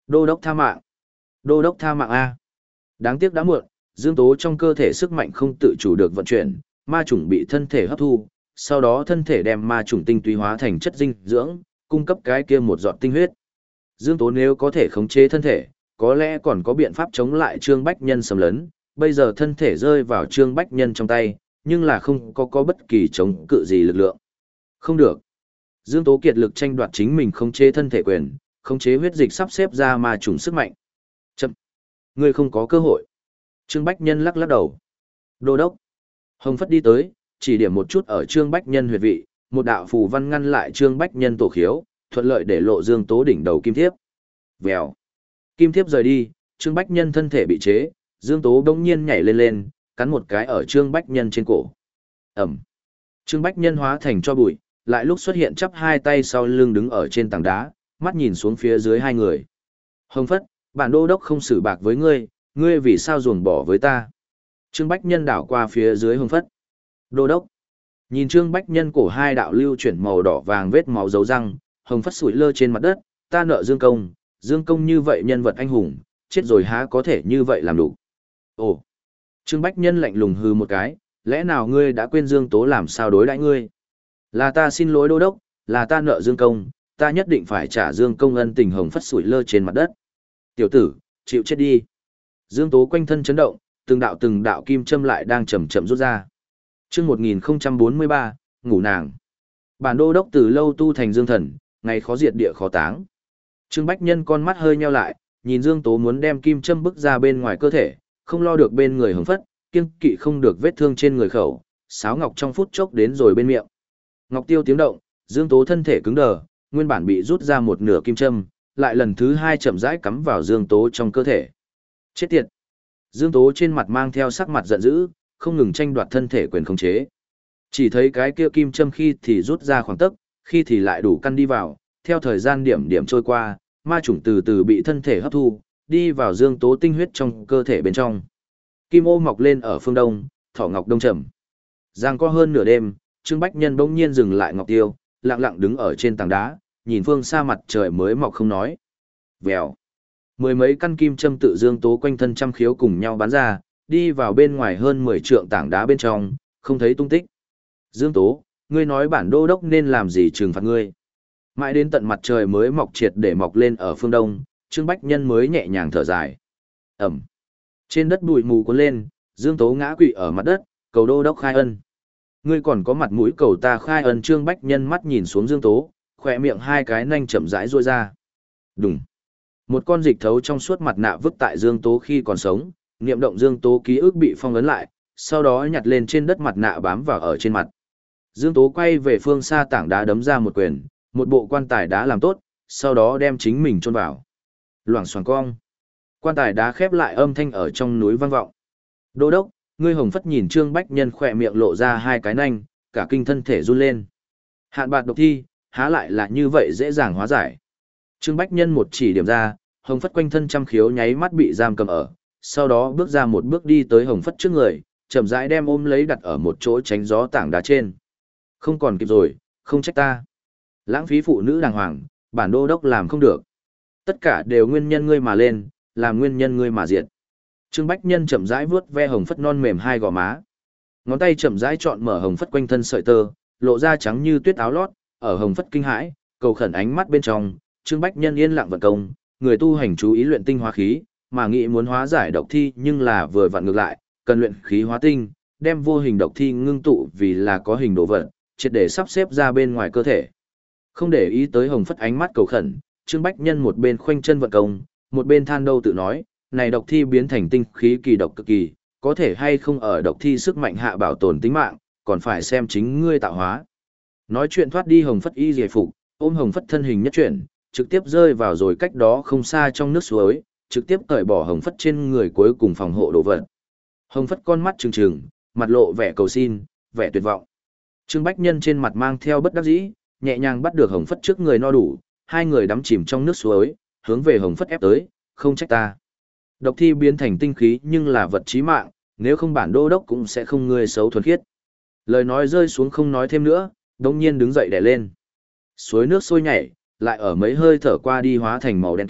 Đô đốc tha mạng. Đô đốc tha mạng A. Đáng tiếc đã muộn, dương tố trong cơ thể sức mạnh không tự chủ được vận chuyển, ma chủng bị thân thể hấp thu, sau đó thân thể đem ma chủng tinh túy hóa thành chất dinh dưỡng, cung cấp cái kia một giọt tinh huyết. Dương tố nếu có thể khống chế thân thể, có lẽ còn có biện pháp chống lại Trương Bách Nhân xâm lấn, bây giờ thân thể rơi vào Trương Bách Nhân trong tay, nhưng là không có có bất kỳ chống cự gì lực lượng. Không được. Dương Tố kiệt lực tranh đoạt chính mình khống chế thân thể quyền, khống chế huyết dịch sắp xếp ra ma trùng sức mạnh. Chậm. Ngươi không có cơ hội. Trương Bách Nhân lắc lắc đầu. Đô đốc. Hồng Phất đi tới, chỉ điểm một chút ở Trương Bách Nhân huyệt vị, một đạo phù văn ngăn lại Trương Bách Nhân tổ khiếu, thuận lợi để lộ Dương Tố đỉnh đầu kim thiếp. Vèo. Kim thiếp rời đi, Trương Bách Nhân thân thể bị chế, Dương Tố đống nhiên nhảy lên lên, cắn một cái ở Trương Bách Nhân trên cổ. Ẩm. Trương Bách Nhân hóa thành cho bụi, lại lúc xuất hiện chắp hai tay sau lưng đứng ở trên tảng đá, mắt nhìn xuống phía dưới hai người. Hồng Phất, bản đô đốc không xử bạc với ngươi, ngươi vì sao ruồng bỏ với ta? Trương Bách Nhân đảo qua phía dưới Hồng Phất. Đô đốc. Nhìn Trương Bách Nhân cổ hai đạo lưu chuyển màu đỏ vàng vết máu dấu răng, Hồng Phất sủi lơ trên mặt đất, ta nợ Dương Công, Dương Công như vậy nhân vật anh hùng, chết rồi há có thể như vậy làm đủ. Ồ. Trương Bách Nhân lạnh lùng hừ một cái, lẽ nào ngươi đã quên Dương Tố làm sao đối đãi ngươi? Là ta xin lỗi đô đốc, là ta nợ Dương Công, ta nhất định phải trả Dương Công ân tình. Hồng Phất sủi lơ trên mặt đất. Tiểu tử, chịu chết đi. Dương Tố quanh thân chấn động, từng đạo từng đạo kim châm lại đang chậm chậm rút ra. Chương một nghìn không trăm bốn mươi ba, ngủ nàng. Bản đô đốc từ lâu tu thành Dương Thần, ngày khó diệt địa khó táng. Trương Bách Nhân con mắt hơi nheo lại, nhìn Dương Tố muốn đem kim châm bức ra bên ngoài cơ thể, không lo được bên người Hồng Phất, kiêng kỵ không được vết thương trên người khẩu, sáo ngọc trong phút chốc đến rồi bên miệng. Ngọc tiêu tiếng động, Dương Tố thân thể cứng đờ, nguyên bản bị rút ra một nửa kim châm, lại lần thứ hai chậm rãi cắm vào Dương Tố trong cơ thể. Chết tiệt! Dương Tố trên mặt mang theo sắc mặt giận dữ, không ngừng tranh đoạt thân thể quyền khống chế. Chỉ thấy cái kia kim châm khi thì rút ra khoảng tấc, khi thì lại đủ căn đi vào, theo thời gian điểm điểm trôi qua, ma chủng từ từ bị thân thể hấp thu, đi vào Dương Tố tinh huyết trong cơ thể bên trong. Kim ô mọc lên ở phương đông, thỏ ngọc đông trầm. Giang có hơn nửa đêm, Trương Bách Nhân bỗng nhiên dừng lại ngọc tiêu, lặng lặng đứng ở trên tảng đá, nhìn phương xa mặt trời mới mọc không nói. Vèo. Mười mấy căn kim châm tự Dương Tố quanh thân trăm khiếu cùng nhau bắn ra, đi vào bên ngoài hơn mười trượng tảng đá bên trong, không thấy tung tích. Dương Tố, ngươi nói bản đô đốc nên làm gì trừng phạt ngươi? Mãi đến tận mặt trời mới mọc triệt để mọc lên ở phương đông, Trương Bách Nhân mới nhẹ nhàng thở dài. Ẩm. Trên đất bụi mù cuốn lên, Dương Tố ngã quỵ ở mặt đất, cầu đô đốc khai ân. Ngươi còn có mặt mũi cầu ta khai ân? Trương Bách Nhân mắt nhìn xuống Dương Tố, khỏe miệng hai cái nanh chậm rãi rôi ra. Đùng. Một con dịch thấu trong suốt mặt nạ vứt tại Dương Tố khi còn sống, niệm động Dương Tố ký ức bị phong ấn lại, sau đó nhặt lên trên đất mặt nạ bám vào ở trên mặt. Dương Tố quay về phương xa tảng đá đấm ra một quyền, một bộ quan tài đá làm tốt, sau đó đem chính mình chôn vào. Loảng xoảng cong. Quan tài đá khép lại, âm thanh ở trong núi vang vọng. Đô đốc, ngươi Hồng Phất nhìn Trương Bách Nhân khỏe miệng lộ ra hai cái nanh, cả kinh thân thể run lên. Hạn bạc độc thi, há lại là như vậy dễ dàng hóa giải. Trương Bách Nhân một chỉ điểm ra, Hồng Phất quanh thân trăm khiếu nháy mắt bị giam cầm ở, sau đó bước ra một bước đi tới Hồng Phất trước người, chậm rãi đem ôm lấy đặt ở một chỗ tránh gió tảng đá trên. Không còn kịp rồi, không trách ta. Lãng phí phụ nữ đàng hoàng, bản đô đốc làm không được. Tất cả đều nguyên nhân ngươi mà lên, làm nguyên nhân ngươi mà diệt. Trương Bách Nhân chậm rãi vuốt ve Hồng Phất non mềm hai gò má. Ngón tay chậm rãi chọn mở Hồng Phất quanh thân sợi tơ, lộ ra trắng như tuyết áo lót, ở Hồng Phất kinh hãi, cầu khẩn ánh mắt bên trong, Trương Bách Nhân yên lặng vận công, người tu hành chú ý luyện tinh hóa khí, mà nghĩ muốn hóa giải độc thi nhưng là vừa vặn ngược lại, cần luyện khí hóa tinh, đem vô hình độc thi ngưng tụ vì là có hình đồ vật, triệt để sắp xếp ra bên ngoài cơ thể. Không để ý tới Hồng Phất ánh mắt cầu khẩn, Trương Bách Nhân một bên khoanh chân vận công, một bên than đâu tự nói, này độc thi biến thành tinh khí kỳ độc cực kỳ, có thể hay không ở độc thi sức mạnh hạ bảo tồn tính mạng, còn phải xem chính ngươi tạo hóa. Nói chuyện thoát đi Hồng Phất y giải phục, ôm Hồng Phất thân hình nhất chuyển, trực tiếp rơi vào rồi cách đó không xa trong nước suối, trực tiếp cởi bỏ Hồng Phất trên người cuối cùng phòng hộ đồ vật. Hồng Phất con mắt trừng trừng, mặt lộ vẻ cầu xin, vẻ tuyệt vọng. Trương Bách Nhân trên mặt mang theo bất đắc dĩ, nhẹ nhàng bắt được Hồng Phất trước người no đủ, hai người đắm chìm trong nước suối, hướng về Hồng Phất ép tới, không trách ta. Độc thi biến thành tinh khí nhưng là vật chí mạng, nếu không bản đô đốc cũng sẽ không ngươi xấu thuần khiết. Lời nói rơi xuống không nói thêm nữa, đống nhiên đứng dậy đè lên. Suối nước sôi nhảy, lại ở mấy hơi thở qua đi hóa thành màu đen kịt,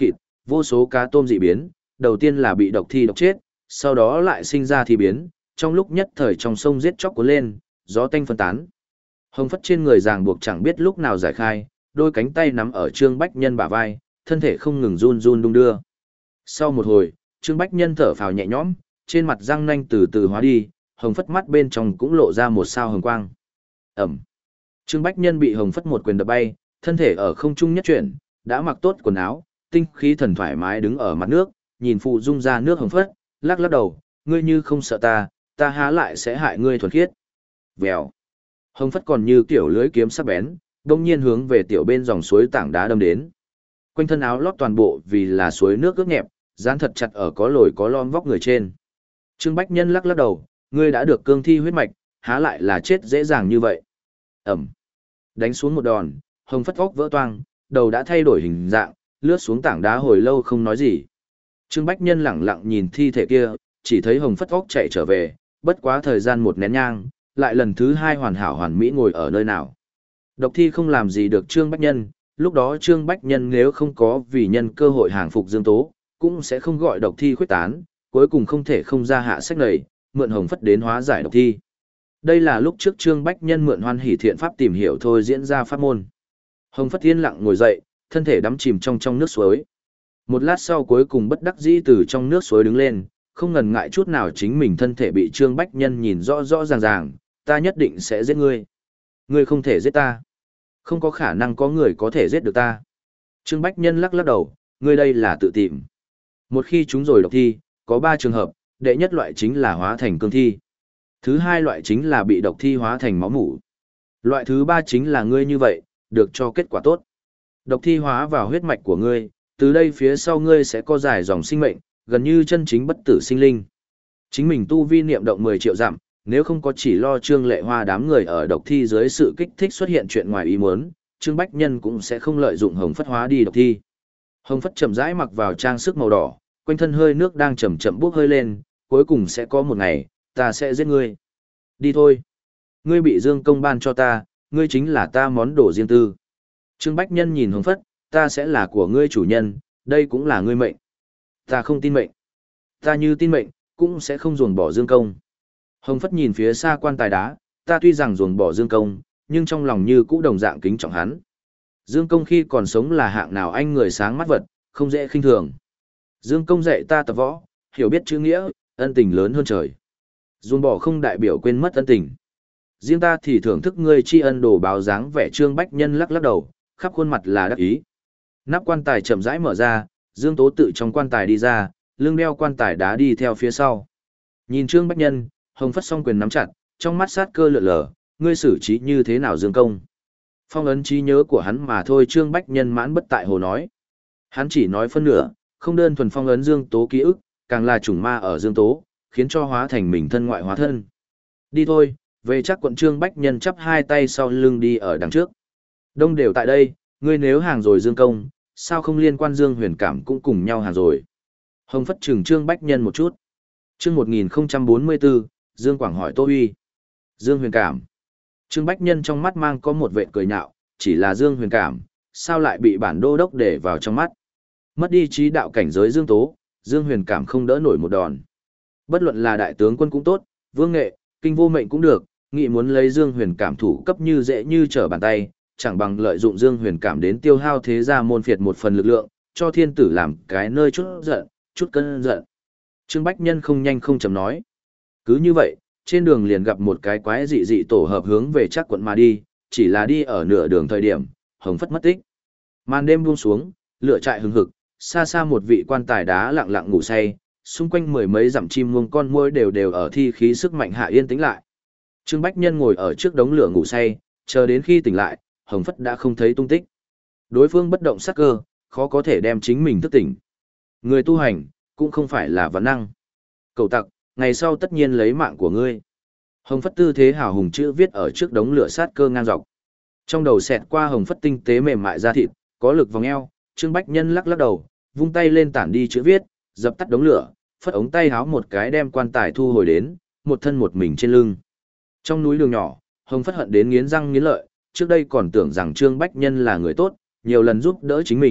Vô số cá tôm dị biến, đầu tiên là bị độc thi độc chết, sau đó lại sinh ra thi biến, trong lúc nhất thời trong sông giết chóc cuốn lên, gió tanh phân tán. Hồng phất trên người ràng buộc chẳng biết lúc nào giải khai, đôi cánh tay nắm ở Trương Bách Nhân bả vai, thân thể không ngừng run run đung đưa. Sau một hồi, Trương Bách Nhân thở phào nhẹ nhõm, trên mặt răng nanh từ từ hóa đi, hồng phất mắt bên trong cũng lộ ra một sao hồng quang. Ẩm. Trương Bách Nhân bị hồng phất một quyền đập bay, thân thể ở không trung nhất chuyển, đã mặc tốt quần áo, tinh khí thần thoải mái đứng ở mặt nước, nhìn phụ dung ra nước hồng phất, lắc lắc đầu, ngươi như không sợ ta, ta há lại sẽ hại ngươi thuần khiết. Vèo. Hồng phất còn như kiểu lưới kiếm sắc bén, đông nhiên hướng về tiểu bên dòng suối tảng đá đâm đến. Quanh thân áo lót toàn bộ vì là suối nước ướt nhẹp, dán thật chặt ở có lồi có lõm vóc người trên. Trương Bách Nhân lắc lắc đầu, ngươi đã được cương thi huyết mạch, há lại là chết dễ dàng như vậy. Ẩm. Đánh xuống một đòn, hồng phất óc vỡ toang, đầu đã thay đổi hình dạng, lướt xuống tảng đá hồi lâu không nói gì. Trương Bách Nhân lẳng lặng nhìn thi thể kia, chỉ thấy hồng phất óc chạy trở về, bất quá thời gian một nén nhang, lại lần thứ hai hoàn hảo hoàn mỹ ngồi ở nơi nào. Độc thi không làm gì được Trương Bách Nhân, lúc đó Trương Bách Nhân nếu không có vì nhân cơ hội hàng phục Dương Tố, cũng sẽ không gọi độc thi khuyết tán, cuối cùng không thể không ra hạ sách này, mượn hồng phất đến hóa giải độc thi. Đây là lúc trước Trương Bách Nhân mượn Hoan Hỷ Thiện Pháp tìm hiểu thôi diễn ra pháp môn. Hồng phất yên lặng ngồi dậy, thân thể đắm chìm trong trong nước suối. Một lát sau cuối cùng bất đắc dĩ từ trong nước suối đứng lên, không ngần ngại chút nào chính mình thân thể bị Trương Bách Nhân nhìn rõ rõ ràng ràng, ta nhất định sẽ giết ngươi. Ngươi không thể giết ta. Không có khả năng có người có thể giết được ta. Trương Bách Nhân lắc lắc đầu, ngươi đây là tự tìm. Một khi chúng rồi độc thi, có ba trường hợp, đệ nhất loại chính là hóa thành cương thi. Thứ hai loại chính là bị độc thi hóa thành máu mủ. Loại thứ ba chính là ngươi như vậy, được cho kết quả tốt. Độc thi hóa vào huyết mạch của ngươi, từ đây phía sau ngươi sẽ có dài dòng sinh mệnh, gần như chân chính bất tử sinh linh. Chính mình tu vi niệm động mười triệu dặm, nếu không có chỉ lo Trương Lệ Hoa đám người ở độc thi dưới sự kích thích xuất hiện chuyện ngoài ý muốn, Trương Bách Nhân cũng sẽ không lợi dụng hồng phất hóa đi độc thi. Hồng phất chậm rãi mặc vào trang sức màu đỏ, quanh thân hơi nước đang chậm chậm bốc hơi lên, cuối cùng sẽ có một ngày, ta sẽ giết ngươi. Đi thôi. Ngươi bị Dương Công ban cho ta, ngươi chính là ta món đồ riêng tư. Trương Bách Nhân nhìn hồng phất, ta sẽ là của ngươi chủ nhân, đây cũng là ngươi mệnh. Ta không tin mệnh. Ta như tin mệnh, cũng sẽ không ruồng bỏ Dương Công. Hồng phất nhìn phía xa quan tài đá, ta tuy rằng ruồng bỏ Dương Công, nhưng trong lòng như cũ đồng dạng kính trọng hắn. Dương Công khi còn sống là hạng nào anh người sáng mắt vật, không dễ khinh thường. Dương Công dạy ta tập võ, hiểu biết chữ nghĩa, ân tình lớn hơn trời. Ruồng bỏ không đại biểu quên mất ân tình. Riêng ta thì thưởng thức ngươi tri ân đồ báo dáng vẻ. Trương Bách Nhân lắc lắc đầu, khắp khuôn mặt là đắc ý. Nắp quan tài chậm rãi mở ra, Dương Tố tự trong quan tài đi ra, lưng đeo quan tài đá đi theo phía sau. Nhìn Trương Bách Nhân, hồng phất song quyền nắm chặt, trong mắt sát cơ lượn lờ, ngươi xử trí như thế nào Dương Công? Phong ấn trí nhớ của hắn mà thôi. Trương Bách Nhân mãn bất tại hồ nói. Hắn chỉ nói phân nửa, không đơn thuần phong ấn Dương Tố ký ức, càng là chủng ma ở Dương Tố, khiến cho hóa thành mình thân ngoại hóa thân. Đi thôi, về chắc quận. Trương Bách Nhân chắp hai tay sau lưng đi ở đằng trước. Đông đều tại đây, ngươi nếu hàng rồi Dương Công, sao không liên quan Dương Huyền Cảm cũng cùng nhau hàng rồi. Hồng phất trừng Trương Bách Nhân một chút. Chương một nghìn không trăm bốn mươi tư, Dương Quảng hỏi Tô Huy. Dương Huyền Cảm. Trương Bách Nhân trong mắt mang có một vệt cười nhạo, chỉ là Dương Huyền Cảm, sao lại bị bản đô đốc để vào trong mắt. Mất đi trí đạo cảnh giới Dương Tố, Dương Huyền Cảm không đỡ nổi một đòn. Bất luận là đại tướng quân cũng tốt, vương nghệ, kinh vô mệnh cũng được, nghị muốn lấy Dương Huyền Cảm thủ cấp như dễ như trở bàn tay, chẳng bằng lợi dụng Dương Huyền Cảm đến tiêu hao thế gia môn phiệt một phần lực lượng, cho thiên tử làm cái nơi chút giận, chút cơn giận. Trương Bách Nhân không nhanh không chậm nói. Cứ như vậy, trên đường liền gặp một cái quái dị dị tổ hợp hướng về chắc quận mà đi, chỉ là đi ở nửa đường thời điểm, hồng phất mất tích. Màn đêm buông xuống, lửa trại hừng hực, xa xa một vị quan tài đá lặng lặng ngủ say, xung quanh mười mấy dặm chim muông con muỗi đều đều ở thi khí sức mạnh hạ yên tĩnh lại. Trương Bách Nhân ngồi ở trước đống lửa ngủ say, chờ đến khi tỉnh lại, hồng phất đã không thấy tung tích. Đối phương bất động sắc cơ, khó có thể đem chính mình thức tỉnh. Người tu hành, cũng không phải là vạn năng. Cầu tặc, ngày sau tất nhiên lấy mạng của ngươi. Hồng phất tư thế hào hùng chữ viết ở trước đống lửa sát cơ ngang dọc. Trong đầu xẹt qua hồng phất tinh tế mềm mại da thịt, có lực vòng eo, Trương Bách Nhân lắc lắc đầu, vung tay lên tản đi chữ viết, dập tắt đống lửa, phất ống tay háo một cái đem quan tài thu hồi đến, một thân một mình trên lưng. Trong núi đường nhỏ, hồng phất hận đến nghiến răng nghiến lợi, trước đây còn tưởng rằng Trương Bách Nhân là người tốt, nhiều lần giúp đỡ chính mình,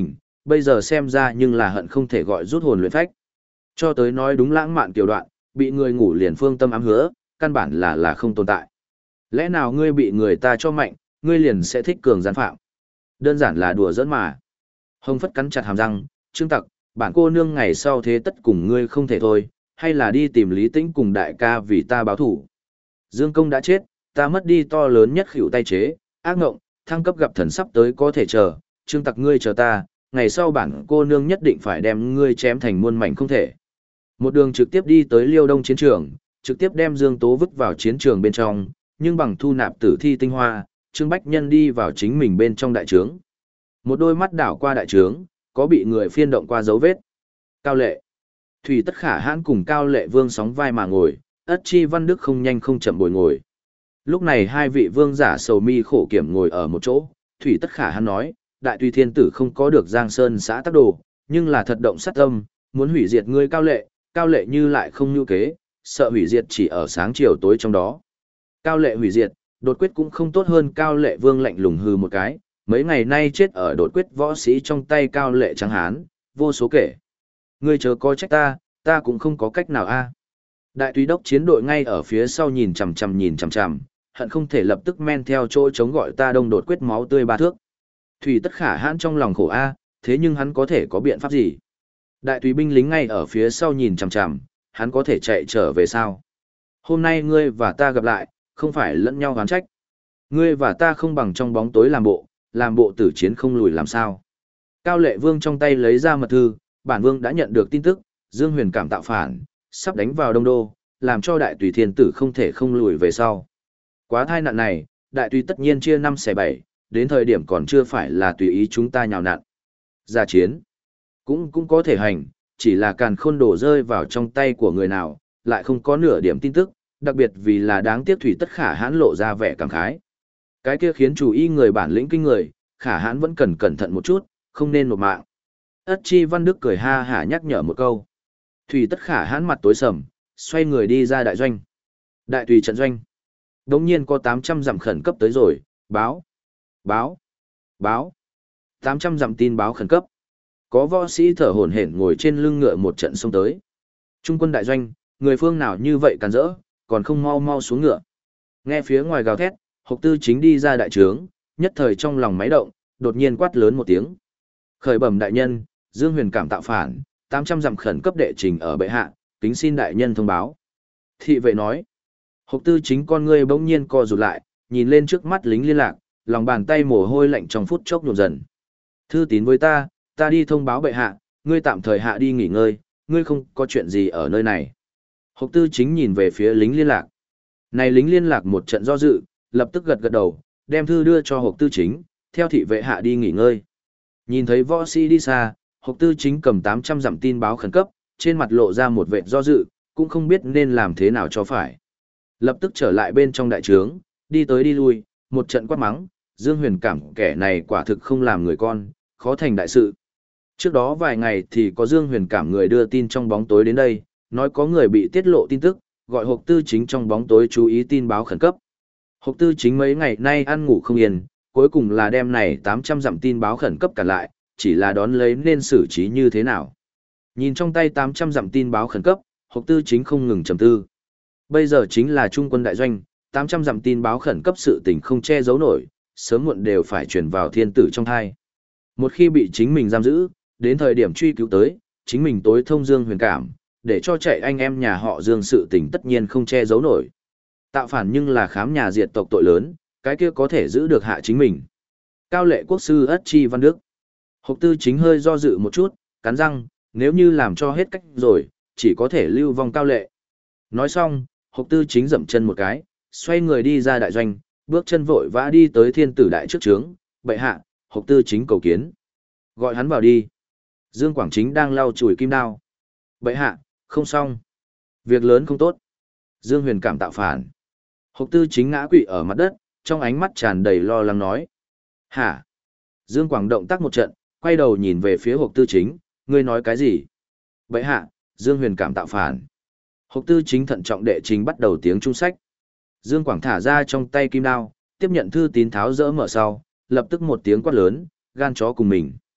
bây giờ xem ra nhưng là hận không thể gọi rút hồn luyện phách. Cho tới nói đúng lãng mạn tiểu đoạn, bị người ngủ liền phương tâm ám hứa, căn bản là là không tồn tại. Lẽ nào ngươi bị người ta cho mạnh, ngươi liền sẽ thích cường gián phạm? Đơn giản là đùa giỡn mà. Hồng Phất cắn chặt hàm răng, Trương Tặc, bản cô nương ngày sau thế tất cùng ngươi không thể thôi, hay là đi tìm Lý Tĩnh cùng đại ca vì ta báo thủ. Dương Công đã chết, ta mất đi to lớn nhất khỉu tay chế, ác ngộng, thăng cấp gặp thần sắp tới có thể chờ, Trương Tặc ngươi chờ ta, ngày sau bản cô nương nhất định phải đem ngươi chém thành muôn mảnh không thể. Một đường trực tiếp đi tới Liêu Đông chiến trường, trực tiếp đem Dương Tố vứt vào chiến trường bên trong, nhưng bằng thu nạp tử thi tinh hoa, Trương Bách Nhân đi vào chính mình bên trong đại trướng. Một đôi mắt đảo qua đại trướng, có bị người phiên động qua dấu vết. Cao Lệ. Thủy Tất Khả Hãn cùng Cao Lệ Vương sóng vai mà ngồi, Ất Chi Văn Đức không nhanh không chậm bồi ngồi. Lúc này hai vị vương giả sầu mi khổ kiểm ngồi ở một chỗ, Thủy Tất Khả Hãn nói, Đại Tùy Thiên Tử không có được Giang Sơn xã tác đồ, nhưng là thật động sát tâm, muốn hủy diệt ngươi Cao Lệ, Cao Lệ như lại không nhu kế, sợ hủy diệt chỉ ở sáng chiều tối trong đó. Cao Lệ hủy diệt, đột quyết cũng không tốt hơn. Cao Lệ Vương lạnh lùng hừ một cái, mấy ngày nay chết ở đột quyết võ sĩ trong tay Cao Lệ trắng hán, vô số kể. Ngươi chớ có trách ta, ta cũng không có cách nào a. Đại Tùy đốc chiến đội ngay ở phía sau nhìn chằm chằm nhìn chằm chằm, hận không thể lập tức men theo chỗ chống gọi ta đông đột quyết máu tươi ba thước. Thủy Tất Khả Hãn trong lòng khổ a, thế nhưng hắn có thể có biện pháp gì? Đại Tùy binh lính ngay ở phía sau nhìn chằm chằm, hắn có thể chạy trở về sao? Hôm nay ngươi và ta gặp lại, không phải lẫn nhau oán trách. Ngươi và ta không bằng trong bóng tối làm bộ, làm bộ tử chiến không lùi làm sao? Cao Lệ Vương trong tay lấy ra mật thư, bản vương đã nhận được tin tức, Dương Huyền cảm tạo phản, sắp đánh vào Đông Đô, làm cho Đại Tùy Thiên Tử không thể không lùi về sau. Quá tai nạn này, Đại Tùy tất nhiên chia năm xẻ bảy, đến thời điểm còn chưa phải là tùy ý chúng ta nhào nặn. Ra chiến, cũng cũng có thể hành, chỉ là càn khôn đổ rơi vào trong tay của người nào, lại không có nửa điểm tin tức, đặc biệt vì là đáng tiếc Thủy Tất Khả Hãn lộ ra vẻ cảm khái. Cái kia khiến chủ y người bản lĩnh kinh người, Khả Hãn vẫn cần cẩn thận một chút, không nên nộp mạng. Ất Chi Văn Đức cười ha hả nhắc nhở một câu. Thủy Tất Khả Hãn mặt tối sầm, xoay người đi ra đại doanh. Đại Tùy trận doanh. Đống nhiên có tám trăm dặm khẩn cấp tới rồi, báo, báo, báo. tám trăm dặm tin báo khẩn cấp. Có võ sĩ thở hổn hển ngồi trên lưng ngựa một trận xông tới. Trung quân đại doanh, người phương nào như vậy càn rỡ, còn không mau mau xuống ngựa. Nghe phía ngoài gào thét, Hộc Tư Chính đi ra đại trướng, nhất thời trong lòng máy động, đột nhiên quát lớn một tiếng. Khởi bẩm đại nhân, Dương Huyền cảm tạo phản, tám trăm dặm khẩn cấp đệ trình ở bệ hạ, kính xin đại nhân thông báo. Thị vệ nói. Hộc Tư Chính con ngươi bỗng nhiên co rụt lại, nhìn lên trước mắt lính liên lạc, lòng bàn tay mồ hôi lạnh trong phút chốc nhộn dần. Thư tín với ta, ta đi thông báo bệ hạ, ngươi tạm thời hạ đi nghỉ ngơi, ngươi không có chuyện gì ở nơi này. Hộc Tư Chính nhìn về phía lính liên lạc. Này lính liên lạc một trận do dự, lập tức gật gật đầu, đem thư đưa cho Hộc Tư Chính, theo thị vệ hạ đi nghỉ ngơi. Nhìn thấy võ sĩ đi xa, Hộc Tư Chính cầm tám trăm dặm tin báo khẩn cấp, trên mặt lộ ra một vệt do dự, cũng không biết nên làm thế nào cho phải. Lập tức trở lại bên trong đại trướng, đi tới đi lui, một trận quát mắng, Dương Huyền cảm kẻ này quả thực không làm người con, khó thành đại sự. Trước đó vài ngày thì có Dương Huyền cảm người đưa tin trong bóng tối đến đây, nói có người bị tiết lộ tin tức, gọi Hộc Tư Chính trong bóng tối chú ý tin báo khẩn cấp. Hộc Tư Chính mấy ngày nay ăn ngủ không yên, cuối cùng là đem này tám trăm dặm tin báo khẩn cấp cả lại, chỉ là đón lấy nên xử trí như thế nào. Nhìn trong tay tám trăm dặm tin báo khẩn cấp, Hộc Tư Chính không ngừng trầm tư. Bây giờ chính là trung quân đại doanh, tám trăm dặm tin báo khẩn cấp sự tình không che giấu nổi, sớm muộn đều phải truyền vào thiên tử trong thai. Một khi bị chính mình giam giữ, đến thời điểm truy cứu tới, chính mình tối thông Dương Huyền cảm, để cho chạy anh em nhà họ Dương sự tình tất nhiên không che giấu nổi. Tạo phản nhưng là khám nhà diệt tộc tội lớn, cái kia có thể giữ được hạ chính mình. Cao Lệ quốc sư Ất Chi Văn Đức. Hộc Tư Chính hơi do dự một chút, cắn răng, nếu như làm cho hết cách rồi, chỉ có thể lưu vong Cao Lệ. Nói xong, Hộc Tư Chính dậm chân một cái, xoay người đi ra đại doanh, bước chân vội vã đi tới thiên tử đại trước trướng, bệ hạ, Hộc Tư Chính cầu kiến. Gọi hắn vào đi. Dương Quảng Chính đang lau chùi kim đao. Bệ hạ, không xong. Việc lớn không tốt. Dương Huyền cảm tạo phản. Hộc Tư Chính ngã quỵ ở mặt đất, trong ánh mắt tràn đầy lo lắng nói. Hả? Dương Quảng động tác một trận, quay đầu nhìn về phía Hộc Tư Chính, ngươi nói cái gì? Bệ hạ, Dương Huyền cảm tạo phản. Hộc Tư Chính thận trọng đệ trình bắt đầu tiếng trung sách. Dương Quảng thả ra trong tay kim đao, tiếp nhận thư tín tháo dỡ mở sau, lập tức một tiếng quát lớn, gan chó cùng mình.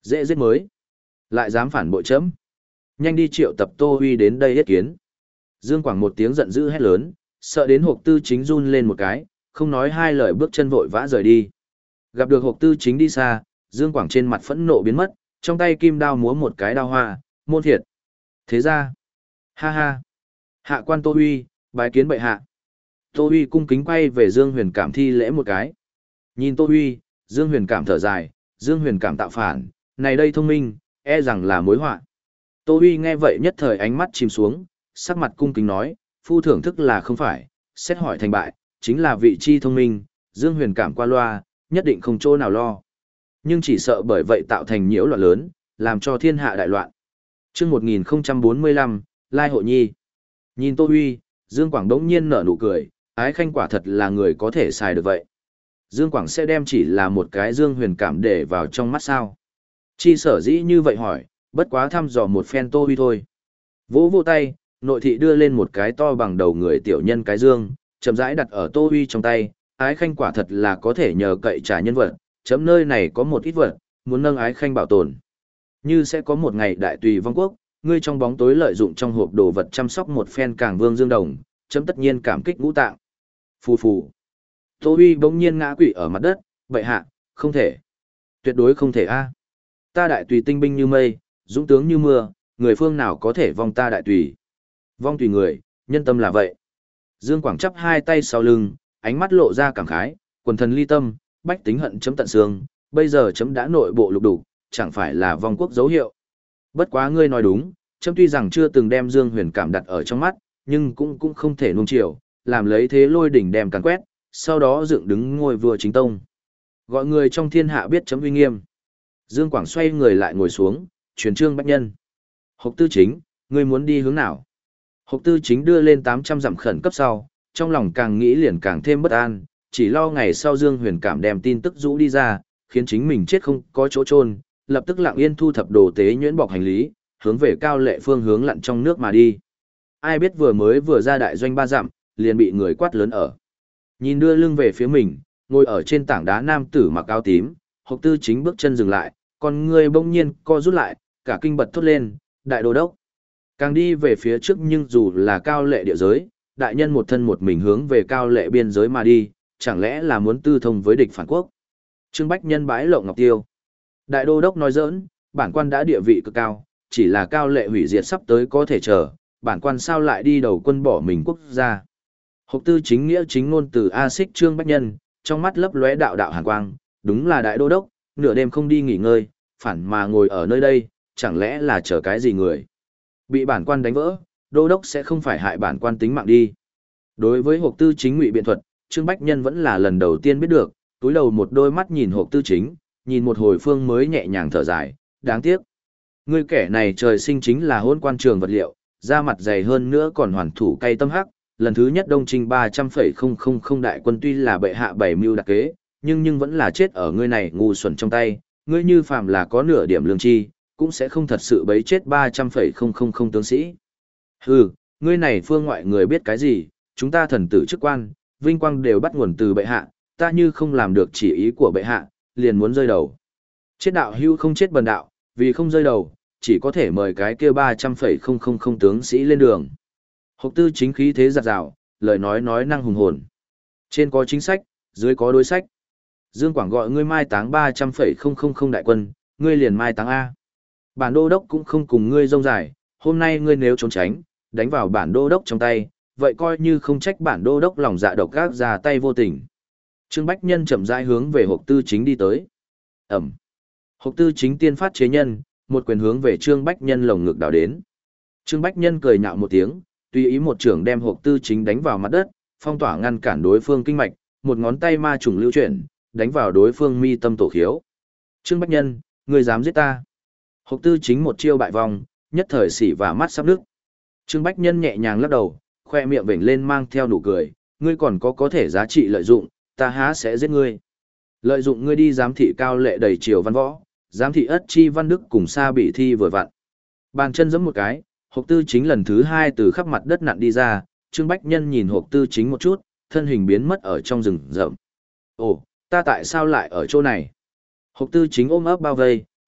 Dễ giết mới. Lại dám phản bội chấm. Nhanh đi triệu tập Tô Huy đến đây yết kiến. Dương Quảng một tiếng giận dữ hét lớn, sợ đến Hộp Tư Chính run lên một cái, không nói hai lời bước chân vội vã rời đi. Gặp được Hộp Tư Chính đi xa, Dương Quảng trên mặt phẫn nộ biến mất, trong tay kim đao múa một cái đao hoa, môn thiệt. Thế ra, ha ha, hạ quan Tô Huy, bái kiến bệ hạ. Tô Huy cung kính quay về Dương Huyền Cảm thi lễ một cái. Nhìn Tô Huy, Dương Huyền Cảm thở dài, Dương Huyền Cảm tạo phản, này đây thông minh, e rằng là mối họa. Tô Huy nghe vậy nhất thời ánh mắt chìm xuống, sắc mặt cung kính nói, phu thưởng thức là không phải, xét hỏi thành bại, chính là vị chi thông minh, Dương Huyền Cảm qua loa, nhất định không chỗ nào lo. Nhưng chỉ sợ bởi vậy tạo thành nhiễu loạn lớn, làm cho thiên hạ đại loạn. Chương một nghìn không trăm bốn mươi lăm, Lai Hộ Nhi. Nhìn Tô Huy, Dương Quảng đống nhiên nở nụ cười, ái khanh quả thật là người có thể xài được vậy. Dương Quảng sẽ đem chỉ là một cái Dương Huyền Cảm để vào trong mắt sao. Chi sở dĩ như vậy hỏi, bất quá thăm dò một phen Tô Huy thôi. Vỗ vô tay, nội thị đưa lên một cái to bằng đầu người tiểu nhân cái dương, chậm rãi đặt ở Tô Huy trong tay, ái khanh quả thật là có thể nhờ cậy trả nhân vật, chấm nơi này có một ít vật, muốn nâng ái khanh bảo tồn. Như sẽ có một ngày đại tùy vong quốc, ngươi trong bóng tối lợi dụng trong hộp đồ vật chăm sóc một phen càng vương dương đồng, chấm tất nhiên cảm kích ngũ tạng. Phù phù. Tô Huy bỗng nhiên ngã quỵ ở mặt đất, bệ hạ, không thể. Tuyệt đối không thể a. Ta đại tùy tinh binh như mây, dũng tướng như mưa, người phương nào có thể vong ta đại tùy. Vong tùy người, nhân tâm là vậy. Dương Quảng chắp hai tay sau lưng, ánh mắt lộ ra cảm khái, quần thần ly tâm, bách tính hận chấm tận xương, bây giờ chấm đã nội bộ lục đủ, chẳng phải là vong quốc dấu hiệu. Bất quá ngươi nói đúng, chấm tuy rằng chưa từng đem Dương Huyền Cảm đặt ở trong mắt, nhưng cũng cũng không thể nuông chiều, làm lấy thế lôi đỉnh đem càn quét, sau đó dựng đứng ngôi vua chính tông. Gọi người trong thiên hạ biết chấm uy nghiêm. Dương Quảng xoay người lại ngồi xuống, truyền trương bách nhân. Hộp Tư Chính, ngươi muốn đi hướng nào? Hộp Tư Chính đưa lên tám trăm dặm khẩn cấp sau, trong lòng càng nghĩ liền càng thêm bất an, chỉ lo ngày sau Dương Huyền Cảm đem tin tức rũ đi ra, khiến chính mình chết không có chỗ chôn, lập tức lặng yên thu thập đồ tế nhuyễn bọc hành lý, hướng về Cao Lệ phương hướng lặn trong nước mà đi. Ai biết vừa mới vừa ra đại doanh ba dặm, liền bị người quát lớn ở. Nhìn đưa lưng về phía mình, ngồi ở trên tảng đá nam tử mặc áo tím, Hộp Tư Chính bước chân dừng lại, còn người bỗng nhiên co rút lại, cả kinh bật thốt lên, đại đô đốc. Càng đi về phía trước nhưng dù là Cao Lệ địa giới, đại nhân một thân một mình hướng về Cao Lệ biên giới mà đi, chẳng lẽ là muốn tư thông với địch phản quốc. Trương Bách Nhân bái lộng ngọc tiêu. Đại đô đốc nói giỡn, bản quan đã địa vị cực cao, chỉ là Cao Lệ hủy diệt sắp tới có thể chờ, bản quan sao lại đi đầu quân bỏ mình quốc gia. Hộp Tư Chính nghĩa chính ngôn từ A Xích Trương Bách Nhân, trong mắt lấp lóe đạo đạo hàn quang, đúng là đại đô đốc, nửa đêm không đi nghỉ ngơi, phản mà ngồi ở nơi đây, chẳng lẽ là chờ cái gì người. Bị bản quan đánh vỡ, đô đốc sẽ không phải hại bản quan tính mạng đi. Đối với Hộp Tư Chính ngụy biện thuật, Trương Bách Nhân vẫn là lần đầu tiên biết được, túi đầu một đôi mắt nhìn Hộp Tư Chính, nhìn một hồi phương mới nhẹ nhàng thở dài, đáng tiếc. Ngươi kẻ này trời sinh chính là hôn quan trường vật liệu, da mặt dày hơn nữa còn hoàn thủ cay tâm hắc, lần thứ nhất đông trinh ba trăm phẩy không không không đại quân tuy là bệ hạ bảy mưu đặc kế, nhưng nhưng vẫn là chết ở ngươi này ngu xuẩn trong tay, ngươi như phàm là có nửa điểm lương tri, cũng sẽ không thật sự bấy chết ba trăm phẩy không không không tướng sĩ. Hừ, ngươi này phương ngoại người biết cái gì, chúng ta thần tử chức quan, vinh quang đều bắt nguồn từ bệ hạ, ta như không làm được chỉ ý của bệ hạ, liền muốn rơi đầu. Chết đạo hưu không chết bần đạo, vì không rơi đầu, chỉ có thể mời cái kia ba trăm phẩy không không không tướng sĩ lên đường. Hộp Tư Chính khí thế giặt rào, lời nói nói năng hùng hồn. Trên có chính sách, dưới có đối sách. Dương Quảng gọi ngươi mai táng ba trăm phẩy không không không đại quân, ngươi liền mai táng A. Bản đô đốc cũng không cùng ngươi rông dài, hôm nay ngươi nếu trốn tránh, đánh vào bản đô đốc trong tay, vậy coi như không trách bản đô đốc lòng dạ độc ác ra tay vô tình. Trương Bách Nhân chậm rãi hướng về Hộp Tư Chính đi tới. Ẩm. Hộp Tư Chính tiên phát chế nhân, một quyền hướng về Trương Bách Nhân lồng ngực đảo đến. Trương Bách Nhân cười nhạo một tiếng, tùy ý một trưởng đem Hộp Tư Chính đánh vào mặt đất, phong tỏa ngăn cản đối phương kinh mạch, một ngón tay ma trùng lưu chuyển, đánh vào đối phương mi tâm tổ khiếu. Trương Bách Nhân, ngươi dám giết ta? Hộp Tư Chính một chiêu bại vong, nhất thời xỉ và mắt sắp nước. Trương Bách Nhân nhẹ nhàng lắc đầu, khoe miệng vểnh lên mang theo nụ cười, ngươi còn có có thể giá trị lợi dụng, ta há sẽ giết ngươi. Lợi dụng ngươi đi giám thị Cao Lệ đầy triều văn võ, giám thị ất chi văn đức cùng xa bị thi vừa vặn. Bàn chân giẫm một cái, Hộp Tư Chính lần thứ hai từ khắp mặt đất nặn đi ra, Trương Bách Nhân nhìn Hộp Tư Chính một chút, thân hình biến mất ở trong rừng rậm. Ồ, ta tại sao lại ở chỗ này? Hộp Tư Chính ôm ấp bao vây,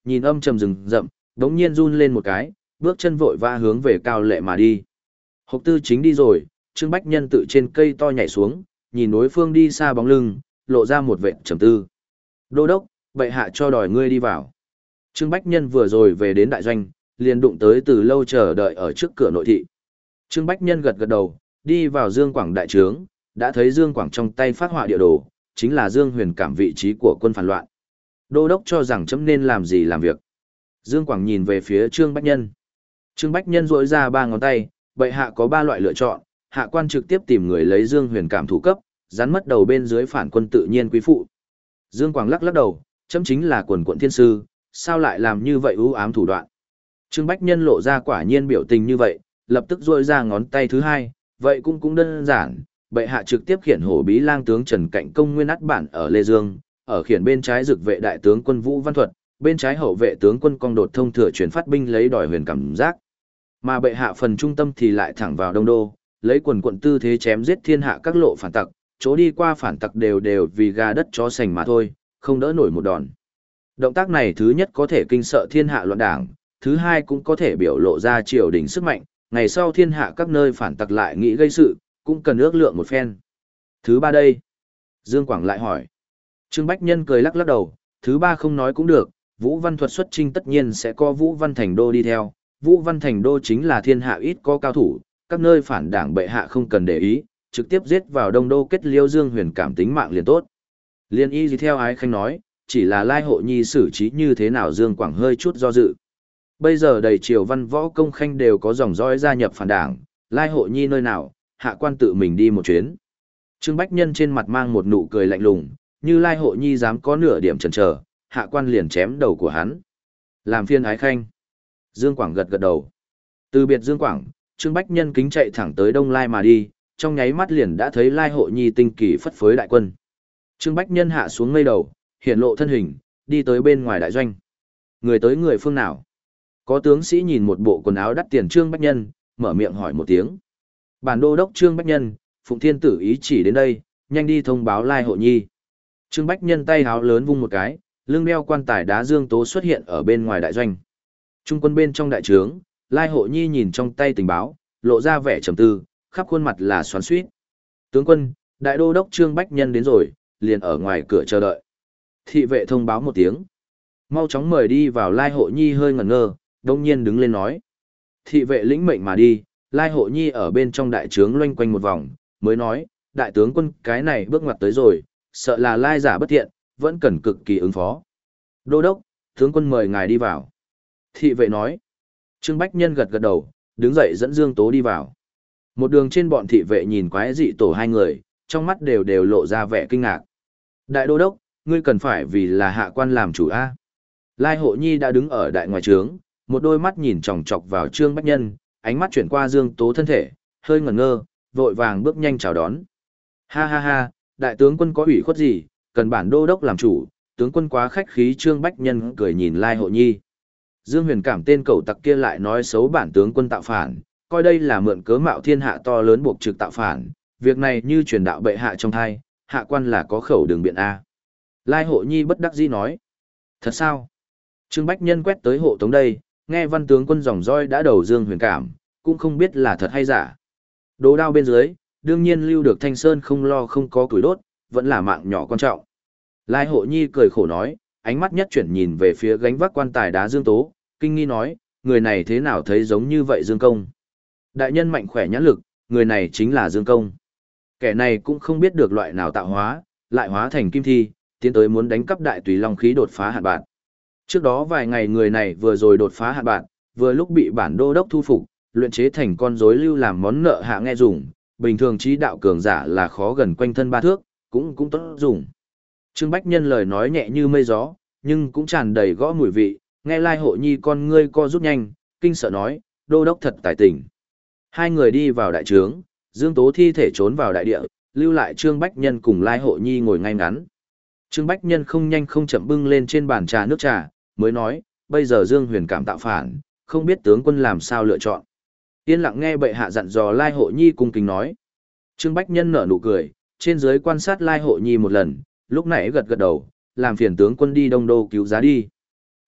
nhìn âm trầm rừng rậm, đống nhiên run lên một cái, bước chân vội vã hướng về Cao Lệ mà đi. Hộc Tư Chính đi rồi, Trương Bách Nhân tự trên cây to nhảy xuống, nhìn đối phương đi xa bóng lưng, lộ ra một vệt trầm tư. Đô đốc, bệ hạ cho đòi ngươi đi vào. Trương Bách Nhân vừa rồi về đến đại doanh, liền đụng tới từ lâu chờ đợi ở trước cửa nội thị. Trương Bách Nhân gật gật đầu, đi vào Dương Quảng đại trướng, đã thấy Dương Quảng trong tay phát họa địa đồ, chính là Dương Huyền Cảm vị trí của quân phản loạn. Đô đốc cho rằng chấm nên làm gì làm việc. Dương Quảng nhìn về phía Trương Bách Nhân. Trương Bách Nhân duỗi ra ba ngón tay, bệ hạ có ba loại lựa chọn, hạ quan trực tiếp tìm người lấy Dương Huyền Cảm thủ cấp, rắn mất đầu bên dưới phản quân tự nhiên quý phụ. Dương Quảng lắc lắc đầu, chấm chính là quần quận thiên sư, sao lại làm như vậy ưu ám thủ đoạn. Trương Bách Nhân lộ ra quả nhiên biểu tình như vậy, lập tức duỗi ra ngón tay thứ hai, vậy cũng cũng đơn giản, bệ hạ trực tiếp khiển hổ bí lang tướng Trần Cạnh công nguyên át bản ở Lê Dương, ở khiển bên trái dực vệ đại tướng quân Vũ Văn Thuật, bên trái hậu vệ tướng quân Công Đột thông thừa chuyển phát binh lấy đòi huyền cảm giác. Mà bệ hạ phần trung tâm thì lại thẳng vào Đông Đô, lấy quần quận tư thế chém giết thiên hạ các lộ phản tặc, chỗ đi qua phản tặc đều đều vì gà đất chó sành mà thôi, không đỡ nổi một đòn. Động tác này thứ nhất có thể kinh sợ thiên hạ loạn đảng, thứ hai cũng có thể biểu lộ ra triều đình sức mạnh, ngày sau thiên hạ các nơi phản tặc lại nghĩ gây sự, cũng cần ước lượng một phen. Thứ ba đây? Dương Quảng lại hỏi. Trương Bách Nhân cười lắc lắc đầu, thứ ba không nói cũng được, Vũ Văn Thuật xuất chinh tất nhiên sẽ có Vũ Văn Thành Đô đi theo, Vũ Văn Thành Đô chính là thiên hạ ít có cao thủ, các nơi phản đảng bệ hạ không cần để ý, trực tiếp giết vào Đông Đô kết liêu Dương Huyền Cảm tính mạng liền tốt. Liên y gì theo Ái Khanh nói, chỉ là Lai Hộ Nhi xử trí như thế nào Dương Quảng hơi chút do dự. Bây giờ đầy triều văn võ công khanh đều có dòng dõi gia nhập phản đảng, Lai Hộ Nhi nơi nào, hạ quan tự mình đi một chuyến. Trương Bách Nhân trên mặt mang một nụ cười lạnh lùng, như Lai Hộ Nhi dám có nửa điểm chần chờ, hạ quan liền chém đầu của hắn. Làm phiên Ái Khanh. Dương Quảng gật gật đầu. Từ biệt Dương Quảng, Trương Bách Nhân kính chạy thẳng tới Đông Lai mà đi, trong nháy mắt liền đã thấy Lai Hộ Nhi tinh kỳ phất phới đại quân. Trương Bách Nhân hạ xuống mây đầu, hiện lộ thân hình, đi tới bên ngoài đại doanh. Người tới người phương nào? Có tướng sĩ nhìn một bộ quần áo đắt tiền Trương Bách Nhân, mở miệng hỏi một tiếng. Bản đô đốc Trương Bách Nhân, Phụng Thiên Tử ý chỉ đến đây, nhanh đi thông báo Lai Hộ Nhi. Trương Bách Nhân tay háo lớn vung một cái, lưng đeo quan tài đá Dương Tố xuất hiện ở bên ngoài đại doanh. Trung quân bên trong đại trướng, Lai Hộ Nhi nhìn trong tay tình báo, lộ ra vẻ trầm tư, khắp khuôn mặt là xoắn xuýt. Tướng quân, đại đô đốc Trương Bách Nhân đến rồi, liền ở ngoài cửa chờ đợi. Thị vệ thông báo một tiếng. Mau chóng mời đi vào. Lai Hộ Nhi hơi ngẩn ngơ, đông nhiên đứng lên nói. Thị vệ lĩnh mệnh mà đi, Lai Hộ Nhi ở bên trong đại trướng loanh quanh một vòng, mới nói, đại tướng quân cái này bước ngoặt tới rồi, sợ là Lai giả bất thiện, vẫn cần cực kỳ ứng phó. Đô đốc, tướng quân mời ngài đi vào. Thị vệ nói. Trương Bách Nhân gật gật đầu, đứng dậy dẫn Dương Tố đi vào. Một đường trên bọn thị vệ nhìn quái dị tổ hai người, trong mắt đều đều lộ ra vẻ kinh ngạc. Đại đô đốc, ngươi cần phải vì là hạ quan làm chủ a. Lai Hộ Nhi đã đứng ở đại ngoài trướng, một đôi mắt nhìn chòng chọc vào Trương Bách Nhân, ánh mắt chuyển qua Dương Tố thân thể, hơi ngẩn ngơ, vội vàng bước nhanh chào đón. Ha ha ha, đại tướng quân có ủy khuất gì, cần bản đô đốc làm chủ, tướng quân quá khách khí. Trương Bách Nhân cười nhìn Lai Hộ Nhi. Dương Huyền Cảm tên cẩu tặc kia lại nói xấu bản tướng quân tạo phản, coi đây là mượn cớ mạo thiên hạ to lớn buộc trực tạo phản, việc này như truyền đạo bệ hạ trong thai, hạ quan là có khẩu đường biện A. Lai Hộ Nhi bất đắc dĩ nói. Thật sao? Trương Bách Nhân quét tới hộ tống đây, nghe văn tướng quân dòng roi đã đầu Dương Huyền Cảm, cũng không biết là thật hay giả. Đồ đao bên dưới, đương nhiên lưu được Thanh Sơn không lo không có củi đốt, vẫn là mạng nhỏ quan trọng. Lai Hộ Nhi cười khổ nói, ánh mắt nhất chuyển nhìn về phía gánh vác quan tài đá Dương Tố, kinh nghi nói, người này thế nào thấy giống như vậy Dương Công. Đại nhân mạnh khỏe nhãn lực, người này chính là Dương Công. Kẻ này cũng không biết được loại nào tạo hóa, lại hóa thành kim thi, tiến tới muốn đánh cắp đại tùy long khí đột phá hạn bạn. Trước đó vài ngày người này vừa rồi đột phá hạn bạn, vừa lúc bị bản đô đốc thu phục, luyện chế thành con rối lưu làm món nợ hạ nghe dùng, bình thường trí đạo cường giả là khó gần quanh thân ba thước, cũng cũng tốt dùng. Trương Bách Nhân lời nói nhẹ như mây gió, nhưng cũng tràn đầy gõ mùi vị, nghe Lai Hộ Nhi con ngươi co rút nhanh, kinh sợ nói, đô đốc thật tài tình. Hai người đi vào đại trướng, Dương Tố thi thể trốn vào đại địa, lưu lại Trương Bách Nhân cùng Lai Hộ Nhi ngồi ngay ngắn. Trương Bách Nhân không nhanh không chậm bưng lên trên bàn trà nước trà, mới nói, bây giờ Dương Huyền Cảm tạo phản, không biết tướng quân làm sao lựa chọn. Yên lặng nghe bệ hạ dặn dò. Lai Hộ Nhi cung kính nói. Trương Bách Nhân nở nụ cười, trên dưới quan sát Lai Hộ Nhi một lần, lúc nãy gật gật đầu, làm phiền tướng quân đi Đông Đô cứu giá đi.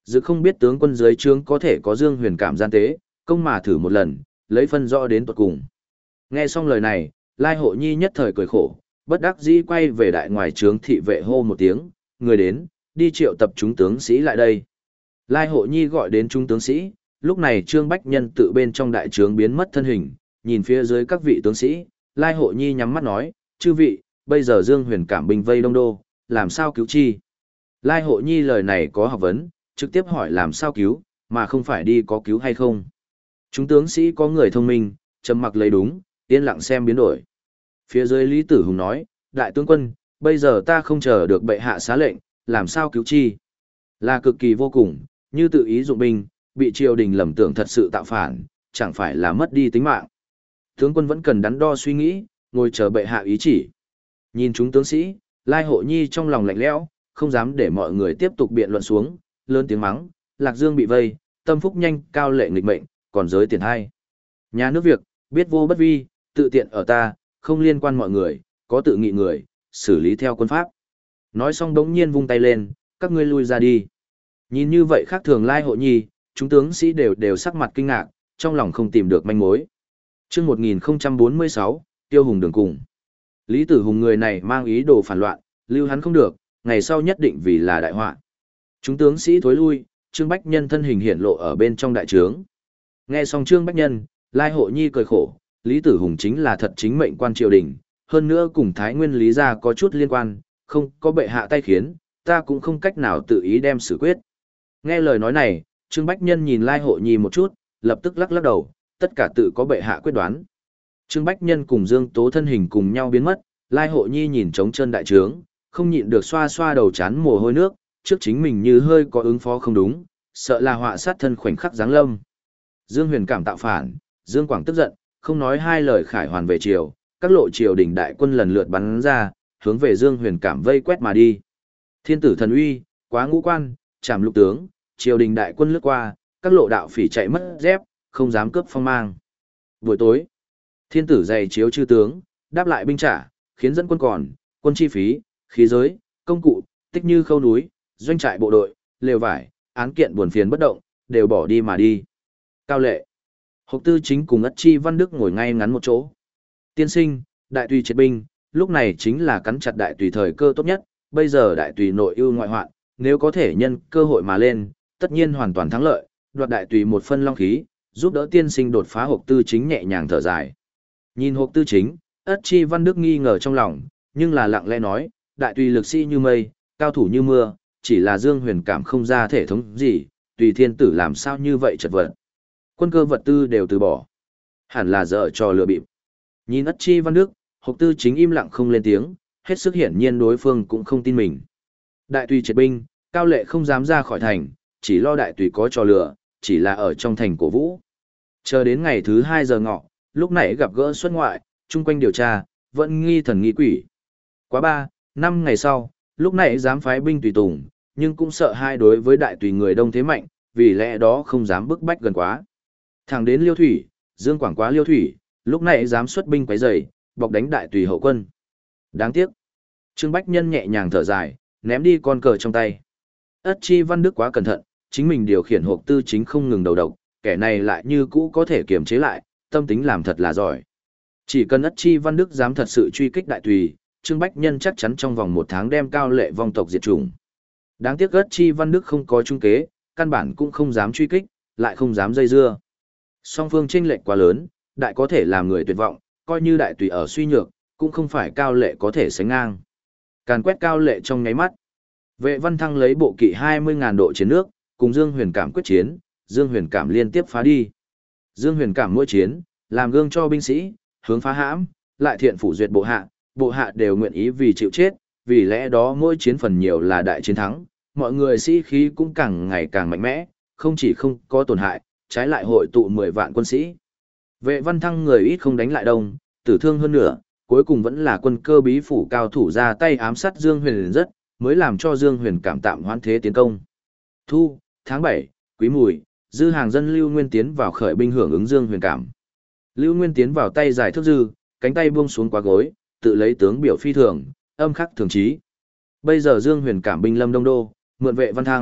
Dự không biết tướng quân dưới trướng có thể có Dương Huyền Cảm gian tế, công mà thử một lần, lấy phân rõ đến tuột cùng. Nghe xong lời này, Lai Hộ Nhi nhất thời cười khổ, bất đắc dĩ quay về đại ngoài trướng thị vệ hô một tiếng, người đến, đi triệu tập chúng tướng sĩ lại đây. Lai Hộ Nhi gọi đến chúng tướng sĩ, lúc này Trương Bách Nhân tự bên trong đại trướng biến mất thân hình, nhìn phía dưới các vị tướng sĩ, Lai Hộ Nhi nhắm mắt nói, chư vị, bây giờ Dương Huyền Cảm binh vây Đông Đô, làm sao cứu chi? Lai Hộ Nhi lời này có học vấn, trực tiếp hỏi làm sao cứu, mà không phải đi có cứu hay không. Chúng tướng sĩ có người thông minh, trầm mặc lấy đúng, yên lặng xem biến đổi. Phía dưới Lý Tử Hùng nói, đại tướng quân, bây giờ ta không chờ được bệ hạ xá lệnh, làm sao cứu chi? Là cực kỳ vô cùng, như tự ý dụng binh, bị triều đình lầm tưởng thật sự tạo phản, chẳng phải là mất đi tính mạng. Tướng quân vẫn cần đắn đo suy nghĩ, ngồi chờ bệ hạ ý chỉ. Nhìn chúng tướng sĩ, Lai Hộ Nhi trong lòng lạnh lẽo, không dám để mọi người tiếp tục biện luận xuống, lớn tiếng mắng, Lạc Dương bị vây, tâm phúc nhanh, cao lệ nghịch mệnh, còn giới tiền hay. Nhà nước việc, biết vô bất vi, tự tiện ở ta, không liên quan mọi người, có tự nghị người, xử lý theo quân pháp. Nói xong đống nhiên vung tay lên, các ngươi lui ra đi. Nhìn như vậy khác thường Lai Hộ Nhi, chúng tướng sĩ đều đều sắc mặt kinh ngạc, trong lòng không tìm được manh mối. Trước một nghìn không trăm bốn mươi sáu, Tiêu Hùng đường cùng. Lý Tử Hùng người này mang ý đồ phản loạn, lưu hắn không được, ngày sau nhất định vì là đại họa. Chúng tướng sĩ thối lui, Trương Bách Nhân thân hình hiện lộ ở bên trong đại trướng. Nghe xong Trương Bách Nhân, Lai Hộ Nhi cười khổ, Lý Tử Hùng chính là thật chính mệnh quan triều đình, hơn nữa cùng Thái Nguyên Lý gia có chút liên quan, không có bệ hạ tay khiến, ta cũng không cách nào tự ý đem xử quyết. Nghe lời nói này, Trương Bách Nhân nhìn Lai Hộ Nhi một chút, lập tức lắc lắc đầu, tất cả tự có bệ hạ quyết đoán. Trương Bách Nhân cùng Dương Tố thân hình cùng nhau biến mất, Lai Hộ Nhi nhìn trống chân đại trướng, không nhịn được xoa xoa đầu chán mồ hôi nước, trước chính mình như hơi có ứng phó không đúng, sợ là họa sát thân khoảnh khắc giáng lâm. Dương Huyền Cảm tạo phản, Dương Quảng tức giận, không nói hai lời khải hoàn về triều, các lộ triều đình đại quân lần lượt bắn ra, hướng về Dương Huyền Cảm vây quét mà đi. Thiên tử thần uy, quá ngũ quan, trảm lục tướng, triều đình đại quân lướt qua, các lộ đạo phỉ chạy mất dép, không dám cướp phong mang. Buổi tối, thiên tử dày chiếu chư tướng, đáp lại binh trả, khiến dẫn quân còn, quân chi phí, khí giới, công cụ, tích như khâu núi, doanh trại bộ đội, lều vải, án kiện buồn phiền bất động, đều bỏ đi mà đi. Cao lệ, Hộc Tư Chính cùng Ất Chi Văn Đức ngồi ngay ngắn một chỗ. Tiên sinh, đại tùy triệt binh, lúc này chính là cắn chặt đại tùy thời cơ tốt nhất, bây giờ đại tùy nội ưu ngoại hoạn, nếu có thể nhân cơ hội mà lên, tất nhiên hoàn toàn thắng lợi, đoạt đại tùy một phân long khí, giúp đỡ tiên sinh đột phá Hộc Tư Chính nhẹ nhàng thở dài. Nhìn Hộc Tư Chính, Ất Chi Văn Đức nghi ngờ trong lòng, nhưng là lặng lẽ nói, đại tùy lực sĩ như mây, cao thủ như mưa, chỉ là Dương Huyền Cảm không ra thể thống gì, tùy thiên tử làm sao như vậy chật vật. Quân cơ vật tư đều từ bỏ. Hẳn là dở trò lừa bịp. Nhìn Ất Chi Văn Đức, Hộc Tư Chính im lặng không lên tiếng, hết sức hiển nhiên đối phương cũng không tin mình. Đại tùy triệt binh, Cao Lệ không dám ra khỏi thành, chỉ lo đại tùy có trò lừa, chỉ là ở trong thành cổ vũ. Chờ đến ngày thứ hai giờ ngọ, lúc nãy gặp gỡ xuất ngoại, chung quanh điều tra, vẫn nghi thần nghi quỷ. Quá ba, năm ngày sau, lúc nãy dám phái binh tùy tùng, nhưng cũng sợ hai đối với đại tùy người đông thế mạnh, vì lẽ đó không dám bức bách gần quá. Thẳng đến Liêu Thủy, Dương Quảng quá Liêu Thủy, lúc nãy dám xuất binh quấy rầy, bọc đánh đại tùy hậu quân. Đáng tiếc. Trương Bách Nhân nhẹ nhàng thở dài, ném đi con cờ trong tay. Ất Chi Văn Đức quá cẩn thận, chính mình điều khiển Hộc Tư Chính không ngừng đầu độc, kẻ này lại như cũ có thể kiềm chế lại, tâm tính làm thật là giỏi. Chỉ cần Ất Chi Văn Đức dám thật sự truy kích đại tùy, Trương Bách Nhân chắc chắn trong vòng một tháng đem Cao Lệ vong tộc diệt chủng. Đáng tiếc Ất Chi Văn Đức không có trung kế, căn bản cũng không dám truy kích, lại không dám dây dưa. Song phương chênh lệch quá lớn, đại có thể làm người tuyệt vọng, coi như đại tùy ở suy nhược, cũng không phải Cao Lệ có thể sánh ngang. Càn quét Cao Lệ trong nháy mắt. Vệ Văn Thăng lấy bộ kỵ hai mươi ngàn độ chiến nước, cùng Dương Huyền Cảm quyết chiến, Dương Huyền Cảm liên tiếp phá đi. Dương Huyền Cảm mỗi chiến, làm gương cho binh sĩ, hướng phá hãm, lại thiện phủ duyệt bộ hạ, bộ hạ đều nguyện ý vì chịu chết, vì lẽ đó mỗi chiến phần nhiều là đại chiến thắng, mọi người sĩ khí cũng càng ngày càng mạnh mẽ, không chỉ không có tổn hại, trái lại hội tụ mười vạn quân sĩ. Vệ Văn Thăng người ít không đánh lại đông, tử thương hơn nữa, cuối cùng vẫn là quân cơ bí phủ cao thủ ra tay ám sát Dương Huyền rất, mới làm cho Dương Huyền Cảm tạm hoãn thế tiến công. Thu, tháng bảy, Quý Mùi, dư hàng dân Lưu Nguyên tiến vào khởi binh hưởng ứng Dương Huyền Cảm. Lưu Nguyên tiến vào tay giải thước dư, cánh tay buông xuống quá gối, tự lấy tướng biểu phi thường, âm khắc thường trí. Bây giờ Dương Huyền Cảm binh lâm Đông Đô, mượn Vệ Văn Thăng,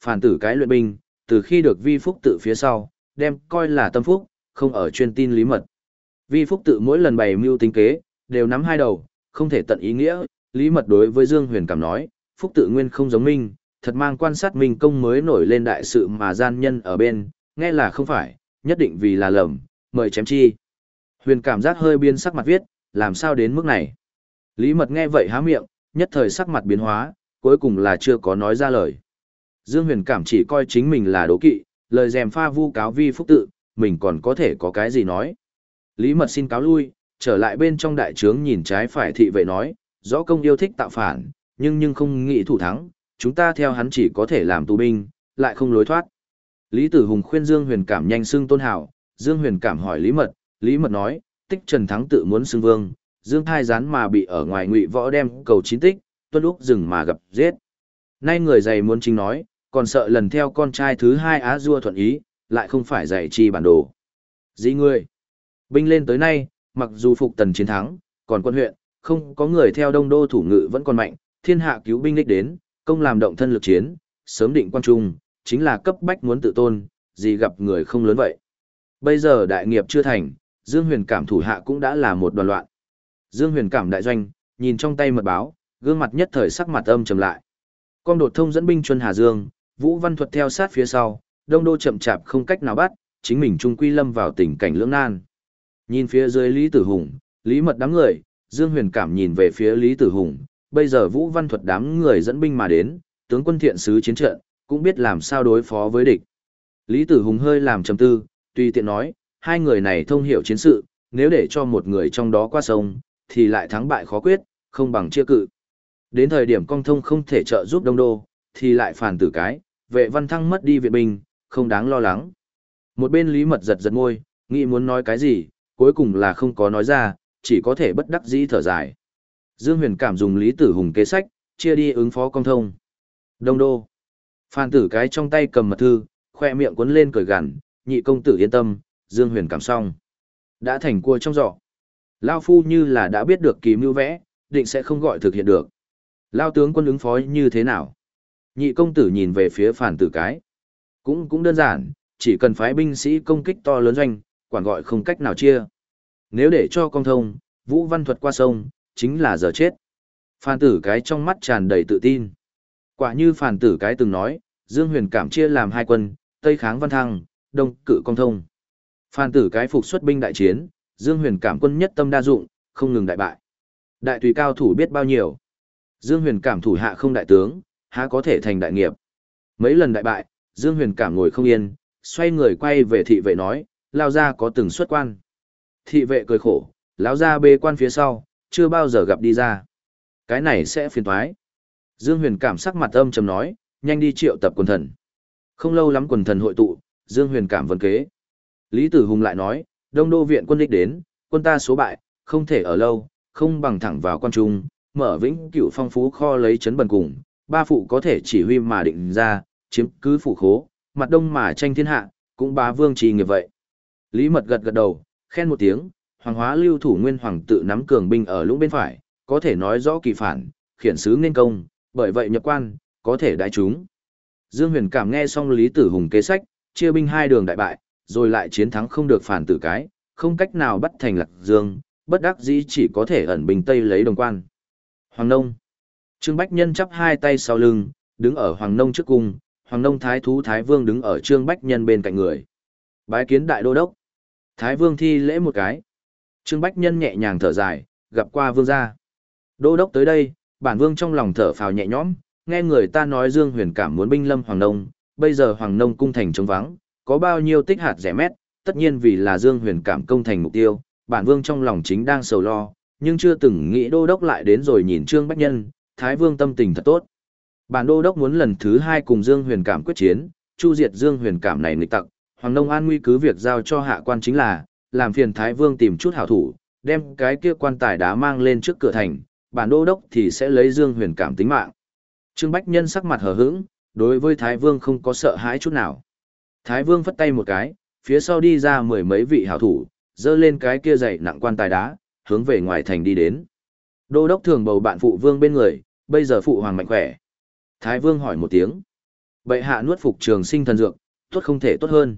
phản tử cái luyện binh, từ khi được vi phúc tự phía sau, đem coi là tâm phúc, không ở chuyên tin lý mật. Vi phúc tự mỗi lần bày mưu tính kế, đều nắm hai đầu, không thể tận ý nghĩa, lý mật đối với Dương Huyền Cảm nói, phúc tự nguyên không giống minh, thật mang quan sát minh công mới nổi lên đại sự mà gian nhân ở bên, nghe là không phải, nhất định vì là lầm, mời chém chi. Huyền Cảm giác hơi biên sắc mặt viết, làm sao đến mức này. Lý mật nghe vậy há miệng, nhất thời sắc mặt biến hóa, cuối cùng là chưa có nói ra lời. Dương Huyền Cảm chỉ coi chính mình là đố kỵ, lời dèm pha vu cáo vi phúc tự, mình còn có thể có cái gì nói. Lý mật xin cáo lui, trở lại bên trong đại trướng nhìn trái phải thị vệ nói, rõ công yêu thích tạo phản, nhưng nhưng không nghĩ thủ thắng, chúng ta theo hắn chỉ có thể làm tù binh, lại không lối thoát. Lý Tử Hùng khuyên Dương Huyền Cảm nhanh xưng tôn hảo, Dương Huyền Cảm hỏi Lý Mật, Lý Mật nói, tích Trần Thắng tự muốn xưng vương, Dương Thai gián mà bị ở ngoài Ngụy Võ đem cầu chín tích, tuân úc rừng mà gặp giết. Nay người dày muốn chính nói, còn sợ lần theo con trai thứ hai Á Dua thuận ý, lại không phải dạy chi bản đồ. Dĩ người, binh lên tới nay, mặc dù phục tần chiến thắng, còn quân huyện, không có người theo đông đô thủ ngự vẫn còn mạnh, thiên hạ cứu binh đích đến, công làm động thân lực chiến, sớm định quan trung, chính là cấp bách muốn tự tôn, gì gặp người không lớn vậy. Bây giờ đại nghiệp chưa thành, Dương Huyền Cảm thủ hạ cũng đã là một đoàn loạn. Dương Huyền Cảm đại doanh, nhìn trong tay mật báo, gương mặt nhất thời sắc mặt âm trầm lại. Con đột thông dẫn binh chuân Hà Dương, Vũ Văn Thuật theo sát phía sau, đông đô chậm chạp không cách nào bắt, chính mình trung quy lâm vào tình cảnh lưỡng nan. Nhìn phía dưới Lý Tử Hùng, Lý Mật đám người, Dương Huyền Cảm nhìn về phía Lý Tử Hùng, bây giờ Vũ Văn Thuật đám người dẫn binh mà đến, tướng quân thiện sứ chiến trận, cũng biết làm sao đối phó với địch. Lý Tử Hùng hơi làm trầm tư, tùy tiện nói, hai người này thông hiểu chiến sự, nếu để cho một người trong đó qua sông, thì lại thắng bại khó quyết, không bằng chia cự. Đến thời điểm Công Thông không thể trợ giúp Đông Đô, thì lại phản tử cái, vệ Văn Thăng mất đi viện binh, không đáng lo lắng. Một bên Lý Mật giật giật môi, nghĩ muốn nói cái gì, cuối cùng là không có nói ra, chỉ có thể bất đắc dĩ thở dài. Dương Huyền Cảm dùng Lý Tử Hùng kế sách, chia đi ứng phó Công Thông. Đông Đô. Phan tử cái trong tay cầm mật thư, khoe miệng cuốn lên cười gằn, nhị công tử yên tâm, Dương Huyền Cảm xong. Đã thành cua trong giỏ. Lao phu như là đã biết được kỳ mưu vẽ, định sẽ không gọi thực hiện được. Lao tướng quân ứng phó như thế nào? Nhị công tử nhìn về phía Phan tử cái. Cũng cũng đơn giản, chỉ cần phái binh sĩ công kích to lớn doanh, quản gọi không cách nào chia. Nếu để cho Công Thông, Vũ Văn Thuật qua sông, chính là giờ chết. Phan tử cái trong mắt tràn đầy tự tin. Quả như Phan tử cái từng nói, Dương Huyền Cảm chia làm hai quân, Tây kháng Văn Thăng, Đông cự Công Thông. Phan tử cái phục xuất binh đại chiến, Dương Huyền Cảm quân nhất tâm đa dụng, không ngừng đại bại. Đại tùy cao thủ biết bao nhiêu. Dương Huyền Cảm thủ hạ không đại tướng, há có thể thành đại nghiệp. Mấy lần đại bại, Dương Huyền Cảm ngồi không yên, xoay người quay về thị vệ nói, lao ra có từng xuất quan. Thị vệ cười khổ, lão ra bê quan phía sau, chưa bao giờ gặp đi ra. Cái này sẽ phiền toái. Dương Huyền Cảm sắc mặt âm trầm nói, nhanh đi triệu tập quần thần. Không lâu lắm quần thần hội tụ, Dương Huyền Cảm vấn kế. Lý Tử Hùng lại nói, Đông Đô viện quân đích đến, quân ta số bại, không thể ở lâu, không bằng thẳng vào quan trung, mở vĩnh cửu phong phú kho lấy trấn bần cùng, ba phụ có thể chỉ huy mà định ra, chiếm cứ phủ khố, mặt đông mà tranh thiên hạ, cũng bá vương trì nghiệp vậy. Lý Mật gật gật đầu, khen một tiếng, Hoàng Hóa Lưu thủ nguyên hoàng tự nắm cường binh ở lũng bên phải, có thể nói rõ kỳ phản, khiển sứ nên công, bởi vậy nhập quan, có thể đại chúng. Dương Huyền Cảm nghe xong Lý Tử Hùng kế sách, chia binh hai đường đại bại, rồi lại chiến thắng không được phản tử cái, không cách nào bắt thành Lạc Dương, bất đắc dĩ chỉ có thể ẩn binh tây lấy đồng quan. Hoàng Nông. Trương Bách Nhân chắp hai tay sau lưng, đứng ở Hoàng Nông trước cung, Hoàng Nông Thái Thú Thái Vương đứng ở Trương Bách Nhân bên cạnh người. Bái kiến đại đô đốc. Thái Vương thi lễ một cái. Trương Bách Nhân nhẹ nhàng thở dài, gặp qua vương gia. Đô đốc tới đây, bản vương trong lòng thở phào nhẹ nhõm, nghe người ta nói Dương Huyền Cảm muốn binh lâm Hoàng Nông, bây giờ Hoàng Nông cung thành trống vắng, có bao nhiêu tích hạt rẻ mét, tất nhiên vì là Dương Huyền Cảm công thành mục tiêu, bản vương trong lòng chính đang sầu lo, nhưng chưa từng nghĩ đô đốc lại đến rồi nhìn Trương Bách Nhân, Thái Vương tâm tình thật tốt. Bản đô đốc muốn lần thứ hai cùng Dương Huyền Cảm quyết chiến, chu diệt Dương Huyền Cảm này nghịch tặc, Hoàng Nông an nguy cứ việc giao cho hạ quan chính là, làm phiền Thái Vương tìm chút hảo thủ, đem cái kia quan tài đá mang lên trước cửa thành, bản đô đốc thì sẽ lấy Dương Huyền Cảm tính mạng. Trương Bách Nhân sắc mặt hờ hững, đối với Thái Vương không có sợ hãi chút nào. Thái Vương phất tay một cái, phía sau đi ra mười mấy vị hảo thủ, dơ lên cái kia dày nặng quan tài đá, hướng về ngoài thành đi đến. Đô đốc thường bầu bạn phụ vương bên người, bây giờ phụ hoàng mạnh khỏe. Thái Vương hỏi một tiếng. Bệ hạ nuốt phục trường sinh thần dược, tốt không thể tốt hơn.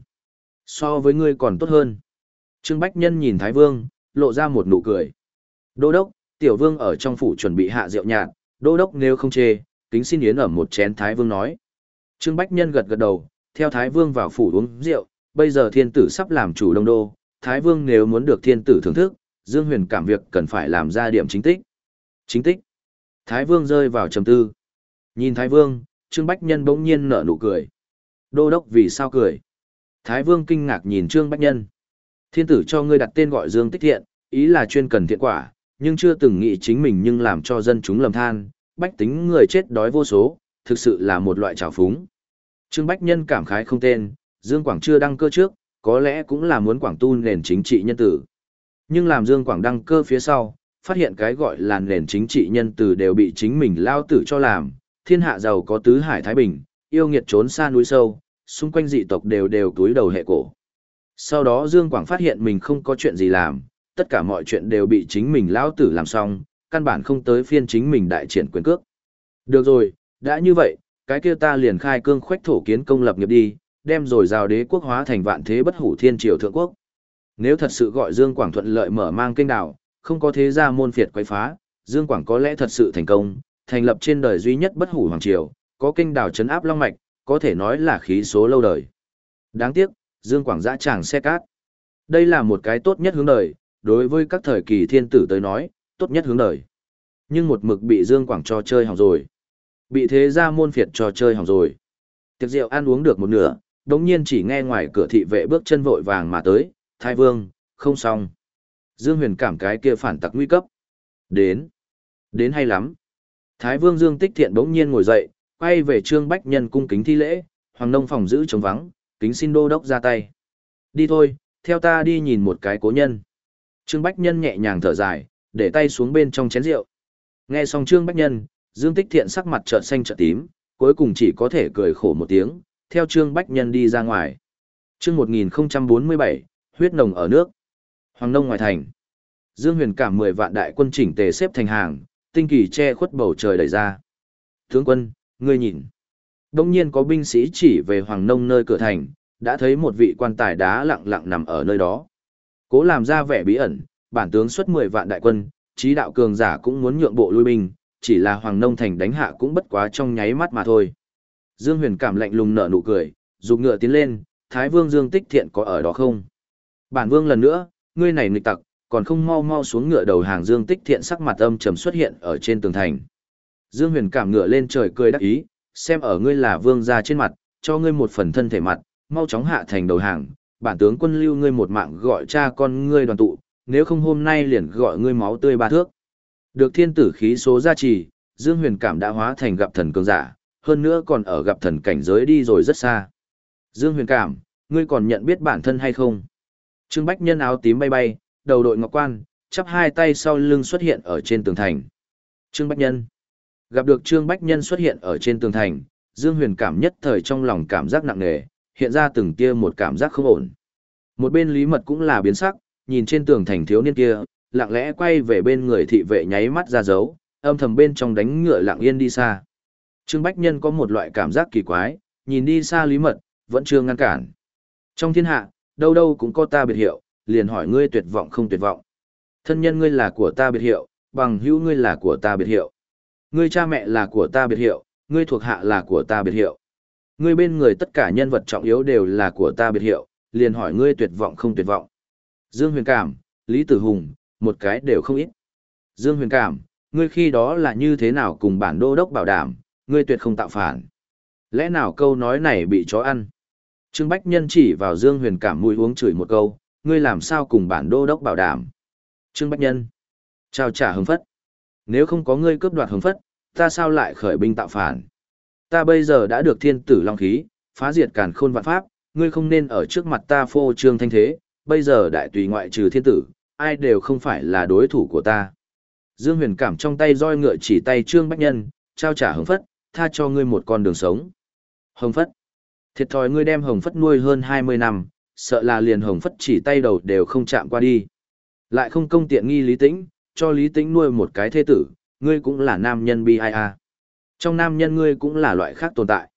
So với ngươi còn tốt hơn. Trương Bách Nhân nhìn Thái Vương, lộ ra một nụ cười. Đô đốc, tiểu vương ở trong phủ chuẩn bị hạ rượu nhạt, đô đốc nếu không chê, kính xin yến ẩm một chén. Thái Vương nói. Trương Bách Nhân gật gật đầu, theo Thái Vương vào phủ uống rượu, bây giờ thiên tử sắp làm chủ Đông Đô, Thái Vương nếu muốn được thiên tử thưởng thức, Dương Huyền cảm việc cần phải làm ra điểm chính tích. Chính tích. Thái Vương rơi vào trầm tư. Nhìn Thái Vương, Trương Bách Nhân bỗng nhiên nở nụ cười. Đô đốc vì sao cười? Thái Vương kinh ngạc nhìn Trương Bách Nhân. Thiên tử cho ngươi đặt tên gọi Dương Tích Thiện, ý là chuyên cần thiện quả, nhưng chưa từng nghĩ chính mình nhưng làm cho dân chúng lầm than, bách tính người chết đói vô số, thực sự là một loại trào phúng. Trương Bách Nhân cảm khái không tên, Dương Quảng chưa đăng cơ trước, có lẽ cũng là muốn Quảng tu nền chính trị nhân tử. Nhưng làm Dương Quảng đăng cơ phía sau, phát hiện cái gọi là nền chính trị nhân tử đều bị chính mình lao tử cho làm, thiên hạ giàu có tứ hải thái bình, yêu nghiệt trốn xa núi sâu, xung quanh dị tộc đều đều túi đầu hệ cổ. Sau đó Dương Quảng phát hiện mình không có chuyện gì làm, tất cả mọi chuyện đều bị chính mình lao tử làm xong, căn bản không tới phiên chính mình đại triển quyền cước. Được rồi, đã như vậy, cái kia ta liền khai cương khoách thổ kiến công lập nghiệp đi, đem rồi rào đế quốc hóa thành vạn thế bất hủ thiên triều thượng quốc. Nếu thật sự gọi Dương Quảng thuận lợi mở mang kênh đảo, không có thế gia môn phiệt quấy phá, Dương Quảng có lẽ thật sự thành công, thành lập trên đời duy nhất bất hủ hoàng triều, có kênh đảo trấn áp long mạch, có thể nói là khí số lâu đời. Đáng tiếc, Dương Quảng dã tràng xe cát. Đây là một cái tốt nhất hướng đời, đối với các thời kỳ thiên tử tới nói, tốt nhất hướng đời. Nhưng một mực bị Dương Quảng cho chơi hỏng rồi. Bị thế gia môn phiệt cho chơi hỏng rồi. Tiệc rượu ăn uống được một nửa, đống nhiên chỉ nghe ngoài cửa thị vệ bước chân vội vàng mà tới, Thái Vương, không xong. Dương Huyền cảm cái kia phản tặc nguy cấp. Đến. Đến hay lắm. Thái Vương Dương Tích Thiện bỗng nhiên ngồi dậy, quay về Trương Bách Nhân cung kính thi lễ, Hoàng Nông phòng giữ trống vắng, kính xin đô đốc ra tay. Đi thôi, theo ta đi nhìn một cái cố nhân. Trương Bách Nhân nhẹ nhàng thở dài, để tay xuống bên trong chén rượu. Nghe xong Trương Bách Nhân, Dương Tích Thiện sắc mặt chợt xanh chợt tím, cuối cùng chỉ có thể cười khổ một tiếng, theo Trương Bách Nhân đi ra ngoài. Chương một nghìn không trăm bốn mươi bảy, huyết nồng ở nước. Hoàng Nông ngoài thành. Dương Huyền cảm mười vạn đại quân chỉnh tề xếp thành hàng, tinh kỳ che khuất bầu trời đẩy ra. Tướng quân, ngươi nhìn. Đông nhiên có binh sĩ chỉ về Hoàng Nông nơi cửa thành, đã thấy một vị quan tài đá lặng lặng nằm ở nơi đó. Cố làm ra vẻ bí ẩn, bản tướng xuất mười vạn đại quân, trí đạo cường giả cũng muốn nhượng bộ lui binh, chỉ là Hoàng Nông thành đánh hạ cũng bất quá trong nháy mắt mà thôi. Dương Huyền cảm lạnh lùng nở nụ cười, dục ngựa tiến lên, Thái Vương Dương Tích Thiện có ở đó không? Bản vương lần nữa, ngươi này nghịch tặc, còn không mau mau xuống ngựa đầu hàng. Dương Tích Thiện sắc mặt âm trầm xuất hiện ở trên tường thành. Dương Huyền cảm ngựa lên trời cười đắc ý, xem ở ngươi là vương gia trên mặt, cho ngươi một phần thân thể mặt, mau chóng hạ thành đầu hàng, bản tướng quân lưu ngươi một mạng gọi cha con ngươi đoàn tụ, nếu không hôm nay liền gọi ngươi máu tươi ba thước. Được thiên tử khí số gia trì, Dương Huyền cảm đã hóa thành gặp thần cường giả, hơn nữa còn ở gặp thần cảnh giới đi rồi rất xa. Dương Huyền cảm, ngươi còn nhận biết bản thân hay không? Trương Bách Nhân áo tím bay bay, đầu đội ngọc quan, chắp hai tay sau lưng xuất hiện ở trên tường thành. Trương Bách Nhân. Gặp được Trương Bách Nhân xuất hiện ở trên tường thành, Dương Huyền cảm nhất thời trong lòng cảm giác nặng nề, hiện ra từng tia một cảm giác không ổn. Một bên Lý Mật cũng là biến sắc, nhìn trên tường thành thiếu niên kia, lặng lẽ quay về bên người thị vệ nháy mắt ra dấu, âm thầm bên trong đánh ngựa lặng yên đi xa. Trương Bách Nhân có một loại cảm giác kỳ quái, nhìn đi xa Lý Mật, vẫn chưa ngăn cản. Trong thiên hạ, đâu đâu cũng có ta biệt hiệu, liền hỏi ngươi tuyệt vọng không tuyệt vọng. Thân nhân ngươi là của ta biệt hiệu, bằng hữu ngươi là của ta biệt hiệu. Ngươi cha mẹ là của ta biệt hiệu, ngươi thuộc hạ là của ta biệt hiệu. Ngươi bên người tất cả nhân vật trọng yếu đều là của ta biệt hiệu, liền hỏi ngươi tuyệt vọng không tuyệt vọng. Dương Huyền cảm, Lý Tử Hùng, một cái đều không ít. Dương Huyền cảm, ngươi khi đó là như thế nào cùng bản đô đốc bảo đảm, ngươi tuyệt không tạo phản. Lẽ nào câu nói này bị chó ăn? Trương Bách Nhân chỉ vào Dương Huyền cảm mũi uống chửi một câu, ngươi làm sao cùng bản đô đốc bảo đảm. Trương Bách Nhân, trao trả Hồng Phất. Nếu không có ngươi cướp đoạt Hồng Phất, ta sao lại khởi binh tạo phản? Ta bây giờ đã được thiên tử long khí, phá diệt càn khôn vạn pháp, ngươi không nên ở trước mặt ta phô trương thanh thế, bây giờ đại tùy ngoại trừ thiên tử, ai đều không phải là đối thủ của ta. Dương Huyền cảm trong tay roi ngựa chỉ tay Trương Bách Nhân, trao trả Hồng Phất, tha cho ngươi một con đường sống. Hồng Phất. Thiệt thòi ngươi đem Hồng Phất nuôi hơn hai mươi năm, sợ là liền Hồng Phất chỉ tay đầu đều không chạm qua đi. Lại không công tiện nghi Lý Tĩnh, cho Lý Tĩnh nuôi một cái thê tử, ngươi cũng là nam nhân bi ai a. Trong nam nhân ngươi cũng là loại khác tồn tại.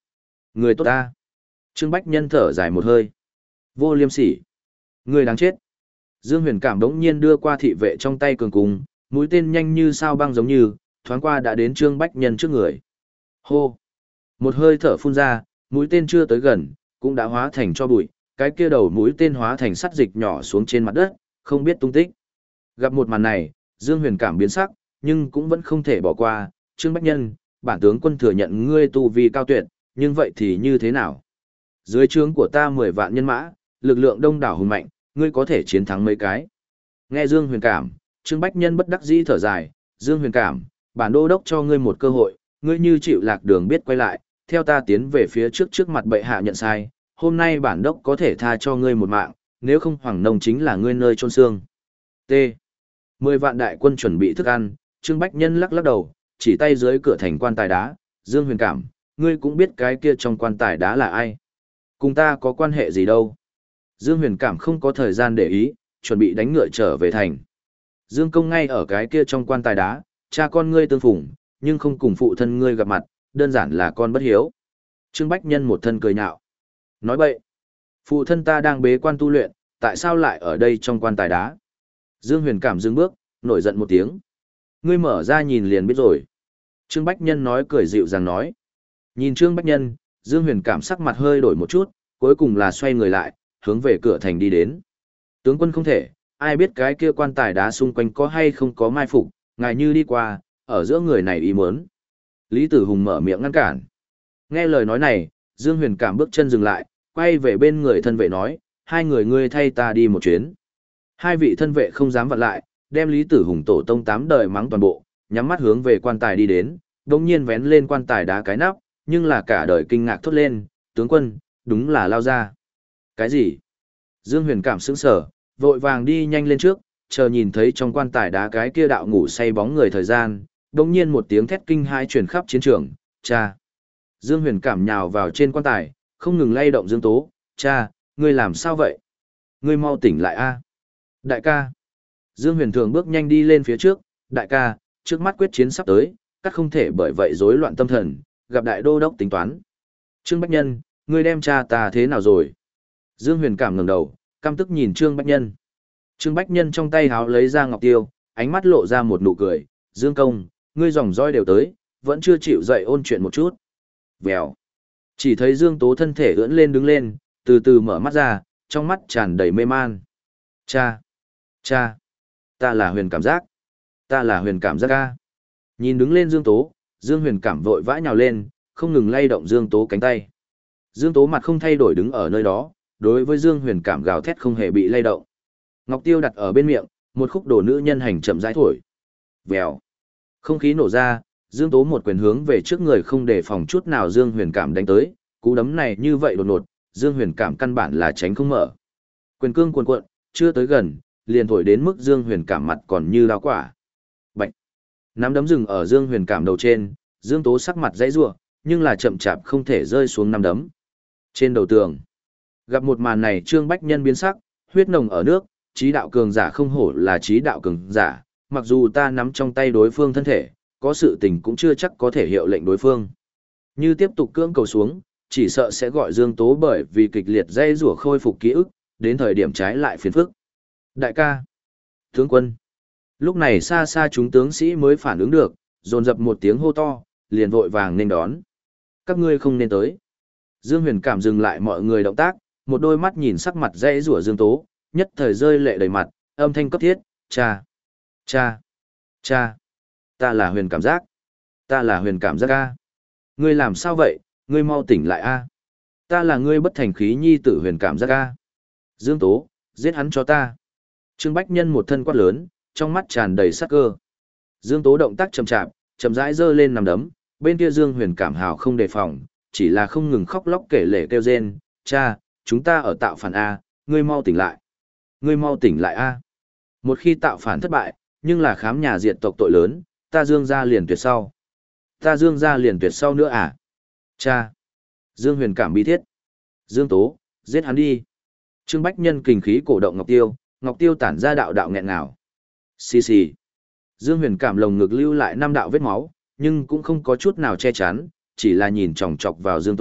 Người tốt ta. Trương Bách Nhân thở dài một hơi. Vô liêm sỉ. Người đáng chết. Dương Huyền Cảm đống nhiên đưa qua thị vệ trong tay cường cung, mũi tên nhanh như sao băng giống như, thoáng qua đã đến Trương Bách Nhân trước người. Hô. Một hơi thở phun ra, mũi tên chưa tới gần, cũng đã hóa thành cho bụi, cái kia đầu mũi tên hóa thành sắt dịch nhỏ xuống trên mặt đất, không biết tung tích. Gặp một màn này, Dương Huyền Cảm biến sắc, nhưng cũng vẫn không thể bỏ qua, Trương Bách Nhân, bản tướng quân thừa nhận ngươi tu vi cao tuyệt, nhưng vậy thì như thế nào? Dưới trướng của ta mười vạn nhân mã, lực lượng đông đảo hùng mạnh, ngươi có thể chiến thắng mấy cái. Nghe Dương Huyền Cảm, Trương Bách Nhân bất đắc dĩ thở dài, Dương Huyền Cảm, bản đô đốc cho ngươi một cơ hội, ngươi như chịu lạc đường biết quay lại, theo ta tiến về phía trước trước mặt bệ hạ nhận sai, hôm nay bản đốc có thể tha cho ngươi một mạng, nếu không Hoàng Nông chính là ngươi nơi chôn xương. T. Mười vạn đại quân chuẩn bị thức ăn, Trương Bách Nhân lắc lắc đầu, chỉ tay dưới cửa thành quan tài đá, Dương Huyền Cảm, ngươi cũng biết cái kia trong quan tài đá là ai. Cùng ta có quan hệ gì đâu. Dương Huyền Cảm không có thời gian để ý, chuẩn bị đánh ngựa trở về thành. Dương Công ngay ở cái kia trong quan tài đá, cha con ngươi tương phùng, nhưng không cùng phụ thân ngươi gặp mặt, đơn giản là con bất hiếu. Trương Bách Nhân một thân cười nhạo. Nói bậy. Phụ thân ta đang bế quan tu luyện, tại sao lại ở đây trong quan tài đá? Dương Huyền Cảm dừng bước, nổi giận một tiếng. Ngươi mở ra nhìn liền biết rồi. Trương Bách Nhân nói cười dịu dàng nói. Nhìn Trương Bách Nhân, Dương Huyền Cảm sắc mặt hơi đổi một chút, cuối cùng là xoay người lại, hướng về cửa thành đi đến. Tướng quân không thể, ai biết cái kia quan tài đá xung quanh có hay không có mai phục, ngài như đi qua, ở giữa người này ý muốn. Lý Tử Hùng mở miệng ngăn cản. Nghe lời nói này, Dương Huyền Cảm bước chân dừng lại, quay về bên người thân vệ nói, hai người ngươi thay ta đi một chuyến. Hai vị thân vệ không dám vặn lại, đem Lý Tử Hùng tổ tông tám đời mắng toàn bộ, nhắm mắt hướng về quan tài đi đến, đồng nhiên vén lên quan tài đá cái nắp, nhưng là cả đời kinh ngạc thốt lên, tướng quân, đúng là lao ra. Cái gì? Dương Huyền Cảm sững sờ, vội vàng đi nhanh lên trước, chờ nhìn thấy trong quan tài đá cái kia đạo ngủ say bóng người thời gian, đồng nhiên một tiếng thét kinh hai truyền khắp chiến trường, cha. Dương Huyền Cảm nhào vào trên quan tài, không ngừng lay động Dương Tố, cha, ngươi làm sao vậy? Ngươi mau tỉnh lại a. Đại ca. Dương Huyền Thường bước nhanh đi lên phía trước, đại ca, trước mắt quyết chiến sắp tới, các không thể bởi vậy rối loạn tâm thần, gặp đại đô đốc tính toán. Trương Bách Nhân, ngươi đem cha ta thế nào rồi? Dương Huyền Cảm ngẩng đầu, căm tức nhìn Trương Bách Nhân. Trương Bách Nhân trong tay háo lấy ra ngọc tiêu, ánh mắt lộ ra một nụ cười, Dương Công, ngươi dòng roi đều tới, vẫn chưa chịu dậy ôn chuyện một chút. Vèo. Chỉ thấy Dương Tố thân thể ưỡn lên đứng lên, từ từ mở mắt ra, trong mắt tràn đầy mê man. Cha! Cha! Ta là Huyền Cảm giác! Ta là Huyền Cảm giác ca! Nhìn đứng lên Dương Tố, Dương Huyền Cảm vội vã nhào lên, không ngừng lay động Dương Tố cánh tay. Dương Tố mặt không thay đổi đứng ở nơi đó, đối với Dương Huyền Cảm gào thét không hề bị lay động. Ngọc Tiêu đặt ở bên miệng, một khúc đồ nữ nhân hành chậm rãi thổi. Vèo. Không khí nổ ra, Dương Tố một quyền hướng về trước người không để phòng chút nào Dương Huyền Cảm đánh tới, cú đấm này như vậy đột ngột, Dương Huyền Cảm căn bản là tránh không mở. Quyền cương cuồn cuộn, chưa tới gần, liền thổi đến mức Dương Huyền Cảm mặt còn như lao quả. Bạch. Nắm đấm dừng ở Dương Huyền Cảm đầu trên, Dương Tố sắc mặt dãy rủa, nhưng là chậm chạp không thể rơi xuống nắm đấm. Trên đầu tường, gặp một màn này Trương Bách Nhân biến sắc, huyết nồng ở nước, trí đạo cường giả không hổ là trí đạo cường giả, mặc dù ta nắm trong tay đối phương thân thể, có sự tình cũng chưa chắc có thể hiệu lệnh đối phương. Như tiếp tục cưỡng cầu xuống, chỉ sợ sẽ gọi Dương Tố bởi vì kịch liệt dây rủa khôi phục ký ức, đến thời điểm trái lại phiền phức. Đại ca, tướng quân. Lúc này xa xa chúng tướng sĩ mới phản ứng được, dồn dập một tiếng hô to, liền vội vàng nên đón. Các ngươi không nên tới. Dương Huyền Cảm dừng lại mọi người động tác, một đôi mắt nhìn sắc mặt dãy rủa Dương Tố, nhất thời rơi lệ đầy mặt, âm thanh cấp thiết, cha, cha, cha, ta là Huyền Cảm giác, ta là Huyền Cảm giác a. Ngươi làm sao vậy, ngươi mau tỉnh lại a. Ta là ngươi bất thành khí nhi tử Huyền Cảm giác a. Dương Tố, giết hắn cho ta. Trương Bách Nhân một thân quát lớn, trong mắt tràn đầy sát cơ. Dương Tố động tác chậm chạp, chậm rãi giơ lên nằm đấm, bên kia Dương Huyền Cảm hào không đề phòng, chỉ là không ngừng khóc lóc kể lể kêu rên, cha, chúng ta ở tạo phản A, ngươi mau tỉnh lại. Ngươi mau tỉnh lại A. Một khi tạo phản thất bại, nhưng là khám nhà diệt tộc tội lớn, ta Dương gia liền tuyệt sau. Ta Dương gia liền tuyệt sau nữa à? Cha. Dương Huyền Cảm bi thiết. Dương Tố, giết hắn đi. Trương Bách Nhân kình khí cổ động Ngọc Tiêu, Ngọc Tiêu tản ra đạo đạo nghẹn ngào. Xì xì. Dương Huyền Cảm lồng ngực lưu lại năm đạo vết máu, nhưng cũng không có chút nào che chắn, chỉ là nhìn chòng chọc vào Dương Tố,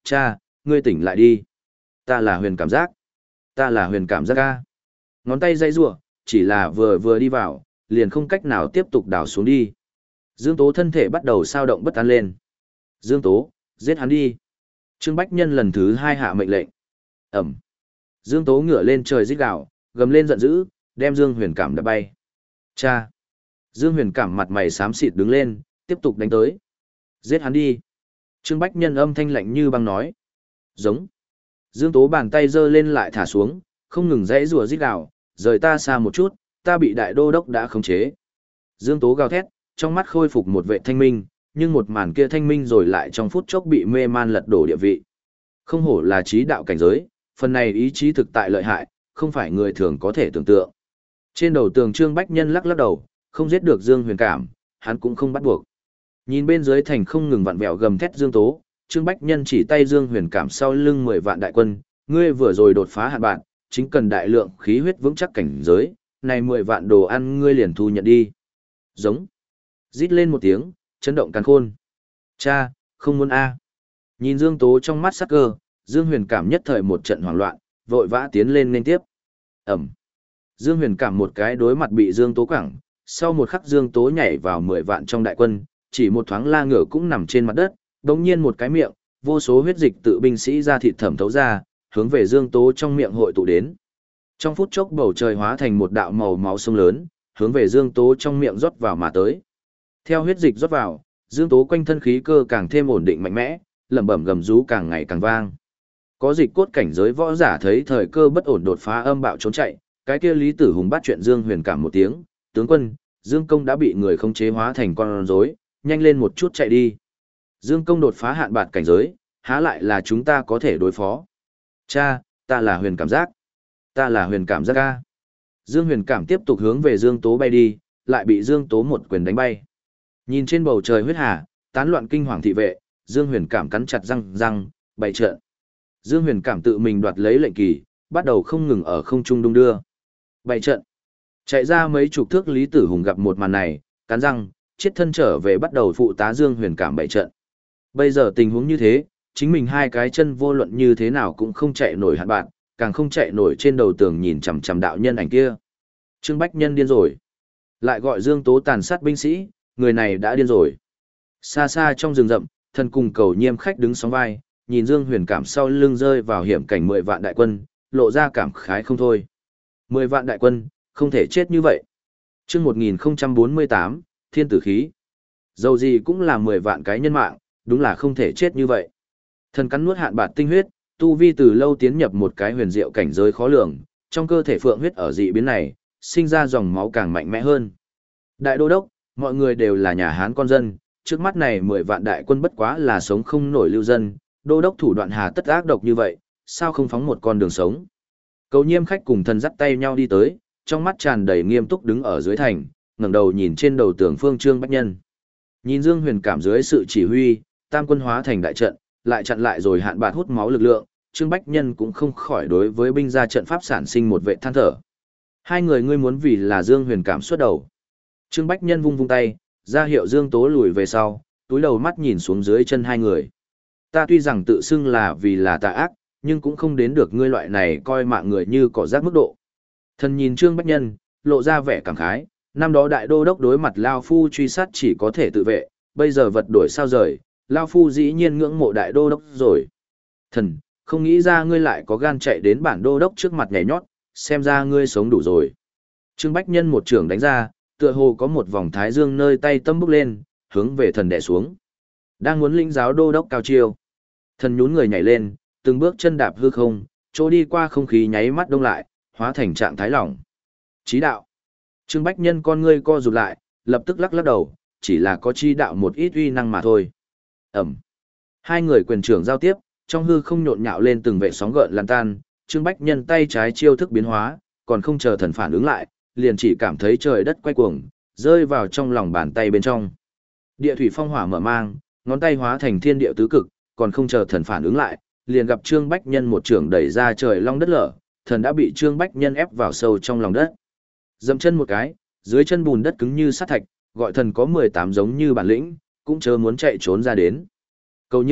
cha, ngươi tỉnh lại đi. Ta là huyền cảm giác. Ta là huyền cảm giác ca. Ngón tay dây rủa, chỉ là vừa vừa đi vào, liền không cách nào tiếp tục đào xuống đi. Dương Tố thân thể bắt đầu sao động bất an lên. Dương Tố, giết hắn đi. Trương Bách Nhân lần thứ hai hạ mệnh lệnh. Ẩm. Dương Tố ngửa lên trời rít gào, gầm lên giận dữ, đem Dương Huyền Cảm đập bay. Cha. Dương Huyền Cảm mặt mày xám xịt đứng lên, tiếp tục đánh tới. Giết hắn đi. Trương Bách Nhân âm thanh lạnh như băng nói. Giống. Dương Tố bàn tay giơ lên lại thả xuống, không ngừng dãy rùa rít gào, rời ta xa một chút, ta bị đại đô đốc đã khống chế. Dương Tố gào thét, trong mắt khôi phục một vệ thanh minh, nhưng một màn kia thanh minh rồi lại trong phút chốc bị mê man lật đổ địa vị. Không hổ là trí đạo cảnh giới, phần này ý chí thực tại lợi hại, không phải người thường có thể tưởng tượng. Trên đầu tường Trương Bách Nhân lắc lắc đầu, không giết được Dương Huyền Cảm, hắn cũng không bắt buộc. Nhìn bên dưới thành không ngừng vặn vẹo gầm thét Dương Tố, Trương Bách Nhân chỉ tay Dương Huyền Cảm sau lưng mười vạn đại quân, ngươi vừa rồi đột phá hạn bạn, chính cần đại lượng khí huyết vững chắc cảnh giới, này mười vạn đồ ăn ngươi liền thu nhận đi. Giống. Rít lên một tiếng, chấn động càn khôn. Cha, không muốn a. Nhìn Dương Tố trong mắt sắc cơ, Dương Huyền Cảm nhất thời một trận hoảng loạn, vội vã tiến lên nên tiếp. Ẩm. Dương Huyền Cảm một cái đối mặt bị Dương Tố quẳng, sau một khắc Dương Tố nhảy vào mười vạn trong đại quân, chỉ một thoáng la ngửa cũng nằm trên mặt đất, đống nhiên một cái miệng, vô số huyết dịch tự binh sĩ ra thịt thẩm thấu ra, hướng về Dương Tố trong miệng hội tụ đến. Trong phút chốc bầu trời hóa thành một đạo màu máu sông lớn, hướng về Dương Tố trong miệng rót vào mà tới. Theo huyết dịch rót vào, Dương Tố quanh thân khí cơ càng thêm ổn định mạnh mẽ, lẩm bẩm gầm rú càng ngày càng vang. Có dịch cốt cảnh giới võ giả thấy thời cơ bất ổn đột phá âm bạo trốn chạy, cái kia Lý Tử Hùng bắt chuyện Dương Huyền Cảm một tiếng, tướng quân, Dương Công đã bị người khống chế hóa thành con rối, nhanh lên một chút chạy đi. Dương Công đột phá hạn bạt cảnh giới, há lại là chúng ta có thể đối phó. Cha, ta là Huyền Cảm giác. Ta là Huyền Cảm giác ca. Dương Huyền Cảm tiếp tục hướng về Dương Tố bay đi, lại bị Dương Tố một quyền đánh bay. Nhìn trên bầu trời huyết hà, tán loạn kinh hoàng thị vệ, Dương Huyền Cảm cắn chặt răng răng, bày trận. Dương Huyền Cảm tự mình đoạt lấy lệnh kỳ, bắt đầu không ngừng ở không trung đung đưa. Bày trận. Chạy ra mấy chục thước Lý Tử Hùng gặp một màn này, cắn răng, chết thân trở về bắt đầu phụ tá Dương Huyền Cảm bày trận. Bây giờ tình huống như thế, chính mình hai cái chân vô luận như thế nào cũng không chạy nổi hạn bạn, càng không chạy nổi trên đầu tường nhìn chằm chằm đạo nhân ảnh kia. Trương Bách Nhân điên rồi. Lại gọi Dương Tố tàn sát binh sĩ, người này đã điên rồi. Xa xa trong rừng rậm, thần cùng Cầu Nhiêm khách đứng sóng vai, nhìn Dương Huyền Cảm sau lưng rơi vào hiểm cảnh mười vạn đại quân, lộ ra cảm khái không thôi. Mười vạn đại quân, không thể chết như vậy. Chương một nghìn không trăm bốn mươi tám, Thiên Tử Khí. Dầu gì cũng là mười vạn cái nhân mạng, đúng là không thể chết như vậy. Thần cắn nuốt hạn bạt tinh huyết, tu vi từ lâu tiến nhập một cái huyền diệu cảnh giới khó lường, trong cơ thể phượng huyết ở dị biến này, sinh ra dòng máu càng mạnh mẽ hơn. Đại đô đốc, mọi người đều là nhà Hán con dân, trước mắt này mười vạn đại quân bất quá là sống không nổi lưu dân, đô đốc thủ đoạn hà tất ác độc như vậy, sao không phóng một con đường sống. Cầu Nhiêm khách cùng thần dắt tay nhau đi tới, trong mắt tràn đầy nghiêm túc đứng ở dưới thành, ngẩng đầu nhìn trên đầu tường phương Trương Bách Nhân. Nhìn Dương Huyền Cảm dưới sự chỉ huy, tam quân hóa thành đại trận, lại chặn lại rồi hạn bạt hút máu lực lượng, Trương Bách Nhân cũng không khỏi đối với binh gia trận pháp sản sinh một vệ than thở. Hai người ngươi muốn vì là Dương Huyền Cảm xuất đầu. Trương Bách Nhân vung vung tay, ra hiệu Dương Tố lùi về sau, túi đầu mắt nhìn xuống dưới chân hai người. Ta tuy rằng tự xưng là vì là tà ác, nhưng cũng không đến được ngươi loại này coi mạng người như cỏ rác mức độ. Thần nhìn Trương Bách Nhân, lộ ra vẻ cảm khái, năm đó đại đô đốc đối mặt Lao Phu truy sát chỉ có thể tự vệ, bây giờ vật đổi sao rời, Lao Phu dĩ nhiên ngưỡng mộ đại đô đốc rồi. Thần, không nghĩ ra ngươi lại có gan chạy đến bản đô đốc trước mặt nhảy nhót, xem ra ngươi sống đủ rồi. Trương Bách Nhân một trưởng đánh ra, tựa hồ có một vòng thái dương nơi tay tâm bốc lên, hướng về thần đè xuống. Đang muốn lĩnh giáo đô đốc cao chiêu. Thần nhún người nhảy lên, từng bước chân đạp hư không, chỗ đi qua không khí nháy mắt đông lại, hóa thành trạng thái lỏng. Chí đạo. Trương Bách Nhân con ngươi co rụt lại, lập tức lắc lắc đầu, chỉ là có chi đạo một ít uy năng mà thôi. Ẩm. Hai người quyền trưởng giao tiếp, trong hư không nhộn nhạo lên từng vệ sóng gợn lan tan, Trương Bách Nhân tay trái chiêu thức biến hóa, còn không chờ thần phản ứng lại, liền chỉ cảm thấy trời đất quay cuồng, rơi vào trong lòng bàn tay bên trong. Địa thủy phong hỏa mở mang, ngón tay hóa thành thiên địa tứ cực, còn không chờ thần phản ứng lại, liền gặp Trương Bách Nhân một trưởng đẩy ra trời long đất lở, thần đã bị Trương Bách Nhân ép vào sâu trong lòng đất. Dậm chân một cái, dưới chân bùn đất cứng như sắt thạch, gọi thần có mười tám giống như bản lĩnh, cũng chớ muốn chạy trốn ra đến. Cầu Nhiêm khách,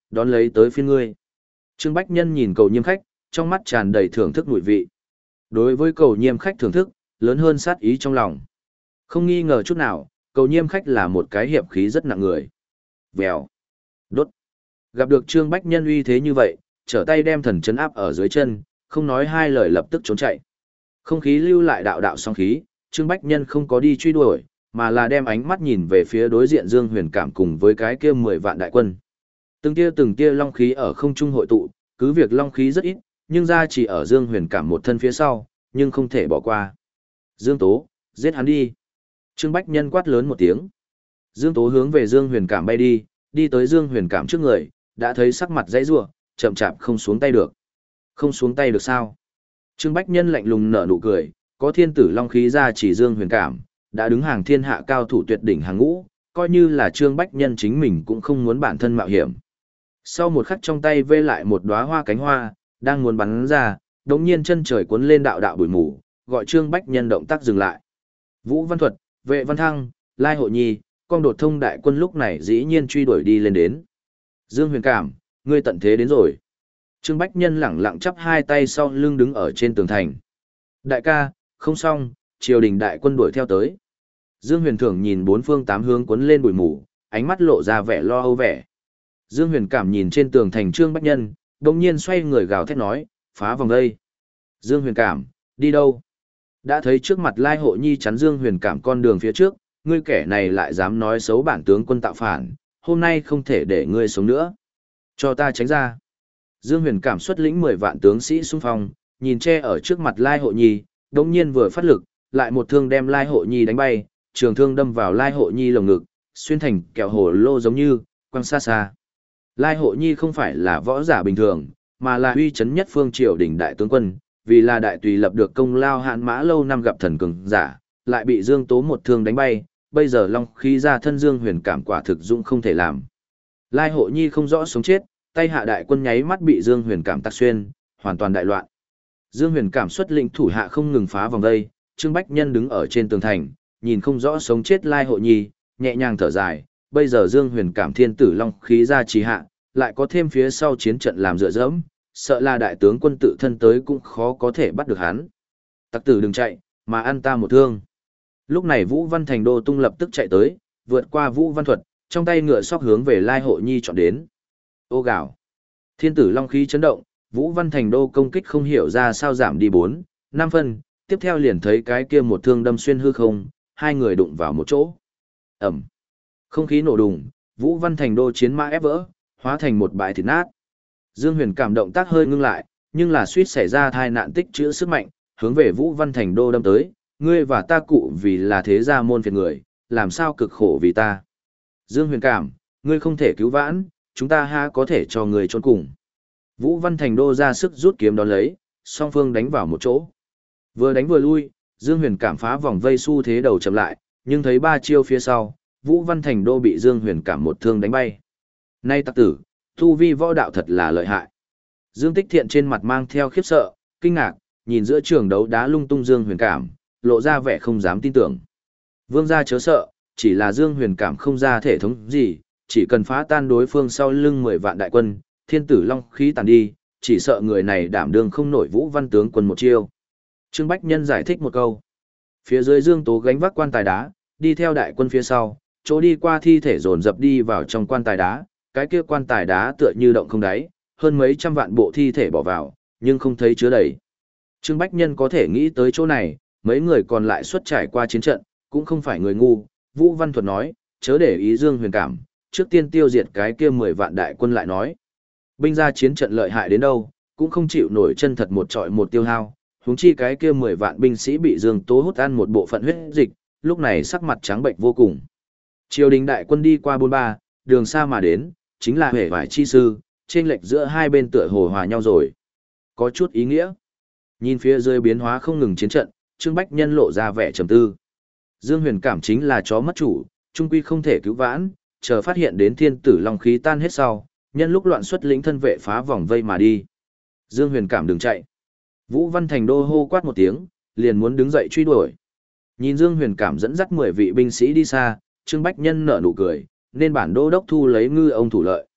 đón lấy tới phiên ngươi. Trương Bách Nhân nhìn cầu nhiêm khách, trong mắt tràn đầy thưởng thức mùi vị. Đối với cầu nhiêm khách thưởng thức, lớn hơn sát ý trong lòng. Không nghi ngờ chút nào, cầu nhiêm khách là một cái hiệp khí rất nặng người. Vèo, đốt. Gặp được Trương Bách Nhân uy thế như vậy, trở tay đem thần chấn áp ở dưới chân, không nói hai lời lập tức trốn chạy. Không khí lưu lại đạo đạo song khí, Trương Bách Nhân không có đi truy đuổi, mà là đem ánh mắt nhìn về phía đối diện Dương Huyền Cảm cùng với cái kia mười vạn đại quân. Từng tia từng tia long khí ở không trung hội tụ, cứ việc long khí rất ít, nhưng ra chỉ ở Dương Huyền Cảm một thân phía sau, nhưng không thể bỏ qua. Dương Tố, giết hắn đi. Trương Bách Nhân quát lớn một tiếng. Dương Tố hướng về Dương Huyền Cảm bay đi, đi tới Dương Huyền Cảm trước người, đã thấy sắc mặt dãy rủa, chậm chạp không xuống tay được. Không xuống tay được sao? Trương Bách Nhân lạnh lùng nở nụ cười, có thiên tử long khí ra chỉ Dương Huyền Cảm, đã đứng hàng thiên hạ cao thủ tuyệt đỉnh hàng ngũ, coi như là Trương Bách Nhân chính mình cũng không muốn bản thân mạo hiểm. Sau một khắc trong tay vê lại một đóa hoa cánh hoa, đang muốn bắn ra, đột nhiên chân trời cuốn lên đạo đạo bụi mù, gọi Trương Bách Nhân động tác dừng lại. Vũ Văn Thuật, Vệ Văn Thăng, Lai Hộ Nhi, con đột thông đại quân lúc này dĩ nhiên truy đuổi đi lên đến. Dương Huyền Cảm, ngươi tận thế đến rồi. Trương Bách Nhân lẳng lặng chắp hai tay sau lưng đứng ở trên tường thành. Đại ca, không xong, triều đình đại quân đuổi theo tới. Dương Huyền Thưởng nhìn bốn phương tám hướng cuốn lên bụi mù, ánh mắt lộ ra vẻ lo âu vẻ. Dương Huyền Cảm nhìn trên tường thành Trương Bách Nhân, đồng nhiên xoay người gào thét nói, phá vòng đây. Dương Huyền Cảm, đi đâu? Đã thấy trước mặt Lai Hộ Nhi chắn Dương Huyền Cảm con đường phía trước, ngươi kẻ này lại dám nói xấu bản tướng quân tạo phản, hôm nay không thể để ngươi sống nữa. Cho ta tránh ra. Dương Huyền Cảm xuất lĩnh mười vạn tướng sĩ xung phong, nhìn che ở trước mặt Lai Hộ Nhi, đống nhiên vừa phát lực, lại một thương đem Lai Hộ Nhi đánh bay, trường thương đâm vào Lai Hộ Nhi lồng ngực, xuyên thành kẹo hồ lô giống như, quăng xa xa. Lai Hộ Nhi không phải là võ giả bình thường, mà là uy chấn nhất phương triều đỉnh đại tướng quân, vì là đại tùy lập được công lao hạn mã lâu năm gặp thần cường giả, lại bị Dương Tố một thương đánh bay, bây giờ long khí ra thân Dương Huyền Cảm quả thực dụng không thể làm. Lai Hộ Nhi không rõ sống chết, tay hạ đại quân nháy mắt bị Dương Huyền Cảm tạc xuyên, hoàn toàn đại loạn. Dương Huyền Cảm xuất lĩnh thủ hạ không ngừng phá vòng đây, Trương Bách Nhân đứng ở trên tường thành, nhìn không rõ sống chết Lai Hộ Nhi, nhẹ nhàng thở dài, bây giờ Dương Huyền Cảm thiên tử long khí ra trì hạ, lại có thêm phía sau chiến trận làm dựa dẫm, sợ là đại tướng quân tự thân tới cũng khó có thể bắt được hắn. Tặc tử đừng chạy, mà ăn ta một thương. Lúc này Vũ Văn Thành Đô tung lập tức chạy tới, vượt qua Vũ Văn Thuật, trong tay ngựa sóc hướng về Lai Hộ Nhi chọn đến. Ô gạo. Thiên tử long khí chấn động, Vũ Văn Thành Đô công kích không hiểu ra sao giảm đi bốn, năm phân, tiếp theo liền thấy cái kia một thương đâm xuyên hư không, hai người đụng vào một chỗ. Ẩm. Không khí nổ đùng, Vũ Văn Thành Đô chiến mã ép vỡ, hóa thành một bãi thịt nát. Dương Huyền Cảm động tác hơi ngưng lại, nhưng là suýt xảy ra tai nạn tích trữ sức mạnh, hướng về Vũ Văn Thành Đô đâm tới, ngươi và ta cụ vì là thế gia môn phiệt người, làm sao cực khổ vì ta. Dương Huyền Cảm, ngươi không thể cứu vãn, chúng ta ha có thể cho ngươi trốn cùng. Vũ Văn Thành Đô ra sức rút kiếm đón lấy, song phương đánh vào một chỗ. Vừa đánh vừa lui, Dương Huyền Cảm phá vòng vây xu thế đầu chậm lại, nhưng thấy ba chiêu phía sau, Vũ Văn Thành Đô bị Dương Huyền Cảm một thương đánh bay. Nay tặc tử, tu vi võ đạo thật là lợi hại. Dương Tích Thiện trên mặt mang theo khiếp sợ, kinh ngạc, nhìn giữa trường đấu đá lung tung Dương Huyền Cảm, lộ ra vẻ không dám tin tưởng. Vương gia chớ sợ, chỉ là Dương Huyền Cảm không ra thể thống gì, chỉ cần phá tan đối phương sau lưng mười vạn đại quân, thiên tử long khí tàn đi, chỉ sợ người này đảm đương không nổi Vũ Văn tướng quân một chiêu. Trương Bách Nhân giải thích một câu. Phía dưới Dương Tố gánh vác quan tài đá, đi theo đại quân phía sau, chỗ đi qua thi thể dồn dập đi vào trong quan tài đá, cái kia quan tài đá tựa như động không đáy, hơn mấy trăm vạn bộ thi thể bỏ vào, nhưng không thấy chứa đầy. Trương Bách Nhân có thể nghĩ tới chỗ này, mấy người còn lại xuất trải qua chiến trận, cũng không phải người ngu, Vũ Văn Thuật nói, chớ để ý Dương Huyền Cảm, trước tiên tiêu diệt cái kia mười vạn đại quân lại nói. Binh ra chiến trận lợi hại đến đâu, cũng không chịu nổi chân thật một trọi một tiêu hao, huống chi cái kia mười vạn binh sĩ bị Dương Tố hút ăn một bộ phận huyết dịch, lúc này sắc mặt trắng bệnh vô cùng. Triều đình đại quân đi qua bốn ba, đường xa mà đến, chính là huệ vải chi sư, chênh lệch giữa hai bên tựa hồ hòa nhau rồi. Có chút ý nghĩa. Nhìn phía dưới biến hóa không ngừng chiến trận, Trương Bách Nhân lộ ra vẻ trầm tư. Dương Huyền Cảm chính là chó mất chủ, trung quy không thể cứu vãn, chờ phát hiện đến thiên tử long khí tan hết sau, nhân lúc loạn xuất lĩnh thân vệ phá vòng vây mà đi. Dương Huyền Cảm đừng chạy. Vũ Văn Thành Đô hô quát một tiếng, liền muốn đứng dậy truy đuổi. Nhìn Dương Huyền Cảm dẫn dắt mười vị binh sĩ đi xa, Trương Bách Nhân nở nụ cười, nên bản đô đốc thu lấy ngư ông thủ lợi.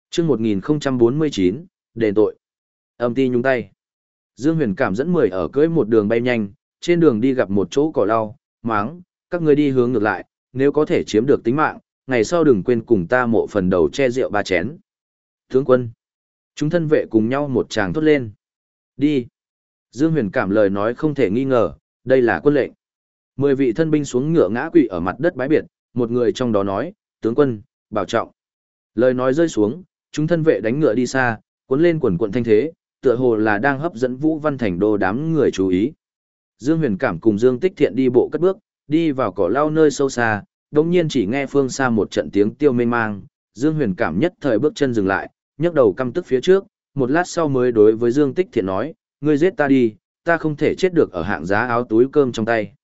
Chương một nghìn bốn mươi chín, đền tội. Âm ti nhúng tay. Dương Huyền Cảm dẫn mười ở cưỡi một đường bay nhanh, trên đường đi gặp một chỗ cỏ lau, máng, các ngươi đi hướng ngược lại, nếu có thể chiếm được tính mạng, ngày sau đừng quên cùng ta mộ phần đầu che rượu ba chén. Tướng quân. Chúng thân vệ cùng nhau một tràng thốt lên. Đi. Dương Huyền Cảm lời nói không thể nghi ngờ, đây là quân lệnh. Mười vị thân binh xuống ngựa ngã quỵ ở mặt đất bái biệt, một người trong đó nói, tướng quân, bảo trọng. Lời nói rơi xuống, chúng thân vệ đánh ngựa đi xa, cuốn lên quần quận thanh thế, tựa hồ là đang hấp dẫn Vũ Văn Thành Đô đám người chú ý. Dương Huyền Cảm cùng Dương Tích Thiện đi bộ cất bước, đi vào cỏ lau nơi sâu xa, đồng nhiên chỉ nghe phương xa một trận tiếng tiêu mênh mang, Dương Huyền Cảm nhất thời bước chân dừng lại, nhấc đầu căm tức phía trước, một lát sau mới đối với Dương Tích Thiện nói, ngươi giết ta đi, ta không thể chết được ở hạng giá áo túi cơm trong tay.